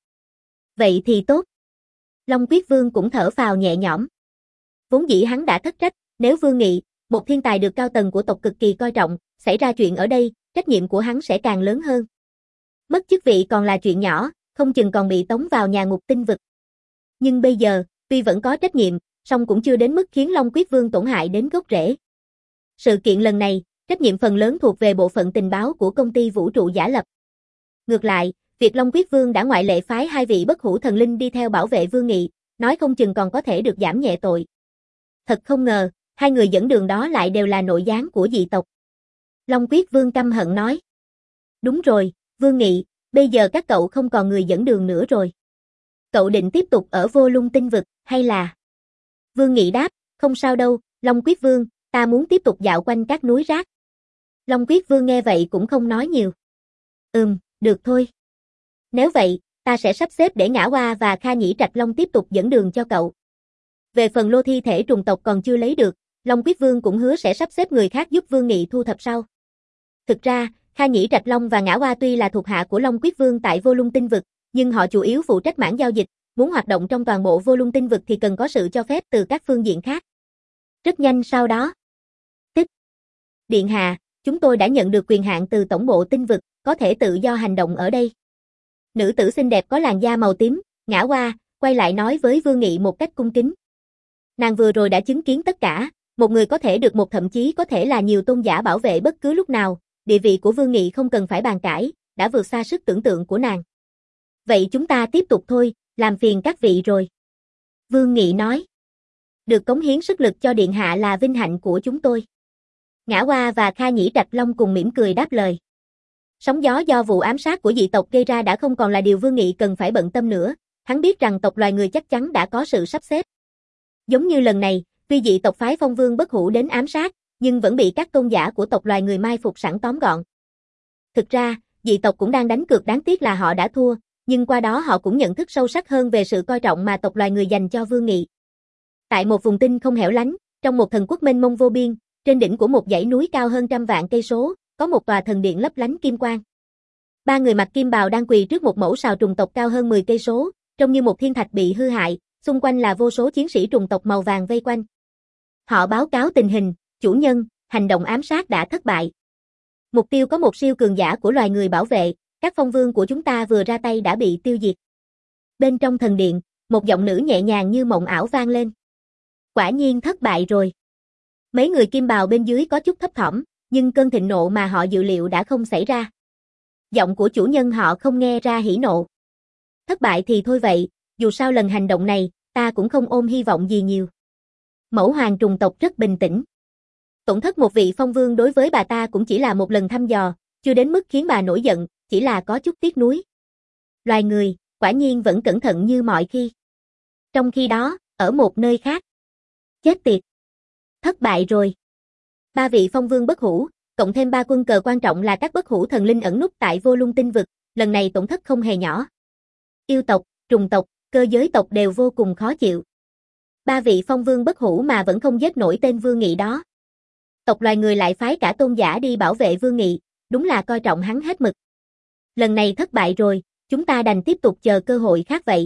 Vậy thì tốt. Long Quyết Vương cũng thở phào nhẹ nhõm. Vốn dĩ hắn đã thất trách, nếu Vương Nghị, một thiên tài được cao tầng của tộc cực kỳ coi trọng, xảy ra chuyện ở đây, trách nhiệm của hắn sẽ càng lớn hơn. Mất chức vị còn là chuyện nhỏ, không chừng còn bị tống vào nhà ngục tinh vực. Nhưng bây giờ, tuy vẫn có trách nhiệm, song cũng chưa đến mức khiến Long Quyết Vương tổn hại đến gốc rễ. Sự kiện lần này, trách nhiệm phần lớn thuộc về bộ phận tình báo của công ty vũ trụ giả lập. Ngược lại, việc Long Quyết Vương đã ngoại lệ phái hai vị bất hủ thần linh đi theo bảo vệ Vương Nghị, nói không chừng còn có thể được giảm nhẹ tội. Thật không ngờ, hai người dẫn đường đó lại đều là nội gián của dị tộc. Long Quyết Vương căm hận nói. Đúng rồi, Vương Nghị, bây giờ các cậu không còn người dẫn đường nữa rồi. Cậu định tiếp tục ở Vô Lung tinh vực, hay là... Vương Nghị đáp, không sao đâu, Long Quyết Vương, ta muốn tiếp tục dạo quanh các núi rác. Long Quyết Vương nghe vậy cũng không nói nhiều. Ừm, được thôi. Nếu vậy, ta sẽ sắp xếp để Ngã Hoa và Kha Nhĩ Trạch Long tiếp tục dẫn đường cho cậu. Về phần lô thi thể trùng tộc còn chưa lấy được, Long Quyết Vương cũng hứa sẽ sắp xếp người khác giúp Vương Nghị thu thập sau. Thực ra, Kha Nhĩ Trạch Long và Ngã Hoa tuy là thuộc hạ của Long Quyết Vương tại Vô Lung tinh vực, nhưng họ chủ yếu phụ trách mảng giao dịch, muốn hoạt động trong toàn bộ Vô Lung tinh vực thì cần có sự cho phép từ các phương diện khác. Rất nhanh sau đó. Tích. Điện hạ, chúng tôi đã nhận được quyền hạn từ tổng bộ tinh vực, có thể tự do hành động ở đây. Nữ tử xinh đẹp có làn da màu tím, Ngã Hoa, quay lại nói với Vương Nghị một cách cung kính. Nàng vừa rồi đã chứng kiến tất cả, một người có thể được một thậm chí có thể là nhiều tôn giả bảo vệ bất cứ lúc nào, địa vị của Vương Nghị không cần phải bàn cãi, đã vượt xa sức tưởng tượng của nàng. Vậy chúng ta tiếp tục thôi, làm phiền các vị rồi. Vương Nghị nói. Được cống hiến sức lực cho điện hạ là vinh hạnh của chúng tôi. Ngã Hoa và Kha Nhĩ Trạch Long cùng mỉm cười đáp lời. Sóng gió do vụ ám sát của dị tộc gây ra đã không còn là điều Vương Nghị cần phải bận tâm nữa, hắn biết rằng tộc loài người chắc chắn đã có sự sắp xếp. Giống như lần này, tuy dị tộc phái Phong Vương Bất Hủ đến ám sát, nhưng vẫn bị các tôn giả của tộc loài người mai phục sẵn tóm gọn. Thực ra, dị tộc cũng đang đánh cược, đáng tiếc là họ đã thua, nhưng qua đó họ cũng nhận thức sâu sắc hơn về sự coi trọng mà tộc loài người dành cho Vương Nghị. Tại một vùng tinh không hẻo lánh, trong một thần quốc mênh mông vô biên, trên đỉnh của một dãy núi cao hơn trăm vạn cây số, có một tòa thần điện lấp lánh kim quang. Ba người mặc kim bào đang quỳ trước một mẫu sào trùng tộc cao hơn mười cây số, trông như một thiên thạch bị hư hại, xung quanh là vô số chiến sĩ trùng tộc màu vàng vây quanh. Họ báo cáo tình hình, chủ nhân, hành động ám sát đã thất bại. Mục tiêu có một siêu cường giả của loài người bảo vệ, các phong vương của chúng ta vừa ra tay đã bị tiêu diệt. Bên trong thần điện, một giọng nữ nhẹ nhàng như mộng ảo vang lên. Quả nhiên thất bại rồi. Mấy người kim bào bên dưới có chút thấp thỏm, nhưng cơn thịnh nộ mà họ dự liệu đã không xảy ra. Giọng của chủ nhân họ không nghe ra hỉ nộ. Thất bại thì thôi vậy, dù sao lần hành động này, ta cũng không ôm hy vọng gì nhiều. Mẫu hoàng trùng tộc rất bình tĩnh. Tổn thất một vị phong vương đối với bà ta cũng chỉ là một lần thăm dò, chưa đến mức khiến bà nổi giận, chỉ là có chút tiếc nuối. Loài người, quả nhiên vẫn cẩn thận như mọi khi. Trong khi đó, ở một nơi khác. Chết tiệt. Thất bại rồi. Ba vị phong vương bất hủ, cộng thêm ba quân cờ quan trọng là các bất hủ thần linh ẩn núp tại vô lung tinh vực, lần này tổn thất không hề nhỏ. Yêu tộc, trùng tộc, cơ giới tộc đều vô cùng khó chịu. Ba vị phong vương bất hủ mà vẫn không giết nổi tên Vương Nghị đó. Tộc loài người lại phái cả tôn giả đi bảo vệ Vương Nghị, đúng là coi trọng hắn hết mực. Lần này thất bại rồi, chúng ta đành tiếp tục chờ cơ hội khác vậy.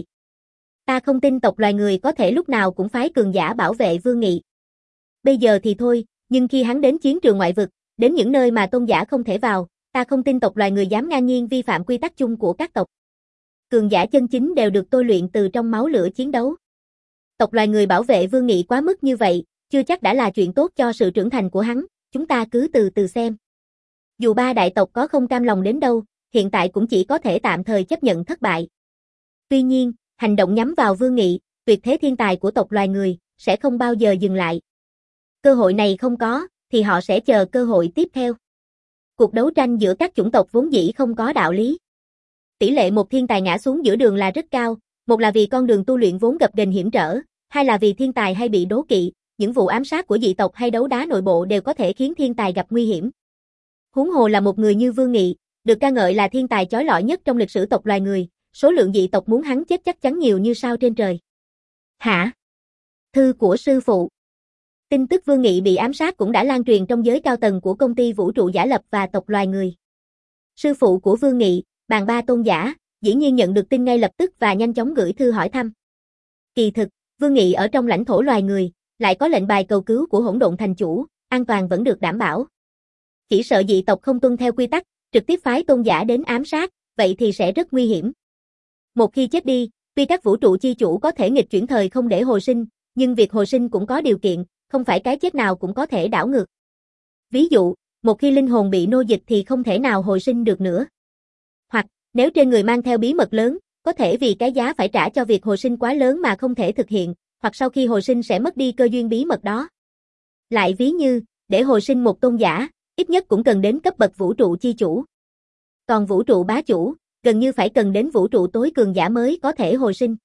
Ta không tin tộc loài người có thể lúc nào cũng phái cường giả bảo vệ Vương Nghị. Bây giờ thì thôi, nhưng khi hắn đến chiến trường ngoại vực, đến những nơi mà tôn giả không thể vào, ta không tin tộc loài người dám ngang nhiên vi phạm quy tắc chung của các tộc. Cường giả chân chính đều được tôi luyện từ trong máu lửa chiến đấu. Tộc loài người bảo vệ Vương Nghị quá mức như vậy, chưa chắc đã là chuyện tốt cho sự trưởng thành của hắn, chúng ta cứ từ từ xem. Dù ba đại tộc có không cam lòng đến đâu, hiện tại cũng chỉ có thể tạm thời chấp nhận thất bại. Tuy nhiên, hành động nhắm vào Vương Nghị, tuyệt thế thiên tài của tộc loài người, sẽ không bao giờ dừng lại. Cơ hội này không có, thì họ sẽ chờ cơ hội tiếp theo. Cuộc đấu tranh giữa các chủng tộc vốn dĩ không có đạo lý. Tỷ lệ một thiên tài ngã xuống giữa đường là rất cao, một là vì con đường tu luyện vốn gập ghềnh hiểm trở, hai là vì thiên tài hay bị đố kỵ, những vụ ám sát của dị tộc hay đấu đá nội bộ đều có thể khiến thiên tài gặp nguy hiểm. Huống hồ là một người như Vương Nghị, được ca ngợi là thiên tài chói lọi nhất trong lịch sử tộc loài người, số lượng dị tộc muốn hắn chết chắc chắn nhiều như sao trên trời. Hả? Thư của sư phụ. Tin tức Vương Nghị bị ám sát cũng đã lan truyền trong giới cao tầng của công ty vũ trụ giả lập và tộc loài người. Sư phụ của Vương Nghị, Bàn Ba tôn giả, dĩ nhiên nhận được tin ngay lập tức và nhanh chóng gửi thư hỏi thăm. Kỳ thực, Vương Nghị ở trong lãnh thổ loài người, lại có lệnh bài cầu cứu của Hỗn Độn Thành Chủ, an toàn vẫn được đảm bảo. Chỉ sợ dị tộc không tuân theo quy tắc, trực tiếp phái tôn giả đến ám sát, vậy thì sẽ rất nguy hiểm. Một khi chết đi, tuy các vũ trụ chi chủ có thể nghịch chuyển thời không để hồi sinh, nhưng việc hồi sinh cũng có điều kiện, không phải cái chết nào cũng có thể đảo ngược. Ví dụ, một khi linh hồn bị nô dịch thì không thể nào hồi sinh được nữa. Hoặc, nếu trên người mang theo bí mật lớn, có thể vì cái giá phải trả cho việc hồi sinh quá lớn mà không thể thực hiện, hoặc sau khi hồi sinh sẽ mất đi cơ duyên bí mật đó. Lại ví như, để hồi sinh một tôn giả, ít nhất cũng cần đến cấp bậc vũ trụ chi chủ. Còn vũ trụ bá chủ, gần như phải cần đến vũ trụ tối cường giả mới có thể hồi sinh.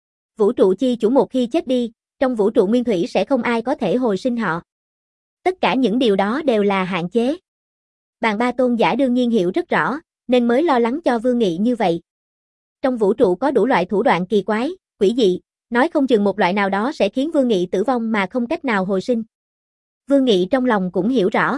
Vũ trụ chi chủ một khi chết đi, trong vũ trụ nguyên thủy sẽ không ai có thể hồi sinh họ. Tất cả những điều đó đều là hạn chế. Bàn Ba tôn giả đương nhiên hiểu rất rõ, nên mới lo lắng cho Vương Nghị như vậy. Trong vũ trụ có đủ loại thủ đoạn kỳ quái, quỷ dị, nói không chừng một loại nào đó sẽ khiến Vương Nghị tử vong mà không cách nào hồi sinh. Vương Nghị trong lòng cũng hiểu rõ.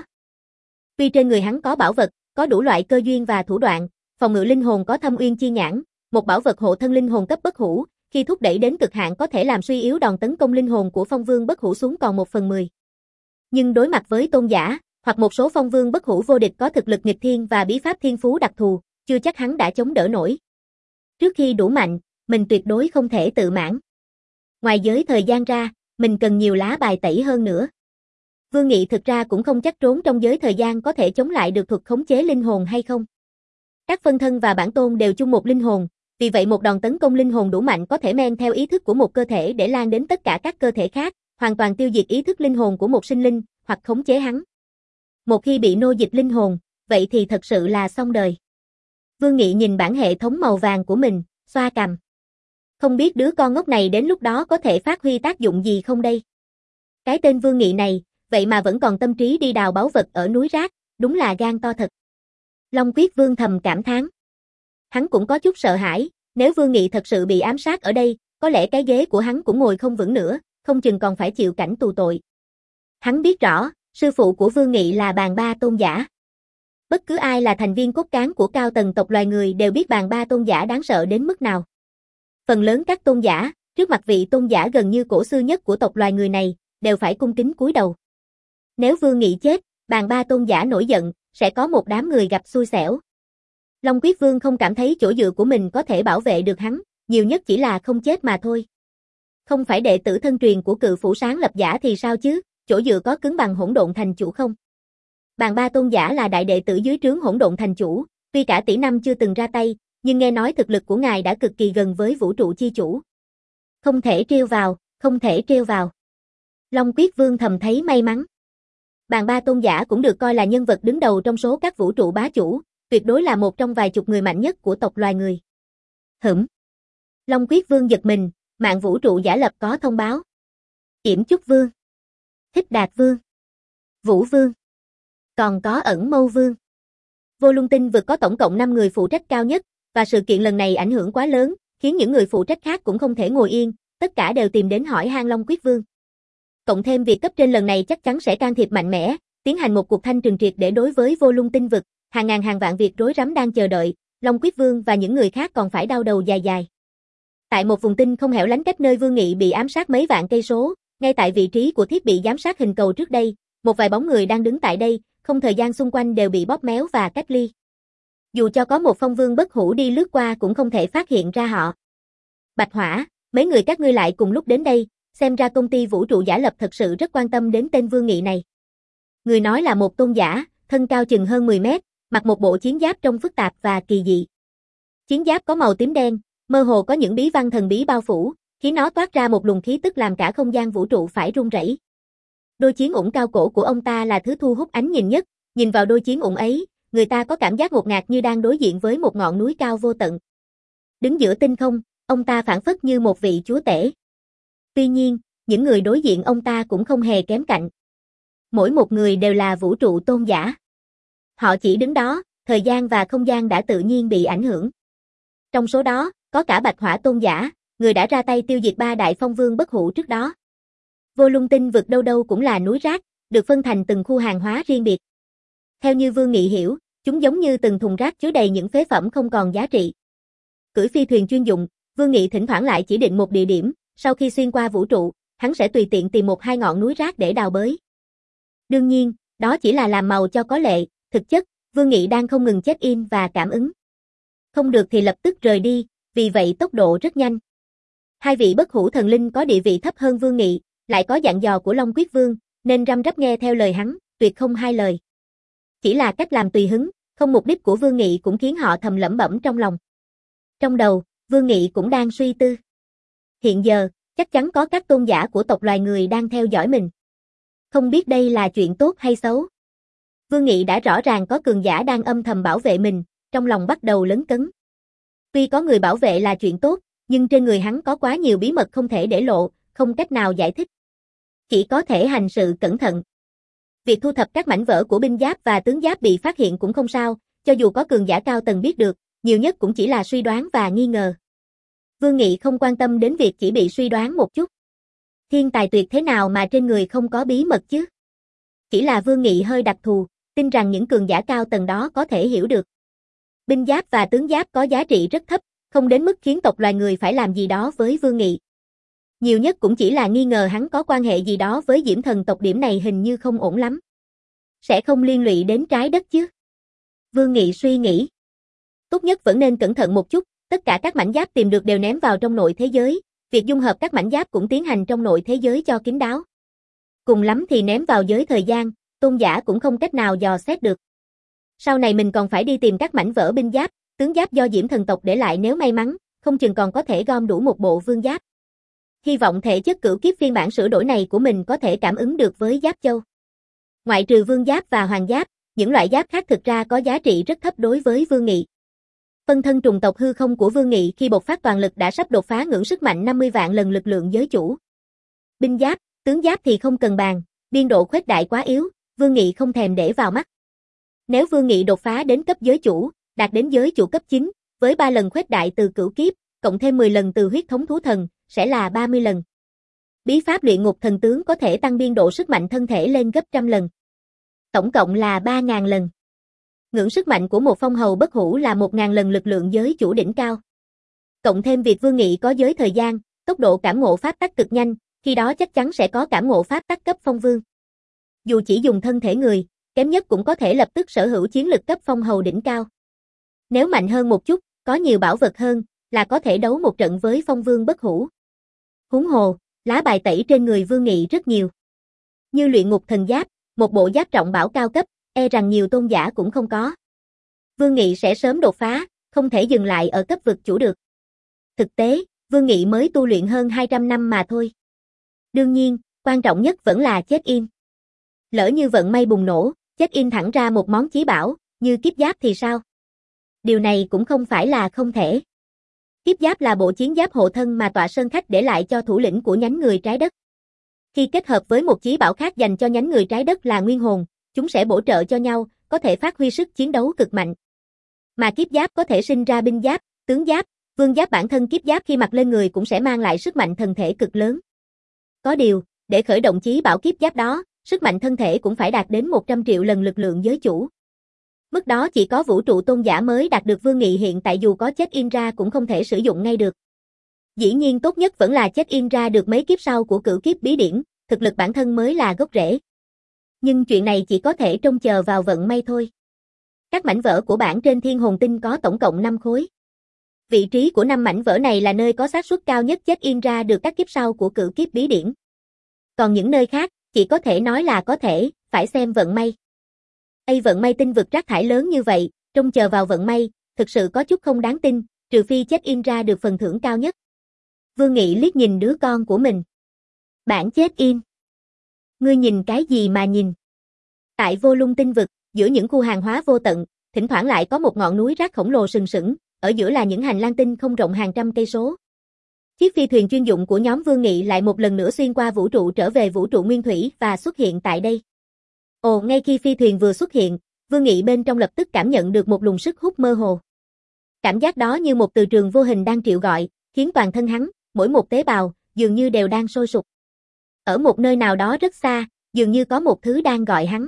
Tuy trên người hắn có bảo vật, có đủ loại cơ duyên và thủ đoạn, phòng ngự linh hồn có Thâm Uyên Chi Nhãn, một bảo vật hộ thân linh hồn cấp bất hủ, khi thúc đẩy đến cực hạn có thể làm suy yếu đòn tấn công linh hồn của phong vương bất hủ xuống còn một phần mười. Nhưng đối mặt với tôn giả, hoặc một số phong vương bất hủ vô địch có thực lực nghịch thiên và bí pháp thiên phú đặc thù, chưa chắc hắn đã chống đỡ nổi. Trước khi đủ mạnh, mình tuyệt đối không thể tự mãn. Ngoài giới thời gian ra, Mình cần nhiều lá bài tẩy hơn nữa. Vương Nghị thực ra cũng không chắc trốn trong giới thời gian có thể chống lại được thuật khống chế linh hồn hay không. Các phân thân và bản tôn đều chung một linh hồn, vì vậy một đòn tấn công linh hồn đủ mạnh có thể men theo ý thức của một cơ thể để lan đến tất cả các cơ thể khác, hoàn toàn tiêu diệt ý thức linh hồn của một sinh linh, hoặc khống chế hắn. Một khi bị nô dịch linh hồn, vậy thì thật sự là xong đời. Vương Nghị nhìn bản hệ thống màu vàng của mình, xoa cằm. Không biết đứa con ngốc này đến lúc đó có thể phát huy tác dụng gì không đây? Cái tên Vương Nghị này, vậy mà vẫn còn tâm trí đi đào báu vật ở núi rác, đúng là gan to thật. Long Quyết Vương thầm cảm thán. Hắn cũng có chút sợ hãi, nếu Vương Nghị thật sự bị ám sát ở đây, có lẽ cái ghế của hắn cũng ngồi không vững nữa, không chừng còn phải chịu cảnh tù tội. Hắn biết rõ, sư phụ của Vương Nghị là Bàn Ba Tôn Giả. Bất cứ ai là thành viên cốt cán của cao tầng tộc loài người đều biết Bàn Ba Tôn Giả đáng sợ đến mức nào. Phần lớn các tôn giả, trước mặt vị tôn giả gần như cổ xưa nhất của tộc loài người này, đều phải cung kính cúi đầu. Nếu Vương Nghị chết, Bàn Ba Tôn Giả nổi giận, sẽ có một đám người gặp xui xẻo. Long Quyết Vương không cảm thấy chỗ dựa của mình có thể bảo vệ được hắn, nhiều nhất chỉ là không chết mà thôi. Không phải đệ tử thân truyền của Cự Phủ Sáng Lập Giả thì sao chứ, chỗ dựa có cứng bằng Hỗn Độn Thành Chủ không? Bàn Ba Tôn Giả là đại đệ tử dưới trướng Hỗn Độn Thành Chủ, tuy cả tỷ năm chưa từng ra tay, nhưng nghe nói thực lực của ngài đã cực kỳ gần với vũ trụ chi chủ. Không thể trêu vào, không thể trêu vào. Long Quyết Vương thầm thấy may mắn. Bàn Ba Tôn Giả cũng được coi là nhân vật đứng đầu trong số các vũ trụ bá chủ, tuyệt đối là một trong vài chục người mạnh nhất của tộc loài người. Hửm. Long Quyết Vương giật mình, mạng vũ trụ giả lập có thông báo. Yểm Chúc Vương, Thích Đạt Vương, Vũ Vương, còn có Ẩn Mâu Vương. Vô Lung Tinh vực có tổng cộng năm người phụ trách cao nhất, và sự kiện lần này ảnh hưởng quá lớn, khiến những người phụ trách khác cũng không thể ngồi yên, tất cả đều tìm đến hỏi han Long Quyết Vương. Cộng thêm việc cấp trên lần này chắc chắn sẽ can thiệp mạnh mẽ, tiến hành một cuộc thanh trừng triệt để đối với Vô Lung Tinh vực, hàng ngàn hàng vạn việc rối rắm đang chờ đợi, Long Quyết Vương và những người khác còn phải đau đầu dài dài. Tại một vùng tinh không hẻo lánh cách nơi Vương Nghị bị ám sát mấy vạn cây số, ngay tại vị trí của thiết bị giám sát hình cầu trước đây, một vài bóng người đang đứng tại đây, không thời gian xung quanh đều bị bóp méo và cách ly. Dù cho có một phong vương bất hủ đi lướt qua cũng không thể phát hiện ra họ. Bạch Hỏa, mấy người các ngươi lại cùng lúc đến đây, xem ra công ty vũ trụ giả lập thật sự rất quan tâm đến tên Vương Nghị này. Người nói là một tôn giả, thân cao chừng hơn mười mét, mặc một bộ chiến giáp trông phức tạp và kỳ dị. Chiến giáp có màu tím đen, mơ hồ có những bí văn thần bí bao phủ, khiến nó toát ra một luồng khí tức làm cả không gian vũ trụ phải rung rẩy. Đôi chiến ủng cao cổ của ông ta là thứ thu hút ánh nhìn nhất, nhìn vào đôi chiến ủng ấy, người ta có cảm giác ngột ngạt như đang đối diện với một ngọn núi cao vô tận. Đứng giữa tinh không, ông ta phảng phất như một vị chúa tể. Tuy nhiên, những người đối diện ông ta cũng không hề kém cạnh. Mỗi một người đều là vũ trụ tôn giả. Họ chỉ đứng đó, thời gian và không gian đã tự nhiên bị ảnh hưởng. Trong số đó, có cả Bạch Hỏa tôn giả, người đã ra tay tiêu diệt ba đại phong vương bất hủ trước đó. Vô Lung Tinh vực đâu đâu cũng là núi rác, được phân thành từng khu hàng hóa riêng biệt. Theo như Vương Nghị hiểu, chúng giống như từng thùng rác chứa đầy những phế phẩm không còn giá trị. Cưỡi phi thuyền chuyên dụng, Vương Nghị thỉnh thoảng lại chỉ định một địa điểm, sau khi xuyên qua vũ trụ, hắn sẽ tùy tiện tìm một hai ngọn núi rác để đào bới. Đương nhiên, đó chỉ là làm màu cho có lệ, thực chất, Vương Nghị đang không ngừng check-in và cảm ứng. Không được thì lập tức rời đi, vì vậy tốc độ rất nhanh. Hai vị bất hủ thần linh có địa vị thấp hơn Vương Nghị, lại có dặn dò của Long Quyết Vương, nên răm rắp nghe theo lời hắn, tuyệt không hai lời. Chỉ là cách làm tùy hứng, không mục đích của Vương Nghị cũng khiến họ thầm lẩm bẩm trong lòng. Trong đầu, Vương Nghị cũng đang suy tư. Hiện giờ, chắc chắn có các tôn giả của tộc loài người đang theo dõi mình. Không biết đây là chuyện tốt hay xấu. Vương Nghị đã rõ ràng có cường giả đang âm thầm bảo vệ mình, trong lòng bắt đầu lấn cấn. Tuy có người bảo vệ là chuyện tốt, nhưng trên người hắn có quá nhiều bí mật không thể để lộ, không cách nào giải thích. Chỉ có thể hành sự cẩn thận. Việc thu thập các mảnh vỡ của binh giáp và tướng giáp bị phát hiện cũng không sao, cho dù có cường giả cao tầng biết được, nhiều nhất cũng chỉ là suy đoán và nghi ngờ. Vương Nghị không quan tâm đến việc chỉ bị suy đoán một chút. Thiên tài tuyệt thế nào mà trên người không có bí mật chứ? Chỉ là Vương Nghị hơi đặc thù, tin rằng những cường giả cao tầng đó có thể hiểu được. Binh giáp và tướng giáp có giá trị rất thấp, không đến mức khiến tộc loài người phải làm gì đó với Vương Nghị. Nhiều nhất cũng chỉ là nghi ngờ hắn có quan hệ gì đó với Diễm Thần tộc, điểm này hình như không ổn lắm. Sẽ không liên lụy đến trái đất chứ? Vương Nghị suy nghĩ. Tốt nhất vẫn nên cẩn thận một chút, tất cả các mảnh giáp tìm được đều ném vào trong nội thế giới, Việc dung hợp các mảnh giáp cũng tiến hành trong nội thế giới cho kín đáo. Cùng lắm thì ném vào giới thời gian, tôn giả cũng không cách nào dò xét được. Sau này mình còn phải đi tìm các mảnh vỡ binh giáp, tướng giáp do Diễm thần tộc để lại, nếu may mắn, không chừng còn có thể gom đủ một bộ vương giáp. Hy vọng thể chất cửu kiếp phiên bản sửa đổi này của mình có thể cảm ứng được với giáp châu. Ngoại trừ vương giáp và hoàng giáp, những loại giáp khác thực ra có giá trị rất thấp đối với Vương Nghị. Phân thân trùng tộc hư không của Vương Nghị khi bộc phát toàn lực đã sắp đột phá ngưỡng sức mạnh năm mươi vạn lần lực lượng giới chủ. Binh giáp, tướng giáp thì không cần bàn, biên độ khuếch đại quá yếu, Vương Nghị không thèm để vào mắt. Nếu Vương Nghị đột phá đến cấp giới chủ, đạt đến giới chủ cấp chín, với ba lần khuếch đại từ cửu kiếp, cộng thêm mười lần từ huyết thống thú thần, sẽ là ba mươi lần. Bí pháp luyện ngục thần tướng có thể tăng biên độ sức mạnh thân thể lên gấp trăm lần. Tổng cộng là ba nghìn lần. Ngưỡng sức mạnh của một phong hầu bất hủ là một nghìn lần lực lượng giới chủ đỉnh cao. Cộng thêm việc Vương Nghị có giới thời gian, tốc độ cảm ngộ pháp tắc cực nhanh, khi đó chắc chắn sẽ có cảm ngộ pháp tắc cấp phong vương. Dù chỉ dùng thân thể người, kém nhất cũng có thể lập tức sở hữu chiến lực cấp phong hầu đỉnh cao. Nếu mạnh hơn một chút, có nhiều bảo vật hơn, là có thể đấu một trận với phong vương bất hủ. Huống hồ, lá bài tẩy trên người Vương Nghị rất nhiều. Như luyện ngục thần giáp, một bộ giáp trọng bảo cao cấp, e rằng nhiều tôn giả cũng không có. Vương Nghị sẽ sớm đột phá, không thể dừng lại ở cấp vực chủ được. Thực tế, Vương Nghị mới tu luyện hơn hai trăm năm mà thôi. Đương nhiên, quan trọng nhất vẫn là chết in. Lỡ như vận may bùng nổ, chết in thẳng ra một món chí bảo, như kiếp giáp thì sao? Điều này cũng không phải là không thể. Kiếp giáp là bộ chiến giáp hộ thân mà Tọa Sơn Khách để lại cho thủ lĩnh của nhánh người trái đất. Khi kết hợp với một chí bảo khác dành cho nhánh người trái đất là nguyên hồn, chúng sẽ bổ trợ cho nhau, có thể phát huy sức chiến đấu cực mạnh. Mà kiếp giáp có thể sinh ra binh giáp, tướng giáp, vương giáp, bản thân kiếp giáp khi mặc lên người cũng sẽ mang lại sức mạnh thần thể cực lớn. Có điều, để khởi động chí bảo kiếp giáp đó, sức mạnh thân thể cũng phải đạt đến một trăm triệu lần lực lượng giới chủ. Mức đó chỉ có vũ trụ tôn giả mới đạt được. Vương Nghị hiện tại dù có chết in ra cũng không thể sử dụng ngay được. Dĩ nhiên tốt nhất vẫn là chết in ra được mấy kiếp sau của cửu kiếp bí điển, thực lực bản thân mới là gốc rễ. Nhưng chuyện này chỉ có thể trông chờ vào vận may thôi. Các mảnh vỡ của bản trên thiên hồn tinh có tổng cộng năm khối. Vị trí của năm mảnh vỡ này là nơi có xác suất cao nhất chết in ra được các kiếp sau của cửu kiếp bí điển. Còn những nơi khác, chỉ có thể nói là có thể, phải xem vận may. Ây, vận may tinh vực rác thải lớn như vậy, trông chờ vào vận may, thực sự có chút không đáng tin, trừ phi chết in ra được phần thưởng cao nhất. Vương Nghị liếc nhìn đứa con của mình. Bản chết in. Ngươi nhìn cái gì mà nhìn? Tại vô lung tinh vực, giữa những khu hàng hóa vô tận, thỉnh thoảng lại có một ngọn núi rác khổng lồ sừng sững, ở giữa là những hành lang tinh không rộng hàng trăm cây số. Chiếc phi thuyền chuyên dụng của nhóm Vương Nghị lại một lần nữa xuyên qua vũ trụ trở về vũ trụ nguyên thủy và xuất hiện tại đây. Ồ, ngay khi phi thuyền vừa xuất hiện, Vương Nghị bên trong lập tức cảm nhận được một luồng sức hút mơ hồ. Cảm giác đó như một từ trường vô hình đang triệu gọi, khiến toàn thân hắn, mỗi một tế bào, dường như đều đang sôi sục. Ở một nơi nào đó rất xa, dường như có một thứ đang gọi hắn.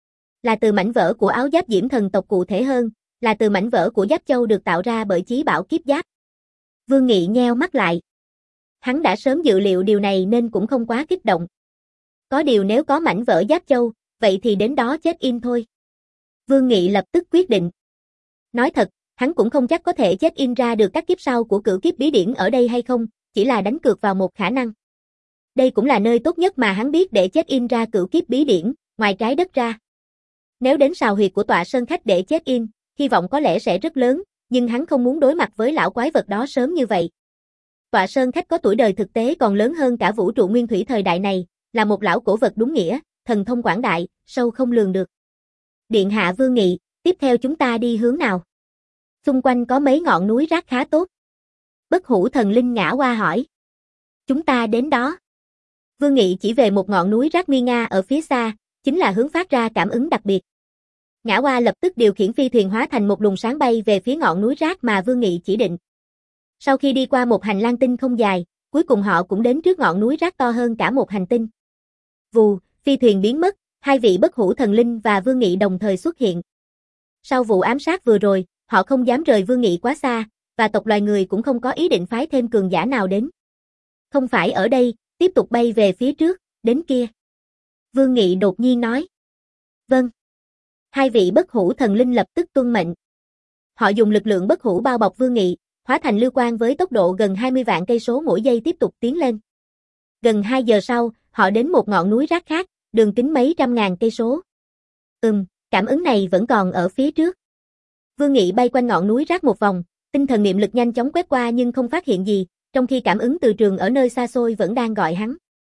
Là từ mảnh vỡ của áo giáp Diễm thần tộc, cụ thể hơn, là từ mảnh vỡ của giáp châu được tạo ra bởi chí bảo kiếp giáp. Vương Nghị nheo mắt lại. Hắn đã sớm dự liệu điều này nên cũng không quá kích động. Có điều nếu có mảnh vỡ giáp châu, vậy thì đến đó chết in thôi. Vương Nghị lập tức quyết định. Nói thật, hắn cũng không chắc có thể chết in ra được các kiếp sau của cửu kiếp bí điển ở đây hay không, chỉ là đánh cược vào một khả năng. Đây cũng là nơi tốt nhất mà hắn biết để chết in ra cửu kiếp bí điển, ngoài trái đất ra. Nếu đến sào huyệt của Tọa Sơn Khách để chết in, hy vọng có lẽ sẽ rất lớn, nhưng hắn không muốn đối mặt với lão quái vật đó sớm như vậy. Tọa Sơn Khách có tuổi đời thực tế còn lớn hơn cả vũ trụ nguyên thủy thời đại này, là một lão cổ vật đúng nghĩa, thần thông quảng đại, sâu không lường được. Điện hạ Vương Nghị, tiếp theo chúng ta đi hướng nào? Xung quanh có mấy ngọn núi rác khá tốt. Bất hủ thần linh Ngã Hoa hỏi. Chúng ta đến đó. Vương Nghị chỉ về một ngọn núi rác nguy nga ở phía xa, chính là hướng phát ra cảm ứng đặc biệt. Ngã Hoa lập tức điều khiển phi thuyền hóa thành một luồng sáng bay về phía ngọn núi rác mà Vương Nghị chỉ định. Sau khi đi qua một hành lang tinh không dài, cuối cùng họ cũng đến trước ngọn núi rác to hơn cả một hành tinh. Vù, phi thuyền biến mất, hai vị bất hủ thần linh và Vương Nghị đồng thời xuất hiện. Sau vụ ám sát vừa rồi, họ không dám rời Vương Nghị quá xa, và tộc loài người cũng không có ý định phái thêm cường giả nào đến. Không phải ở đây, tiếp tục bay về phía trước, đến kia. Vương Nghị đột nhiên nói. Vâng. Hai vị bất hủ thần linh lập tức tuân mệnh. Họ dùng lực lượng bất hủ bao bọc Vương Nghị, hóa thành lưu quang với tốc độ gần hai mươi vạn cây số mỗi giây tiếp tục tiến lên. Gần hai giờ sau, họ đến một ngọn núi rác khác, đường kính mấy trăm ngàn cây số. Ừm, cảm ứng này vẫn còn ở phía trước. Vương Nghị bay quanh ngọn núi rác một vòng, tinh thần niệm lực nhanh chóng quét qua nhưng không phát hiện gì, trong khi cảm ứng từ trường ở nơi xa xôi vẫn đang gọi hắn.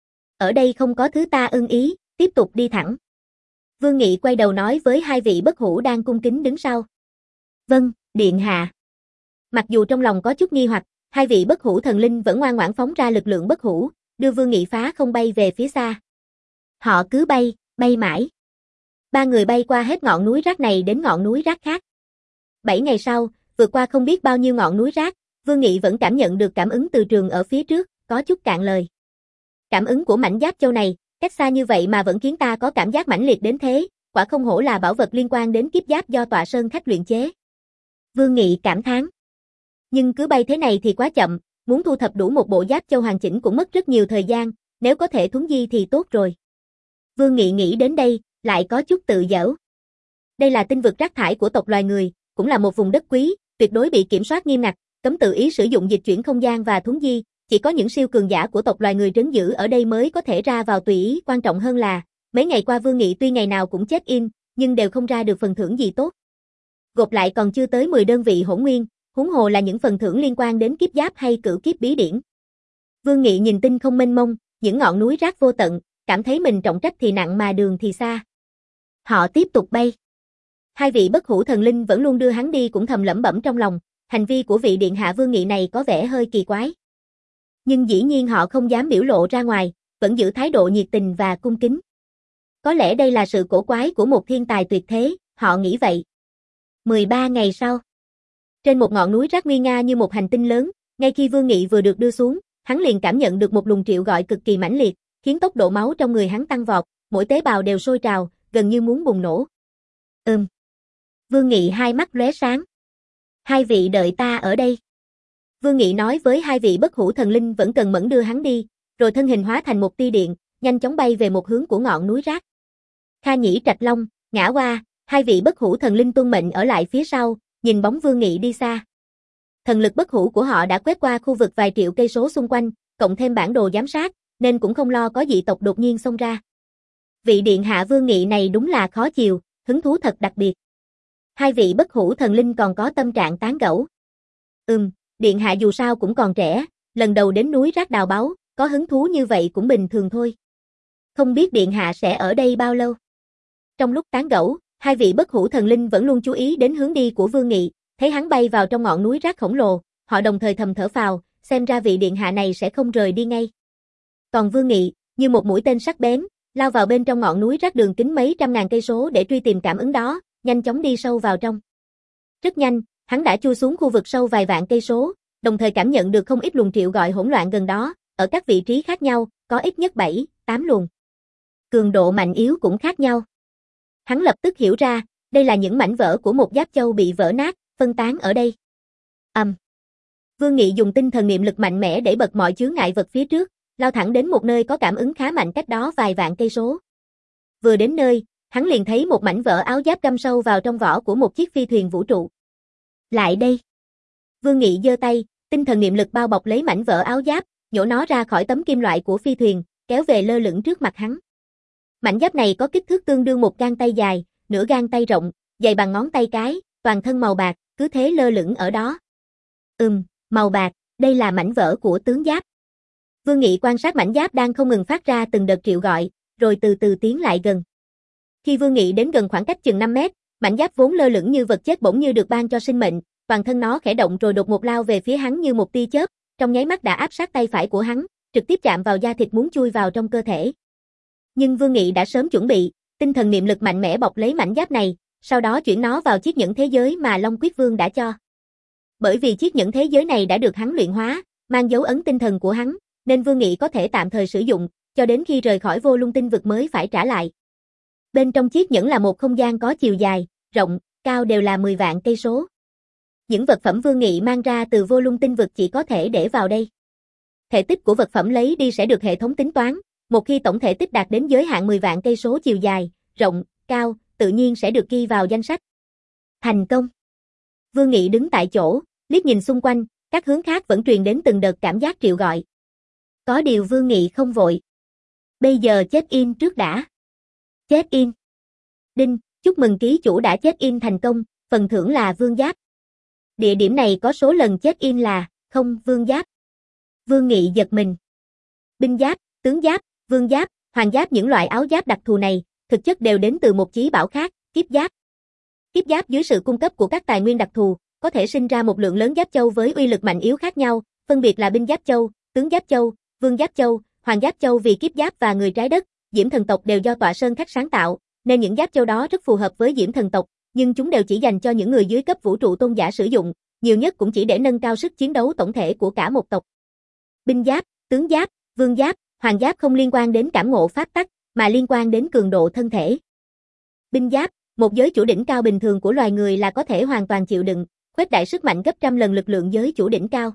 Ở đây không có thứ ta ưng ý, tiếp tục đi thẳng. Vương Nghị quay đầu nói với hai vị bất hủ đang cung kính đứng sau. Vâng, điện hạ. Mặc dù trong lòng có chút nghi hoặc, hai vị bất hủ thần linh vẫn ngoan ngoãn phóng ra lực lượng bất hủ, đưa Vương Nghị phá không bay về phía xa. Họ cứ bay, bay mãi. Ba người bay qua hết ngọn núi rác này đến ngọn núi rác khác. Bảy ngày sau, vượt qua không biết bao nhiêu ngọn núi rác, Vương Nghị vẫn cảm nhận được cảm ứng từ trường ở phía trước, có chút cạn lời. Cảm ứng của mảnh giáp châu này, cách xa như vậy mà vẫn khiến ta có cảm giác mãnh liệt đến thế, quả không hổ là bảo vật liên quan đến kiếp giáp do Tọa Sơn Khách luyện chế. Vương Nghị cảm thán. Nhưng cứ bay thế này thì quá chậm, muốn thu thập đủ một bộ giáp châu hoàn chỉnh cũng mất rất nhiều thời gian, nếu có thể thuấn di thì tốt rồi. Vương Nghị nghĩ đến đây, lại có chút tự giễu. Đây là tinh vực rác thải của tộc loài người, cũng là một vùng đất quý, tuyệt đối bị kiểm soát nghiêm ngặt, cấm tự ý sử dụng dịch chuyển không gian và thuấn di, chỉ có những siêu cường giả của tộc loài người trấn giữ ở đây mới có thể ra vào tùy ý, quan trọng hơn là, mấy ngày qua Vương Nghị tuy ngày nào cũng check in, nhưng đều không ra được phần thưởng gì tốt. Gộp lại còn chưa tới mười đơn vị hỗn nguyên, huống hồ là những phần thưởng liên quan đến kiếp giáp hay cửu kiếp bí điển. Vương Nghị nhìn tinh không mênh mông, những ngọn núi rác vô tận, cảm thấy mình trọng trách thì nặng mà đường thì xa. Họ tiếp tục bay. Hai vị bất hủ thần linh vẫn luôn đưa hắn đi cũng thầm lẩm bẩm trong lòng, hành vi của vị điện hạ Vương Nghị này có vẻ hơi kỳ quái. Nhưng dĩ nhiên họ không dám biểu lộ ra ngoài, vẫn giữ thái độ nhiệt tình và cung kính. Có lẽ đây là sự cổ quái của một thiên tài tuyệt thế, họ nghĩ vậy. mười ba ngày sau. Trên một ngọn núi rác nguy nga như một hành tinh lớn, ngay khi Vương Nghị vừa được đưa xuống, hắn liền cảm nhận được một luồng triệu gọi cực kỳ mãnh liệt, khiến tốc độ máu trong người hắn tăng vọt, mỗi tế bào đều sôi trào, gần như muốn bùng nổ. Ừm. Vương Nghị hai mắt lóe sáng. Hai vị đợi ta ở đây. Vương Nghị nói với hai vị bất hủ thần linh vẫn cần mẫn đưa hắn đi, rồi thân hình hóa thành một tia điện, nhanh chóng bay về một hướng của ngọn núi rác. Kha Nhĩ Trạch Long, Ngã Hoa, hai vị bất hủ thần linh tuân mệnh ở lại phía sau, nhìn bóng Vương Nghị đi xa. Thần lực bất hủ của họ đã quét qua khu vực vài triệu cây số xung quanh, cộng thêm bản đồ giám sát, nên cũng không lo có dị tộc đột nhiên xông ra. Vị điện hạ Vương Nghị này đúng là khó chiều, hứng thú thật đặc biệt. Hai vị bất hủ thần linh còn có tâm trạng tán gẫu. Ừm, điện hạ dù sao cũng còn trẻ, lần đầu đến núi rác đào báu, có hứng thú như vậy cũng bình thường thôi. Không biết điện hạ sẽ ở đây bao lâu? Trong lúc tán gẫu, hai vị bất hủ thần linh vẫn luôn chú ý đến hướng đi của Vương Nghị, thấy hắn bay vào trong ngọn núi rác khổng lồ, họ đồng thời thầm thở phào, xem ra vị điện hạ này sẽ không rời đi ngay. Còn Vương Nghị, như một mũi tên sắc bén, lao vào bên trong ngọn núi rác đường kính mấy trăm ngàn cây số để truy tìm cảm ứng đó, nhanh chóng đi sâu vào trong. Rất nhanh, hắn đã chui xuống khu vực sâu vài vạn cây số, đồng thời cảm nhận được không ít luồng triệu gọi hỗn loạn gần đó, ở các vị trí khác nhau, có ít nhất bảy, tám luồng. Cường độ mạnh yếu cũng khác nhau. Hắn lập tức hiểu ra, đây là những mảnh vỡ của một giáp châu bị vỡ nát, phân tán ở đây. Ầm. Um. Vương Nghị dùng tinh thần niệm lực mạnh mẽ để bật mọi chướng ngại vật phía trước, lao thẳng đến một nơi có cảm ứng khá mạnh cách đó vài vạn cây số. Vừa đến nơi, hắn liền thấy một mảnh vỡ áo giáp găm sâu vào trong vỏ của một chiếc phi thuyền vũ trụ. Lại đây. Vương Nghị giơ tay, tinh thần niệm lực bao bọc lấy mảnh vỡ áo giáp, nhổ nó ra khỏi tấm kim loại của phi thuyền, kéo về lơ lửng trước mặt hắn. Mảnh giáp này có kích thước tương đương một gang tay dài, nửa gang tay rộng, dày bằng ngón tay cái, toàn thân màu bạc, cứ thế lơ lửng ở đó. Ừm, màu bạc, đây là mảnh vỡ của tướng giáp. Vương Nghị quan sát mảnh giáp đang không ngừng phát ra từng đợt triệu gọi, rồi từ từ tiến lại gần. Khi Vương Nghị đến gần khoảng cách chừng năm mét, mảnh giáp vốn lơ lửng như vật chết bỗng như được ban cho sinh mệnh, toàn thân nó khẽ động rồi đột ngột lao về phía hắn như một tia chớp, trong nháy mắt đã áp sát tay phải của hắn, trực tiếp chạm vào da thịt muốn chui vào trong cơ thể. Nhưng Vương Nghị đã sớm chuẩn bị, tinh thần niệm lực mạnh mẽ bọc lấy mảnh giáp này, sau đó chuyển nó vào chiếc nhẫn thế giới mà Long Quyết Vương đã cho. Bởi vì chiếc nhẫn thế giới này đã được hắn luyện hóa, mang dấu ấn tinh thần của hắn, nên Vương Nghị có thể tạm thời sử dụng, cho đến khi rời khỏi vô lung tinh vực mới phải trả lại. Bên trong chiếc nhẫn là một không gian có chiều dài, rộng, cao đều là mười vạn cây số. Những vật phẩm Vương Nghị mang ra từ vô lung tinh vực chỉ có thể để vào đây. Thể tích của vật phẩm lấy đi sẽ được hệ thống tính toán, một khi tổng thể tích đạt đến giới hạn mười vạn cây số chiều dài, rộng, cao, tự nhiên sẽ được ghi vào danh sách. Thành công. Vương Nghị đứng tại chỗ, liếc nhìn xung quanh, Các hướng khác vẫn truyền đến từng đợt cảm giác triệu gọi. Có điều Vương Nghị không vội. Bây giờ check-in trước đã. Check-in. Đinh, chúc mừng ký chủ đã check-in thành công, phần thưởng là vương giáp. Địa điểm này có số lần check-in là không vương giáp. Vương Nghị giật mình. Binh giáp, tướng giáp, vương giáp, hoàng giáp những loại áo giáp đặc thù này, thực chất đều đến từ một chí bảo khác, kiếp giáp. Kiếp giáp dưới sự cung cấp của các tài nguyên đặc thù, có thể sinh ra một lượng lớn giáp châu với uy lực mạnh yếu khác nhau, phân biệt là binh giáp châu, tướng giáp châu, vương giáp châu, hoàng giáp châu. Vì kiếp giáp và người trái đất, Diễm thần tộc đều do Tọa Sơn Khách sáng tạo, nên những giáp châu đó rất phù hợp với Diễm thần tộc, nhưng chúng đều chỉ dành cho những người dưới cấp vũ trụ tôn giả sử dụng, nhiều nhất cũng chỉ để nâng cao sức chiến đấu tổng thể của cả một tộc. Binh giáp, tướng giáp, vương giáp, hoàng giáp không liên quan đến cảm ngộ pháp tắc, mà liên quan đến cường độ thân thể. Binh giáp, một giới chủ đỉnh cao bình thường của loài người là có thể hoàn toàn chịu đựng, khuếch đại sức mạnh gấp trăm lần lực lượng giới chủ đỉnh cao.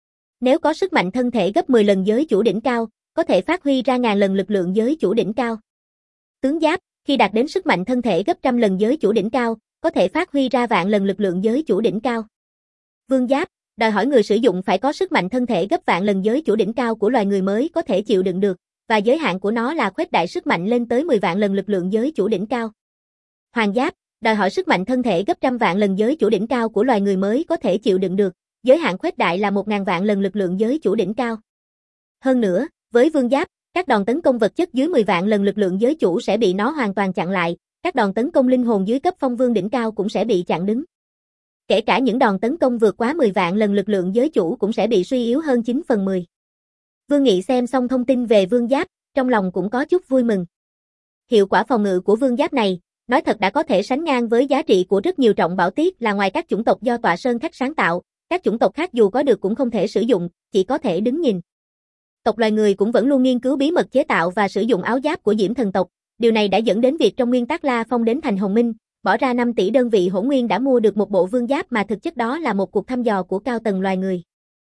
Nếu có sức mạnh thân thể gấp mười lần giới chủ đỉnh cao, có thể phát huy ra ngàn lần lực lượng giới chủ đỉnh cao. Tướng giáp, khi đạt đến sức mạnh thân thể gấp trăm lần giới chủ đỉnh cao, có thể phát huy ra vạn lần lực lượng giới chủ đỉnh cao. Vương giáp, đòi hỏi người sử dụng phải có sức mạnh thân thể gấp vạn lần giới chủ đỉnh cao của loài người mới có thể chịu đựng được, và giới hạn của nó là khuếch đại sức mạnh lên tới mười vạn lần lực lượng giới chủ đỉnh cao. Hoàng giáp, đòi hỏi sức mạnh thân thể gấp trăm vạn lần giới chủ đỉnh cao của loài người mới có thể chịu đựng được, giới hạn khuếch đại là một ngàn vạn lần lực lượng giới chủ đỉnh cao. Hơn nữa, với vương giáp, các đòn tấn công vật chất dưới mười vạn lần lực lượng giới chủ sẽ bị nó hoàn toàn chặn lại, các đòn tấn công linh hồn dưới cấp phong vương đỉnh cao cũng sẽ bị chặn đứng. Kể cả những đòn tấn công vượt quá mười vạn lần lực lượng giới chủ cũng sẽ bị suy yếu hơn chín phần mười. Vương Nghị xem xong thông tin về vương giáp, trong lòng cũng có chút vui mừng. Hiệu quả phòng ngự của vương giáp này, nói thật đã có thể sánh ngang với giá trị của rất nhiều trọng bảo tiết là ngoài các chủng tộc do Tọa Sơn Khách sáng tạo, các chủng tộc khác dù có được cũng không thể sử dụng, chỉ có thể đứng nhìn. Tộc loài người cũng vẫn luôn nghiên cứu bí mật chế tạo và sử dụng áo giáp của Diễm thần tộc, điều này đã dẫn đến việc trong nguyên tắc La Phong đến thành Hồng Minh, bỏ ra năm tỷ đơn vị hỗn nguyên đã mua được một bộ vương giáp mà thực chất đó là một cuộc thăm dò của cao tầng loài người.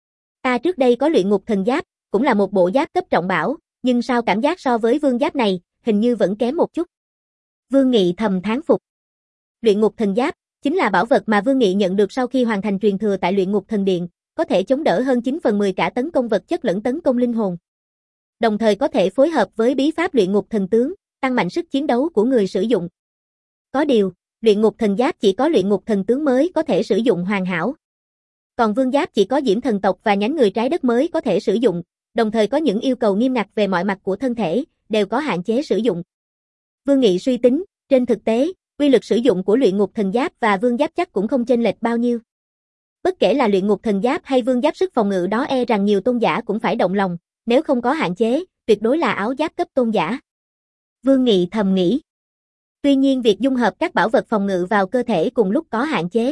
Ta trước đây có luyện ngục thần giáp, cũng là một bộ giáp cấp trọng bảo, nhưng sao cảm giác so với vương giáp này, hình như vẫn kém một chút. Vương Nghị thầm thán phục. Luyện ngục thần giáp chính là bảo vật mà Vương Nghị nhận được sau khi hoàn thành truyền thừa tại luyện ngục thần điện, có thể chống đỡ hơn chín phần mười cả tấn công vật chất lẫn tấn công linh hồn. Đồng thời có thể phối hợp với bí pháp luyện ngục thần tướng, tăng mạnh sức chiến đấu của người sử dụng. Có điều, luyện ngục thần giáp chỉ có luyện ngục thần tướng mới có thể sử dụng hoàn hảo. Còn vương giáp chỉ có Diễm thần tộc và nhánh người trái đất mới có thể sử dụng, đồng thời có những yêu cầu nghiêm ngặt về mọi mặt của thân thể, đều có hạn chế sử dụng. Vương Nghị suy tính, trên thực tế, uy lực sử dụng của luyện ngục thần giáp và vương giáp chắc cũng không chênh lệch bao nhiêu. Bất kể là luyện ngục thần giáp hay vương giáp, sức phòng ngự đó e rằng nhiều tôn giả cũng phải động lòng, nếu không có hạn chế, tuyệt đối là áo giáp cấp tôn giả. Vương Nghị thầm nghĩ. Tuy nhiên việc dung hợp các bảo vật phòng ngự vào cơ thể cùng lúc có hạn chế.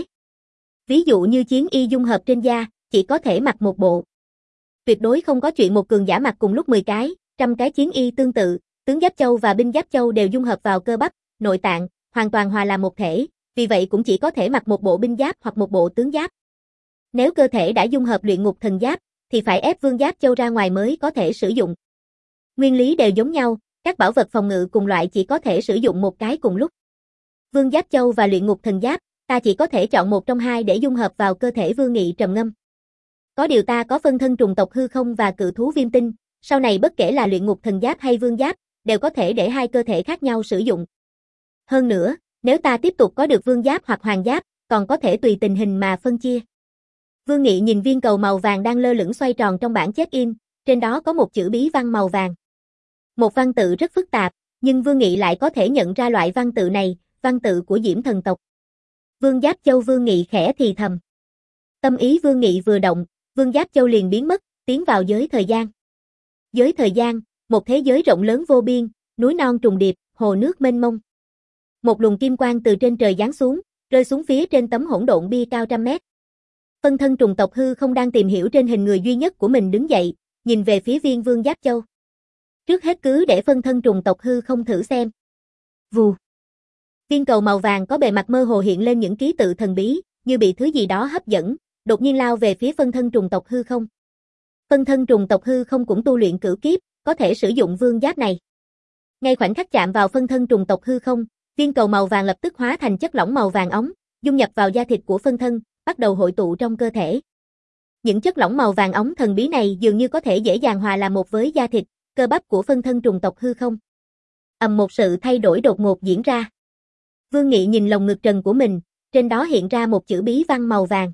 Ví dụ như chiến y dung hợp trên da, chỉ có thể mặc một bộ. Tuyệt đối không có chuyện một cường giả mặc cùng lúc mười cái, trăm cái chiến y tương tự, tướng giáp châu và binh giáp châu đều dung hợp vào cơ bắp, nội tạng, hoàn toàn hòa làm một thể, vì vậy cũng chỉ có thể mặc một bộ binh giáp hoặc một bộ tướng giáp. Nếu cơ thể đã dung hợp luyện ngục thần giáp, thì phải ép vương giáp châu ra ngoài mới có thể sử dụng. Nguyên lý đều giống nhau, các bảo vật phòng ngự cùng loại chỉ có thể sử dụng một cái cùng lúc. Vương giáp châu và luyện ngục thần giáp, ta chỉ có thể chọn một trong hai để dung hợp vào cơ thể. Vương Nghị trầm ngâm. Có điều ta có phân thân trùng tộc hư không và cự thú viêm tinh, sau này bất kể là luyện ngục thần giáp hay vương giáp, đều có thể để hai cơ thể khác nhau sử dụng. Hơn nữa, nếu ta tiếp tục có được vương giáp hoặc hoàng giáp, còn có thể tùy tình hình mà phân chia. Vương Nghị nhìn viên cầu màu vàng đang lơ lửng xoay tròn trong bảng check-in, trên đó có một chữ bí văn màu vàng. Một văn tự rất phức tạp, nhưng Vương Nghị lại có thể nhận ra loại văn tự này, văn tự của Diễm thần tộc. Vương giáp châu. Vương Nghị khẽ thì thầm. Tâm ý Vương Nghị vừa động, vương giáp châu liền biến mất, tiến vào giới thời gian. Giới thời gian, một thế giới rộng lớn vô biên, núi non trùng điệp, hồ nước mênh mông. Một luồng kim quang từ trên trời giáng xuống, rơi xuống phía trên tấm hỗn độn bia cao trăm mét. Phân thân trùng tộc hư không đang tìm hiểu trên hình người duy nhất của mình đứng dậy, nhìn về phía viên vương giáp châu. Trước hết cứ để phân thân trùng tộc hư không thử xem. Vù. Viên cầu màu vàng có bề mặt mơ hồ hiện lên những ký tự thần bí, như bị thứ gì đó hấp dẫn, đột nhiên lao về phía phân thân trùng tộc hư không. Phân thân trùng tộc hư không cũng tu luyện cửu kiếp, có thể sử dụng vương giáp này. Ngay khoảnh khắc chạm vào phân thân trùng tộc hư không, viên cầu màu vàng lập tức hóa thành chất lỏng màu vàng óng, dung nhập vào da thịt của phân thân, bắt đầu hội tụ trong cơ thể. Những chất lỏng màu vàng óng thần bí này dường như có thể dễ dàng hòa làm một với da thịt, cơ bắp của phân thân trùng tộc hư không. Ầm, một sự thay đổi đột ngột diễn ra. Vương Nghị nhìn lồng ngực trần của mình, trên đó hiện ra một chữ bí văn màu vàng.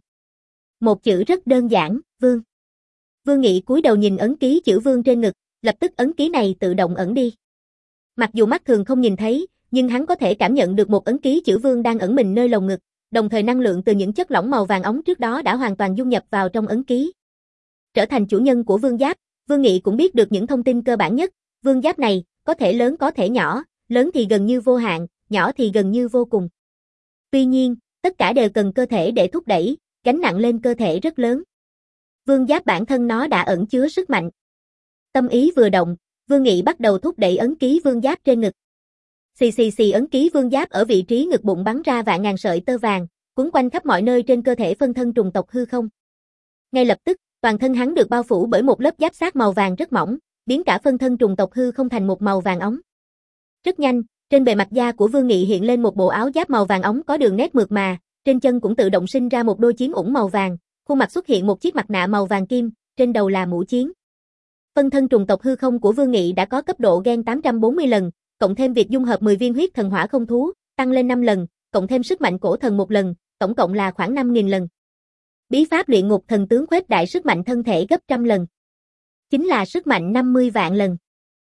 Một chữ rất đơn giản, Vương. Vương Nghị cúi đầu nhìn ấn ký chữ Vương trên ngực, lập tức ấn ký này tự động ẩn đi. Mặc dù mắt thường không nhìn thấy, nhưng hắn có thể cảm nhận được một ấn ký chữ Vương đang ẩn mình nơi lồng ngực, đồng thời năng lượng từ những chất lỏng màu vàng óng trước đó đã hoàn toàn dung nhập vào trong ấn ký. Trở thành chủ nhân của vương giáp, Vương Nghị cũng biết được những thông tin cơ bản nhất. Vương giáp này, có thể lớn có thể nhỏ, lớn thì gần như vô hạn, nhỏ thì gần như vô cùng. Tuy nhiên, tất cả đều cần cơ thể để thúc đẩy, gánh nặng lên cơ thể rất lớn. Vương giáp bản thân nó đã ẩn chứa sức mạnh. Tâm ý vừa động, Vương Nghị bắt đầu thúc đẩy ấn ký vương giáp trên ngực. Xì xì xì, ấn ký vương giáp ở vị trí ngực bụng bắn ra vạn ngàn sợi tơ vàng, quấn quanh khắp mọi nơi trên cơ thể phân thân trùng tộc hư không. Ngay lập tức, toàn thân hắn được bao phủ bởi một lớp giáp xác màu vàng rất mỏng, biến cả phân thân trùng tộc hư không thành một màu vàng óng. Rất nhanh, trên bề mặt da của Vương Nghị hiện lên một bộ áo giáp màu vàng óng có đường nét mượt mà, trên chân cũng tự động sinh ra một đôi chiến ủng màu vàng, khuôn mặt xuất hiện một chiếc mặt nạ màu vàng kim, trên đầu là mũ chiến. Phân thân trùng tộc hư không của Vương Nghị đã có cấp độ gen tám trăm bốn mươi lần, cộng thêm việc dung hợp mười viên huyết thần hỏa không thú, tăng lên năm lần, cộng thêm sức mạnh cổ thần một lần, tổng cộng là khoảng năm nghìn lần. Bí pháp luyện ngục thần tướng khuếch đại sức mạnh thân thể gấp trăm lần. Chính là sức mạnh năm mươi vạn lần.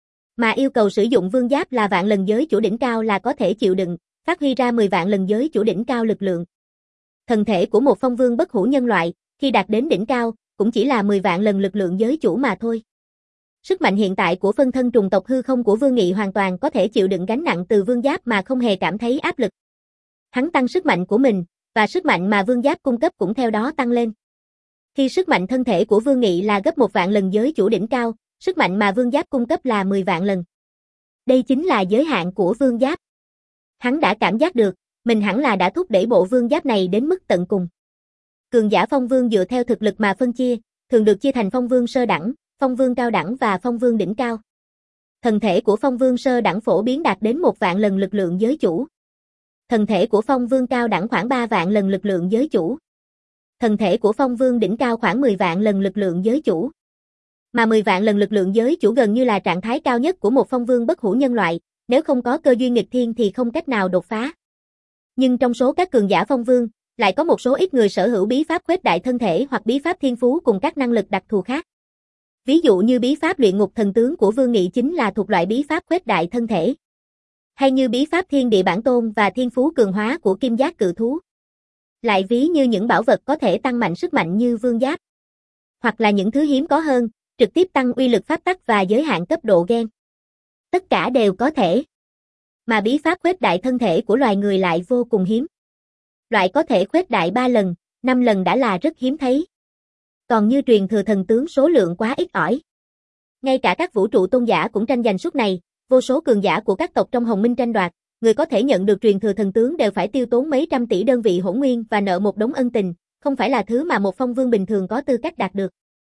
Mà yêu cầu sử dụng vương giáp là vạn lần giới chủ đỉnh cao là có thể chịu đựng, phát huy ra mười vạn lần giới chủ đỉnh cao lực lượng. Thần thể của một phong vương bất hủ nhân loại, khi đạt đến đỉnh cao, cũng chỉ là mười vạn lần lực lượng giới chủ mà thôi. Sức mạnh hiện tại của phân thân trùng tộc hư không của Vương Nghị hoàn toàn có thể chịu đựng gánh nặng từ vương giáp mà không hề cảm thấy áp lực. Hắn tăng sức mạnh của mình, và sức mạnh mà vương giáp cung cấp cũng theo đó tăng lên. Khi sức mạnh thân thể của Vương Nghị là gấp một vạn lần giới chủ đỉnh cao, sức mạnh mà vương giáp cung cấp là mười vạn lần. Đây chính là giới hạn của vương giáp. Hắn đã cảm giác được, mình hẳn là đã thúc đẩy bộ vương giáp này đến mức tận cùng. Cường giả phong vương dựa theo thực lực mà phân chia, thường được chia thành phong vương sơ đẳng, phong vương cao đẳng và phong vương đỉnh cao. Thần thể của phong vương sơ đẳng phổ biến đạt đến một vạn lần lực lượng giới chủ. Thần thể của phong vương cao đẳng khoảng ba vạn lần lực lượng giới chủ. Thần thể của phong vương đỉnh cao khoảng mười vạn lần lực lượng giới chủ. Mà mười vạn lần lực lượng giới chủ gần như là trạng thái cao nhất của một phong vương bất hủ nhân loại, nếu không có cơ duyên nghịch thiên thì không cách nào đột phá. Nhưng trong số các cường giả phong vương, lại có một số ít người sở hữu bí pháp khuếch đại thân thể hoặc bí pháp thiên phú cùng các năng lực đặc thù khác. Ví dụ như bí pháp luyện ngục thần tướng của Vương Nghị chính là thuộc loại bí pháp khuếch đại thân thể. Hay như bí pháp thiên địa bản tôn và thiên phú cường hóa của kim giác cự thú. Lại ví như những bảo vật có thể tăng mạnh sức mạnh như vương giáp. Hoặc là những thứ hiếm có hơn, trực tiếp tăng uy lực pháp tắc và giới hạn cấp độ gen. Tất cả đều có thể. Mà bí pháp khuếch đại thân thể của loài người lại vô cùng hiếm. Loại có thể khuếch đại ba lần, năm lần đã là rất hiếm thấy. Còn như truyền thừa thần tướng số lượng quá ít ỏi. Ngay cả các vũ trụ tôn giả cũng tranh giành suốt này, vô số cường giả của các tộc trong Hồng Minh tranh đoạt, người có thể nhận được truyền thừa thần tướng đều phải tiêu tốn mấy trăm tỷ đơn vị hỗn nguyên và nợ một đống ân tình, không phải là thứ mà một phong vương bình thường có tư cách đạt được.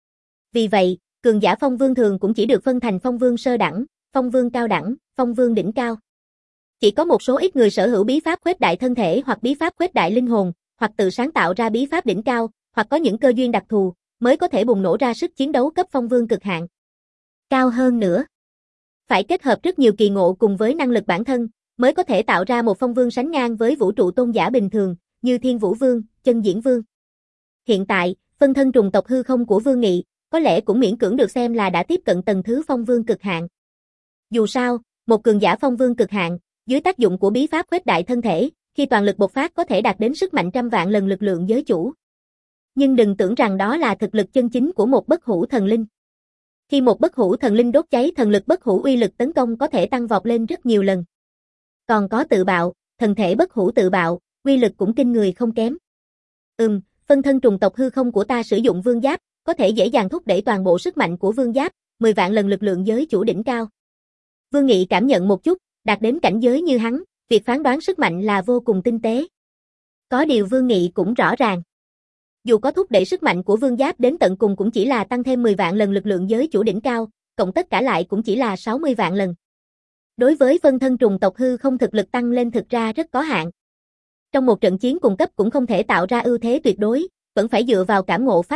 Vì vậy, cường giả phong vương thường cũng chỉ được phân thành phong vương sơ đẳng, phong vương cao đẳng, phong vương đỉnh cao. Chỉ có một số ít người sở hữu bí pháp khuếch đại thân thể hoặc bí pháp khuếch đại linh hồn, hoặc tự sáng tạo ra bí pháp đỉnh cao, hoặc có những cơ duyên đặc thù, mới có thể bùng nổ ra sức chiến đấu cấp phong vương cực hạn. Cao hơn nữa, phải kết hợp rất nhiều kỳ ngộ cùng với năng lực bản thân, mới có thể tạo ra một phong vương sánh ngang với vũ trụ tôn giả bình thường, như Thiên Vũ Vương, Chân Diễn Vương. Hiện tại, phân thân trùng tộc hư không của Vương Nghị, có lẽ cũng miễn cưỡng được xem là đã tiếp cận tầng thứ phong vương cực hạn. Dù sao, một cường giả phong vương cực hạn, dưới tác dụng của bí pháp khuếch đại thân thể, khi toàn lực bộc phát có thể đạt đến sức mạnh trăm vạn lần lực lượng giới chủ. Nhưng đừng tưởng rằng đó là thực lực chân chính của một bất hủ thần linh. Khi một bất hủ thần linh đốt cháy thần lực bất hủ, uy lực tấn công có thể tăng vọt lên rất nhiều lần. Còn có tự bạo, thần thể bất hủ tự bạo, uy lực cũng kinh người không kém. Ừm, phân thân trùng tộc hư không của ta sử dụng vương giáp, có thể dễ dàng thúc đẩy toàn bộ sức mạnh của vương giáp, mười vạn lần lực lượng giới chủ đỉnh cao. Vương Nghị cảm nhận một chút, đạt đến cảnh giới như hắn, việc phán đoán sức mạnh là vô cùng tinh tế. Có điều Vương Nghị cũng rõ ràng. Dù có thúc đẩy sức mạnh của vương giáp đến tận cùng cũng chỉ là tăng thêm mười vạn lần lực lượng giới chủ đỉnh cao, cộng tất cả lại cũng chỉ là sáu mươi vạn lần. Đối với phân thân trùng tộc hư không, thực lực tăng lên thực ra rất có hạn. Trong một trận chiến cùng cấp cũng không thể tạo ra ưu thế tuyệt đối, vẫn phải dựa vào cảm ngộ pháp tắc,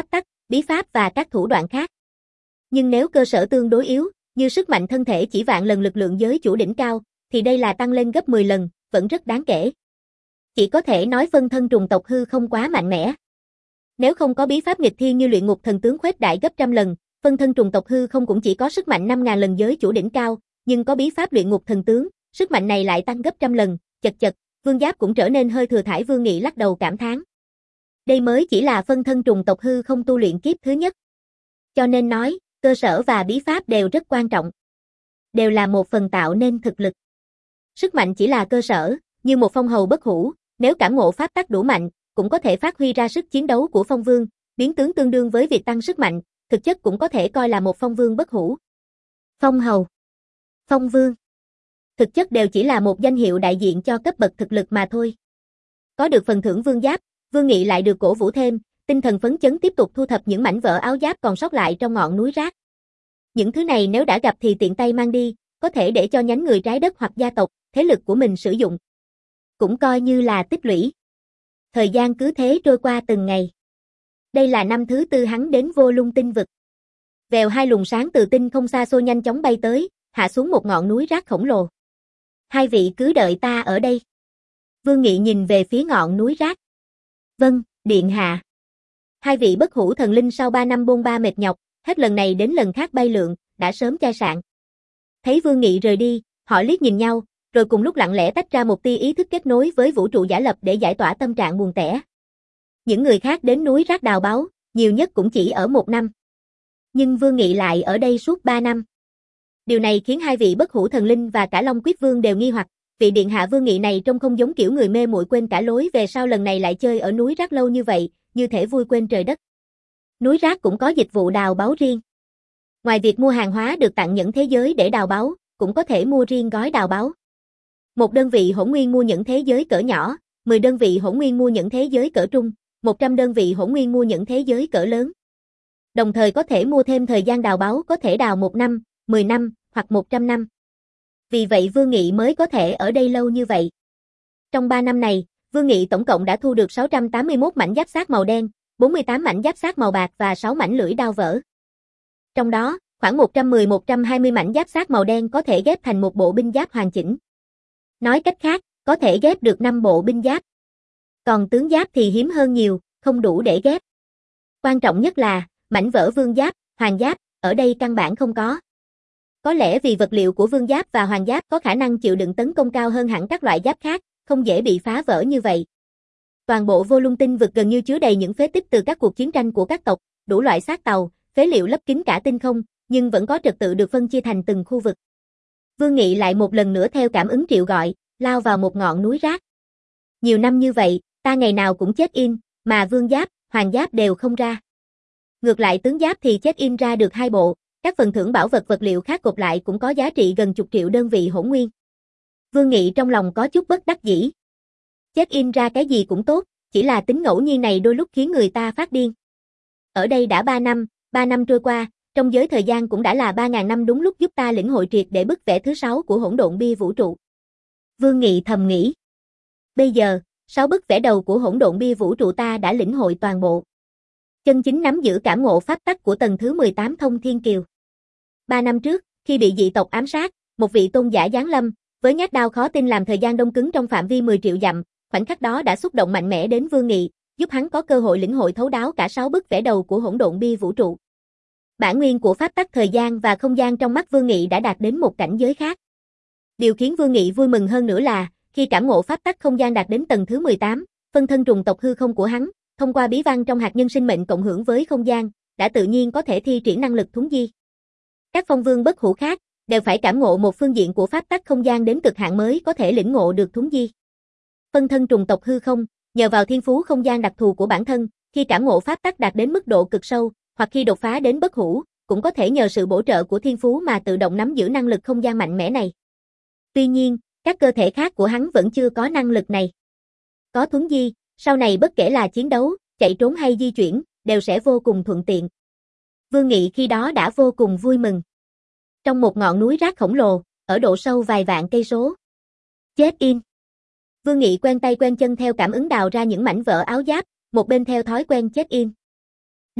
bí pháp và các thủ đoạn khác. Nhưng nếu cơ sở tương đối yếu, như sức mạnh thân thể chỉ vạn lần lực lượng giới chủ đỉnh cao, thì đây là tăng lên gấp mười lần, vẫn rất đáng kể. Chỉ có thể nói phân thân trùng tộc hư không quá mạnh mẽ. Nếu không có bí pháp nghịch thiên như luyện ngục thần tướng khuếch đại gấp trăm lần, phân thân trùng tộc hư không cũng chỉ có sức mạnh năm ngàn lần giới chủ đỉnh cao, nhưng có bí pháp luyện ngục thần tướng, sức mạnh này lại tăng gấp trăm lần, chật chật, Vương Giáp cũng trở nên hơi thừa thãi. Vương Nghị lắc đầu cảm thán. Đây mới chỉ là phân thân trùng tộc hư không tu luyện kiếp thứ nhất. Cho nên nói, cơ sở và bí pháp đều rất quan trọng. Đều là một phần tạo nên thực lực. Sức mạnh chỉ là cơ sở, như một phong hầu bất hủ, nếu cảm ngộ pháp tắc đủ mạnh, cũng có thể phát huy ra sức chiến đấu của phong vương, biến tướng tương đương với việc tăng sức mạnh, thực chất cũng có thể coi là một phong vương bất hủ. Phong hầu, phong vương, thực chất đều chỉ là một danh hiệu đại diện cho cấp bậc thực lực mà thôi. Có được phần thưởng Vương Giáp, Vương Nghị lại được cổ vũ thêm, tinh thần phấn chấn tiếp tục thu thập những mảnh vỡ áo giáp còn sót lại trong ngọn núi rác. Những thứ này nếu đã gặp thì tiện tay mang đi, có thể để cho nhánh người trái đất hoặc gia tộc, thế lực của mình sử dụng. Cũng coi như là tích lũy. Thời gian cứ thế trôi qua từng ngày. Đây là năm thứ tư hắn đến Vô Lung tinh vực. Vèo hai luồng sáng từ tinh không xa xôi nhanh chóng bay tới, hạ xuống một ngọn núi rác khổng lồ. Hai vị cứ đợi ta ở đây. Vương Nghị nhìn về phía ngọn núi rác. Vâng, điện hạ. Hai vị bất hủ thần linh sau ba năm bôn ba mệt nhọc, hết lần này đến lần khác bay lượn, đã sớm chai sạn. Thấy Vương Nghị rời đi, họ liếc nhìn nhau, rồi cùng lúc lặng lẽ tách ra một tia ý thức kết nối với vũ trụ giả lập để giải tỏa tâm trạng buồn tẻ. Những người khác đến núi rác đào báu, nhiều nhất cũng chỉ ở một năm. Nhưng Vương Nghị lại ở đây suốt ba năm. Điều này khiến hai vị bất hủ thần linh và cả Long Quyết Vương đều nghi hoặc, vị điện hạ Vương Nghị này trông không giống kiểu người mê muội quên cả lối về sau lần này lại chơi ở núi rác lâu như vậy, như thể vui quên trời đất. Núi rác cũng có dịch vụ đào báu riêng. Ngoài việc mua hàng hóa được tặng nhẫn thế giới để đào báu, cũng có thể mua riêng gói đào báu. Một đơn vị hỗn nguyên mua nhẫn thế giới cỡ nhỏ, mười đơn vị hỗn nguyên mua nhẫn thế giới cỡ trung, một trăm đơn vị hỗn nguyên mua nhẫn thế giới cỡ lớn. Đồng thời có thể mua thêm thời gian đào báu, có thể đào một năm, mười năm, hoặc một trăm năm. Vì vậy Vương Nghị mới có thể ở đây lâu như vậy. Trong ba năm này, Vương Nghị tổng cộng đã thu được sáu trăm tám mươi mốt mảnh giáp xác màu đen, bốn mươi tám mảnh giáp xác màu bạc và sáu mảnh lưỡi đao vỡ. Trong đó, khoảng một trăm mười đến một trăm hai mươi mảnh giáp xác màu đen có thể ghép thành một bộ binh giáp hoàn chỉnh. Nói cách khác, có thể ghép được năm bộ binh giáp. Còn tướng giáp thì hiếm hơn nhiều, không đủ để ghép. Quan trọng nhất là, mảnh vỡ vương giáp, hoàng giáp, ở đây căn bản không có. Có lẽ vì vật liệu của vương giáp và hoàng giáp có khả năng chịu đựng tấn công cao hơn hẳn các loại giáp khác, không dễ bị phá vỡ như vậy. Toàn bộ Vô Lung tinh vực gần như chứa đầy những phế tích từ các cuộc chiến tranh của các tộc, đủ loại xác tàu, phế liệu lấp kín cả tinh không, nhưng vẫn có trật tự được phân chia thành từng khu vực. Vương Nghị lại một lần nữa theo cảm ứng triệu gọi, lao vào một ngọn núi rác. Nhiều năm như vậy, ta ngày nào cũng chết in, mà vương giáp, hoàng giáp đều không ra. Ngược lại tướng giáp thì chết in ra được hai bộ, các phần thưởng bảo vật vật liệu khác gộp lại cũng có giá trị gần chục triệu đơn vị hỗn nguyên. Vương Nghị trong lòng có chút bất đắc dĩ. Chết in ra cái gì cũng tốt, chỉ là tính ngẫu nhiên này đôi lúc khiến người ta phát điên. Ở đây đã ba năm, ba năm trôi qua, trong giới thời gian cũng đã là ba ngàn năm đúng lúc giúp ta lĩnh hội triệt để bức vẽ thứ sáu của hỗn độn bia vũ trụ. Vương Nghị thầm nghĩ. Bây giờ, sáu bức vẽ đầu của hỗn độn bia vũ trụ ta đã lĩnh hội toàn bộ. Chân chính nắm giữ cảm ngộ pháp tắc của tầng thứ mười tám thông thiên kiều. Ba năm trước, khi bị dị tộc ám sát, một vị tôn giả giáng lâm, với nhát đao khó tin làm thời gian đông cứng trong phạm vi mười triệu dặm, khoảnh khắc đó đã xúc động mạnh mẽ đến Vương Nghị, giúp hắn có cơ hội lĩnh hội thấu đáo cả sáu bức vẽ đầu của hỗn độn bia vũ trụ. Bản nguyên của pháp tắc thời gian và không gian trong mắt Vương Nghị đã đạt đến một cảnh giới khác. Điều khiến Vương Nghị vui mừng hơn nữa là, khi cảm ngộ pháp tắc không gian đạt đến tầng thứ mười tám, phân thân trùng tộc hư không của hắn, thông qua bí văn trong hạt nhân sinh mệnh cộng hưởng với không gian, đã tự nhiên có thể thi triển năng lực thuấn di. Các phong vương bất hủ khác đều phải cảm ngộ một phương diện của pháp tắc không gian đến cực hạn mới có thể lĩnh ngộ được thuấn di. Phân thân trùng tộc hư không, nhờ vào thiên phú không gian đặc thù của bản thân, khi cảm ngộ pháp tắc đạt đến mức độ cực sâu, hoặc khi đột phá đến bất hủ, cũng có thể nhờ sự bổ trợ của thiên phú mà tự động nắm giữ năng lực không gian mạnh mẽ này. Tuy nhiên, các cơ thể khác của hắn vẫn chưa có năng lực này. Có thuấn di, sau này bất kể là chiến đấu, chạy trốn hay di chuyển, đều sẽ vô cùng thuận tiện. Vương Nghị khi đó đã vô cùng vui mừng. Trong một ngọn núi rác khổng lồ, ở độ sâu vài vạn cây số. Chết in. Vương Nghị quen tay quen chân theo cảm ứng đào ra những mảnh vỡ áo giáp, một bên theo thói quen chết in. Đinh, chúc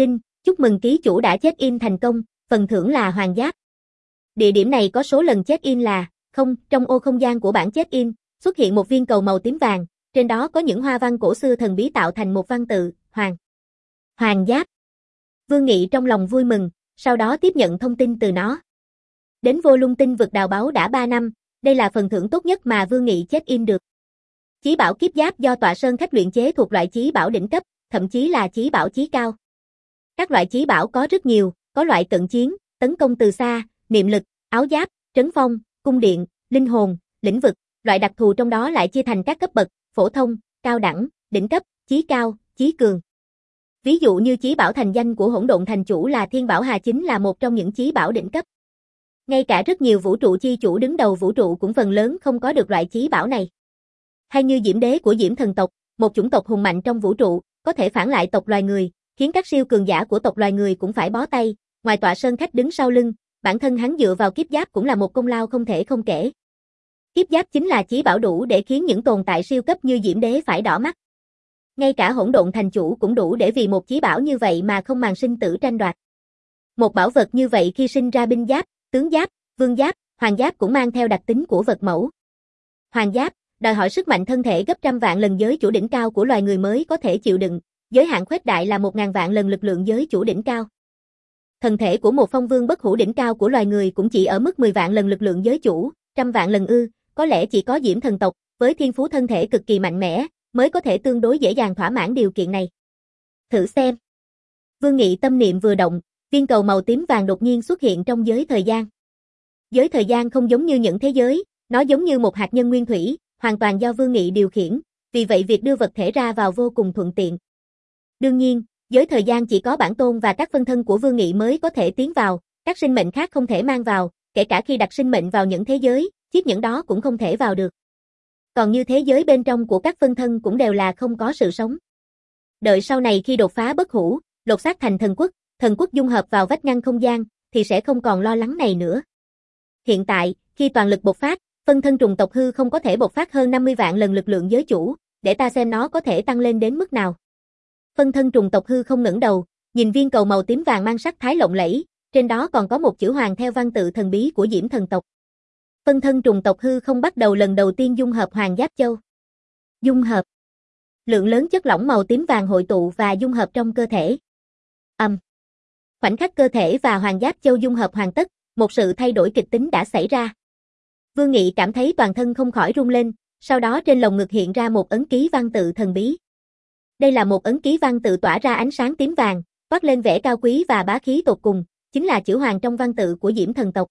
Chúc mừng ký chủ đã check-in thành công, phần thưởng là hoàng giáp. Địa điểm này có số lần check-in là không. Trong ô không gian của bảng check-in, xuất hiện một viên cầu màu tím vàng, trên đó có những hoa văn cổ xưa thần bí tạo thành một văn tự, hoàng. Hoàng giáp. Vương Nghị trong lòng vui mừng, sau đó tiếp nhận thông tin từ nó. Đến vô lung tinh vực đào báu đã ba năm, đây là phần thưởng tốt nhất mà Vương Nghị check-in được. Chí bảo kiếp giáp do Tọa Sơn Khách luyện chế thuộc loại chí bảo đỉnh cấp, thậm chí là chí bảo chí cao. Các loại chí bảo có rất nhiều, có loại cận chiến, tấn công từ xa, niệm lực, áo giáp, trấn phong, cung điện, linh hồn, lĩnh vực, loại đặc thù trong đó lại chia thành các cấp bậc, phổ thông, cao đẳng, đỉnh cấp, chí cao, chí cường. Ví dụ như chí bảo thành danh của Hỗn Độn Thành Chủ là Thiên Bảo Hà chính là một trong những chí bảo đỉnh cấp. Ngay cả rất nhiều vũ trụ chi chủ đứng đầu vũ trụ cũng phần lớn không có được loại chí bảo này. Hay như Diễm Đế của Diễm Thần tộc, một chủng tộc hùng mạnh trong vũ trụ, có thể phản lại tộc loài người, khiến các siêu cường giả của tộc loài người cũng phải bó tay, ngoài Tọa Sơn Khách đứng sau lưng, bản thân hắn dựa vào kiếp giáp cũng là một công lao không thể không kể. Kiếp giáp chính là chí bảo đủ để khiến những tồn tại siêu cấp như Diễm Đế phải đỏ mắt. Ngay cả Hỗn Độn Thành Chủ cũng đủ để vì một chí bảo như vậy mà không màng sinh tử tranh đoạt. Một bảo vật như vậy khi sinh ra binh giáp, tướng giáp, vương giáp, hoàng giáp cũng mang theo đặc tính của vật mẫu. Hoàng giáp đòi hỏi sức mạnh thân thể gấp trăm vạn lần giới chủ đỉnh cao của loài người mới có thể chịu đựng, giới hạn khuếch đại là một ngàn vạn lần lực lượng giới chủ đỉnh cao. Thân thể của một phong vương bất hủ đỉnh cao của loài người cũng chỉ ở mức mười vạn lần lực lượng giới chủ, trăm vạn lần ư, có lẽ chỉ có Diễm Thần tộc, với thiên phú thân thể cực kỳ mạnh mẽ, mới có thể tương đối dễ dàng thỏa mãn điều kiện này. Thử xem. Vương Nghị tâm niệm vừa động, viên cầu màu tím vàng đột nhiên xuất hiện trong giới thời gian. Giới thời gian không giống như những thế giới, nó giống như một hạt nhân nguyên thủy, hoàn toàn do Vương Nghị điều khiển, vì vậy việc đưa vật thể ra vào vô cùng thuận tiện. Đương nhiên, giới thời gian chỉ có bản tôn và các phân thân của Vương Nghị mới có thể tiến vào, các sinh mệnh khác không thể mang vào, kể cả khi đặt sinh mệnh vào những thế giới, chiếc nhẫn đó cũng không thể vào được. Còn như thế giới bên trong của các phân thân cũng đều là không có sự sống. Đợi sau này khi đột phá bất hủ, lột xác thành thần quốc, thần quốc dung hợp vào vách ngăn không gian, thì sẽ không còn lo lắng này nữa. Hiện tại, khi toàn lực bộc phát, phân thân trùng tộc hư không có thể bộc phát hơn năm mươi vạn lần lực lượng giới chủ, để ta xem nó có thể tăng lên đến mức nào. Phân thân trùng tộc hư không ngẩng đầu, nhìn viên cầu màu tím vàng mang sắc thái lộng lẫy, trên đó còn có một chữ hoàng theo văn tự thần bí của Diễm Thần tộc. Phân thân trùng tộc hư không bắt đầu lần đầu tiên dung hợp Hoàng Giáp Châu. Dung hợp. Lượng lớn chất lỏng màu tím vàng hội tụ và dung hợp trong cơ thể. Âm. Um. Khoảnh khắc cơ thể và Hoàng Giáp Châu dung hợp hoàn tất, một sự thay đổi kịch tính đã xảy ra. Vương Nghị cảm thấy toàn thân không khỏi rung lên, sau đó trên lồng ngực hiện ra một ấn ký văn tự thần bí. Đây là một ấn ký văn tự tỏa ra ánh sáng tím vàng, toát lên vẻ cao quý và bá khí tột cùng, chính là chữ hoàng trong văn tự của Diễm Thần tộc.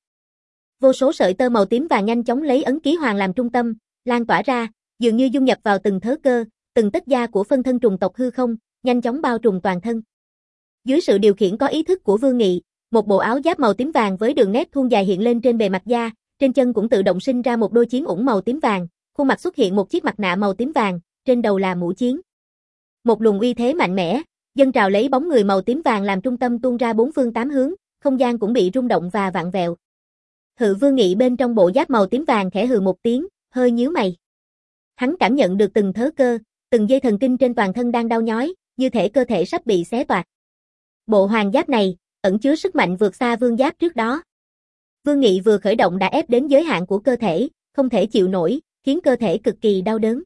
Vô số sợi tơ màu tím vàng nhanh chóng lấy ấn ký hoàng làm trung tâm, lan tỏa ra, dường như dung nhập vào từng thớ cơ, từng tấc da của phân thân trùng tộc hư không, nhanh chóng bao trùm toàn thân. Dưới sự điều khiển có ý thức của Vương Nghị, một bộ áo giáp màu tím vàng với đường nét thuôn dài hiện lên trên bề mặt da, trên chân cũng tự động sinh ra một đôi chiến ủng màu tím vàng, khuôn mặt xuất hiện một chiếc mặt nạ màu tím vàng, trên đầu là mũ chiến. Một luồng uy thế mạnh mẽ, dâng trào lấy bóng người màu tím vàng làm trung tâm tuôn ra bốn phương tám hướng, không gian cũng bị rung động và vặn vẹo. Hự Vương Nghị bên trong bộ giáp màu tím vàng khẽ hừ một tiếng, hơi nhíu mày. Hắn cảm nhận được từng thớ cơ, từng dây thần kinh trên toàn thân đang đau nhói, như thể cơ thể sắp bị xé toạc. Bộ hoàng giáp này ẩn chứa sức mạnh vượt xa vương giáp trước đó. Vương Nghị vừa khởi động đã ép đến giới hạn của cơ thể, không thể chịu nổi, khiến cơ thể cực kỳ đau đớn.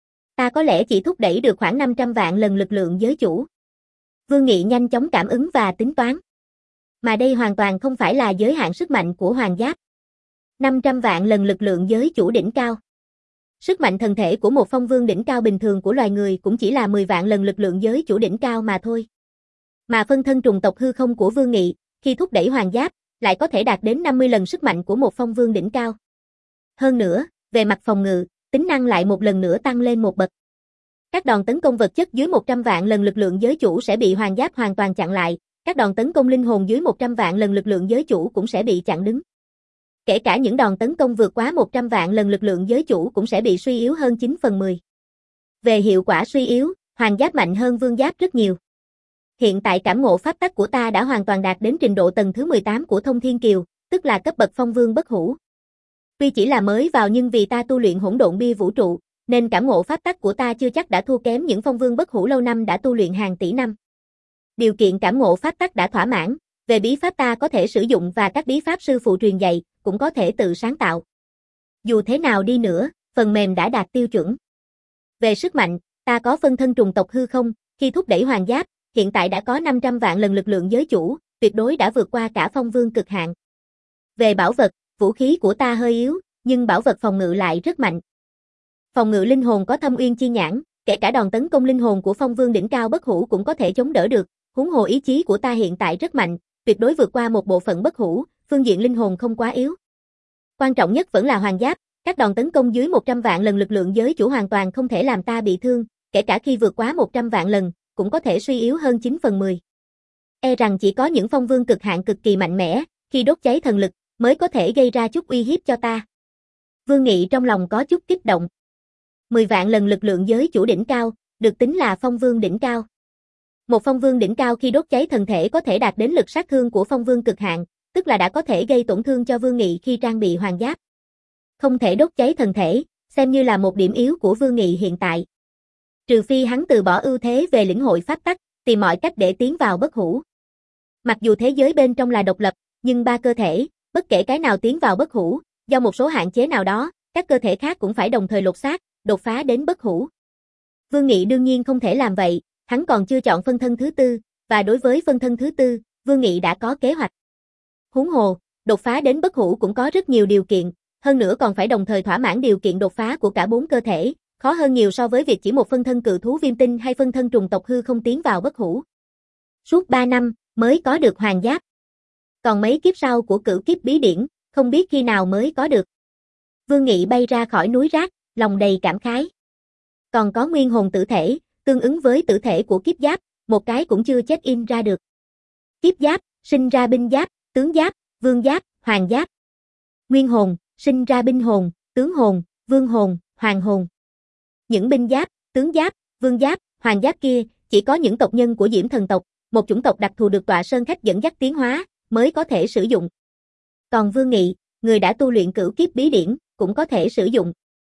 Ta có lẽ chỉ thúc đẩy được khoảng năm trăm vạn lần lực lượng giới chủ. Vương Nghị nhanh chóng cảm ứng và tính toán. Mà đây hoàn toàn không phải là giới hạn sức mạnh của hoàng giáp. năm trăm vạn lần lực lượng giới chủ đỉnh cao. Sức mạnh thần thể của một phong vương đỉnh cao bình thường của loài người cũng chỉ là mười vạn lần lực lượng giới chủ đỉnh cao mà thôi. Mà phân thân trùng tộc hư không của Vương Nghị, khi thúc đẩy hoàng giáp, lại có thể đạt đến năm mươi lần sức mạnh của một phong vương đỉnh cao. Hơn nữa, về mặt phòng ngự, tính năng lại một lần nữa tăng lên một bậc. Các đòn tấn công vật chất dưới một trăm vạn lần lực lượng giới chủ sẽ bị hoàng giáp hoàn toàn chặn lại, các đòn tấn công linh hồn dưới một trăm vạn lần lực lượng giới chủ cũng sẽ bị chặn đứng. Kể cả những đòn tấn công vượt quá một trăm vạn lần lực lượng giới chủ cũng sẽ bị suy yếu hơn chín phần mười. Về hiệu quả suy yếu, hoàng giáp mạnh hơn vương giáp rất nhiều. Hiện tại cảm ngộ pháp tắc của ta đã hoàn toàn đạt đến trình độ tầng thứ mười tám của Thông Thiên Kiều, tức là cấp bậc phong vương bất hủ. Tuy chỉ là mới vào nhưng vì ta tu luyện hỗn độn bia vũ trụ, nên cảm ngộ pháp tắc của ta chưa chắc đã thua kém những phong vương bất hủ lâu năm đã tu luyện hàng tỷ năm. Điều kiện cảm ngộ pháp tắc đã thỏa mãn, về bí pháp ta có thể sử dụng và các bí pháp sư phụ truyền dạy, cũng có thể tự sáng tạo. Dù thế nào đi nữa, phần mềm đã đạt tiêu chuẩn. Về sức mạnh, ta có phân thân trùng tộc hư không, khi thúc đẩy hoàng giáp, hiện tại đã có năm trăm vạn lần lực lượng giới chủ, tuyệt đối đã vượt qua cả phong vương cực hạn. Về bảo vật, vũ khí của ta hơi yếu, nhưng bảo vật phòng ngự lại rất mạnh. Phòng ngự linh hồn có thâm uyên chi nhãn, kể cả đòn tấn công linh hồn của phong vương đỉnh cao bất hủ cũng có thể chống đỡ được, huống hồ ý chí của ta hiện tại rất mạnh, tuyệt đối vượt qua một bộ phận bất hủ, phương diện linh hồn không quá yếu. Quan trọng nhất vẫn là hoàng giáp, các đòn tấn công dưới một trăm vạn lần lực lượng giới chủ hoàn toàn không thể làm ta bị thương, kể cả khi vượt quá một trăm vạn lần, cũng có thể suy yếu hơn chín phần mười. E rằng chỉ có những phong vương cực hạn cực kỳ mạnh mẽ, khi đốt cháy thần lực, mới có thể gây ra chút uy hiếp cho ta. Vương Nghị trong lòng có chút kích động. mười vạn lần lực lượng giới chủ đỉnh cao, được tính là phong vương đỉnh cao. Một phong vương đỉnh cao khi đốt cháy thần thể có thể đạt đến lực sát thương của phong vương cực hạn, tức là đã có thể gây tổn thương cho Vương Nghị khi trang bị hoàng giáp. Không thể đốt cháy thần thể, xem như là một điểm yếu của Vương Nghị hiện tại. Trừ phi hắn từ bỏ ưu thế về lĩnh hội pháp tắc, tìm mọi cách để tiến vào bất hủ. Mặc dù thế giới bên trong là độc lập, nhưng ba cơ thể, bất kể cái nào tiến vào bất hủ, do một số hạn chế nào đó, các cơ thể khác cũng phải đồng thời lột xác, đột phá đến bất hủ. Vương Nghị đương nhiên không thể làm vậy, hắn còn chưa chọn phân thân thứ tư, và đối với phân thân thứ tư, Vương Nghị đã có kế hoạch. Huống hồ, đột phá đến bất hủ cũng có rất nhiều điều kiện, hơn nữa còn phải đồng thời thỏa mãn điều kiện đột phá của cả bốn cơ thể, khó hơn nhiều so với việc chỉ một phân thân cự thú viêm tinh hay phân thân trùng tộc hư không tiến vào bất hủ. Suốt ba năm mới có được hoàng giáp. Còn mấy kiếp sau của cửu kiếp bí điển, không biết khi nào mới có được. Vương Nghị bay ra khỏi núi rác, lòng đầy cảm khái. Còn có nguyên hồn tử thể, tương ứng với tử thể của kiếp giáp, một cái cũng chưa check in ra được. Kiếp giáp, sinh ra binh giáp, tướng giáp, vương giáp, hoàng giáp. Nguyên hồn, sinh ra binh hồn, tướng hồn, vương hồn, hoàng hồn. Những binh giáp, tướng giáp, vương giáp, hoàng giáp kia, chỉ có những tộc nhân của Diễm thần tộc, một chủng tộc đặc thù được tọa sơn khách dẫn dắt tiến hóa, mới có thể sử dụng. Còn Vương Nghị, người đã tu luyện cửu kiếp bí điển, cũng có thể sử dụng.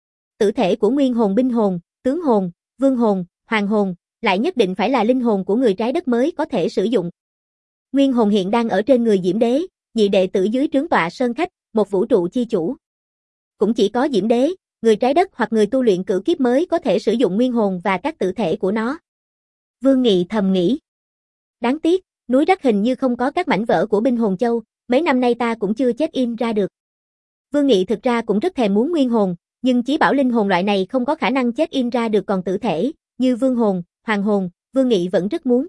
Tử thể của nguyên hồn binh hồn, tướng hồn, vương hồn, hoàng hồn, lại nhất định phải là linh hồn của người trái đất mới có thể sử dụng. Nguyên hồn hiện đang ở trên người Diễm Đế, nhị đệ tử dưới trướng tọa sơn khách, một vũ trụ chi chủ. Cũng chỉ có Diễm Đế, người trái đất hoặc người tu luyện cửu kiếp mới có thể sử dụng nguyên hồn và các tử thể của nó. Vương Nghị thầm nghĩ. Đáng tiếc, núi rắc hình như không có các mảnh vỡ của binh hồn châu, mấy năm nay ta cũng chưa check in ra được. Vương Nghị thực ra cũng rất thèm muốn nguyên hồn, nhưng chí bảo linh hồn loại này không có khả năng check in ra được, còn tử thể, như vương hồn, hoàng hồn, Vương Nghị vẫn rất muốn.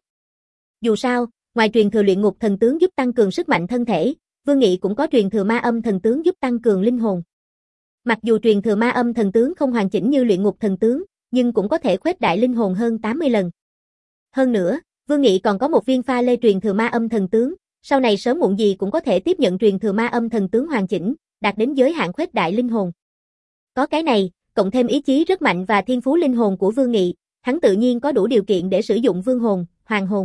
Dù sao, ngoài truyền thừa luyện ngục thần tướng giúp tăng cường sức mạnh thân thể, Vương Nghị cũng có truyền thừa ma âm thần tướng giúp tăng cường linh hồn. Mặc dù truyền thừa ma âm thần tướng không hoàn chỉnh như luyện ngục thần tướng, nhưng cũng có thể khuếch đại linh hồn hơn tám mươi lần. Hơn nữa, Vương Nghị còn có một viên pha lê truyền thừa ma âm thần tướng, sau này sớm muộn gì cũng có thể tiếp nhận truyền thừa ma âm thần tướng hoàn chỉnh, đạt đến giới hạn khuếch đại linh hồn. Có cái này, cộng thêm ý chí rất mạnh và thiên phú linh hồn của Vương Nghị, hắn tự nhiên có đủ điều kiện để sử dụng vương hồn, hoàng hồn.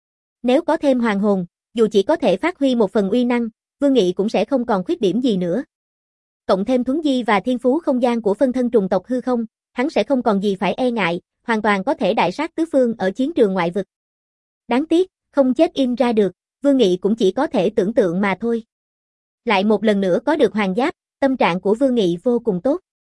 Nếu có thêm hoàng hồn, dù chỉ có thể phát huy một phần uy năng, Vương Nghị cũng sẽ không còn khuyết điểm gì nữa. Cộng thêm thuấn di và thiên phú không gian của phân thân trùng tộc hư không, hắn sẽ không còn gì phải e ngại, hoàn toàn có thể đại sát tứ phương ở chiến trường ngoại vực. Đáng tiếc, không check in ra được, Vương Nghị cũng chỉ có thể tưởng tượng mà thôi. Lại một lần nữa có được hoàng giáp, tâm trạng của Vương Nghị vô cùng tốt.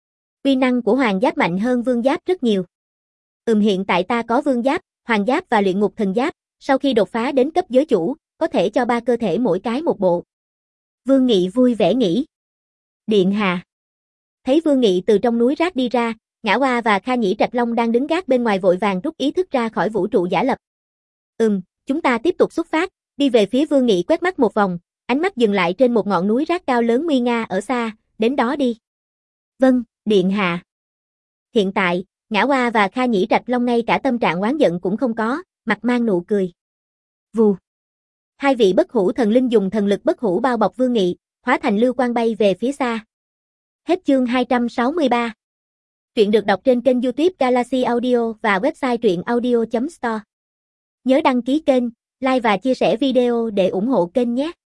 Uy năng của hoàng giáp mạnh hơn vương giáp rất nhiều. Ừm hiện tại ta có vương giáp, hoàng giáp và luyện ngục thần giáp, sau khi đột phá đến cấp giới chủ, có thể cho ba cơ thể mỗi cái một bộ. Vương Nghị vui vẻ nghĩ. Điện hạ. Thấy Vương Nghị từ trong núi rác đi ra, Ngã Hoa và Kha Nhĩ Trạch Long đang đứng gác bên ngoài vội vàng rút ý thức ra khỏi vũ trụ giả lập. Ừm, chúng ta tiếp tục xuất phát, đi về phía Vương Nghị quét mắt một vòng, ánh mắt dừng lại trên một ngọn núi rác cao lớn nguy nga ở xa, đến đó đi. Vâng, điện hạ. Hiện tại, Ngã Hoa và Kha Nhĩ Trạch Long ngay cả tâm trạng oán giận cũng không có, mặt mang nụ cười. Vù. Hai vị bất hủ thần linh dùng thần lực bất hủ bao bọc Vương Nghị, hóa thành lưu quang bay về phía xa. Hết chương hai trăm sáu mươi ba. Truyện được đọc trên kênh YouTube Galaxy Audio và website truyện audio chấm store. Nhớ đăng ký kênh, like và chia sẻ video để ủng hộ kênh nhé.